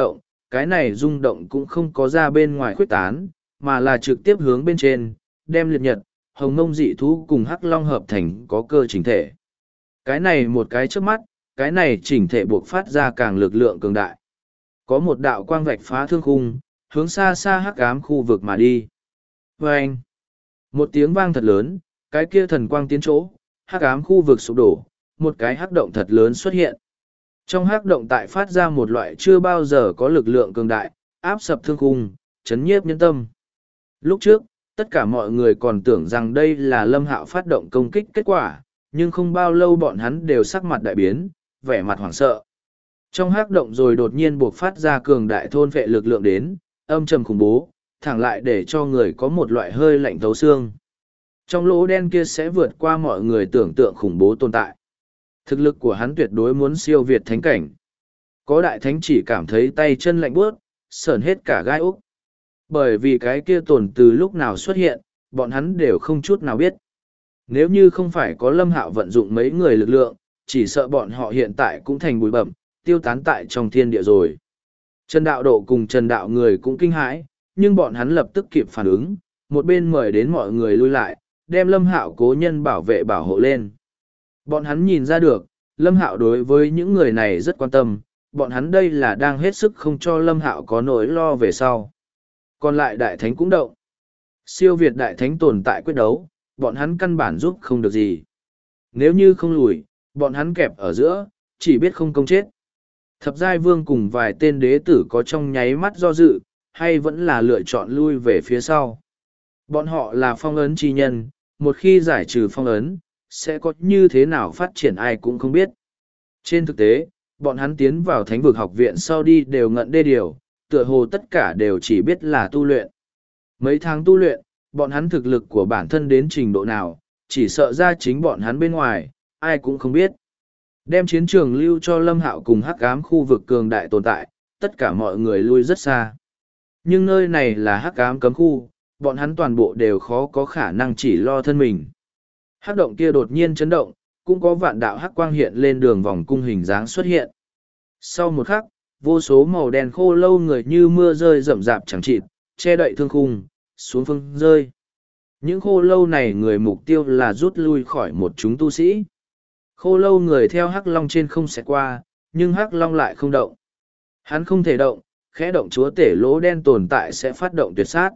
cái này rung động cũng không có ra bên ngoài khuếch tán, mà là trực tiếp hướng bên trên, đem liệt nhật, hồng mông dị thú cùng hắc long hợp thành có cơ chỉnh thể. Cái này một cái trước mắt, cái này chỉnh thể buộc phát ra càng lực lượng cường đại. Có một đạo quang vạch phá thương khung, hướng xa xa hắc ám khu vực mà đi. Và anh, một tiếng vang thật lớn, cái kia thần quang tiến chỗ, hắc ám khu vực sụp đổ, một cái hắc động thật lớn xuất hiện. Trong hắc động tại phát ra một loại chưa bao giờ có lực lượng cường đại, áp sập thương khung, chấn nhiếp nhân tâm. Lúc trước, tất cả mọi người còn tưởng rằng đây là Lâm Hạo phát động công kích kết quả, nhưng không bao lâu bọn hắn đều sắc mặt đại biến, vẻ mặt hoảng sợ. Trong hắc động rồi đột nhiên buộc phát ra cường đại thôn vệ lực lượng đến, âm trầm khủng bố, thẳng lại để cho người có một loại hơi lạnh thấu xương. Trong lỗ đen kia sẽ vượt qua mọi người tưởng tượng khủng bố tồn tại. Thực lực của hắn tuyệt đối muốn siêu việt thánh cảnh. Có đại thánh chỉ cảm thấy tay chân lạnh buốt, sởn hết cả gai úc. Bởi vì cái kia tồn từ lúc nào xuất hiện, bọn hắn đều không chút nào biết. Nếu như không phải có Lâm Hạo vận dụng mấy người lực lượng, chỉ sợ bọn họ hiện tại cũng thành bụi bẩm, tiêu tán tại trong thiên địa rồi. Trần Đạo Độ cùng Trần Đạo người cũng kinh hãi, nhưng bọn hắn lập tức kịp phản ứng, một bên mời đến mọi người lui lại, đem Lâm Hạo cố nhân bảo vệ bảo hộ lên. Bọn hắn nhìn ra được, Lâm Hạo đối với những người này rất quan tâm, bọn hắn đây là đang hết sức không cho Lâm Hạo có nỗi lo về sau. Còn lại Đại Thánh cũng động. Siêu Việt Đại Thánh tồn tại quyết đấu, bọn hắn căn bản giúp không được gì. Nếu như không lùi, bọn hắn kẹp ở giữa, chỉ biết không công chết. Thập Giai Vương cùng vài tên đế tử có trong nháy mắt do dự, hay vẫn là lựa chọn lui về phía sau. Bọn họ là phong ấn chi nhân, một khi giải trừ phong ấn, sẽ có như thế nào phát triển ai cũng không biết. Trên thực tế, bọn hắn tiến vào thánh vực học viện sau đi đều ngận đê điều, tựa hồ tất cả đều chỉ biết là tu luyện. Mấy tháng tu luyện, bọn hắn thực lực của bản thân đến trình độ nào, chỉ sợ ra chính bọn hắn bên ngoài, ai cũng không biết. Đem chiến trường lưu cho Lâm Hạo cùng hắc ám khu vực cường đại tồn tại, tất cả mọi người lui rất xa. Nhưng nơi này là hắc ám cấm khu, bọn hắn toàn bộ đều khó có khả năng chỉ lo thân mình. Hắc động kia đột nhiên chấn động, cũng có vạn đạo hắc quang hiện lên đường vòng cung hình dáng xuất hiện. Sau một khắc, vô số màu đen khô lâu người như mưa rơi rậm rạp chẳng chịt, che đậy thương khung, xuống phương rơi. Những khô lâu này người mục tiêu là rút lui khỏi một chúng tu sĩ. Khô lâu người theo hắc long trên không sẽ qua, nhưng hắc long lại không động. Hắn không thể động, khẽ động chúa tể lỗ đen tồn tại sẽ phát động tuyệt sát.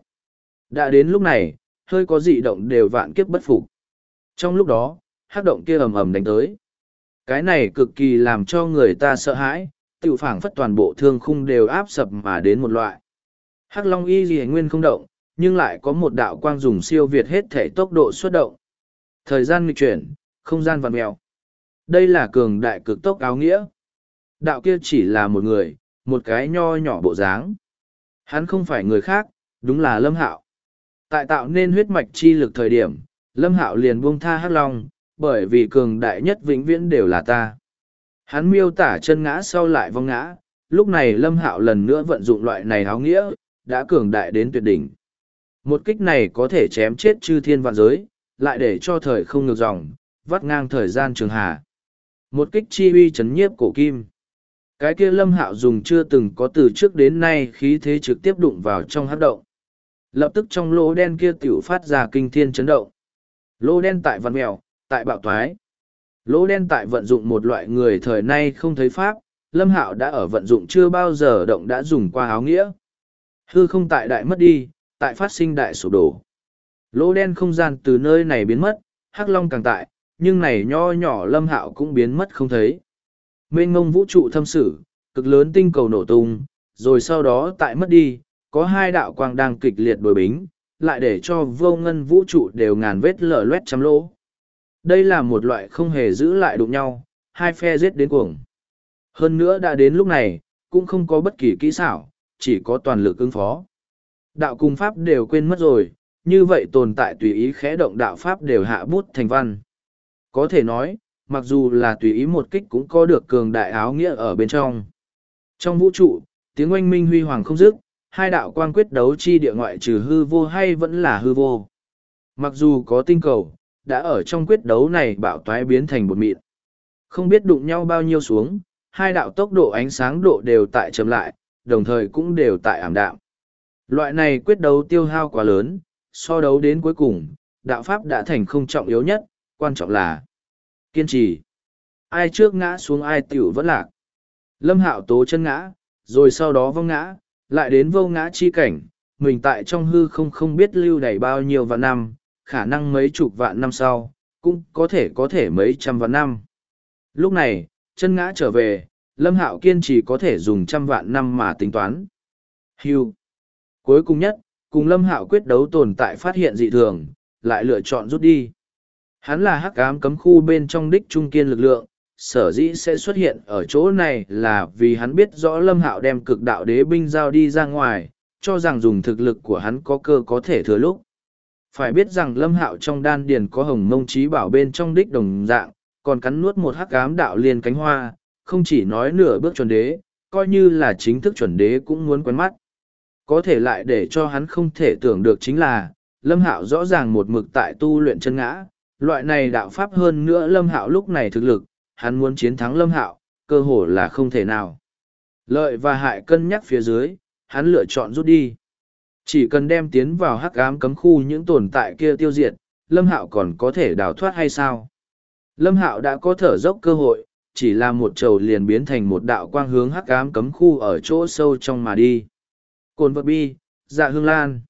Đã đến lúc này, hơi có dị động đều vạn kiếp bất phục. Trong lúc đó, hắc động kia ầm ầm đánh tới. Cái này cực kỳ làm cho người ta sợ hãi, tự phảng phất toàn bộ thương khung đều áp sập mà đến một loại. Hắc long y gì nguyên không động, nhưng lại có một đạo quang dùng siêu việt hết thể tốc độ xuất động. Thời gian nghịch chuyển, không gian vặn mèo. Đây là cường đại cực tốc áo nghĩa. Đạo kia chỉ là một người, một cái nho nhỏ bộ dáng. Hắn không phải người khác, đúng là Lâm Hạo. Tại tạo nên huyết mạch chi lực thời điểm, Lâm Hạo liền buông tha hắc long, bởi vì cường đại nhất vĩnh viễn đều là ta. Hắn miêu tả chân ngã sau lại vong ngã, lúc này Lâm Hạo lần nữa vận dụng loại này áo nghĩa, đã cường đại đến tuyệt đỉnh. Một kích này có thể chém chết chư thiên vạn giới, lại để cho thời không ngược dòng, vắt ngang thời gian trường hà. Một kích chi uy chấn nhiếp cổ kim. Cái kia Lâm Hạo dùng chưa từng có từ trước đến nay khí thế trực tiếp đụng vào trong hắc động. Lập tức trong lỗ đen kia tiểu phát ra kinh thiên chấn động. Lỗ đen tại vặn mèo, tại bạo thoái. Lỗ đen tại vận dụng một loại người thời nay không thấy pháp, Lâm Hạo đã ở vận dụng chưa bao giờ động đã dùng qua áo nghĩa. Hư không tại đại mất đi, tại phát sinh đại sụp đổ. Lỗ đen không gian từ nơi này biến mất, hắc long càng tại, nhưng này nho nhỏ Lâm Hạo cũng biến mất không thấy. Mênh mông vũ trụ thâm sử, cực lớn tinh cầu nổ tung, rồi sau đó tại mất đi, có hai đạo quang đang kịch liệt đối bính, lại để cho vô ngân vũ trụ đều ngàn vết lở loét trăm lỗ. Đây là một loại không hề giữ lại đụng nhau, hai phe giết đến cuồng. Hơn nữa đã đến lúc này, cũng không có bất kỳ kỹ xảo, chỉ có toàn lực ứng phó. Đạo cùng pháp đều quên mất rồi, như vậy tồn tại tùy ý khẽ động đạo pháp đều hạ bút thành văn. Có thể nói, mặc dù là tùy ý một kích cũng có được cường đại áo nghĩa ở bên trong. Trong vũ trụ, tiếng oanh minh huy hoàng không dứt, hai đạo quang quyết đấu chi địa ngoại trừ hư vô hay vẫn là hư vô. Mặc dù có tinh cầu, đã ở trong quyết đấu này bạo toái biến thành bột mịn. Không biết đụng nhau bao nhiêu xuống, hai đạo tốc độ ánh sáng độ đều tại chậm lại, đồng thời cũng đều tại ảm đạm. Loại này quyết đấu tiêu hao quá lớn, so đấu đến cuối cùng, đạo pháp đã thành không trọng yếu nhất, quan trọng là kiên trì. Ai trước ngã xuống ai tiểu vẫn lạc. Lâm Hạo tố chân ngã, rồi sau đó vong ngã, lại đến vô ngã chi cảnh, mình tại trong hư không biết lưu đày bao nhiêu vạn năm, khả năng mấy chục vạn năm sau, cũng có thể mấy trăm vạn năm. Lúc này, chân ngã trở về, Lâm Hạo kiên trì có thể dùng trăm vạn năm mà tính toán. Hưu. Cuối cùng nhất, cùng Lâm Hạo quyết đấu tồn tại phát hiện dị thường, lại lựa chọn rút đi. Hắn là hắc ám cấm khu bên trong đích trung kiên lực lượng, sở dĩ sẽ xuất hiện ở chỗ này là vì hắn biết rõ Lâm Hạo đem cực đạo đế binh giao đi ra ngoài, cho rằng dùng thực lực của hắn có cơ có thể thừa lúc. Phải biết rằng Lâm Hạo trong đan điền có hồng mông trí bảo bên trong đích đồng dạng, còn cắn nuốt một hắc ám đạo liên cánh hoa, không chỉ nói nửa bước chuẩn đế, coi như là chính thức chuẩn đế cũng muốn quen mắt. Có thể lại để cho hắn không thể tưởng được chính là, Lâm Hạo rõ ràng một mực tại tu luyện chân ngã, loại này đạo pháp hơn nữa Lâm Hạo lúc này thực lực, hắn muốn chiến thắng Lâm Hạo, cơ hồ là không thể nào. Lợi và hại cân nhắc phía dưới, hắn lựa chọn rút đi. Chỉ cần đem tiến vào hắc ám cấm khu những tồn tại kia tiêu diệt, Lâm Hạo còn có thể đào thoát hay sao? Lâm Hạo đã có thở dốc cơ hội, chỉ là một trầu liền biến thành một đạo quang hướng hắc ám cấm khu ở chỗ sâu trong mà đi. Cồn vật bi, dạ hương lan.